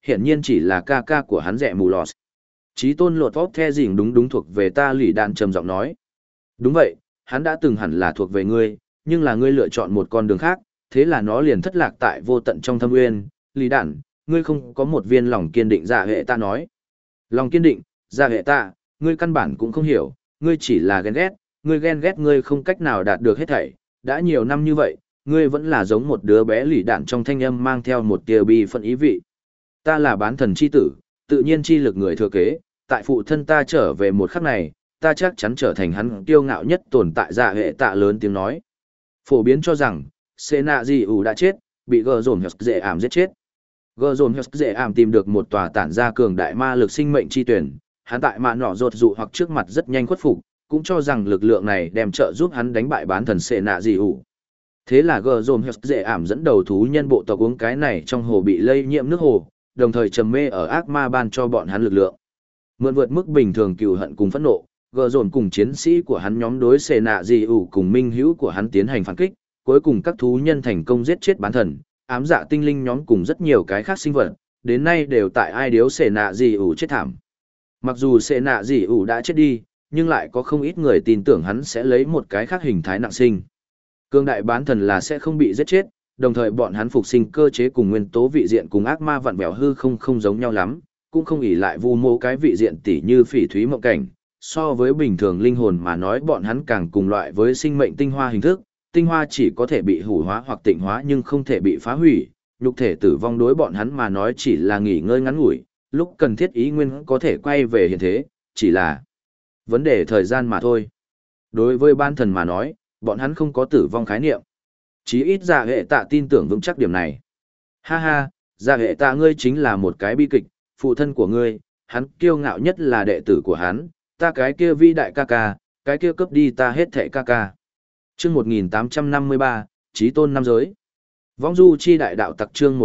hiển nhiên chỉ là ca ca của hắn rẻ mù lọt. Chí tôn lột vóc the dình đúng thuộc về ta lì đạn trầm giọng nói. Đúng vậy, hắn đã từng hẳn là thuộc về ngươi, nhưng là ngươi lựa chọn một con đường khác, thế là nó liền thất lạc tại vô tận trong thâm uyên. Lì đạn, ngươi không có một viên lòng kiên định dạ hệ ta nói. Lòng kiên định, dạ hệ ta, ngươi căn bản cũng không hiểu, ngươi chỉ là ghen ghét ngươi không cách nào đạt được hết thảy, đã nhiều năm như vậy, ngươi vẫn là giống một đứa bé lì đạn trong thanh âm mang theo một tia bi phân ý vị. Ta là bán thần chi tử, tự nhiên chi lực người thừa kế, tại phụ thân ta trở về một khắc này, ta chắc chắn trở thành hắn kiêu ngạo nhất tồn tại dạ hệ tạ lớn tiếng nói. Phổ biến cho rằng, Sê Nạ Di ủ đã chết, bị gờ dồn hợp dễ ảm giết chết. Gờ dồn hợp dễ ảm tìm được một tòa tản ra cường đại ma lực sinh mệnh chi tuyển, hắn tại mạ nọ rột dụ hoặc trước mặt rất nhanh khuất phục, cũng cho rằng lực lượng này đem trợ giúp hắn đánh bại bán thần Sê Nạ Di ủ. Thế là gờ dồn hợp dễ ảm dẫn đầu thú nhân bộ tộc uống cái này trong hồ bị lây nhiễm nước hồ, đồng thời trầm mê ở ác ma ban cho bọn hắn lực lượng. Mượn vượt mức bình thường cừu hận cùng phẫn nộ, gờ dồn cùng chiến sĩ của hắn nhóm đối Sê Nạ Di ủ cùng minh hữu của hắn tiến hành phản kích, cuối cùng các thú nhân thành công giết chết bán thần, ám dạ tinh linh nhóm cùng rất nhiều cái khác sinh vật, đến nay đều tại ai điếu Sê Nạ Di ủ chết thảm. Mặc dù Sê Nạ Di ủ đã chết đi, nhưng lại có không ít người tin tưởng hắn sẽ lấy một cái khác hình thái nặng sinh. Cương đại bán thần là sẽ không bị giết chết, đồng thời bọn hắn phục sinh cơ chế cùng nguyên tố vị diện cùng ác ma vặn vẹo hư không giống nhau lắm, cũng không ỷ lại vu mô cái vị diện tỉ như phỉ thúy mộng cảnh, so với bình thường linh hồn mà nói bọn hắn càng cùng loại với sinh mệnh tinh hoa hình thức, tinh hoa chỉ có thể bị hủ hóa hoặc tịnh hóa nhưng không thể bị phá hủy, nhục thể tử vong đối bọn hắn mà nói chỉ là nghỉ ngơi ngắn ngủi, lúc cần thiết ý nguyên có thể quay về hiện thế, chỉ là vấn đề thời gian mà thôi. Đối với ban thần mà nói, bọn hắn không có tử vong khái niệm. Chí ít dạ hệ tạ tin tưởng vững chắc điểm này. Ha ha, dạ hệ tạ ngươi chính là một cái bi kịch, phụ thân của ngươi, hắn kiêu ngạo nhất là đệ tử của hắn, ta cái kia vĩ đại ca ca, cái kia cướp đi ta hết thệ ca ca. Chương 1853, Chí tôn năm giới. Vong du chi đại đạo tặc chương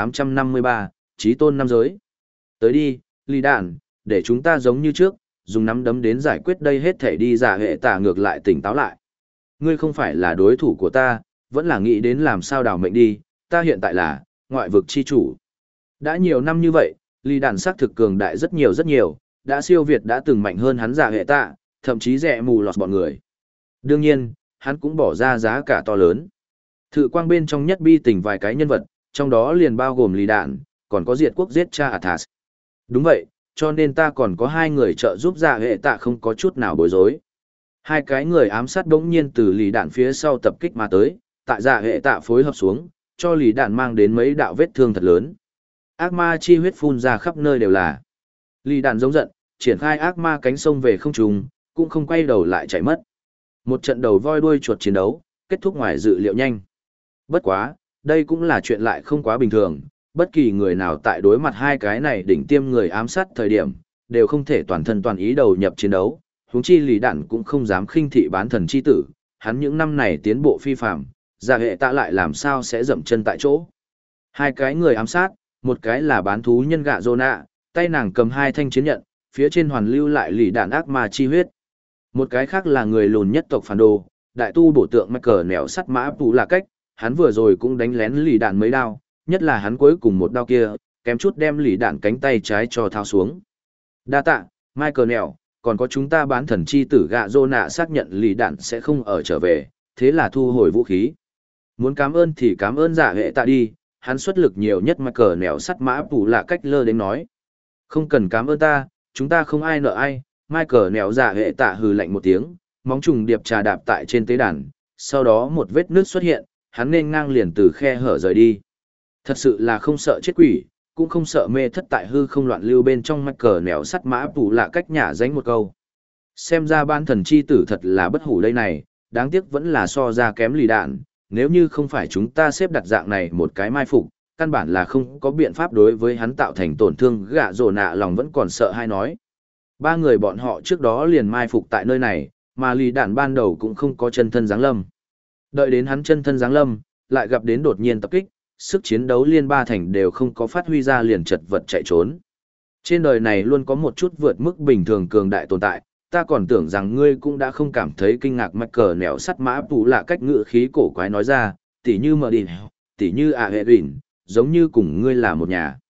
1853, Chí tôn năm giới. Tới đi, Lý Đản, để chúng ta giống như trước, dùng nắm đấm đến giải quyết đây hết thảy đi dạ hệ tạ ngược lại tỉnh táo lại. Ngươi không phải là đối thủ của ta, vẫn là nghĩ đến làm sao đào mệnh đi, ta hiện tại là ngoại vực chi chủ. Đã nhiều năm như vậy, Lý Đản xác thực cường đại rất nhiều, đã siêu việt đã từng mạnh hơn hắn dạ hệ tạ, thậm chí rẻ mù lọt bọn người. Đương nhiên, hắn cũng bỏ ra giá cả to lớn. Thự quang bên trong nhất bi tình vài cái nhân vật, trong đó liền bao gồm Lý Đản, còn có diệt quốc giết cha Athas. Đúng vậy, cho nên ta còn có hai người trợ giúp dạ hệ tạ không có chút nào bối rối. Hai cái người ám sát đống nhiên từ Lý Đản phía sau tập kích mà tới, tại dạ hệ tạ phối hợp xuống, cho Lý Đản mang đến mấy đạo vết thương thật lớn. Ác ma chi huyết phun ra khắp nơi đều là. Lý Đản giống giận, triển khai ác ma cánh sông về không trung, cũng không quay đầu lại chạy mất. Một trận đầu voi đuôi chuột chiến đấu, kết thúc ngoài dự liệu nhanh. Bất quá, đây cũng là chuyện lại không quá bình thường, bất kỳ người nào tại đối mặt hai cái này đỉnh tiêm người ám sát thời điểm, đều không thể toàn thân toàn ý đầu nhập chiến đấu, huống chi Lý Đản cũng không dám khinh thị bán thần chi tử, hắn những năm này tiến bộ phi phàm, dạ hệ tạ lại làm sao sẽ dậm chân tại chỗ. Hai cái người ám sát, một cái là bán thú nhân gạ Zona, tay nàng cầm hai thanh chiến nhận, phía trên hoàn lưu lại Lý Đản ác ma chi huyết. Một cái khác là người lùn nhất tộc phản đồ, đại tu bổ tượng mắc cờ nẻo sắt mã Pù là cách, hắn vừa rồi cũng đánh lén Lý Đản mấy đao, nhất là hắn cuối cùng một đao kia, kém chút đem Lý Đản cánh tay trái cho thao xuống. Đa tạ, Michael nẻo, còn có chúng ta bán thần chi tử gạ Zona xác nhận Lý Đản sẽ không ở trở về, thế là thu hồi vũ khí. Muốn cảm ơn thì cảm ơn dạ hệ tạ đi, hắn xuất lực nhiều nhất Michael nẻo sắt mã Pù là cách lơ đến nói. Không cần cảm ơn ta, chúng ta không ai nợ ai. Michael nẻo dạ hệ tạ hừ lạnh một tiếng, móng trùng điệp trà đạp tại trên tế đàn, sau đó một vết nước xuất hiện, hắn nên ngang liền từ khe hở rời đi. Thật sự là không sợ chết quỷ, cũng không sợ mê thất tại hư không loạn lưu bên trong Michael nẻo sắt mã Pù lạ cách nhả danh một câu. Xem ra ban thần chi tử thật là bất hủ đây này, đáng tiếc vẫn là so ra kém Lý Đản, nếu như không phải chúng ta xếp đặt dạng này một cái mai phục, căn bản là không có biện pháp đối với hắn tạo thành tổn thương gạ rồ nạ lòng vẫn còn sợ hay nói. Ba người bọn họ trước đó liền mai phục tại nơi này, mà Lý Đản ban đầu cũng không có chân thân giáng lâm. Đợi đến hắn chân thân giáng lâm, lại gặp đến đột nhiên tập kích, sức chiến đấu liên ba thành đều không có phát huy ra liền chật vật chạy trốn. Trên đời này luôn có một chút vượt mức bình thường cường đại tồn tại, ta còn tưởng rằng ngươi cũng đã không cảm thấy kinh ngạc mắc cờ nẻo sắt mã Pù lạ cách ngữ khí cổ quái nói ra, tỉ như mở đi, tỉ như hệ rỉn, giống như cùng ngươi là một nhà.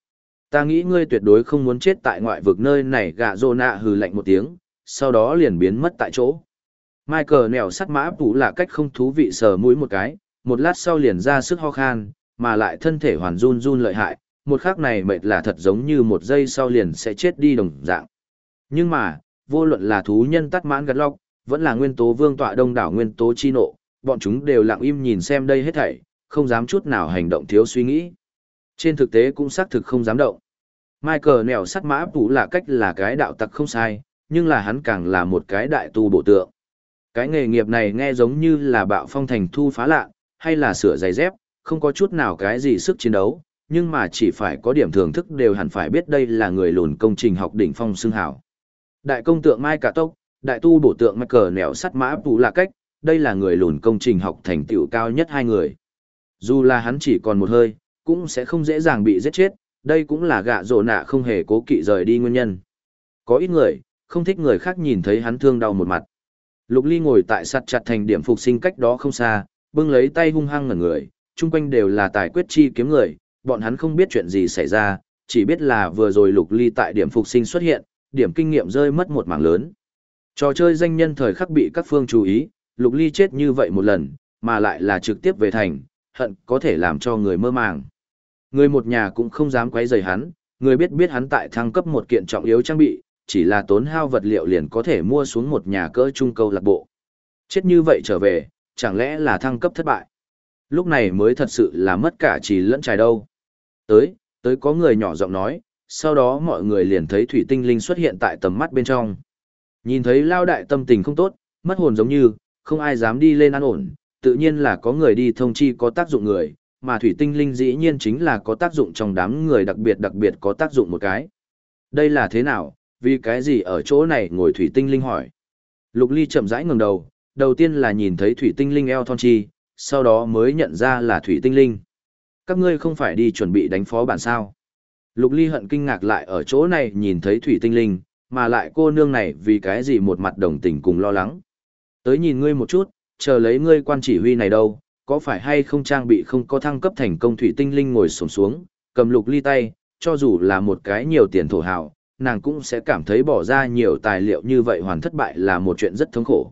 Ta nghĩ ngươi tuyệt đối không muốn chết tại ngoại vực nơi này. Gạ rồ nạ hừ lạnh một tiếng, sau đó liền biến mất tại chỗ. Michael nèo sắt mã phủ là cách không thú vị sờ mũi một cái, một lát sau liền ra sức ho khan, mà lại thân thể hoàn run run lợi hại, một khắc này mệt là thật giống như một giây sau liền sẽ chết đi đồng dạng. Nhưng mà, vô luận là thú nhân tắt mãn gật lóc, vẫn là nguyên tố vương tọa đông đảo nguyên tố chi nộ, bọn chúng đều lặng im nhìn xem đây hết thảy, không dám chút nào hành động thiếu suy nghĩ. Trên thực tế cũng xác thực không dám động. Michael nèo sắt mã phủ là cách là cái đạo tặc không sai, nhưng là hắn càng là một cái đại tu bổ tượng. Cái nghề nghiệp này nghe giống như là bạo phong thành thu phá lạ, hay là sửa giày dép, không có chút nào cái gì sức chiến đấu, nhưng mà chỉ phải có điểm thưởng thức đều hẳn phải biết đây là người lùn công trình học đỉnh phong xưng hảo. Đại công tượng Mai Cả Tốc, đại tu bổ tượng Michael nẻo sắt mã phủ là cách, đây là người lùn công trình học thành tựu cao nhất hai người. Dù là hắn chỉ còn một hơi, cũng sẽ không dễ dàng bị giết chết, đây cũng là gạ rồ nạ không hề cố kỵ rời đi nguyên nhân. Có ít người, không thích người khác nhìn thấy hắn thương đau một mặt. Lục Ly ngồi tại sắt chặt thành điểm phục sinh cách đó không xa, bưng lấy tay hung hăng ngẩn người, chung quanh đều là tài quyết chi kiếm người, bọn hắn không biết chuyện gì xảy ra, chỉ biết là vừa rồi Lục Ly tại điểm phục sinh xuất hiện, điểm kinh nghiệm rơi mất một mảng lớn. Trò chơi danh nhân thời khắc bị các phương chú ý, Lục Ly chết như vậy một lần, mà lại là trực tiếp về thành, hận có thể làm cho người mơ màng. Người một nhà cũng không dám quấy rầy hắn, người biết hắn tại thăng cấp một kiện trọng yếu trang bị, chỉ là tốn hao vật liệu liền có thể mua xuống một nhà cỡ trung câu lạc bộ. Chết như vậy trở về, chẳng lẽ là thăng cấp thất bại? Lúc này mới thật sự là mất cả trì lẫn trài đâu. Tới có người nhỏ giọng nói, sau đó mọi người liền thấy thủy tinh linh xuất hiện tại tầm mắt bên trong. Nhìn thấy lao đại tâm tình không tốt, mất hồn giống như, không ai dám đi lên an ổn, tự nhiên là có người đi thông chi có tác dụng người, mà thủy tinh linh dĩ nhiên chính là có tác dụng trong đám người đặc biệt có tác dụng một cái. Đây là thế nào, vì cái gì ở chỗ này ngồi thủy tinh linh hỏi. Lục Ly chậm rãi ngẩng đầu, đầu tiên là nhìn thấy thủy tinh linh eo thon chi, sau đó mới nhận ra là thủy tinh linh. Các ngươi không phải đi chuẩn bị đánh phó bản sao. Lục Ly hận kinh ngạc lại ở chỗ này nhìn thấy thủy tinh linh, mà lại cô nương này vì cái gì một mặt đồng tình cùng lo lắng. Tới nhìn ngươi một chút, chờ lấy ngươi quan chỉ huy này đâu, có phải hay không trang bị không có thăng cấp thành công thủy tinh linh ngồi xổm xuống, cầm Lục Ly tay, cho dù là một cái nhiều tiền thổ hào, nàng cũng sẽ cảm thấy bỏ ra nhiều tài liệu như vậy hoàn thất bại là một chuyện rất thống khổ.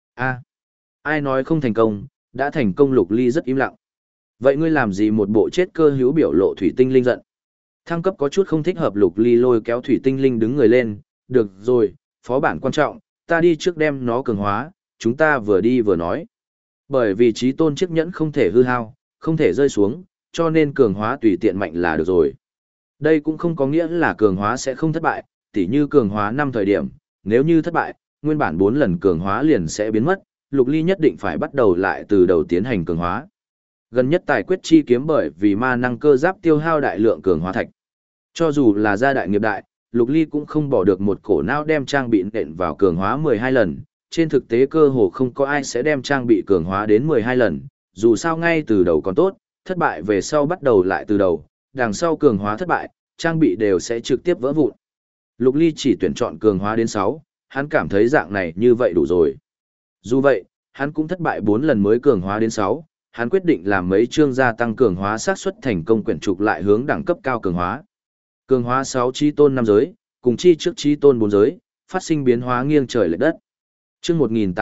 Ai nói không thành công, đã thành công. Lục Ly rất im lặng. Vậy ngươi làm gì một bộ chết cơ hữu biểu lộ thủy tinh linh giận. Thăng cấp có chút không thích hợp. Lục Ly lôi kéo thủy tinh linh đứng người lên, được rồi, phó bản quan trọng, ta đi trước đem nó cường hóa, chúng ta vừa đi vừa nói. Bởi vì trí tôn chiếc nhẫn không thể hư hao, không thể rơi xuống, cho nên cường hóa tùy tiện mạnh là được rồi. Đây cũng không có nghĩa là cường hóa sẽ không thất bại, tỉ như cường hóa 5 thời điểm, nếu như thất bại, nguyên bản 4 lần cường hóa liền sẽ biến mất, Lục Ly nhất định phải bắt đầu lại từ đầu tiến hành cường hóa. Gần nhất tài quyết chi kiếm bởi vì ma năng cơ giáp tiêu hao đại lượng cường hóa thạch. Cho dù là gia đại nghiệp đại, Lục Ly cũng không bỏ được một cổ não đem trang bị nện vào cường hóa 12 lần, trên thực tế cơ hồ không có ai sẽ đem trang bị cường hóa đến 12 lần, dù sao ngay từ đầu còn tốt, thất bại về sau bắt đầu lại từ đầu, đằng sau cường hóa thất bại, trang bị đều sẽ trực tiếp vỡ vụn. Lục Ly chỉ tuyển chọn cường hóa đến 6, hắn cảm thấy dạng này như vậy đủ rồi. Dù vậy, hắn cũng thất bại 4 lần mới cường hóa đến 6, hắn quyết định làm mấy chương gia tăng cường hóa xác suất thành công quyển trục lại hướng đẳng cấp cao cường hóa. Cường hóa 6 chi tôn 5 giới, cùng chi trước chi tôn 4 giới, phát sinh biến hóa nghiêng trời lệch đất. Chương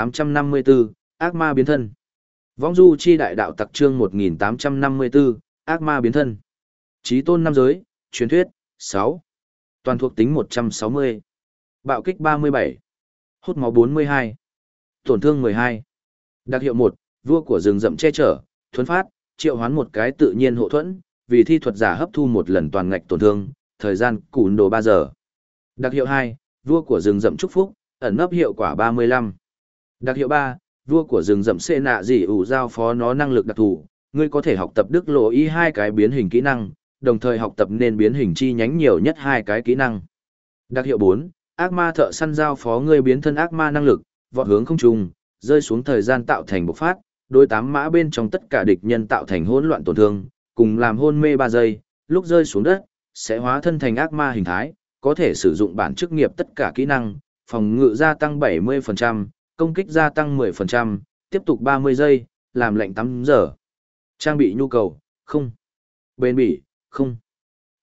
1854, ác ma biến thân. Vong du chi đại đạo tặc chương 1854, ác ma biến thân. Chí tôn 5 giới, truyền thuyết, 6. Toàn thuộc tính 160. Bạo kích 37. Hút máu 42. Tổn thương 12. Đặc hiệu 1, vua của rừng rậm che chở, thuấn phát, triệu hoán một cái tự nhiên hộ thuẫn, vì thi thuật giả hấp thu một lần toàn ngạch tổn thương, thời gian cùn đồ 3 giờ. Đặc hiệu 2, vua của rừng rậm chúc phúc, ẩn nấp hiệu quả 35. Đặc hiệu 3, vua của rừng rậm xê nạ dị ủ giao phó nó năng lực đặc thù, ngươi có thể học tập đức lộ y 2 cái biến hình kỹ năng, đồng thời học tập nên biến hình chi nhánh nhiều nhất 2 cái kỹ năng. Đặc hiệu 4, ác ma thợ săn giao phó ngươi biến thân ác ma năng lực, vọt hướng không trung, rơi xuống thời gian tạo thành bộc phát, đối 8 mã bên trong tất cả địch nhân tạo thành hỗn loạn tổn thương, cùng làm hôn mê 3 giây, lúc rơi xuống đất, sẽ hóa thân thành ác ma hình thái, có thể sử dụng bản chức nghiệp tất cả kỹ năng, phòng ngự gia tăng 70%, công kích gia tăng 10%, tiếp tục 30 giây, làm lệnh 8 giờ. Trang bị nhu cầu, không. Bền bỉ, không.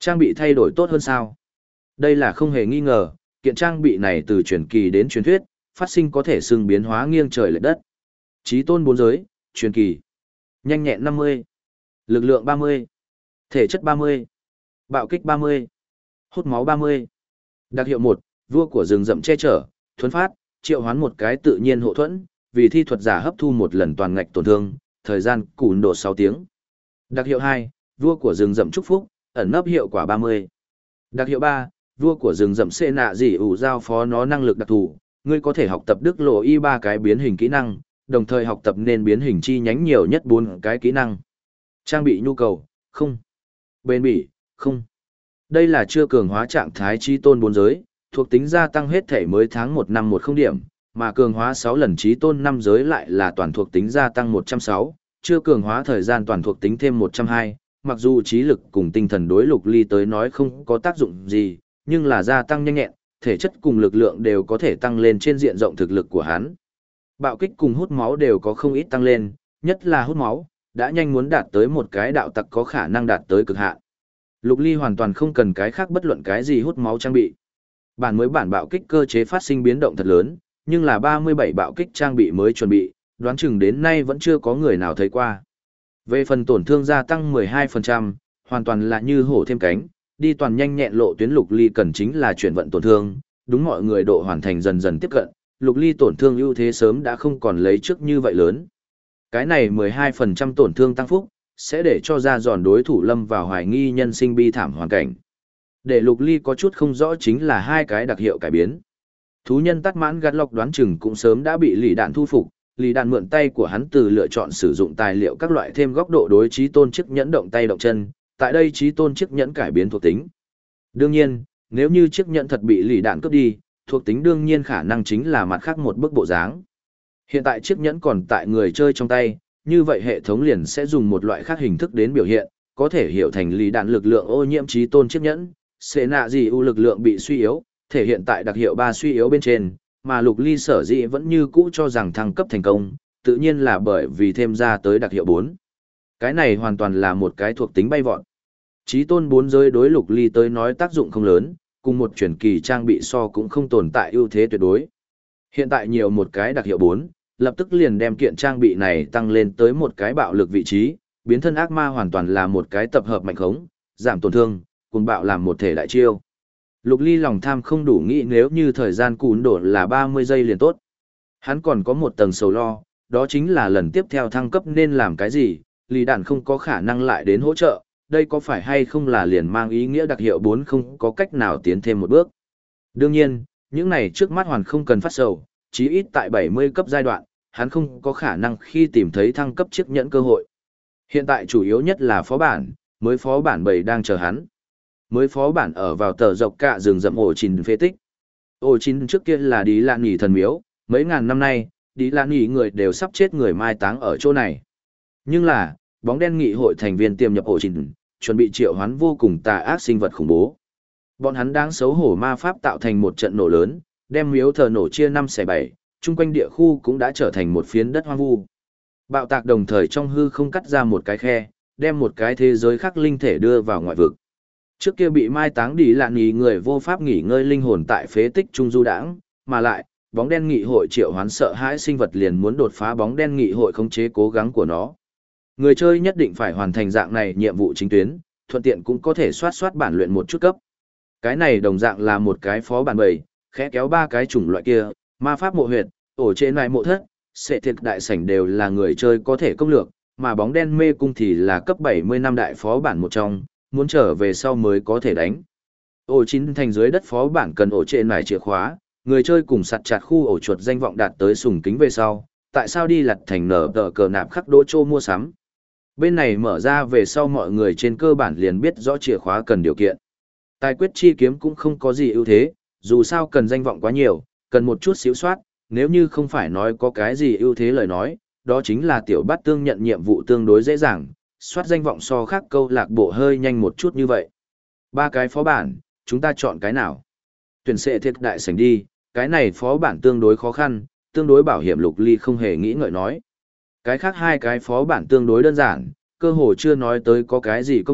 Trang bị thay đổi tốt hơn sao? Đây là không hề nghi ngờ, kiện trang bị này từ truyền kỳ đến truyền thuyết, phát sinh có thể xưng biến hóa nghiêng trời lệch đất. Chí tôn 4 giới, truyền kỳ. Nhanh nhẹn 50, lực lượng 30, thể chất 30, bạo kích 30, hút máu 30. Đặc hiệu 1, vua của rừng rậm che chở, thuấn phát, triệu hoán một cái tự nhiên hộ thuẫn, vì thi thuật giả hấp thu một lần toàn ngạch tổn thương, thời gian cùn độ 6 tiếng. Đặc hiệu 2, vua của rừng rậm chúc phúc, ẩn nấp hiệu quả 30. Đặc hiệu 3, vua của rừng rậm xê nạ dị ủ giao phó nó năng lực đặc thù, ngươi có thể học tập đức lộ y 3 cái biến hình kỹ năng, đồng thời học tập nên biến hình chi nhánh nhiều nhất 4 cái kỹ năng. Trang bị nhu cầu, không. Bền bỉ, không. Đây là chưa cường hóa trạng thái chí tôn 4 giới, thuộc tính gia tăng hết thể mới tháng 1 năm 10 điểm, mà cường hóa 6 lần chí tôn 5 giới lại là toàn thuộc tính gia tăng 160, chưa cường hóa thời gian toàn thuộc tính thêm 120, mặc dù trí lực cùng tinh thần đối Lục Ly tới nói không có tác dụng gì, nhưng là gia tăng nhanh nhẹn, thể chất cùng lực lượng đều có thể tăng lên trên diện rộng thực lực của hắn. Bạo kích cùng hút máu đều có không ít tăng lên, nhất là hút máu, đã nhanh muốn đạt tới một cái đạo tặc có khả năng đạt tới cực hạn. Lục Ly hoàn toàn không cần cái khác bất luận cái gì hút máu trang bị. Bản mới bản bạo kích cơ chế phát sinh biến động thật lớn, nhưng là 37 bạo kích trang bị mới chuẩn bị, đoán chừng đến nay vẫn chưa có người nào thấy qua. Về phần tổn thương gia tăng 12%, hoàn toàn là như hổ thêm cánh, đi toàn nhanh nhẹn lộ tuyến Lục Ly cần chính là chuyển vận tổn thương, đúng mọi người độ hoàn thành dần dần tiếp cận, Lục Ly tổn thương ưu thế sớm đã không còn lấy trước như vậy lớn. Cái này 12% tổn thương tăng phúc, sẽ để cho ra giòn đối thủ lâm vào hoài nghi nhân sinh bi thảm hoàn cảnh. Để Lục Ly có chút không rõ chính là hai cái đặc hiệu cải biến. Thú nhân tắt mãn gắt lọc đoán chừng cũng sớm đã bị lì đạn thu phục, lì đạn mượn tay của hắn từ lựa chọn sử dụng tài liệu các loại thêm góc độ đối trí tôn chiếc nhẫn động tay động chân, tại đây trí tôn chiếc nhẫn cải biến thuộc tính. Đương nhiên, nếu như chiếc nhẫn thật bị lì đạn cướp đi, thuộc tính đương nhiên khả năng chính là mặt khác một bức bộ dáng. Hiện tại chiếc nhẫn còn tại người chơi trong tay, như vậy hệ thống liền sẽ dùng một loại khác hình thức đến biểu hiện, có thể hiểu thành lì đạn lực lượng ô nhiễm trí tôn chiếc nhẫn, sẽ nạ gì ưu lực lượng bị suy yếu, thể hiện tại đặc hiệu 3 suy yếu bên trên, mà Lục Ly sở dĩ vẫn như cũ cho rằng thăng cấp thành công, tự nhiên là bởi vì thêm ra tới đặc hiệu 4. Cái này hoàn toàn là một cái thuộc tính bay vọt. Chí tôn 4 giới đối Lục Ly tới nói tác dụng không lớn, cùng một truyền kỳ trang bị so cũng không tồn tại ưu thế tuyệt đối. Hiện tại nhiều một cái đặc hiệu 4, lập tức liền đem kiện trang bị này tăng lên tới một cái bạo lực vị trí, biến thân ác ma hoàn toàn là một cái tập hợp mạnh khống, giảm tổn thương, cùng bạo làm một thể đại chiêu. Lục Ly lòng tham không đủ nghĩ nếu như thời gian cún đổ là 30 giây liền tốt. Hắn còn có một tầng sầu lo, đó chính là lần tiếp theo thăng cấp nên làm cái gì, lì đạn không có khả năng lại đến hỗ trợ, đây có phải hay không là liền mang ý nghĩa đặc hiệu 4 không có cách nào tiến thêm một bước. Đương nhiên, những này trước mắt hoàn không cần phát sầu, chí ít tại 70 cấp giai đoạn, hắn không có khả năng khi tìm thấy thăng cấp chiếc nhẫn cơ hội. Hiện tại chủ yếu nhất là phó bản, mới phó bản 7 đang chờ hắn. Mới phó bản ở vào tờ dọc cạ rừng rậm ổ chín phế tích. Ổ chín trước kia là Đi Lạn Nhỉ thần miếu, mấy ngàn năm nay, Đi Lạn Nhỉ người đều sắp chết người mai táng ở chỗ này. Nhưng là, bóng đen nghị hội thành viên tiềm nhập ổ chín, chuẩn bị triệu hoán vô cùng tà ác sinh vật khủng bố. Bọn hắn đang xấu hổ ma pháp tạo thành một trận nổ lớn, đem miếu thờ nổ chia 5/7, chung quanh địa khu cũng đã trở thành một phiến đất hoang vu. Bạo tạc đồng thời trong hư không cắt ra một cái khe, đem một cái thế giới khác linh thể đưa vào ngoại vực. Trước kia bị mai táng Đi Lạn Nhỉ người vô pháp nghỉ ngơi linh hồn tại phế tích trung du đãng, mà lại, bóng đen nghị hội triệu hoán sợ hãi sinh vật liền muốn đột phá bóng đen nghị hội khống chế cố gắng của nó. Người chơi nhất định phải hoàn thành dạng này nhiệm vụ chính tuyến, thuận tiện cũng có thể soát bản luyện một chút cấp. Cái này đồng dạng là một cái phó bản bầy, khẽ kéo 3 cái chủng loại kia, ma pháp mộ huyệt, ổ chế nại mộ thất, sẽ thiệt đại sảnh đều là người chơi có thể công lược, mà bóng đen mê cung thì là cấp 70 năm đại phó bản một trong, muốn trở về sau mới có thể đánh. Ổ chín thành dưới đất phó bản cần ổ chế nại chìa khóa, người chơi cùng sặt chặt khu ổ chuột danh vọng đạt tới sùng kính về sau, tại sao đi lặt thành nở tờ cờ nạp khắc đỗ chô mua sắm. Bên này mở ra về sau mọi người trên cơ bản liền biết rõ chìa khóa cần điều kiện. Tài quyết chi kiếm cũng không có gì ưu thế, dù sao cần danh vọng quá nhiều, cần một chút xíu soát, nếu như không phải nói có cái gì ưu thế lời nói, đó chính là tiểu bát tương nhận nhiệm vụ tương đối dễ dàng, soát danh vọng so khác câu lạc bộ hơi nhanh một chút như vậy. 3 cái phó bản, chúng ta chọn cái nào? Tuyển sẽ thiệt đại sảnh đi, cái này phó bản tương đối khó khăn, tương đối bảo hiểm. Lục Ly không hề nghĩ ngợi nói. Cái khác 2 cái phó bản tương đối đơn giản, cơ hồ chưa nói tới có cái gì công lược,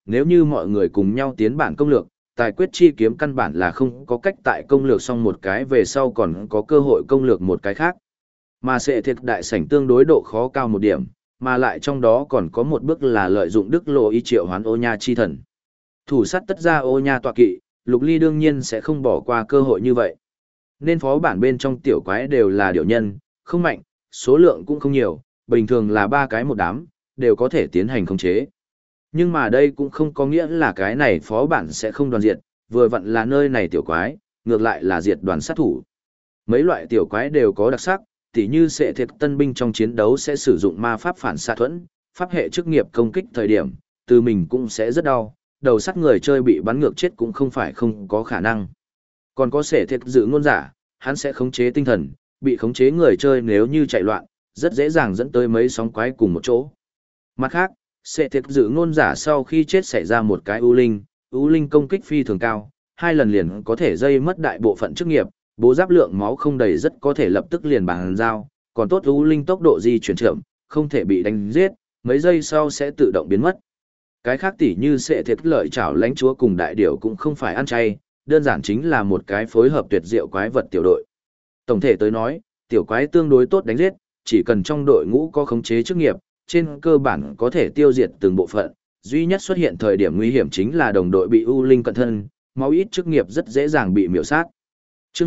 nếu như mọi người cùng nhau tiến bản công lược, tài quyết chi kiếm căn bản là không có cách tại công lược xong một cái về sau còn có cơ hội công lược một cái khác. Mà sẽ thiệt đại sảnh tương đối độ khó cao một điểm, mà lại trong đó còn có một bước là lợi dụng đức lộ y triệu hoán ô nha chi thần. Thủ sát tất ra ô nha tọa kỵ, Lục Ly đương nhiên sẽ không bỏ qua cơ hội như vậy. Nên phó bản bên trong tiểu quái đều là điểu nhân, không mạnh, số lượng cũng không nhiều, bình thường là 3 cái một đám, đều có thể tiến hành khống chế. Nhưng mà đây cũng không có nghĩa là cái này phó bản sẽ không đoàn diệt, vừa vặn là nơi này tiểu quái, ngược lại là diệt đoàn sát thủ. Mấy loại tiểu quái đều có đặc sắc, tỉ như sẽ thiệt tân binh trong chiến đấu sẽ sử dụng ma pháp phản xạ thuẫn, pháp hệ chức nghiệp công kích thời điểm, từ mình cũng sẽ rất đau, đầu sắt người chơi bị bắn ngược chết cũng không phải không có khả năng. Còn có sẽ thiệt dự ngôn giả, hắn sẽ khống chế tinh thần, bị khống chế người chơi nếu như chạy loạn, rất dễ dàng dẫn tới mấy sóng quái cùng một chỗ. Mặt khác, sẽ thiệt dự ngôn giả sau khi chết xảy ra một cái ưu linh công kích phi thường cao, 2 lần liền có thể dây mất đại bộ phận chức nghiệp, bố giáp lượng máu không đầy rất có thể lập tức liền bàn giao, còn tốt ưu linh tốc độ di chuyển chậm, không thể bị đánh giết, mấy giây sau sẽ tự động biến mất. Cái khác tỉ như sẽ thiệt lợi chảo lãnh chúa cùng đại điểu cũng không phải ăn chay, đơn giản chính là một cái phối hợp tuyệt diệu quái vật tiểu đội. Tổng thể tới nói, tiểu quái tương đối tốt đánh giết, chỉ cần trong đội ngũ có khống chế chức nghiệp, trên cơ bản có thể tiêu diệt từng bộ phận, duy nhất xuất hiện thời điểm nguy hiểm chính là đồng đội bị ưu linh cận thân, máu ít chức nghiệp rất dễ dàng bị miểu sát. Chương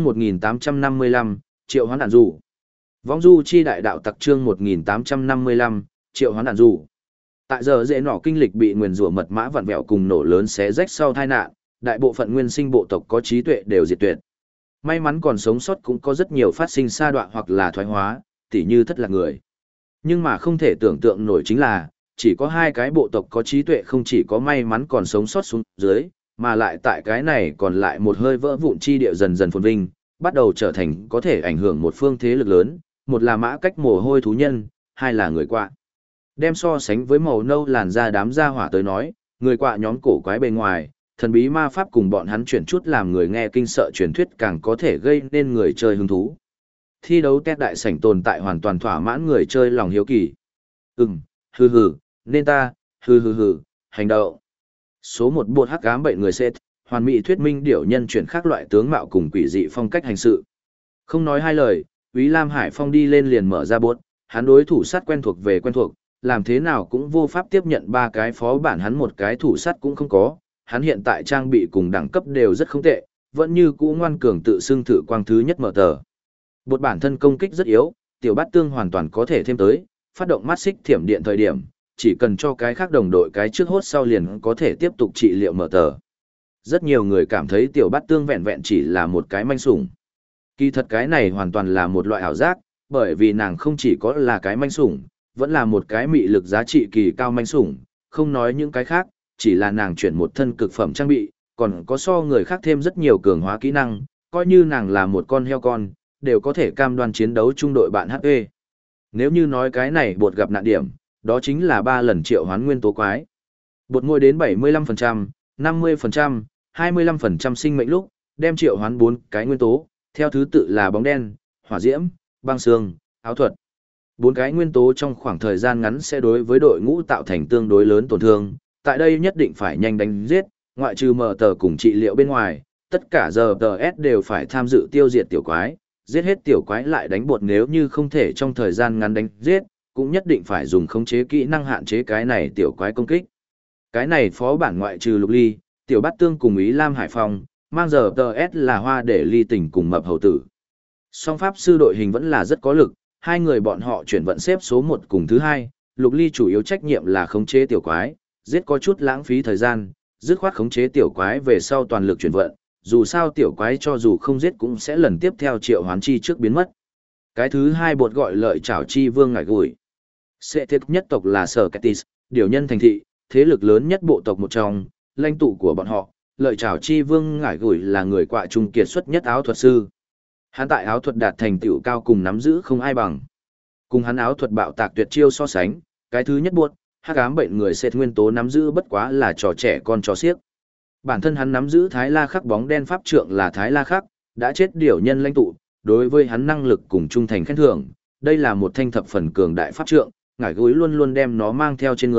1855, Triệu Hoán Đạn Dù. Vong du chi đại đạo tặc chương 1855, Triệu Hoán Đạn Dù. Tại giờ dễ nọ kinh lịch bị nguyền rủa mật mã vặn vẹo cùng nổ lớn xé rách sau tai nạn, đại bộ phận nguyên sinh bộ tộc có trí tuệ đều diệt tuyệt. May mắn còn sống sót cũng có rất nhiều phát sinh sa đoạn hoặc là thoái hóa, tỉ như thất lạc người. Nhưng mà không thể tưởng tượng nổi chính là, chỉ có 2 cái bộ tộc có trí tuệ không chỉ có may mắn còn sống sót xuống dưới, mà lại tại cái này còn lại một hơi vỡ vụn chi địa dần dần phồn vinh, bắt đầu trở thành có thể ảnh hưởng một phương thế lực lớn, một là mã cách mồ hôi thú nhân, 2 là người quạ. Đem so sánh với màu nâu làn da đám gia hỏa tới nói, người quạ nhóm cổ quái bề ngoài, thần bí ma pháp cùng bọn hắn chuyển chút làm người nghe kinh sợ truyền thuyết càng có thể gây nên người chơi hứng thú. Thi đấu tét đại sảnh tồn tại hoàn toàn thỏa mãn người chơi lòng hiếu kỳ. Hừ hừ, nên ta, hừ, hành động. Số 1 bột hắc ám bệnh người Seth, hoàn mỹ thuyết minh điểu nhân chuyển khác loại tướng mạo cùng quỷ dị phong cách hành sự. Không nói hai lời, Úy Lam Hải Phong đi lên liền mở ra bột, hắn đối thủ sát quen thuộc về quen thuộc, làm thế nào cũng vô pháp tiếp nhận 3 cái phó bản hắn một cái thủ sát cũng không có, hắn hiện tại trang bị cùng đẳng cấp đều rất không tệ, vẫn như cũ ngoan cường tự xưng thử quang thứ nhất mở tờ. Bột bản thân công kích rất yếu, tiểu bát tương hoàn toàn có thể thêm tới, phát động mắt xích thiểm điện thời điểm, chỉ cần cho cái khác đồng đội cái trước hốt sau liền có thể tiếp tục trị liệu mở tờ. Rất nhiều người cảm thấy tiểu bát tương vẹn vẹn chỉ là một cái manh sủng. Kỳ thật cái này hoàn toàn là một loại ảo giác, bởi vì nàng không chỉ có là cái manh sủng, vẫn là một cái mị lực giá trị kỳ cao manh sủng, không nói những cái khác, chỉ là nàng chuyển một thân cực phẩm trang bị, còn có so người khác thêm rất nhiều cường hóa kỹ năng, coi như nàng là một con heo con, đều có thể cam đoan chiến đấu trung đội bạn HP. Nếu như nói cái này bột gặp nạn điểm, đó chính là 3 lần triệu hoán nguyên tố quái. Bột ngôi đến 75%, 50%, 25% sinh mệnh lúc, đem triệu hoán 4 cái nguyên tố, theo thứ tự là bóng đen, hỏa diễm, băng xương, áo thuật. 4 cái nguyên tố trong khoảng thời gian ngắn sẽ đối với đội ngũ tạo thành tương đối lớn tổn thương, tại đây nhất định phải nhanh đánh giết, ngoại trừ mở tờ cùng trị liệu bên ngoài, tất cả giờ TS đều phải tham dự tiêu diệt tiểu quái, giết hết tiểu quái lại đánh bột nếu như không thể trong thời gian ngắn đánh giết, cũng nhất định phải dùng khống chế kỹ năng hạn chế cái này tiểu quái công kích. Cái này phó bản ngoại trừ Lục Ly, tiểu bát tương cùng Ý Lam Hải Phong, mang giờ TS là hoa để ly tình cùng mập hầu tử. Song pháp sư đội hình vẫn là rất có lực, 2 người bọn họ chuyển vận xếp số 1 cùng thứ 2, Lục Ly chủ yếu trách nhiệm là khống chế tiểu quái, giết có chút lãng phí thời gian, dứt khoát khống chế tiểu quái về sau toàn lực chuyển vận, dù sao tiểu quái cho dù không giết cũng sẽ lần tiếp theo triệu hoán chi trước biến mất. Cái thứ 2 bột gọi lợi chảo chi vương ngải gùi. Sẽ thiết nhất tộc là Sở Catis, điều nhân thành thị, thế lực lớn nhất bộ tộc một trong, lãnh tụ của bọn họ, lợi chảo chi vương ngải gùi là người quạ trung kiệt xuất nhất áo thuật sư. Hắn tại áo thuật đạt thành tựu cao cùng nắm giữ không ai bằng. Cùng hắn áo thuật bạo tạc tuyệt chiêu so sánh, cái thứ nhất buốt, hắc ám bệnh người Seth nguyên tố nắm giữ bất quá là trò trẻ con trò xiếc. Bản thân hắn nắm giữ Thái La Khắc bóng đen pháp trượng là Thái La Khắc, đã chết điều nhân lãnh tụ, đối với hắn năng lực cùng trung thành khen thưởng, đây là một thanh thập phần cường đại pháp trượng, ngải gối luôn luôn đem nó mang theo trên người,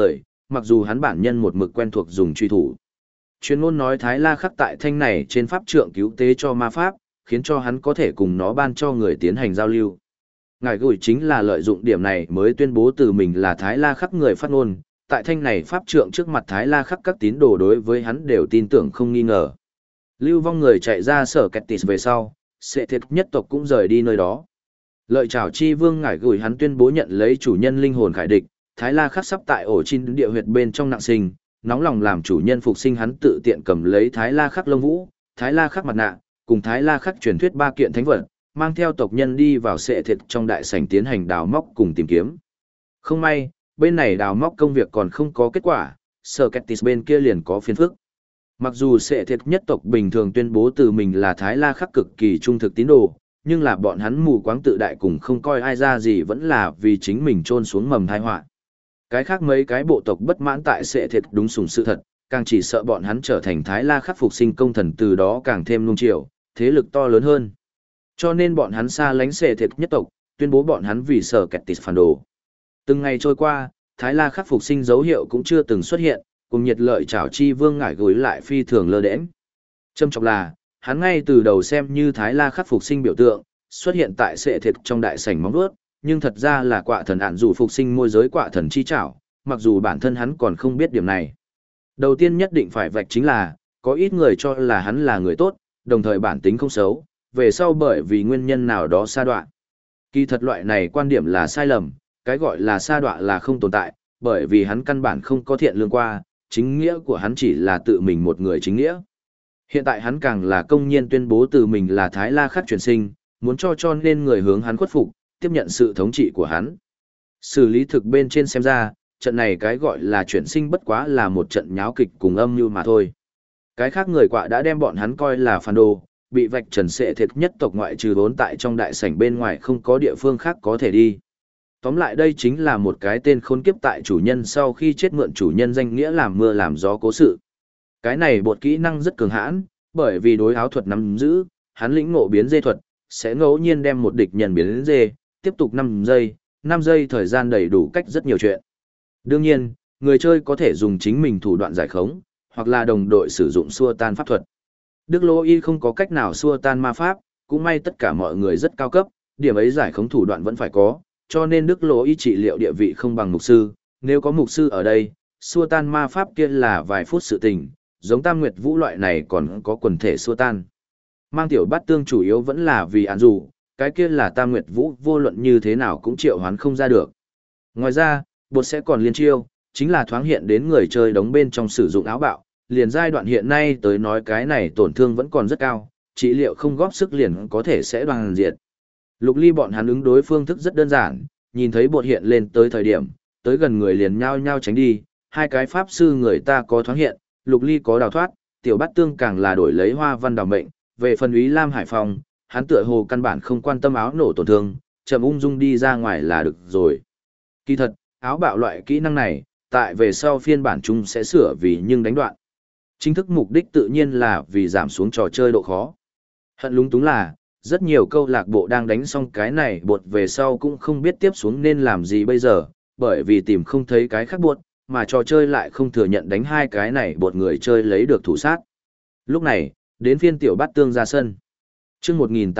mặc dù hắn bản nhân một mực quen thuộc dùng truy thủ. Chuyên ngôn nói Thái La khắc tại thanh này trên pháp trượng cứu tế cho ma pháp, khiến cho hắn có thể cùng nó ban cho người tiến hành giao lưu. Ngài gửi chính là lợi dụng điểm này mới tuyên bố từ mình là Thái La khắc người phát ngôn, tại thanh này pháp trượng trước mặt Thái La khắc các tín đồ đối với hắn đều tin tưởng không nghi ngờ. Lưu vong người chạy ra sở Kettis về sau, Sệ Thiệt nhất tộc cũng rời đi nơi đó. Lợi trảo chi vương ngải gửi hắn tuyên bố nhận lấy chủ nhân linh hồn khải địch, Thái La khắc sắp tại ổ chín địa huyệt bên trong nặng sinh, nóng lòng làm chủ nhân phục sinh hắn tự tiện cầm lấy Thái La khắc lông vũ, Thái La khắc mặt nạ, cùng Thái La khắc truyền thuyết ba kiện thánh vật, mang theo tộc nhân đi vào Sệ Thiệt trong đại sảnh tiến hành đào móc cùng tìm kiếm. Không may, bên này đào móc công việc còn không có kết quả, Sở Kettis bên kia liền có phiền phức. Mặc dù Sệ Thiệt nhất tộc bình thường tuyên bố từ mình là Thái La khắc cực kỳ trung thực tín đồ, nhưng là bọn hắn mù quáng tự đại cùng không coi ai ra gì vẫn là vì chính mình trôn xuống mầm tai họa. Cái khác mấy cái bộ tộc bất mãn tại Sệ Thiệt đúng sùng sự thật, càng chỉ sợ bọn hắn trở thành Thái La khắc phục sinh công thần từ đó càng thêm nung chiều, thế lực to lớn hơn. Cho nên bọn hắn xa lánh Sệ Thiệt nhất tộc, tuyên bố bọn hắn vì Sở Kettis phản đồ. Từng ngày trôi qua, Thái La khắc phục sinh dấu hiệu cũng chưa từng xuất hiện, cùng nhiệt lợi trảo chi vương ngải gối lại phi thường lơ đễnh. Châm trọng là, hắn ngay từ đầu xem như Thái La khắc phục sinh biểu tượng, xuất hiện tại Sệ Thiệt trong đại sảnh móng vuốt, nhưng thật ra là quạ thần ản dù phục sinh môi giới quạ thần chi trảo, mặc dù bản thân hắn còn không biết điểm này. Đầu tiên nhất định phải vạch chính là, có ít người cho là hắn là người tốt, đồng thời bản tính không xấu, về sau bởi vì nguyên nhân nào đó sa đọa. Kỳ thật loại này quan điểm là sai lầm, cái gọi là sa đọa là không tồn tại, bởi vì hắn căn bản không có thiện lương qua, chính nghĩa của hắn chỉ là tự mình một người chính nghĩa. Hiện tại hắn càng là công nhiên tuyên bố từ mình là Thái La khắc truyền sinh, muốn cho nên người hướng hắn khuất phục, tiếp nhận sự thống trị của hắn. Xử lý thực bên trên xem ra, trận này cái gọi là chuyển sinh bất quá là một trận nháo kịch cùng âm mưu mà thôi. Cái khác người quạ đã đem bọn hắn coi là phản đồ, bị vạch trần Sệ Thiệt nhất tộc ngoại trừ vốn tại trong đại sảnh bên ngoài không có địa phương khác có thể đi. Tóm lại đây chính là một cái tên khốn kiếp tại chủ nhân sau khi chết mượn chủ nhân danh nghĩa làm mưa làm gió cố sự. Cái này bột kỹ năng rất cường hãn, bởi vì đối áo thuật nắm giữ, hắn lĩnh ngộ biến dê thuật, sẽ ngẫu nhiên đem một địch nhân biến đến dê, tiếp tục 5 giây thời gian đầy đủ cách rất nhiều chuyện. Đương nhiên, người chơi có thể dùng chính mình thủ đoạn giải khống, hoặc là đồng đội sử dụng xua tan pháp thuật. Đức Lô Y không có cách nào xua tan ma pháp, cũng may tất cả mọi người rất cao cấp, điểm ấy giải khống thủ đoạn vẫn phải có, cho nên Đức Lô Y trị liệu địa vị không bằng mục sư, nếu có mục sư ở đây, xua tan ma pháp kia là vài phút sự tình, giống Tam Nguyệt Vũ loại này còn có quần thể xua tan. Mang tiểu bát tương chủ yếu vẫn là vì án dù, cái kia là Tam Nguyệt Vũ vô luận như thế nào cũng triệu hoán không ra được. Ngoài ra, bột sẽ còn liên chiêu, chính là thoáng hiện đến người chơi đóng bên trong sử dụng áo bạo, liền giai đoạn hiện nay tới nói cái này tổn thương vẫn còn rất cao, trị liệu không góp sức liền có thể sẽ đoàn diệt. Lục Ly bọn hắn ứng đối phương thức rất đơn giản, nhìn thấy bột hiện lên tới thời điểm, tới gần người liền nhao nhao tránh đi, hai cái pháp sư người ta có thoáng hiện, Lục Ly có đào thoát, tiểu bát tương càng là đổi lấy hoa văn đào mệnh, về phần Úy Lam Hải Phong, hắn tựa hồ căn bản không quan tâm áo nổ tổn thương, chậm ung dung đi ra ngoài là được rồi. Kỳ thật, áo bạo loại kỹ năng này, tại về sau phiên bản chung sẽ sửa vì nhưng đánh đoạn. Chính thức mục đích tự nhiên là vì giảm xuống trò chơi độ khó. Hận lúng túng là, rất nhiều câu lạc bộ đang đánh xong cái này bột về sau cũng không biết tiếp xuống nên làm gì bây giờ, bởi vì tìm không thấy cái khác bột, mà trò chơi lại không thừa nhận đánh hai cái này bột người chơi lấy được thủ sát. Lúc này, đến phiên tiểu bát tương ra sân. Chương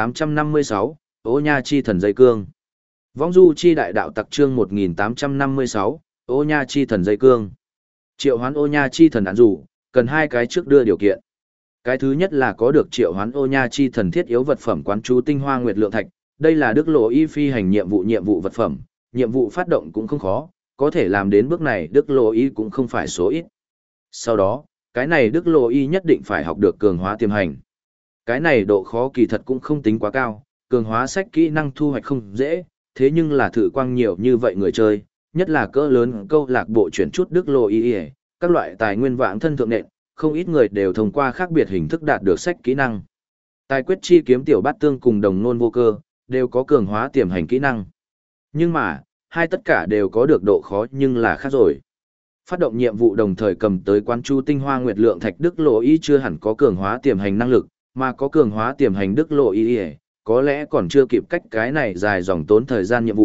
1856, Ô Nha Chi Thần Dây Cương. Vong Du Chi Đại Đạo Tặc chương 1856, Ô Nha Chi Thần Dây Cương. Triệu hoán Ô Nha Chi Thần án rủ, cần hai cái trước đưa điều kiện. Cái thứ nhất là có được triệu hoán Ô Nha Chi Thần thiết yếu vật phẩm quán chú tinh hoa nguyệt lượng thạch, đây là Đức Lộ Y phi hành nhiệm vụ vật phẩm, nhiệm vụ phát động cũng không khó, có thể làm đến bước này Đức Lộ Y cũng không phải số ít. Sau đó, cái này Đức Lộ Y nhất định phải học được cường hóa tiềm hành. Cái này độ khó kỳ thật cũng không tính quá cao, cường hóa sách kỹ năng thu hoạch không dễ, thế nhưng là thử quang nhiều như vậy người chơi, nhất là cỡ lớn câu lạc bộ chuyển chút Đức Lộ Y, các loại tài nguyên vãng thân thượng nện, không ít người đều thông qua khác biệt hình thức đạt được sách kỹ năng. Tài quyết chi kiếm tiểu bát tương cùng đồng nôn vô cơ, đều có cường hóa tiềm hành kỹ năng. Nhưng mà, hai tất cả đều có được độ khó nhưng là khác rồi. Phát động nhiệm vụ đồng thời cầm tới quán chu tinh hoa nguyệt lượng thạch Đức Lộ Y chưa hẳn có cường hóa tiềm hành năng lực, mà có cường hóa tiềm hành Đức Lộ Y, có lẽ còn chưa kịp cách cái này dài dòng tốn thời gian nhiệm vụ,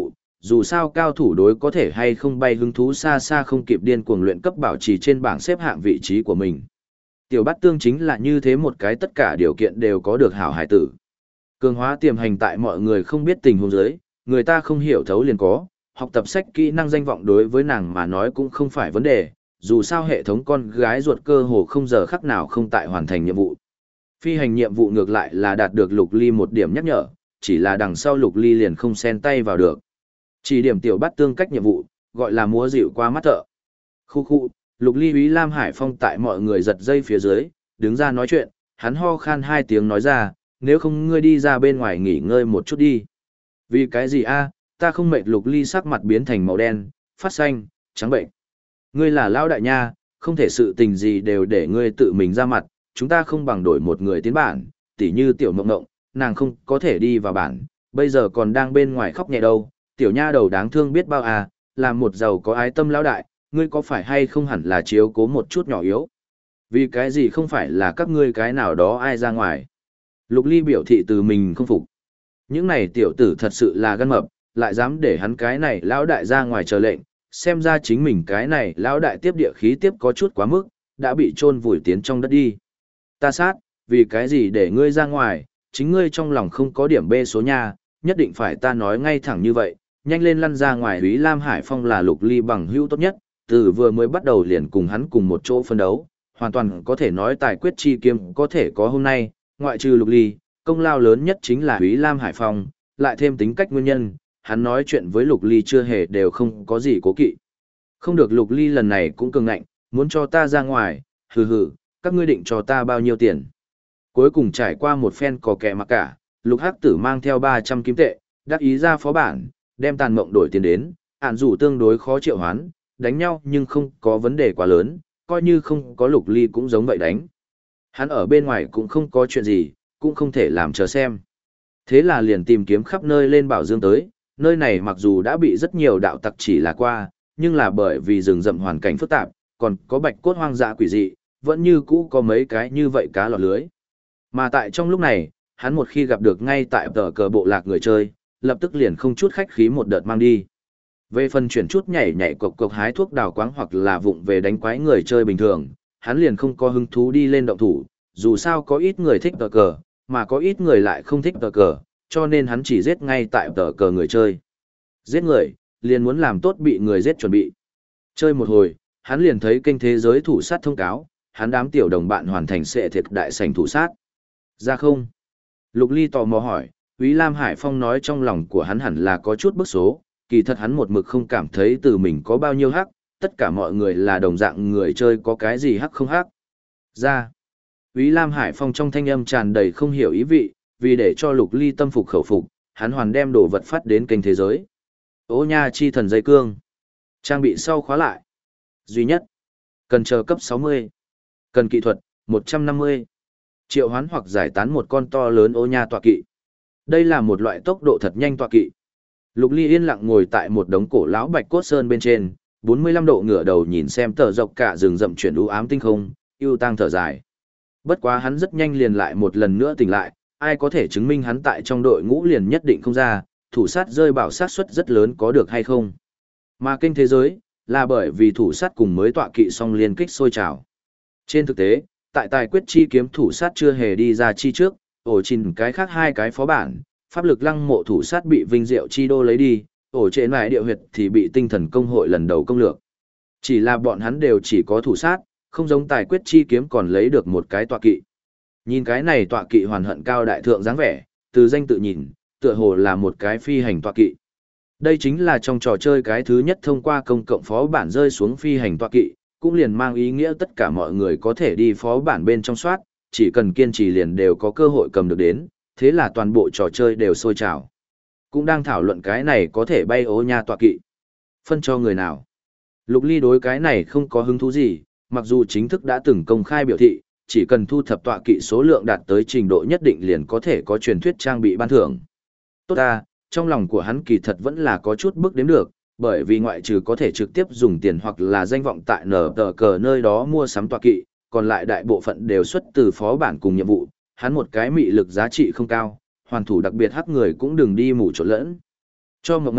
dù sao cao thủ đối có thể hay không bay hứng thú xa xa không kịp điên cuồng luyện cấp bảo trì trên bảng xếp hạng vị trí của mình. Tiểu bát tương chính là như thế một cái tất cả điều kiện đều có được hảo hải tử. Cường hóa tiềm hành tại mọi người không biết tình huống dưới, người ta không hiểu thấu liền có, học tập sách kỹ năng danh vọng đối với nàng mà nói cũng không phải vấn đề, dù sao hệ thống con gái ruột cơ hồ không giờ khắc nào không tại hoàn thành nhiệm vụ. Phi hành nhiệm vụ ngược lại là đạt được Lục Ly một điểm nhắc nhở, chỉ là đằng sau Lục Ly liền không xen tay vào được. Chỉ điểm tiểu bát tương cách nhiệm vụ, gọi là múa dịu qua mắt thợ. Khu khu, Lục Ly Úy Lam Hải Phong tại mọi người giật dây phía dưới, đứng ra nói chuyện, hắn ho khan hai tiếng nói ra, nếu không ngươi đi ra bên ngoài nghỉ ngơi một chút đi. Vì cái gì a? Ta không mệt. Lục Ly sắc mặt biến thành màu đen, phát xanh, trắng bệnh. Ngươi là lão đại nha, không thể sự tình gì đều để ngươi tự mình ra mặt, chúng ta không bằng đổi một người tiến bản, tỉ như tiểu mộng mộng, nàng không có thể đi vào bản, bây giờ còn đang bên ngoài khóc nhẹ đâu, tiểu nha đầu đáng thương biết bao à, làm một giàu có ái tâm lão đại, ngươi có phải hay không hẳn là chiếu cố một chút nhỏ yếu. Vì cái gì không phải là các ngươi cái nào đó ai ra ngoài. Lục Ly biểu thị từ mình không phục. Những này tiểu tử thật sự là gan mập, lại dám để hắn cái này lão đại ra ngoài chờ lệnh, xem ra chính mình cái này lão đại tiếp địa khí tiếp có chút quá mức, đã bị chôn vùi tiến trong đất đi. Ta sát, vì cái gì để ngươi ra ngoài, chính ngươi trong lòng không có điểm B số nha, nhất định phải ta nói ngay thẳng như vậy, nhanh lên lăn ra ngoài. Úy Lam Hải Phong là Lục Ly bằng hữu tốt nhất, từ vừa mới bắt đầu liền cùng hắn cùng một chỗ phân đấu, hoàn toàn có thể nói tài quyết chi kiếm có thể có hôm nay, ngoại trừ Lục Ly, công lao lớn nhất chính là Úy Lam Hải Phong, lại thêm tính cách nguyên nhân, hắn nói chuyện với Lục Ly chưa hề đều không có gì cố kỵ. Không được, Lục Ly lần này cũng cường ngạnh, muốn cho ta ra ngoài, hừ hừ, các ngươi định cho ta bao nhiêu tiền. Cuối cùng trải qua một phen cò kẹ mặc cả, Lục Hắc Tử mang theo 300 kim tệ, đắc ý ra phó bản, đem tàn mộng đổi tiền đến, ản dù tương đối khó triệu hoán, đánh nhau nhưng không có vấn đề quá lớn, coi như không có Lục Ly cũng giống vậy đánh. Hắn ở bên ngoài cũng không có chuyện gì, cũng không thể làm chờ xem. Thế là liền tìm kiếm khắp nơi lên Bảo Dương tới, nơi này mặc dù đã bị rất nhiều đạo tặc chỉ là qua, nhưng là bởi vì rừng rậm hoàn cảnh phức tạp, còn có bạch cốt hoang dã quỷ dị, vẫn như cũ có mấy cái như vậy cá lọt lưới. Mà tại trong lúc này, hắn một khi gặp được ngay tại tờ cờ bộ lạc người chơi, lập tức liền không chút khách khí một đợt mang đi. Về phần chuyển chút nhảy nhảy cộc cộc hái thuốc đào quáng hoặc là vụng về đánh quái người chơi bình thường, hắn liền không có hứng thú đi lên động thủ, dù sao có ít người thích tờ cờ, mà có ít người lại không thích tờ cờ, cho nên hắn chỉ giết ngay tại tờ cờ người chơi. Giết người, liền muốn làm tốt bị người giết chuẩn bị. Chơi một hồi, hắn liền thấy kênh thế giới thủ sát thông cáo, hắn đám tiểu đồng bạn hoàn thành sệ thiệt đại sảnh thủ sát. Ra không? Lục Ly tò mò hỏi, Úy Lam Hải Phong nói trong lòng của hắn hẳn là có chút bức số, kỳ thật hắn một mực không cảm thấy từ mình có bao nhiêu hắc, tất cả mọi người là đồng dạng người chơi có cái gì hắc không hắc. Ra. Úy Lam Hải Phong trong thanh âm tràn đầy không hiểu ý vị, vì để cho Lục Ly tâm phục khẩu phục, hắn hoàn đem đồ vật phát đến kênh thế giới. Ô nha chi thần dây cương. Trang bị sau khóa lại. Duy nhất. Cần chờ cấp 60. Cần kỹ thuật, 150. Triệu hoán hoặc giải tán một con to lớn ô nha tọa kỵ. Đây là một loại tốc độ thật nhanh tọa kỵ. Lục Ly yên lặng ngồi tại một đống cổ lão bạch cốt sơn bên trên, 45 độ ngửa đầu nhìn xem tờ dọc cả rừng rậm chuyển u ám tinh không, yêu tang thở dài. Bất quá hắn rất nhanh liền lại một lần nữa tỉnh lại, ai có thể chứng minh hắn tại trong đội ngũ liền nhất định không ra, thủ sát rơi bảo sát suất rất lớn có được hay không. Mà kênh thế giới, là bởi vì thủ sát cùng mới tọa kỵ song liên kích sôi trào. Trên thực tế, tại tài quyết chi kiếm thủ sát chưa hề đi ra chi trước, ổ trình cái khác hai cái phó bản, pháp lực lăng mộ thủ sát bị Vinh Diệu Chi Đô lấy đi, ổ trệ lại địa huyệt thì bị tinh thần công hội lần đầu công lược. Chỉ là bọn hắn đều chỉ có thủ sát, không giống tài quyết chi kiếm còn lấy được một cái tọa kỵ. Nhìn cái này tọa kỵ hoàn hận cao đại thượng dáng vẻ, từ danh tự nhìn, tựa hồ là một cái phi hành tọa kỵ. Đây chính là trong trò chơi cái thứ nhất thông qua công cộng phó bản rơi xuống phi hành tọa kỵ, cũng liền mang ý nghĩa tất cả mọi người có thể đi phó bản bên trong soát, chỉ cần kiên trì liền đều có cơ hội cầm được đến, thế là toàn bộ trò chơi đều sôi trào. Cũng đang thảo luận cái này có thể bay ố nha tọa kỵ. Phân cho người nào? Lục Ly đối cái này không có hứng thú gì, mặc dù chính thức đã từng công khai biểu thị, chỉ cần thu thập tọa kỵ số lượng đạt tới trình độ nhất định liền có thể có truyền thuyết trang bị ban thưởng. Tốt ta, trong lòng của hắn kỳ thật vẫn là có chút bước đếm được, bởi vì ngoại trừ có thể trực tiếp dùng tiền hoặc là danh vọng tại nở tờ cờ nơi đó mua sắm tọa kỵ, còn lại đại bộ phận đều xuất từ phó bản cùng nhiệm vụ, hắn một cái mị lực giá trị không cao, hoàn thủ đặc biệt hắc người cũng đừng đi mù trộn lẫn. Cho Ngộng Ngộng,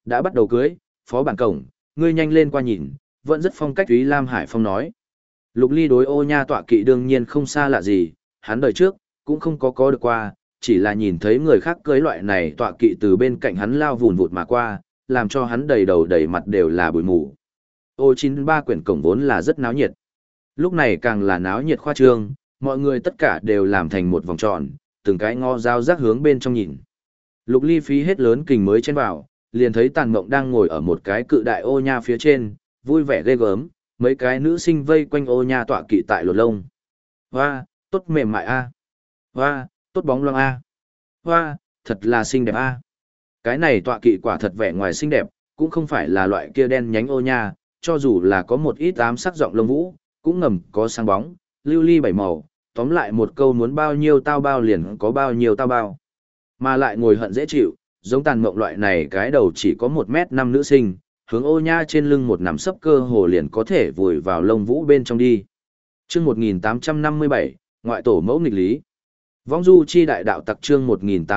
đã bắt đầu cưới, phó bản cổng, ngươi nhanh lên qua nhìn, vẫn rất phong cách Úy Lam Hải Phong nói. Lục Ly đối ô nha tọa kỵ đương nhiên không xa lạ gì, hắn đời trước, cũng không có được qua, chỉ là nhìn thấy người khác cưới loại này tọa kỵ từ bên cạnh hắn lao vùn vụt mà qua, làm cho hắn đầy đầu đầy mặt đều là bụi mù. Ô 93 quyển cổng vốn là rất náo nhiệt. Lúc này càng là náo nhiệt khoa trương, mọi người tất cả đều làm thành một vòng tròn, từng cái ngó dao rác hướng bên trong nhìn. Lục Ly phí hết lớn kình mới chen vào, liền thấy Tàn Mộng đang ngồi ở một cái cự đại ô nha phía trên, vui vẻ ghê gớm, mấy cái nữ sinh vây quanh ô nha tọa kỵ tại lột lông. Hoa, tốt mềm mại a. Hoa, tốt bóng loáng a. Hoa, thật là xinh đẹp a. Cái này tọa kỵ quả thật vẻ ngoài xinh đẹp, cũng không phải là loại kia đen nhánh ô nha, cho dù là có một ít ám sắc giọng lông vũ, cũng ngầm có sáng bóng, lưu ly bảy màu, tóm lại một câu muốn bao nhiêu tao bao liền có bao nhiêu tao bao. Mà lại ngồi hận dễ chịu, giống Tàn Mộng loại này cái đầu chỉ có 1m5 nữ sinh, hướng ô nha trên lưng một nắm sấp cơ hồ liền có thể vùi vào lông vũ bên trong đi. Chương 1857, ngoại tổ mẫu nghịch lý. Vong du chi đại đạo tặc chương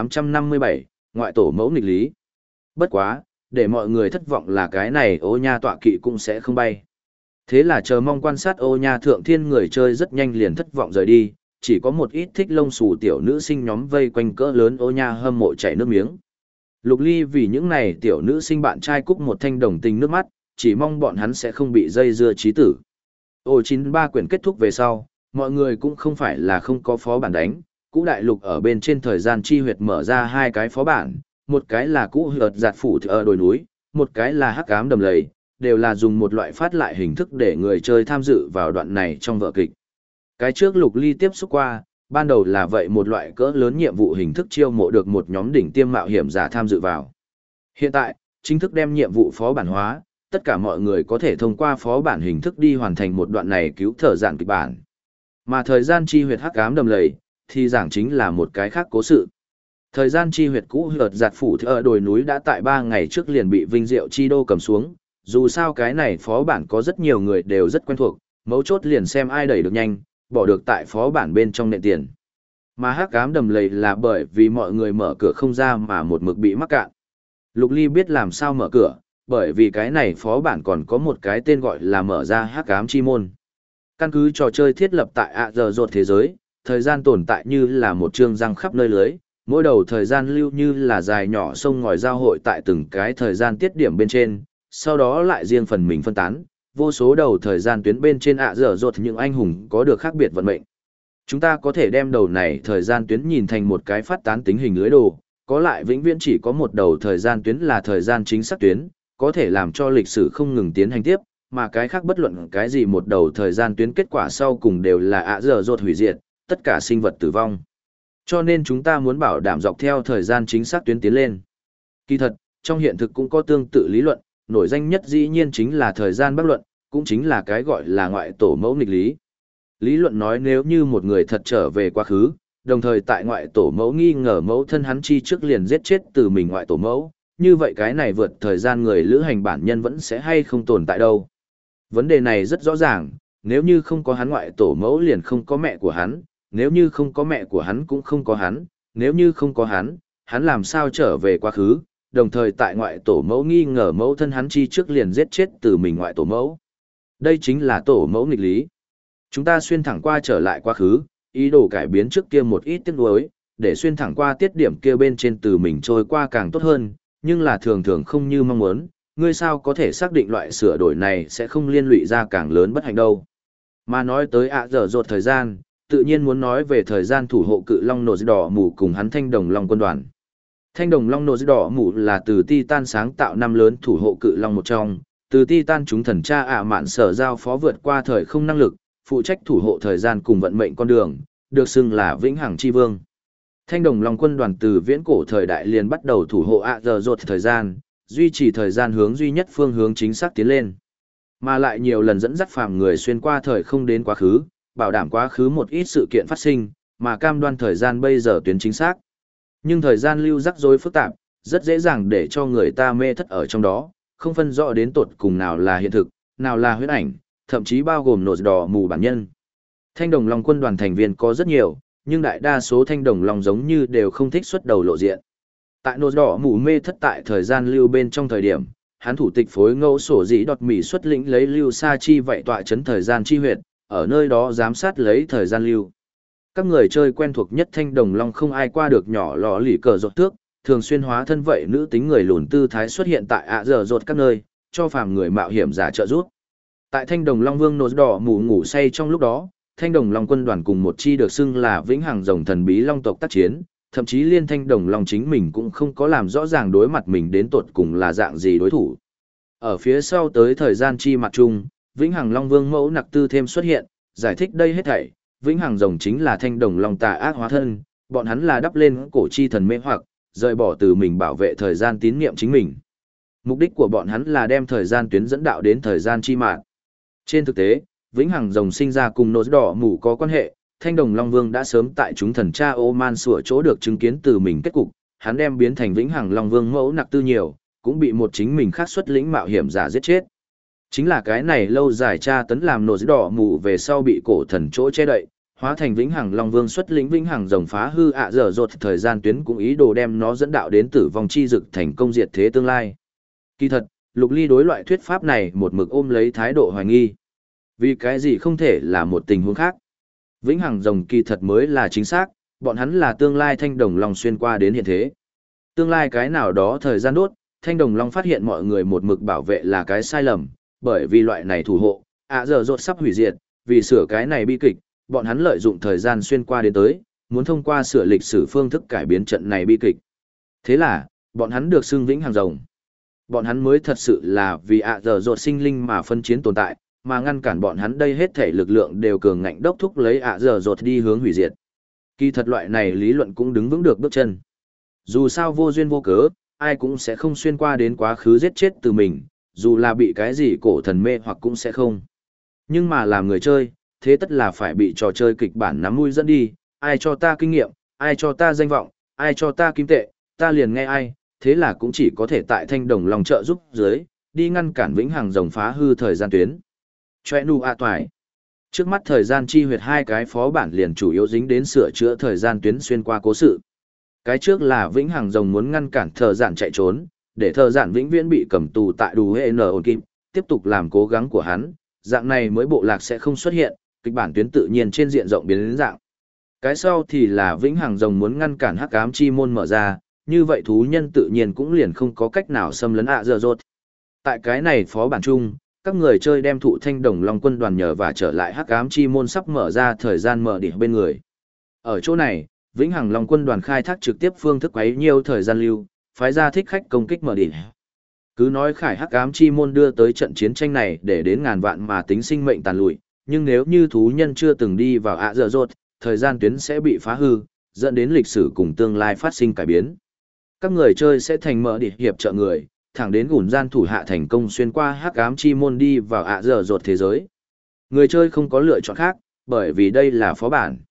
1857, ngoại tổ mẫu nghịch lý. Bất quá, để mọi người thất vọng là cái này ô nha tọa kỵ cũng sẽ không bay. Thế là chờ mong quan sát ô nha thượng thiên người chơi rất nhanh liền thất vọng rời đi, chỉ có một ít thích lông xù tiểu nữ sinh nhóm vây quanh cỡ lớn ô nha hâm mộ chảy nước miếng. Lục Ly vì những này tiểu nữ sinh bạn trai cúc một thanh đồng tình nước mắt, chỉ mong bọn hắn sẽ không bị dây dưa chí tử. Ô 93 quyển kết thúc về sau, mọi người cũng không phải là không có phó bản đánh, cũ đại lục ở bên trên thời gian chi huyệt mở ra hai cái phó bản, một cái là cũ huyệt giạt phủ ở đồi núi, một cái là hắc ám đầm lầy, đều là dùng một loại phát lại hình thức để người chơi tham dự vào đoạn này trong vở kịch. Cái trước Lục Ly tiếp xúc qua, ban đầu là vậy một loại cỡ lớn nhiệm vụ hình thức chiêu mộ được một nhóm đỉnh tiêm mạo hiểm giả tham dự vào. Hiện tại, chính thức đem nhiệm vụ phó bản hóa, tất cả mọi người có thể thông qua phó bản hình thức đi hoàn thành một đoạn này cứu thở dạn kịch bản. Mà thời gian chi huyệt hắc ám đầm lầy, thì giảng chính là một cái khác cố sự. Thời gian chi huyệt cũ huyệt giạt phủ ở đồi núi đã tại 3 ngày trước liền bị Vinh Diệu Chi Đô cầm xuống, dù sao cái này phó bản có rất nhiều người đều rất quen thuộc, mấu chốt liền xem ai đẩy được nhanh, bỏ được tại phó bản bên trong nện tiền. Mà hắc ám đầm lầy là bởi vì mọi người mở cửa không ra mà một mực bị mắc cạn. Lục Ly biết làm sao mở cửa, bởi vì cái này phó bản còn có một cái tên gọi là mở ra hắc ám chi môn. Căn cứ trò chơi thiết lập tại ạ giờ rột thế giới, thời gian tồn tại như là một chương răng khắp nơi lưới, mỗi đầu thời gian lưu như là dài nhỏ sông ngòi giao hội tại từng cái thời gian tiết điểm bên trên, sau đó lại riêng phần mình phân tán, vô số đầu thời gian tuyến bên trên ạ dở dột những anh hùng có được khác biệt vận mệnh. Chúng ta có thể đem đầu này thời gian tuyến nhìn thành một cái phát tán tính hình lưới đồ, có lại vĩnh viễn chỉ có một đầu thời gian tuyến là thời gian chính xác tuyến, có thể làm cho lịch sử không ngừng tiến hành tiếp, mà cái khác bất luận cái gì một đầu thời gian tuyến kết quả sau cùng đều là ạ dở dột hủy diệt, tất cả sinh vật tử vong. Cho nên chúng ta muốn bảo đảm dọc theo thời gian chính xác tuyến tiến lên. Kỳ thật, trong hiện thực cũng có tương tự lý luận, nổi danh nhất dĩ nhiên chính là thời gian bất luận, cũng chính là cái gọi là ngoại tổ mẫu nghịch lý. Lý luận nói nếu như một người thật trở về quá khứ, đồng thời tại ngoại tổ mẫu nghi ngờ mẫu thân hắn chi trước liền giết chết từ mình ngoại tổ mẫu, như vậy cái này vượt thời gian người lữ hành bản nhân vẫn sẽ hay không tồn tại đâu. Vấn đề này rất rõ ràng, nếu như không có hắn ngoại tổ mẫu liền không có mẹ của hắn, nếu như không có mẹ của hắn cũng không có hắn, nếu như không có hắn làm sao trở về quá khứ, đồng thời tại ngoại tổ mẫu nghi ngờ mẫu thân hắn chi trước liền giết chết từ mình ngoại tổ mẫu. Đây chính là tổ mẫu nghịch lý. Chúng ta xuyên thẳng qua trở lại quá khứ, ý đồ cải biến trước kia một ít tiếc nuối, để xuyên thẳng qua tiết điểm kia bên trên từ mình trôi qua càng tốt hơn, nhưng là thường thường không như mong muốn, ngươi sao có thể xác định loại sửa đổi này sẽ không liên lụy ra càng lớn bất hạnh đâu. Mà nói tới ạ dở dột thời gian, tự nhiên muốn nói về thời gian thủ hộ cự long nổ đỏ mù cùng hắn thanh đồng long quân đoàn. Thanh đồng long nổ đỏ mù là từ Titan sáng tạo năm lớn thủ hộ cự long một trong, từ Titan chúng thần cha ạ mạn sở giao phó vượt qua thời không năng lực, phụ trách thủ hộ thời gian cùng vận mệnh con đường, được xưng là vĩnh hằng chi vương. Thanh đồng long quân đoàn từ viễn cổ thời đại liền bắt đầu thủ hộ ạ dở dột thời gian, duy trì thời gian hướng duy nhất phương hướng chính xác tiến lên. Mà lại nhiều lần dẫn dắt phàm người xuyên qua thời không đến quá khứ, bảo đảm quá khứ một ít sự kiện phát sinh, mà cam đoan thời gian bây giờ tuyến chính xác. Nhưng thời gian lưu rắc rối phức tạp, rất dễ dàng để cho người ta mê thất ở trong đó, không phân rõ đến tột cùng nào là hiện thực, nào là huyễn ảnh, thậm chí bao gồm nổ đỏ mù bản nhân. Thanh đồng long quân đoàn thành viên có rất nhiều, nhưng đại đa số thanh đồng long giống như đều không thích xuất đầu lộ diện. Tại nô đỏ mù mê thất tại thời gian lưu bên trong thời điểm, hắn thủ tịch phối ngẫu sổ dĩ đọt mỉ xuất lĩnh lấy lưu sa chi vậy tọa chấn thời gian chi huyệt, ở nơi đó giám sát lấy thời gian lưu. Các người chơi quen thuộc nhất Thanh Đồng Long không ai qua được nhỏ lọ lì cờ rột thước, thường xuyên hóa thân vậy nữ tính người lùn tư thái xuất hiện tại ạ giờ rột các nơi, cho phàm người mạo hiểm giả trợ giúp. Tại Thanh Đồng Long Vương nô đỏ mù ngủ say trong lúc đó, Thanh Đồng Long quân đoàn cùng một chi được xưng là Vĩnh Hằng Rồng thần bí long tộc tác chiến, thậm chí liên Thanh Đồng Long chính mình cũng không có làm rõ ràng đối mặt mình đến tột cùng là dạng gì đối thủ. Ở phía sau tới thời gian chi mặt chung, Vĩnh Hằng Long Vương mẫu nặc tư thêm xuất hiện, giải thích đây hết thảy, Vĩnh Hằng Rồng chính là Thanh Đồng Long tà ác hóa thân, bọn hắn là đắp lên cổ chi thần mê hoặc, rời bỏ từ mình bảo vệ thời gian tín niệm chính mình. Mục đích của bọn hắn là đem thời gian tuyến dẫn đạo đến thời gian chi mạng. Trên thực tế, Vĩnh Hằng Rồng sinh ra cùng nốt đỏ mù có quan hệ, Thanh Đồng Long Vương đã sớm tại chúng thần cha Oman sủa chỗ được chứng kiến từ mình kết cục, hắn đem biến thành Vĩnh Hằng Long Vương mẫu nặc tư nhiều, cũng bị một chính mình khác xuất lĩnh mạo hiểm giả giết chết. Chính là cái này lâu dài tra tấn làm nốt đỏ mù về sau bị cổ thần chỗ che đậy, hóa thành Vĩnh Hằng Long Vương xuất lĩnh Vĩnh Hằng Rồng phá hư ạ dở dột thời gian tuyến cũng ý đồ đem nó dẫn đạo đến tử vong chi dực thành công diệt thế tương lai. Kỳ thật, Lục Ly đối loại thuyết pháp này một mực ôm lấy thái độ hoài nghi. Vì cái gì không thể là một tình huống khác? Vĩnh Hằng Rồng kỳ thật mới là chính xác, bọn hắn là tương lai Thanh Đồng Long xuyên qua đến hiện thế. Tương lai cái nào đó thời gian đốt, Thanh Đồng Long phát hiện mọi người một mực bảo vệ là cái sai lầm, bởi vì loại này thủ hộ, ạ dở dột sắp hủy diệt, vì sửa cái này bi kịch, bọn hắn lợi dụng thời gian xuyên qua đến tới, muốn thông qua sửa lịch sử phương thức cải biến trận này bi kịch. Thế là, bọn hắn được xưng Vĩnh Hằng Rồng. Bọn hắn mới thật sự là vì ạ dở dột sinh linh mà phân chiến tồn tại, mà ngăn cản bọn hắn đây hết thể lực lượng đều cường ngạnh đốc thúc lấy ạ dở dột đi hướng hủy diệt. Kỳ thật loại này lý luận cũng đứng vững được bước chân. Dù sao vô duyên vô cớ, ai cũng sẽ không xuyên qua đến quá khứ giết chết từ mình, dù là bị cái gì cổ thần mê hoặc cũng sẽ không. Nhưng mà làm người chơi, thế tất là phải bị trò chơi kịch bản nắm mũi dẫn đi, ai cho ta kinh nghiệm, ai cho ta danh vọng, ai cho ta kim tệ, ta liền nghe ai, thế là cũng chỉ có thể tại Thanh Đồng Long trợ giúp dưới, đi ngăn cản Vĩnh Hằng Rồng phá hư thời gian tuyến. Choe nu a toại. Trước mắt thời gian chi huyệt hai cái phó bản liền chủ yếu dính đến sửa chữa thời gian tuyến xuyên qua cố sự. Cái trước là Vĩnh Hằng Rồng muốn ngăn cản thợ giản chạy trốn, để thợ giản vĩnh viễn bị cầm tù tại đủ hệ nở ổn kim, tiếp tục làm cố gắng của hắn, dạng này mới bộ lạc sẽ không xuất hiện, kịch bản tuyến tự nhiên trên diện rộng biến đến dạng. Cái sau thì là Vĩnh Hằng Rồng muốn ngăn cản hắc ám chi môn mở ra, như vậy thú nhân tự nhiên cũng liền không có cách nào xâm lấn ạ dở dột. Tại cái này phó bản chung, các người chơi đem thụ Thanh Đồng Long quân đoàn nhờ và trở lại hắc ám chi môn sắp mở ra thời gian mở đỉnh bên người. Ở chỗ này, Vĩnh Hằng Long quân đoàn khai thác trực tiếp phương thức quấy nhiều thời gian lưu, phái ra thích khách công kích mở đỉnh. Cứ nói khải hắc ám chi môn đưa tới trận chiến tranh này để đến ngàn vạn mà tính sinh mệnh tàn lụi, nhưng nếu như thú nhân chưa từng đi vào ạ dở dột, thời gian tuyến sẽ bị phá hư, dẫn đến lịch sử cùng tương lai phát sinh cải biến. Các người chơi sẽ thành mở địch hiệp trợ người, thẳng đến gùn gian thủ hạ thành công xuyên qua hắc ám chi môn đi vào ạ dở dột thế giới. Người chơi không có lựa chọn khác, bởi vì đây là phó bản.